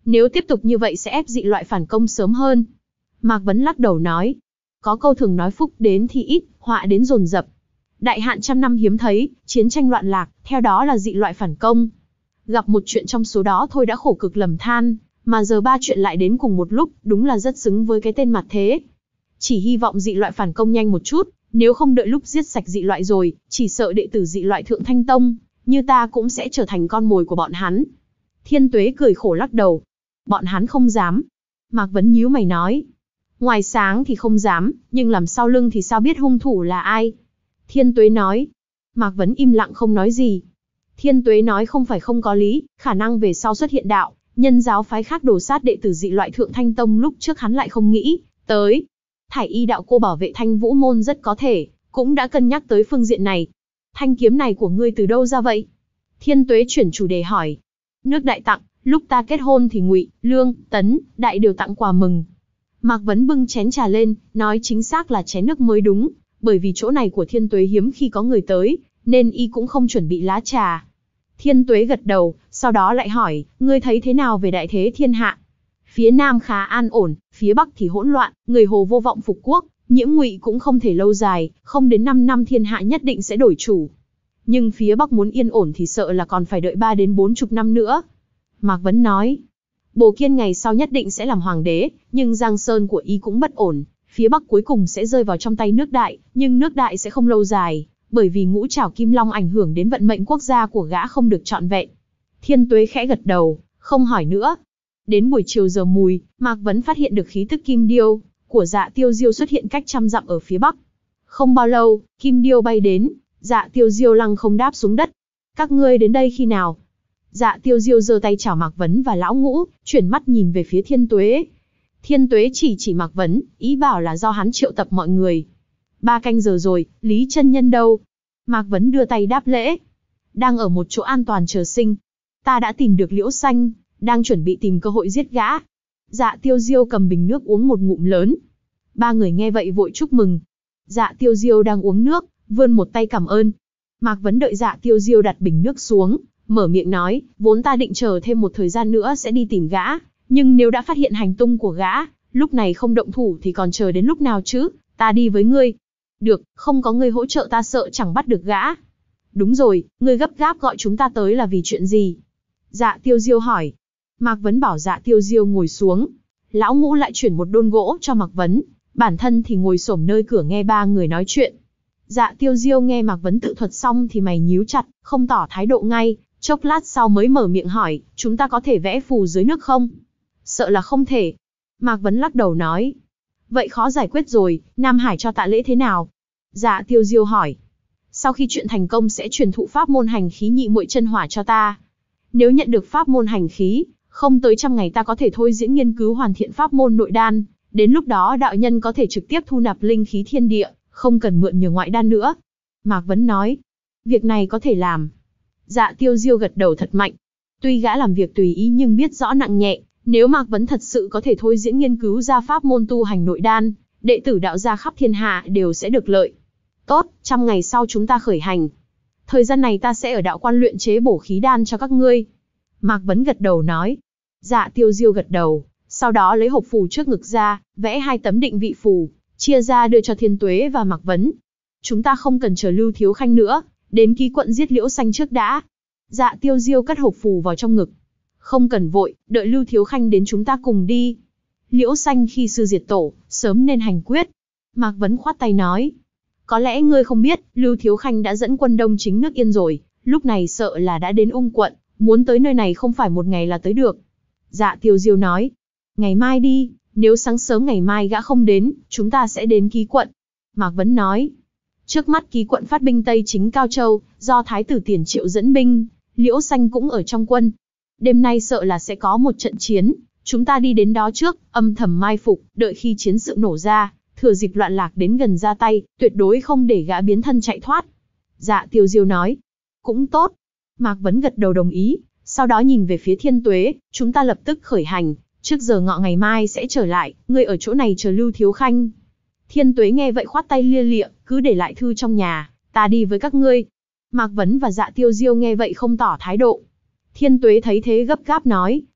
Nếu tiếp tục như vậy sẽ ép dị loại phản công sớm hơn. Mạc Vấn lắc đầu nói. Có câu thường nói phúc đến thì ít, họa đến dồn dập. Đại hạn trăm năm hiếm thấy, chiến tranh loạn lạc, theo đó là dị loại phản công. Gặp một chuyện trong số đó thôi đã khổ cực lầm than, mà giờ ba chuyện lại đến cùng một lúc, đúng là rất xứng với cái tên mặt thế. Chỉ hy vọng dị loại phản công nhanh một chút, nếu không đợi lúc giết sạch dị loại rồi, chỉ sợ đệ tử dị loại Thượng Thanh Tông, như ta cũng sẽ trở thành con mồi của bọn hắn. Thiên Tuế cười khổ lắc đầu. Bọn hắn không dám. Mạc Vấn nhíu mày nói. Ngoài sáng thì không dám, nhưng làm sau lưng thì sao biết hung thủ là ai? Thiên Tuế nói. Mạc Vấn im lặng không nói gì. Thiên Tuế nói không phải không có lý, khả năng về sau xuất hiện đạo, nhân giáo phái khác đổ sát đệ tử dị loại Thượng Thanh Tông lúc trước hắn lại không nghĩ tới. Thải y đạo cô bảo vệ Thanh Vũ Môn rất có thể, cũng đã cân nhắc tới phương diện này. Thanh kiếm này của ngươi từ đâu ra vậy? Thiên Tuế chuyển chủ đề hỏi. Nước Đại tặng, lúc ta kết hôn thì Ngụy, Lương, Tấn, Đại đều tặng quà mừng. Mạc Vấn bưng chén trà lên, nói chính xác là chén nước mới đúng, bởi vì chỗ này của Thiên Tuế hiếm khi có người tới, nên y cũng không chuẩn bị lá trà. Thiên Tuế gật đầu, sau đó lại hỏi, ngươi thấy thế nào về đại thế thiên hạ? Phía Nam khá an ổn, phía Bắc thì hỗn loạn, người Hồ vô vọng phục quốc, nhiễm Ngụy cũng không thể lâu dài, không đến năm năm thiên hạ nhất định sẽ đổi chủ. Nhưng phía Bắc muốn yên ổn thì sợ là còn phải đợi ba đến bốn chục năm nữa. Mạc Vấn nói, Bồ Kiên ngày sau nhất định sẽ làm hoàng đế, nhưng Giang Sơn của y cũng bất ổn, phía Bắc cuối cùng sẽ rơi vào trong tay nước Đại, nhưng nước Đại sẽ không lâu dài, bởi vì ngũ trảo kim long ảnh hưởng đến vận mệnh quốc gia của gã không được trọn vẹn. Thiên Tuế khẽ gật đầu, không hỏi nữa. Đến buổi chiều giờ mùi, Mạc Vấn phát hiện được khí tức kim điêu của Dạ Tiêu Diêu xuất hiện cách trăm dặm ở phía Bắc. Không bao lâu, kim điêu bay đến, Dạ Tiêu Diêu lăng không đáp xuống đất. Các ngươi đến đây khi nào? Dạ Tiêu Diêu giơ tay chào Mạc Vấn và Lão Ngũ, chuyển mắt nhìn về phía Thiên Tuế. Thiên Tuế chỉ chỉ Mạc Vấn, ý bảo là do hắn triệu tập mọi người. Ba canh giờ rồi, Lý chân nhân đâu? Mạc Vấn đưa tay đáp lễ. Đang ở một chỗ an toàn chờ sinh. Ta đã tìm được Liễu Xanh, đang chuẩn bị tìm cơ hội giết gã. Dạ Tiêu Diêu cầm bình nước uống một ngụm lớn. Ba người nghe vậy vội chúc mừng. Dạ Tiêu Diêu đang uống nước, vươn một tay cảm ơn. Mạc Vấn đợi Dạ Tiêu Diêu đặt bình nước xuống, mở miệng nói, vốn ta định chờ thêm một thời gian nữa sẽ đi tìm gã, nhưng nếu đã phát hiện hành tung của gã, lúc này không động thủ thì còn chờ đến lúc nào chứ, ta đi với ngươi. Được, không có ngươi hỗ trợ ta sợ chẳng bắt được gã. Đúng rồi, ngươi gấp gáp gọi chúng ta tới là vì chuyện gì? Dạ Tiêu Diêu hỏi. Mạc Vấn bảo Dạ Tiêu Diêu ngồi xuống. Lão Ngũ lại chuyển một đôn gỗ cho Mạc Vấn, bản thân thì ngồi xổm nơi cửa nghe ba người nói chuyện. Dạ Tiêu Diêu nghe Mạc Vấn tự thuật xong thì mày nhíu chặt, không tỏ thái độ ngay, chốc lát sau mới mở miệng hỏi, chúng ta có thể vẽ phù dưới nước không? Sợ là không thể. Mạc Vấn lắc đầu nói. Vậy khó giải quyết rồi, Nam Hải cho tạ lễ thế nào? Dạ Tiêu Diêu hỏi. Sau khi chuyện thành công sẽ truyền thụ pháp môn hành khí nhị muội chân hỏa cho ta. Nếu nhận được pháp môn hành khí, không tới trăm ngày ta có thể thôi diễn nghiên cứu hoàn thiện pháp môn nội đan, đến lúc đó đạo nhân có thể trực tiếp thu nạp linh khí thiên địa, không cần mượn nhờ ngoại đan nữa. Mạc Vấn nói. Việc này có thể làm. Dạ Tiêu Diêu gật đầu thật mạnh. Tuy gã làm việc tùy ý nhưng biết rõ nặng nhẹ, nếu Mạc Vấn thật sự có thể thôi diễn nghiên cứu ra pháp môn tu hành nội đan, đệ tử đạo gia khắp thiên hạ đều sẽ được lợi. Tốt, trăm ngày sau chúng ta khởi hành. Thời gian này ta sẽ ở đạo quan luyện chế bổ khí đan cho các ngươi. Mạc Vấn gật đầu nói. Dạ Tiêu Diêu gật đầu, sau đó lấy hộp phù trước ngực ra, vẽ hai tấm định vị phù, chia ra đưa cho Thiên Tuế và Mạc Vấn. Chúng ta không cần chờ Lưu Thiếu Khanh nữa, đến ký quận giết Liễu Xanh trước đã. Dạ Tiêu Diêu cất hộp phù vào trong ngực. Không cần vội, đợi Lưu Thiếu Khanh đến chúng ta cùng đi. Liễu Xanh khi sư diệt tổ, sớm nên hành quyết. Mạc Vấn khoát tay nói. Có lẽ ngươi không biết, Lưu Thiếu Khanh đã dẫn quân đông chính nước Yên rồi, lúc này sợ là đã đến Ung quận, muốn tới nơi này không phải một ngày là tới được. Dạ Tiêu Diêu nói. Ngày mai đi, nếu sáng sớm ngày mai gã không đến, chúng ta sẽ đến ký quận. Mạc Vấn nói. Trước mắt ký quận phát binh Tây chính Cao Châu, do Thái tử Tiền Triệu dẫn binh, Liễu Xanh cũng ở trong quân. Đêm nay sợ là sẽ có một trận chiến, chúng ta đi đến đó trước, âm thầm mai phục, đợi khi chiến sự nổ ra, thừa dịp loạn lạc đến gần ra tay, tuyệt đối không để gã biến thân chạy thoát. Dạ Tiêu Diêu nói. Cũng tốt. Mạc Vấn gật đầu đồng ý, sau đó nhìn về phía Thiên Tuế, chúng ta lập tức khởi hành, trước giờ ngọ ngày mai sẽ trở lại, ngươi ở chỗ này chờ Lưu Thiếu Khanh. Thiên Tuế nghe vậy khoát tay lia lịa, cứ để lại thư trong nhà, ta đi với các ngươi. Mạc Vấn và Dạ Tiêu Diêu nghe vậy không tỏ thái độ. Thiên Tuế thấy thế gấp gáp nói,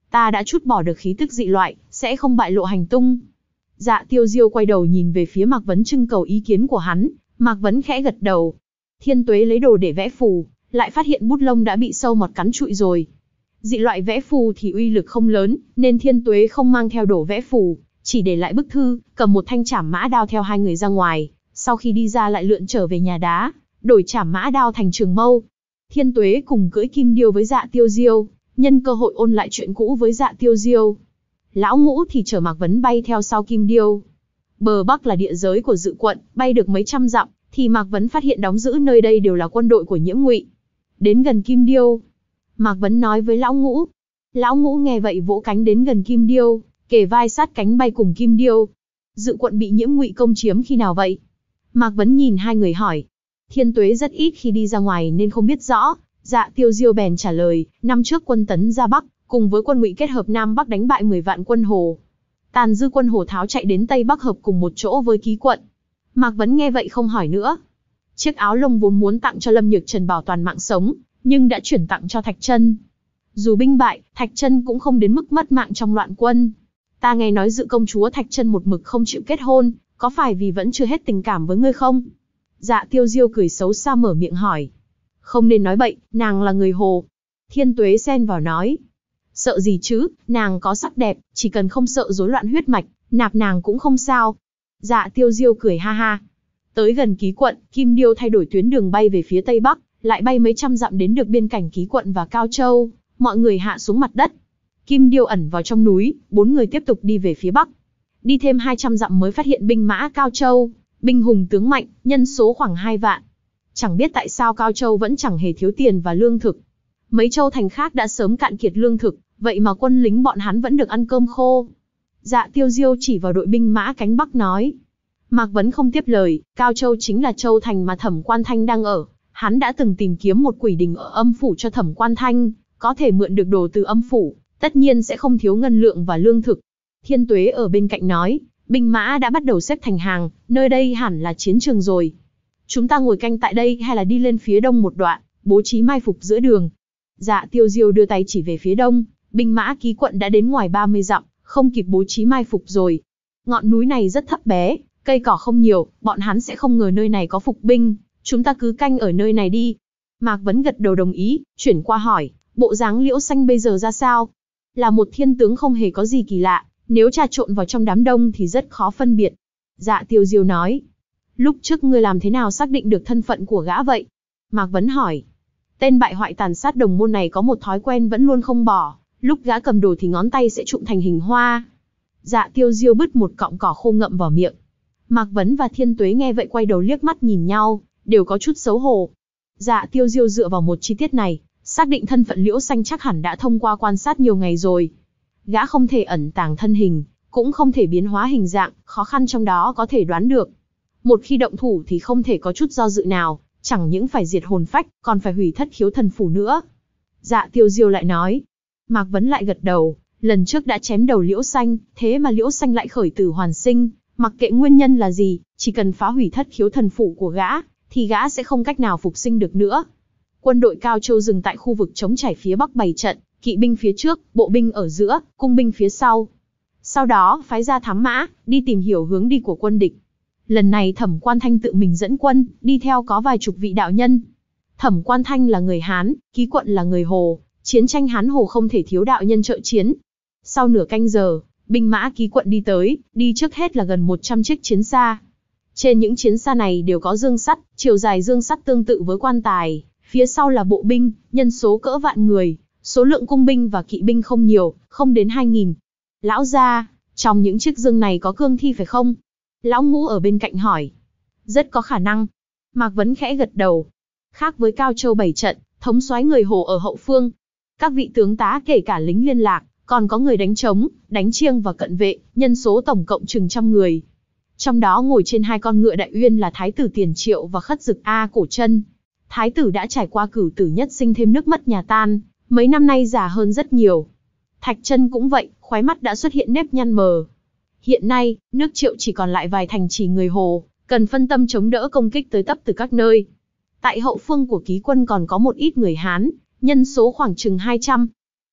Ta đã trút bỏ được khí tức dị loại, sẽ không bại lộ hành tung. Dạ Tiêu Diêu quay đầu nhìn về phía Mạc Vấn trưng cầu ý kiến của hắn, Mạc Vấn khẽ gật đầu. Thiên Tuế lấy đồ để vẽ phù, lại phát hiện bút lông đã bị sâu mọt cắn trụi rồi. Dị loại vẽ phù thì uy lực không lớn, nên Thiên Tuế không mang theo đồ vẽ phù, chỉ để lại bức thư, cầm một thanh trảm mã đao theo hai người ra ngoài, sau khi đi ra lại lượn trở về nhà đá, đổi trảm mã đao thành trường mâu. Thiên Tuế cùng cưỡi kim điêu với Dạ Tiêu Diêu, nhân cơ hội ôn lại chuyện cũ với Dạ Tiêu Diêu. Lão Ngũ thì chở Mạc Vấn bay theo sau kim điêu. Bờ Bắc là địa giới của Dự quận, bay được mấy trăm dặm, thì Mạc Vấn phát hiện đóng giữ nơi đây đều là quân đội của Nhiễm Ngụy. Đến gần kim điêu, Mạc Vấn nói với Lão Ngũ. Lão Ngũ nghe vậy vỗ cánh đến gần kim điêu, kề vai sát cánh bay cùng kim điêu. Dự quận bị Nhiễm Ngụy công chiếm khi nào vậy? Mạc Vấn nhìn hai người hỏi. Thiên Tuế rất ít khi đi ra ngoài nên không biết rõ. Dạ Tiêu Diêu bèn trả lời, năm trước quân tấn ra Bắc, cùng với quân Ngụy kết hợp Nam Bắc đánh bại mười vạn quân Hồ. Tàn dư quân Hồ Tháo chạy đến Tây Bắc hợp cùng một chỗ với Ký quận. Mạc Vấn nghe vậy không hỏi nữa. Chiếc áo lông vốn muốn tặng cho Lâm Nhược Trần bảo toàn mạng sống, nhưng đã chuyển tặng cho Thạch Chân. Dù binh bại, Thạch Chân cũng không đến mức mất mạng trong loạn quân. Ta nghe nói Dự công chúa Thạch Chân một mực không chịu kết hôn, có phải vì vẫn chưa hết tình cảm với ngươi không? Dạ Tiêu Diêu cười xấu xa mở miệng hỏi. Không nên nói bậy, nàng là người Hồ. Thiên Tuế xen vào nói. Sợ gì chứ, nàng có sắc đẹp, chỉ cần không sợ rối loạn huyết mạch, nạp nàng cũng không sao. Dạ Tiêu Diêu cười ha ha. Tới gần Ký quận, Kim Điêu thay đổi tuyến đường bay về phía Tây Bắc, lại bay mấy trăm dặm đến được biên cảnh Ký quận và Cao Châu, mọi người hạ xuống mặt đất. Kim Điêu ẩn vào trong núi, bốn người tiếp tục đi về phía Bắc. Đi thêm hai trăm dặm mới phát hiện binh mã Cao Châu, binh hùng tướng mạnh, nhân số khoảng hai vạn. Chẳng biết tại sao Cao Châu vẫn chẳng hề thiếu tiền và lương thực. Mấy châu thành khác đã sớm cạn kiệt lương thực, vậy mà quân lính bọn hắn vẫn được ăn cơm khô. Dạ Tiêu Diêu chỉ vào đội binh mã cánh Bắc nói. Mạc Vấn không tiếp lời, Cao Châu chính là châu thành mà Thẩm Quan Thanh đang ở. Hắn đã từng tìm kiếm một quỷ đình ở âm phủ cho Thẩm Quan Thanh, có thể mượn được đồ từ âm phủ, tất nhiên sẽ không thiếu ngân lượng và lương thực. Thiên Tuế ở bên cạnh nói, binh mã đã bắt đầu xếp thành hàng, nơi đây hẳn là chiến trường rồi. Chúng ta ngồi canh tại đây hay là đi lên phía đông một đoạn, bố trí mai phục giữa đường. Dạ Tiêu Diêu đưa tay chỉ về phía đông, binh mã Ký quận đã đến ngoài ba mươi dặm, không kịp bố trí mai phục rồi. Ngọn núi này rất thấp bé, cây cỏ không nhiều, bọn hắn sẽ không ngờ nơi này có phục binh, chúng ta cứ canh ở nơi này đi. Mạc Vấn gật đầu đồng ý, chuyển qua hỏi, bộ dáng Liễu Xanh bây giờ ra sao? Là một thiên tướng không hề có gì kỳ lạ, nếu trà trộn vào trong đám đông thì rất khó phân biệt. Dạ Tiêu Diêu nói, lúc trước ngươi làm thế nào xác định được thân phận của gã vậy? Mạc Vấn hỏi, tên bại hoại tàn sát đồng môn này có một thói quen vẫn luôn không bỏ, lúc gã cầm đồ thì ngón tay sẽ trụm thành hình hoa. Dạ Tiêu Diêu bứt một cọng cỏ khô ngậm vào miệng. Mạc Vấn và Thiên Tuế nghe vậy quay đầu liếc mắt nhìn nhau, đều có chút xấu hổ. Dạ Tiêu Diêu dựa vào một chi tiết này, xác định thân phận Liễu Xanh chắc hẳn đã thông qua quan sát nhiều ngày rồi. Gã không thể ẩn tàng thân hình, cũng không thể biến hóa hình dạng, khó khăn trong đó có thể đoán được. Một khi động thủ thì không thể có chút do dự nào, chẳng những phải diệt hồn phách, còn phải hủy thất khiếu thần phủ nữa. Dạ Tiêu Diêu lại nói. Mạc Vấn lại gật đầu, lần trước đã chém đầu Liễu Xanh, thế mà Liễu Xanh lại khởi tử hoàn sinh, mặc kệ nguyên nhân là gì, chỉ cần phá hủy thất khiếu thần phủ của gã, thì gã sẽ không cách nào phục sinh được nữa. Quân đội Cao Châu dừng tại khu vực trống trải phía bắc bày trận, kỵ binh phía trước, bộ binh ở giữa, cung binh phía sau. Sau đó phái ra thám mã, đi tìm hiểu hướng đi của quân địch. Lần này Thẩm Quan Thanh tự mình dẫn quân, đi theo có vài chục vị đạo nhân. Thẩm Quan Thanh là người Hán, Ký quận là người Hồ, chiến tranh Hán Hồ không thể thiếu đạo nhân trợ chiến. Sau nửa canh giờ, binh mã Ký quận đi tới, đi trước hết là gần một trăm chiếc chiến xa. Trên những chiến xa này đều có dương sắt, chiều dài dương sắt tương tự với quan tài, phía sau là bộ binh, nhân số cỡ vạn người, số lượng cung binh và kỵ binh không nhiều, không đến hai nghìn. Lão gia, trong những chiếc dương này có cương thi phải không? Lão Ngũ ở bên cạnh hỏi. Rất có khả năng. Mạc Vấn khẽ gật đầu. Khác với Cao Châu bảy trận, thống soái người Hồ ở hậu phương. Các vị tướng tá kể cả lính liên lạc, còn có người đánh trống, đánh chiêng và cận vệ, nhân số tổng cộng chừng trăm người. Trong đó ngồi trên hai con ngựa đại uyên là Thái tử Tiền Triệu và Khất Dực A Cổ Chân. Thái tử đã trải qua cửu tử nhất sinh thêm nước mất nhà tan, mấy năm nay già hơn rất nhiều. Thạch Chân cũng vậy, khóe mắt đã xuất hiện nếp nhăn mờ. Hiện nay, nước Triệu chỉ còn lại vài thành trì người Hồ, cần phân tâm chống đỡ công kích tới tấp từ các nơi. Tại hậu phương của Ký quân còn có một ít người Hán, nhân số khoảng chừng hai trăm.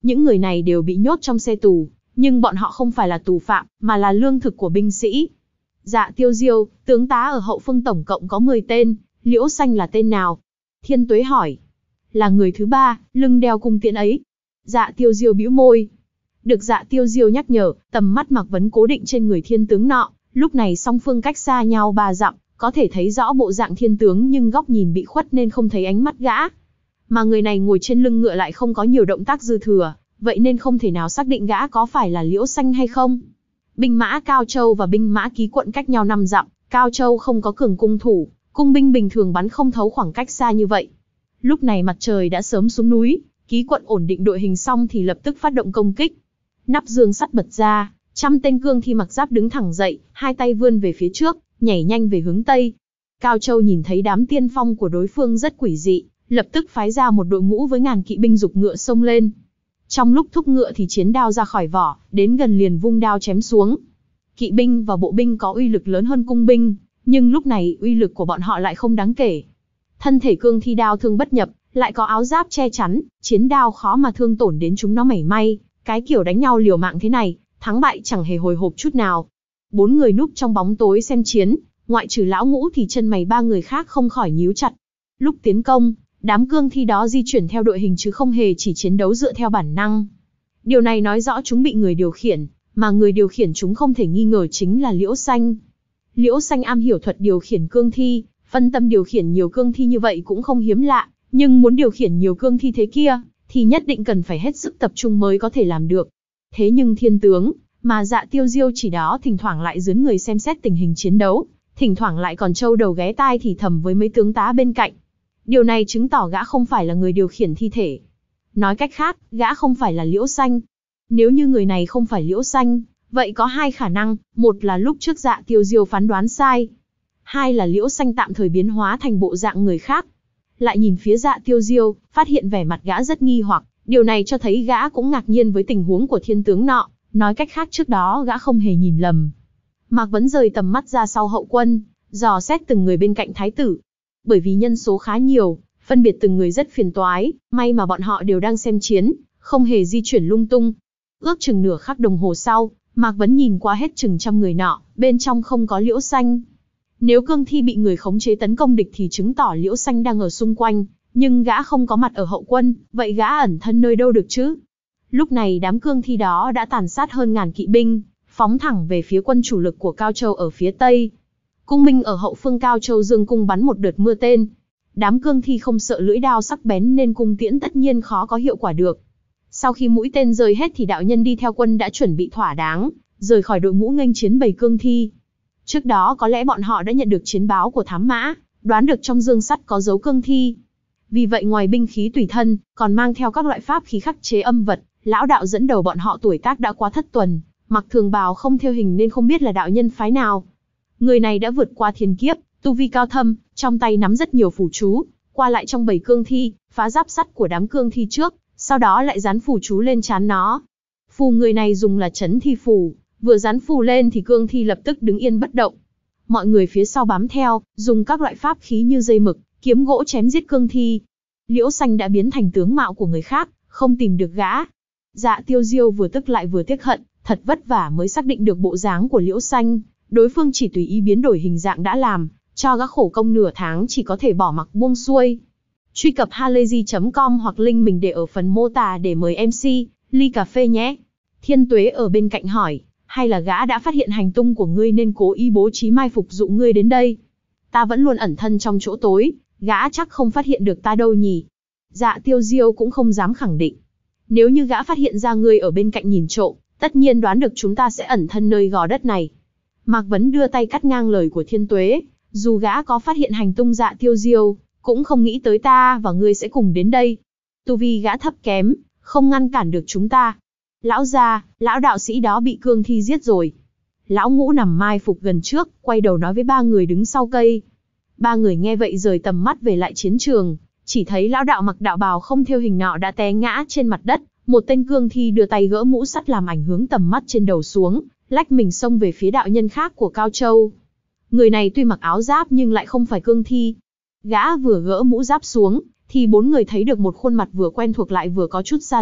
Những người này đều bị nhốt trong xe tù, nhưng bọn họ không phải là tù phạm, mà là lương thực của binh sĩ. Dạ Tiêu Diêu, tướng tá ở hậu phương tổng cộng có mười tên, Liễu Xanh là tên nào? Thiên Tuế hỏi. Là người thứ ba, lưng đeo cung tiễn ấy. Dạ Tiêu Diêu bĩu môi. Được Dạ Tiêu Diêu nhắc nhở, tầm mắt Mạc Vấn cố định trên người thiên tướng nọ, lúc này song phương cách xa nhau ba dặm, có thể thấy rõ bộ dạng thiên tướng nhưng góc nhìn bị khuất nên không thấy ánh mắt gã. Mà người này ngồi trên lưng ngựa lại không có nhiều động tác dư thừa, vậy nên không thể nào xác định gã có phải là Liễu Xanh hay không. Binh mã Cao Châu và binh mã Ký Quận cách nhau năm dặm, Cao Châu không có cường cung thủ, cung binh bình thường bắn không thấu khoảng cách xa như vậy. Lúc này mặt trời đã sớm xuống núi, Ký Quận ổn định đội hình xong thì lập tức phát động công kích. Nắp dương sắt bật ra, trăm tên cương thi mặc giáp đứng thẳng dậy, hai tay vươn về phía trước, nhảy nhanh về hướng tây. Cao Châu nhìn thấy đám tiên phong của đối phương rất quỷ dị, lập tức phái ra một đội ngũ với ngàn kỵ binh giục ngựa xông lên. Trong lúc thúc ngựa thì chiến đao ra khỏi vỏ, đến gần liền vung đao chém xuống. Kỵ binh và bộ binh có uy lực lớn hơn cung binh, nhưng lúc này uy lực của bọn họ lại không đáng kể. Thân thể cương thi đao thương bất nhập, lại có áo giáp che chắn, chiến đao khó mà thương tổn đến chúng nó mảy may. Cái kiểu đánh nhau liều mạng thế này, thắng bại chẳng hề hồi hộp chút nào. Bốn người núp trong bóng tối xem chiến, ngoại trừ lão ngũ thì chân mày ba người khác không khỏi nhíu chặt. Lúc tiến công, đám cương thi đó di chuyển theo đội hình chứ không hề chỉ chiến đấu dựa theo bản năng. Điều này nói rõ chúng bị người điều khiển, mà người điều khiển chúng không thể nghi ngờ chính là Liễu Xanh. Liễu Xanh am hiểu thuật điều khiển cương thi, phân tâm điều khiển nhiều cương thi như vậy cũng không hiếm lạ, nhưng muốn điều khiển nhiều cương thi thế kia, thì nhất định cần phải hết sức tập trung mới có thể làm được. Thế nhưng thiên tướng, mà Dạ Tiêu Diêu chỉ đó thỉnh thoảng lại dướn người xem xét tình hình chiến đấu, thỉnh thoảng lại còn trâu đầu ghé tai thì thầm với mấy tướng tá bên cạnh. Điều này chứng tỏ gã không phải là người điều khiển thi thể. Nói cách khác, gã không phải là Liễu Xanh. Nếu như người này không phải Liễu Xanh, vậy có hai khả năng, một là lúc trước Dạ Tiêu Diêu phán đoán sai, hai là Liễu Xanh tạm thời biến hóa thành bộ dạng người khác. Lại nhìn phía Dạ Tiêu Diêu, phát hiện vẻ mặt gã rất nghi hoặc, điều này cho thấy gã cũng ngạc nhiên với tình huống của thiên tướng nọ, nói cách khác trước đó gã không hề nhìn lầm. Mạc Vấn rời tầm mắt ra sau hậu quân, dò xét từng người bên cạnh thái tử. Bởi vì nhân số khá nhiều, phân biệt từng người rất phiền toái, may mà bọn họ đều đang xem chiến, không hề di chuyển lung tung. Ước chừng nửa khắc đồng hồ sau, Mạc Vấn nhìn qua hết chừng trăm người nọ, bên trong không có Liễu Xanh. Nếu cương thi bị người khống chế tấn công địch thì chứng tỏ Liễu Xanh đang ở xung quanh, nhưng gã không có mặt ở hậu quân, vậy gã ẩn thân nơi đâu được chứ? Lúc này đám cương thi đó đã tàn sát hơn ngàn kỵ binh, phóng thẳng về phía quân chủ lực của Cao Châu ở phía tây. Cung binh ở hậu phương Cao Châu dương cung bắn một đợt mưa tên. Đám cương thi không sợ lưỡi đao sắc bén nên cung tiễn tất nhiên khó có hiệu quả được. Sau khi mũi tên rơi hết thì đạo nhân đi theo quân đã chuẩn bị thỏa đáng, rời khỏi đội ngũ nghênh chiến bầy cương thi. Trước đó có lẽ bọn họ đã nhận được chiến báo của thám mã, đoán được trong dương sắt có dấu cương thi. Vì vậy ngoài binh khí tùy thân, còn mang theo các loại pháp khí khắc chế âm vật. Lão đạo dẫn đầu bọn họ tuổi tác đã quá thất tuần, mặc thường bào không theo hình nên không biết là đạo nhân phái nào. Người này đã vượt qua thiên kiếp, tu vi cao thâm, trong tay nắm rất nhiều phù chú, qua lại trong bầy cương thi, phá giáp sắt của đám cương thi trước, sau đó lại dán phù chú lên trán nó. Phù người này dùng là chấn thi phù, vừa dán phù lên thì cương thi lập tức đứng yên bất động. Mọi người phía sau bám theo, dùng các loại pháp khí như dây mực, kiếm gỗ chém giết cương thi. Liễu Xanh đã biến thành tướng mạo của người khác, không tìm được gã. Dạ Tiêu Diêu vừa tức lại vừa tiếc hận, thật vất vả mới xác định được bộ dáng của Liễu Xanh, đối phương chỉ tùy ý biến đổi hình dạng đã làm, cho gã khổ công nửa tháng chỉ có thể bỏ mặc buông xuôi. Truy cập halayzi chấm com hoặc link mình để ở phần mô tả để mời em xê, ly cà phê nhé. Thiên Tuế ở bên cạnh hỏi, hay là gã đã phát hiện hành tung của ngươi nên cố ý bố trí mai phục dụ ngươi đến đây? Ta vẫn luôn ẩn thân trong chỗ tối, gã chắc không phát hiện được ta đâu nhỉ? Dạ Tiêu Diêu cũng không dám khẳng định. Nếu như gã phát hiện ra ngươi ở bên cạnh nhìn trộm, tất nhiên đoán được chúng ta sẽ ẩn thân nơi gò đất này. Mạc Vấn đưa tay cắt ngang lời của Thiên Tuế, dù gã có phát hiện hành tung Dạ Tiêu Diêu, cũng không nghĩ tới ta và ngươi sẽ cùng đến đây. Tu vi gã thấp kém, không ngăn cản được chúng ta. Lão gia, lão đạo sĩ đó bị cương thi giết rồi. Lão Ngũ nằm mai phục gần trước, quay đầu nói với ba người đứng sau cây. Ba người nghe vậy rời tầm mắt về lại chiến trường, chỉ thấy lão đạo mặc đạo bào không theo hình nọ đã té ngã trên mặt đất. Một tên cương thi đưa tay gỡ mũ sắt làm ảnh hướng tầm mắt trên đầu xuống, lách mình xông về phía đạo nhân khác của Cao Châu. Người này tuy mặc áo giáp nhưng lại không phải cương thi. Gã vừa gỡ mũ giáp xuống, thì bốn người thấy được một khuôn mặt vừa quen thuộc lại vừa có chút xa lạ,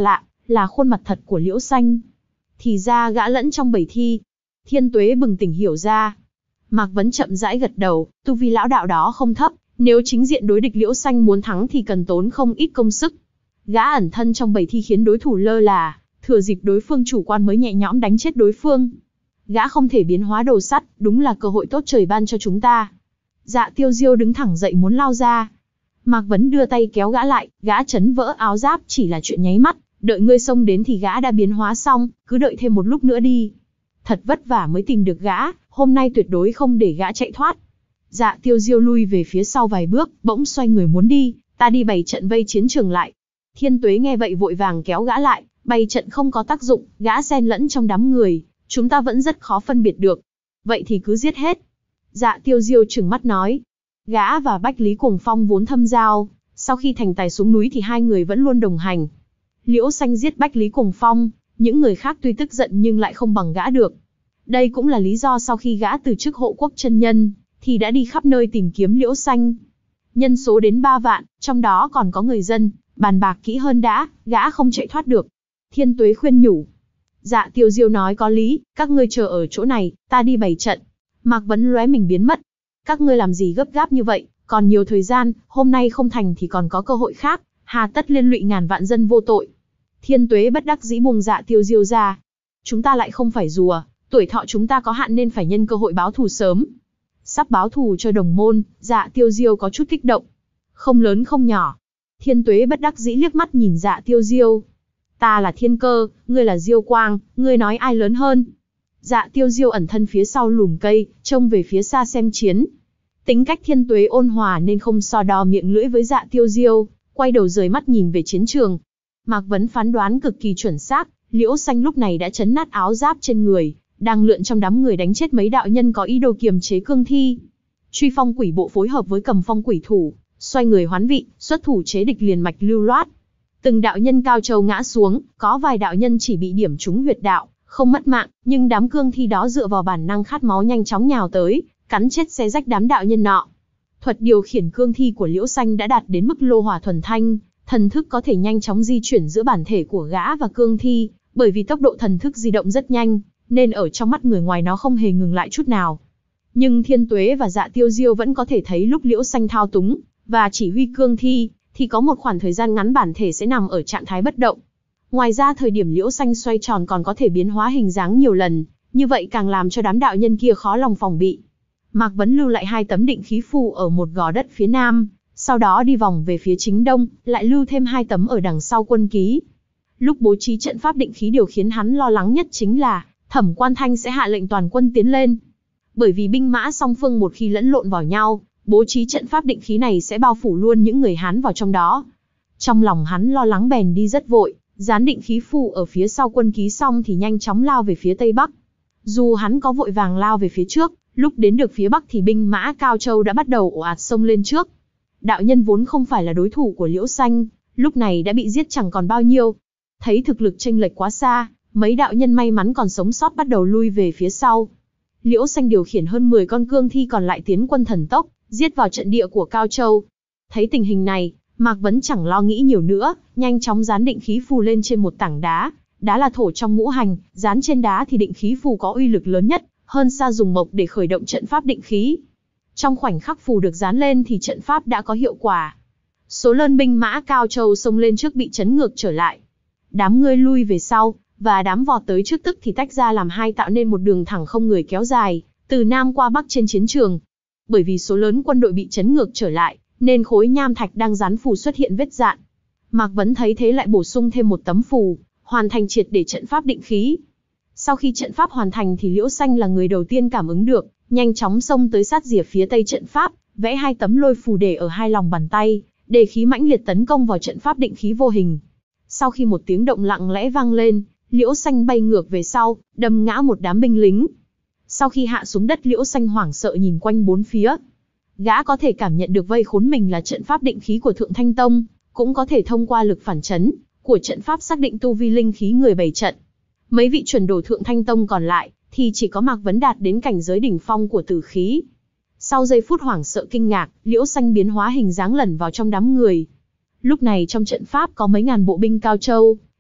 là khuôn mặt thật của Liễu Xanh. Thì ra gã lẫn trong bầy thi. Thiên Tuế bừng tỉnh hiểu ra. Mạc Vấn chậm rãi gật đầu, tu vi lão đạo đó không thấp, nếu chính diện đối địch Liễu Xanh muốn thắng thì cần tốn không ít công sức. Gã ẩn thân trong bầy thi khiến đối thủ lơ là, thừa dịp đối phương chủ quan mới nhẹ nhõm đánh chết đối phương. Gã không thể biến hóa đồ sắt, đúng là cơ hội tốt trời ban cho chúng ta. Dạ Tiêu Diêu đứng thẳng dậy muốn lao ra. Mạc Vấn đưa tay kéo gã lại, gã chấn vỡ áo giáp chỉ là chuyện nháy mắt, đợi ngươi xông đến thì gã đã biến hóa xong, cứ đợi thêm một lúc nữa đi. Thật vất vả mới tìm được gã, hôm nay tuyệt đối không để gã chạy thoát. Dạ Tiêu Diêu lui về phía sau vài bước, bỗng xoay người muốn đi, ta đi bày trận vây chiến trường lại. Thiên Tuế nghe vậy vội vàng kéo gã lại, bày trận không có tác dụng, gã xen lẫn trong đám người, chúng ta vẫn rất khó phân biệt được. Vậy thì cứ giết hết. Dạ Tiêu Diêu trừng mắt nói. Gã và Bách Lý Cuồng Phong vốn thâm giao, sau khi thành tài xuống núi thì hai người vẫn luôn đồng hành. Liễu Xanh giết Bách Lý Cuồng Phong, những người khác tuy tức giận nhưng lại không bằng gã được. Đây cũng là lý do sau khi gã từ chức hộ quốc chân nhân, thì đã đi khắp nơi tìm kiếm Liễu Xanh. Nhân số đến ba vạn, trong đó còn có người dân, bàn bạc kỹ hơn đã, gã không chạy thoát được. Thiên Tuế khuyên nhủ. Dạ Tiêu Diêu nói có lý, các ngươi chờ ở chỗ này, ta đi bày trận. Mạc Vấn lóe mình biến mất. Các ngươi làm gì gấp gáp như vậy, còn nhiều thời gian, hôm nay không thành thì còn có cơ hội khác, hà tất liên lụy ngàn vạn dân vô tội. Thiên Tuế bất đắc dĩ buông Dạ Tiêu Diêu ra. Chúng ta lại không phải rùa, tuổi thọ chúng ta có hạn nên phải nhân cơ hội báo thù sớm. Sắp báo thù cho đồng môn, Dạ Tiêu Diêu có chút kích động. Không lớn không nhỏ. Thiên Tuế bất đắc dĩ liếc mắt nhìn Dạ Tiêu Diêu. Ta là Thiên Cơ, ngươi là Diêu Quang, ngươi nói ai lớn hơn? Dạ Tiêu Diêu ẩn thân phía sau lùm cây, trông về phía xa xem chiến. Tính cách Thiên Tuế ôn hòa nên không so đo miệng lưỡi với Dạ Tiêu Diêu, quay đầu rời mắt nhìn về chiến trường. Mạc Vấn phán đoán cực kỳ chuẩn xác, Liễu Xanh lúc này đã chấn nát áo giáp trên người, đang lượn trong đám người đánh chết mấy đạo nhân có ý đồ kiềm chế cương thi. Truy Phong Quỷ Bộ phối hợp với Cầm Phong Quỷ Thủ, xoay người hoán vị, xuất thủ chế địch liền mạch lưu loát. Từng đạo nhân cao trâu ngã xuống, có vài đạo nhân chỉ bị điểm trúng huyệt đạo, không mất mạng, nhưng đám cương thi đó dựa vào bản năng khát máu nhanh chóng nhào tới, cắn chết xé rách đám đạo nhân nọ. Thuật điều khiển cương thi của Liễu Xanh đã đạt đến mức lô hỏa thuần thanh, thần thức có thể nhanh chóng di chuyển giữa bản thể của gã và cương thi, bởi vì tốc độ thần thức di động rất nhanh, nên ở trong mắt người ngoài nó không hề ngừng lại chút nào. Nhưng Thiên Tuế và Dạ Tiêu Diêu vẫn có thể thấy lúc Liễu Xanh thao túng và chỉ huy cương thi, thì có một khoảng thời gian ngắn bản thể sẽ nằm ở trạng thái bất động. Ngoài ra thời điểm Liễu Xanh xoay tròn còn có thể biến hóa hình dáng nhiều lần, như vậy càng làm cho đám đạo nhân kia khó lòng phòng bị. Mạc Vấn lưu lại hai tấm định khí phù ở một gò đất phía nam, sau đó đi vòng về phía chính đông, lại lưu thêm hai tấm ở đằng sau quân ký. Lúc bố trí trận pháp định khí điều khiến hắn lo lắng nhất chính là Thẩm Quan Thanh sẽ hạ lệnh toàn quân tiến lên. Bởi vì binh mã song phương một khi lẫn lộn vào nhau, bố trí trận pháp định khí này sẽ bao phủ luôn những người Hán vào trong đó. Trong lòng hắn lo lắng bèn đi rất vội, dán định khí phù ở phía sau quân ký xong thì nhanh chóng lao về phía tây bắc. Dù hắn có vội vàng lao về phía trước, lúc đến được phía bắc thì binh mã Cao Châu đã bắt đầu ồ ạt xông lên trước. Đạo nhân vốn không phải là đối thủ của Liễu Xanh, lúc này đã bị giết chẳng còn bao nhiêu. Thấy thực lực chênh lệch quá xa, mấy đạo nhân may mắn còn sống sót bắt đầu lui về phía sau. Liễu Xanh điều khiển hơn mười con cương thi còn lại tiến quân thần tốc, giết vào trận địa của Cao Châu. Thấy tình hình này, Mạc Vấn chẳng lo nghĩ nhiều nữa, nhanh chóng dán định khí phù lên trên một tảng đá. Đá là thổ trong ngũ hành, dán trên đá thì định khí phù có uy lực lớn nhất, hơn xa dùng mộc để khởi động trận pháp định khí. Trong khoảnh khắc phù được dán lên thì trận pháp đã có hiệu quả. Số lớn binh mã Cao Châu xông lên trước bị chấn ngược trở lại. Đám người lui về sau, và đám vọt tới trước tức thì tách ra làm hai tạo nên một đường thẳng không người kéo dài, từ nam qua bắc trên chiến trường. Bởi vì số lớn quân đội bị chấn ngược trở lại, nên khối nham thạch đang dán phù xuất hiện vết rạn. Mạc Vấn thấy thế lại bổ sung thêm một tấm phù, hoàn thành triệt để trận pháp định khí. Sau khi trận pháp hoàn thành thì Liễu Xanh là người đầu tiên cảm ứng được, nhanh chóng xông tới sát rìa phía tây trận pháp, vẽ hai tấm lôi phù để ở hai lòng bàn tay, để khí mãnh liệt tấn công vào trận pháp định khí vô hình. Sau khi một tiếng động lặng lẽ vang lên, Liễu Xanh bay ngược về sau, đâm ngã một đám binh lính. Sau khi hạ xuống đất, Liễu Xanh hoảng sợ nhìn quanh bốn phía. Gã có thể cảm nhận được vây khốn mình là trận pháp định khí của Thượng Thanh Tông, cũng có thể thông qua lực phản chấn của trận pháp xác định tu vi linh khí người bày trận. Mấy vị chuẩn đồ Thượng Thanh Tông còn lại thì chỉ có Mạc Vấn đạt đến cảnh giới đỉnh phong của tử khí. Sau giây phút hoảng sợ kinh ngạc, Liễu Xanh biến hóa hình dáng lẩn vào trong đám người. Lúc này trong trận pháp có mấy ngàn bộ binh Cao Châu,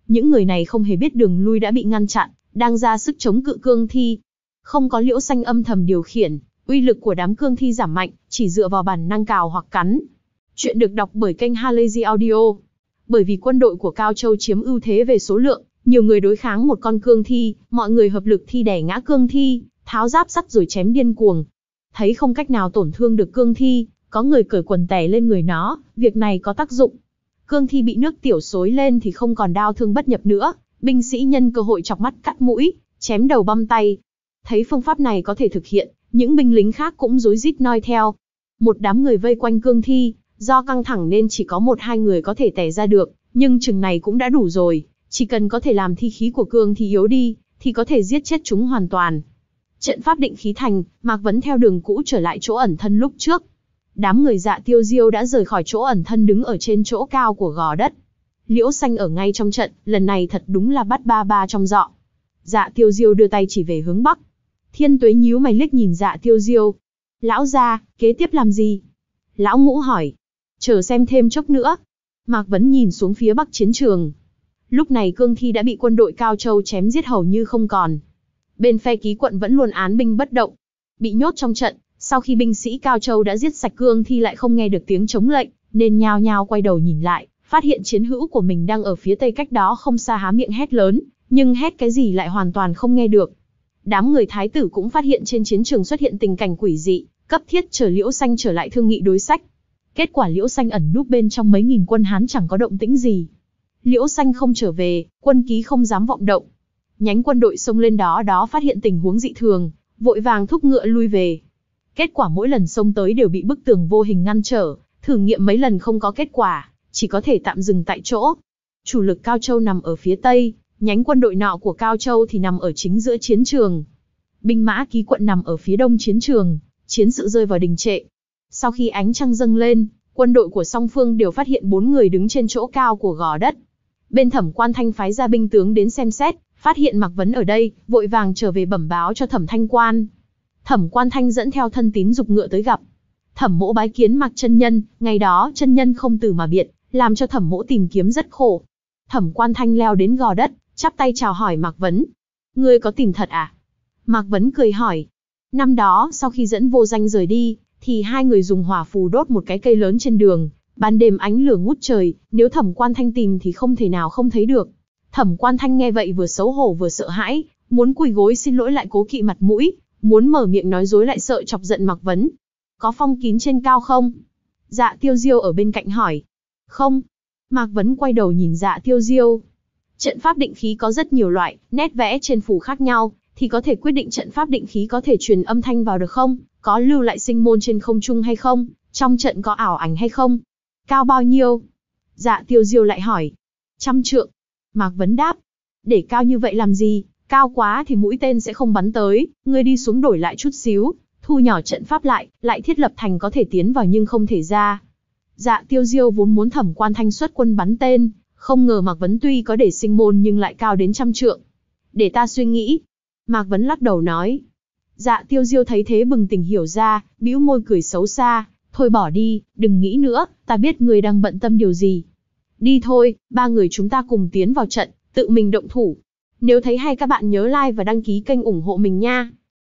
Những người này không hề biết đường lui đã bị ngăn chặn, đang ra sức chống cự cương thi. Không có Liễu Xanh âm thầm điều khiển, uy lực của đám cương thi giảm mạnh, chỉ dựa vào bản năng cào hoặc cắn. Chuyện được đọc bởi kênh Halazy Audio. Bởi vì quân đội của Cao Châu chiếm ưu thế về số lượng, nhiều người đối kháng một con cương thi, mọi người hợp lực thi đè ngã cương thi, tháo giáp sắt rồi chém điên cuồng. Thấy không cách nào tổn thương được cương thi, có người cởi quần tè lên người nó, việc này có tác dụng. Cương thi bị nước tiểu xối lên thì không còn đau thương bất nhập nữa, binh sĩ nhân cơ hội chọc mắt cắt mũi, chém đầu băm tay. Thấy phương pháp này có thể thực hiện, những binh lính khác cũng rối rít noi theo. Một đám người vây quanh cương thi, do căng thẳng nên chỉ có một hai người có thể tè ra được, nhưng chừng này cũng đã đủ rồi, chỉ cần có thể làm thi khí của cương thi yếu đi, thì có thể giết chết chúng hoàn toàn. Trận pháp định khí thành, Mạc Vấn theo đường cũ trở lại chỗ ẩn thân lúc trước. Đám người Dạ Tiêu Diêu đã rời khỏi chỗ ẩn thân đứng ở trên chỗ cao của gò đất. Liễu Xanh ở ngay trong trận, lần này thật đúng là bắt ba ba trong dọ. Dạ Tiêu Diêu đưa tay chỉ về hướng bắc. Thiên Tuế nhíu mày liếc nhìn Dạ Tiêu Diêu. Lão gia, kế tiếp làm gì? Lão Ngũ hỏi. Chờ xem thêm chốc nữa. Mạc Vấn nhìn xuống phía bắc chiến trường. Lúc này cương thi đã bị quân đội Cao Châu chém giết hầu như không còn. Bên phe ký quận vẫn luôn án binh bất động. Bị nhốt trong trận, sau khi binh sĩ Cao Châu đã giết sạch cương thi lại không nghe được tiếng chống lệnh, nên nhao nhao quay đầu nhìn lại, phát hiện chiến hữu của mình đang ở phía tây cách đó không xa há miệng hét lớn, nhưng hét cái gì lại hoàn toàn không nghe được. Đám người thái tử cũng phát hiện trên chiến trường xuất hiện tình cảnh quỷ dị, cấp thiết chờ Liễu Xanh trở lại thương nghị đối sách. Kết quả Liễu Xanh ẩn núp bên trong mấy nghìn quân Hán chẳng có động tĩnh gì. Liễu Xanh không trở về, quân ký không dám vọng động. Nhánh quân đội xông lên đó đó phát hiện tình huống dị thường, vội vàng thúc ngựa lui về. Kết quả mỗi lần xông tới đều bị bức tường vô hình ngăn trở, thử nghiệm mấy lần không có kết quả, chỉ có thể tạm dừng tại chỗ. Chủ lực Cao Châu nằm ở phía tây, nhánh quân đội nọ của Cao Châu thì nằm ở chính giữa chiến trường. Binh mã ký quận nằm ở phía đông chiến trường, chiến sự rơi vào đình trệ. Sau khi ánh trăng dâng lên, quân đội của song phương đều phát hiện bốn người đứng trên chỗ cao của gò đất. Bên Thẩm Quan Thanh phái ra binh tướng đến xem xét, phát hiện Mạc Vấn ở đây, vội vàng trở về bẩm báo cho Thẩm Thanh Quan. Thẩm Quan Thanh dẫn theo thân tín dục ngựa tới gặp. Thẩm Mỗ bái kiến Mạc chân nhân, ngày đó chân nhân không từ mà biệt, làm cho Thẩm Mỗ tìm kiếm rất khổ. Thẩm Quan Thanh leo đến gò đất, chắp tay chào hỏi Mạc Vấn. Ngươi có tìm thật à? Mạc Vấn cười hỏi. Năm đó, sau khi dẫn Vô Danh rời đi, thì hai người dùng hỏa phù đốt một cái cây lớn trên đường. Ban đêm ánh lửa ngút trời, nếu Thẩm Quan Thanh tìm thì không thể nào không thấy được. Thẩm Quan Thanh nghe vậy vừa xấu hổ vừa sợ hãi, muốn quỳ gối xin lỗi lại cố kỵ mặt mũi, muốn mở miệng nói dối lại sợ chọc giận Mạc Vấn. Có phong kín trên cao không? Dạ Tiêu Diêu ở bên cạnh hỏi. Không. Mạc Vấn quay đầu nhìn Dạ Tiêu Diêu. Trận pháp định khí có rất nhiều loại, nét vẽ trên phù khác nhau, thì có thể quyết định trận pháp định khí có thể truyền âm thanh vào được không? Có lưu lại sinh môn trên không trung hay không? Trong trận có ảo ảnh hay không? Cao bao nhiêu? Dạ Tiêu Diêu lại hỏi. Trăm trượng. Mạc Vấn đáp. Để cao như vậy làm gì? Cao quá thì mũi tên sẽ không bắn tới, ngươi đi xuống đổi lại chút xíu, thu nhỏ trận pháp lại, lại thiết lập thành có thể tiến vào nhưng không thể ra. Dạ Tiêu Diêu vốn muốn Thẩm Quan Thanh xuất quân bắn tên, không ngờ Mạc Vấn tuy có để sinh môn nhưng lại cao đến trăm trượng. Để ta suy nghĩ. Mạc Vấn lắc đầu nói. Dạ Tiêu Diêu thấy thế bừng tỉnh hiểu ra, bĩu môi cười xấu xa. Thôi bỏ đi, đừng nghĩ nữa, ta biết người đang bận tâm điều gì. Đi thôi, ba người chúng ta cùng tiến vào trận, tự mình động thủ. Nếu thấy hay các bạn nhớ like và đăng ký kênh ủng hộ mình nha.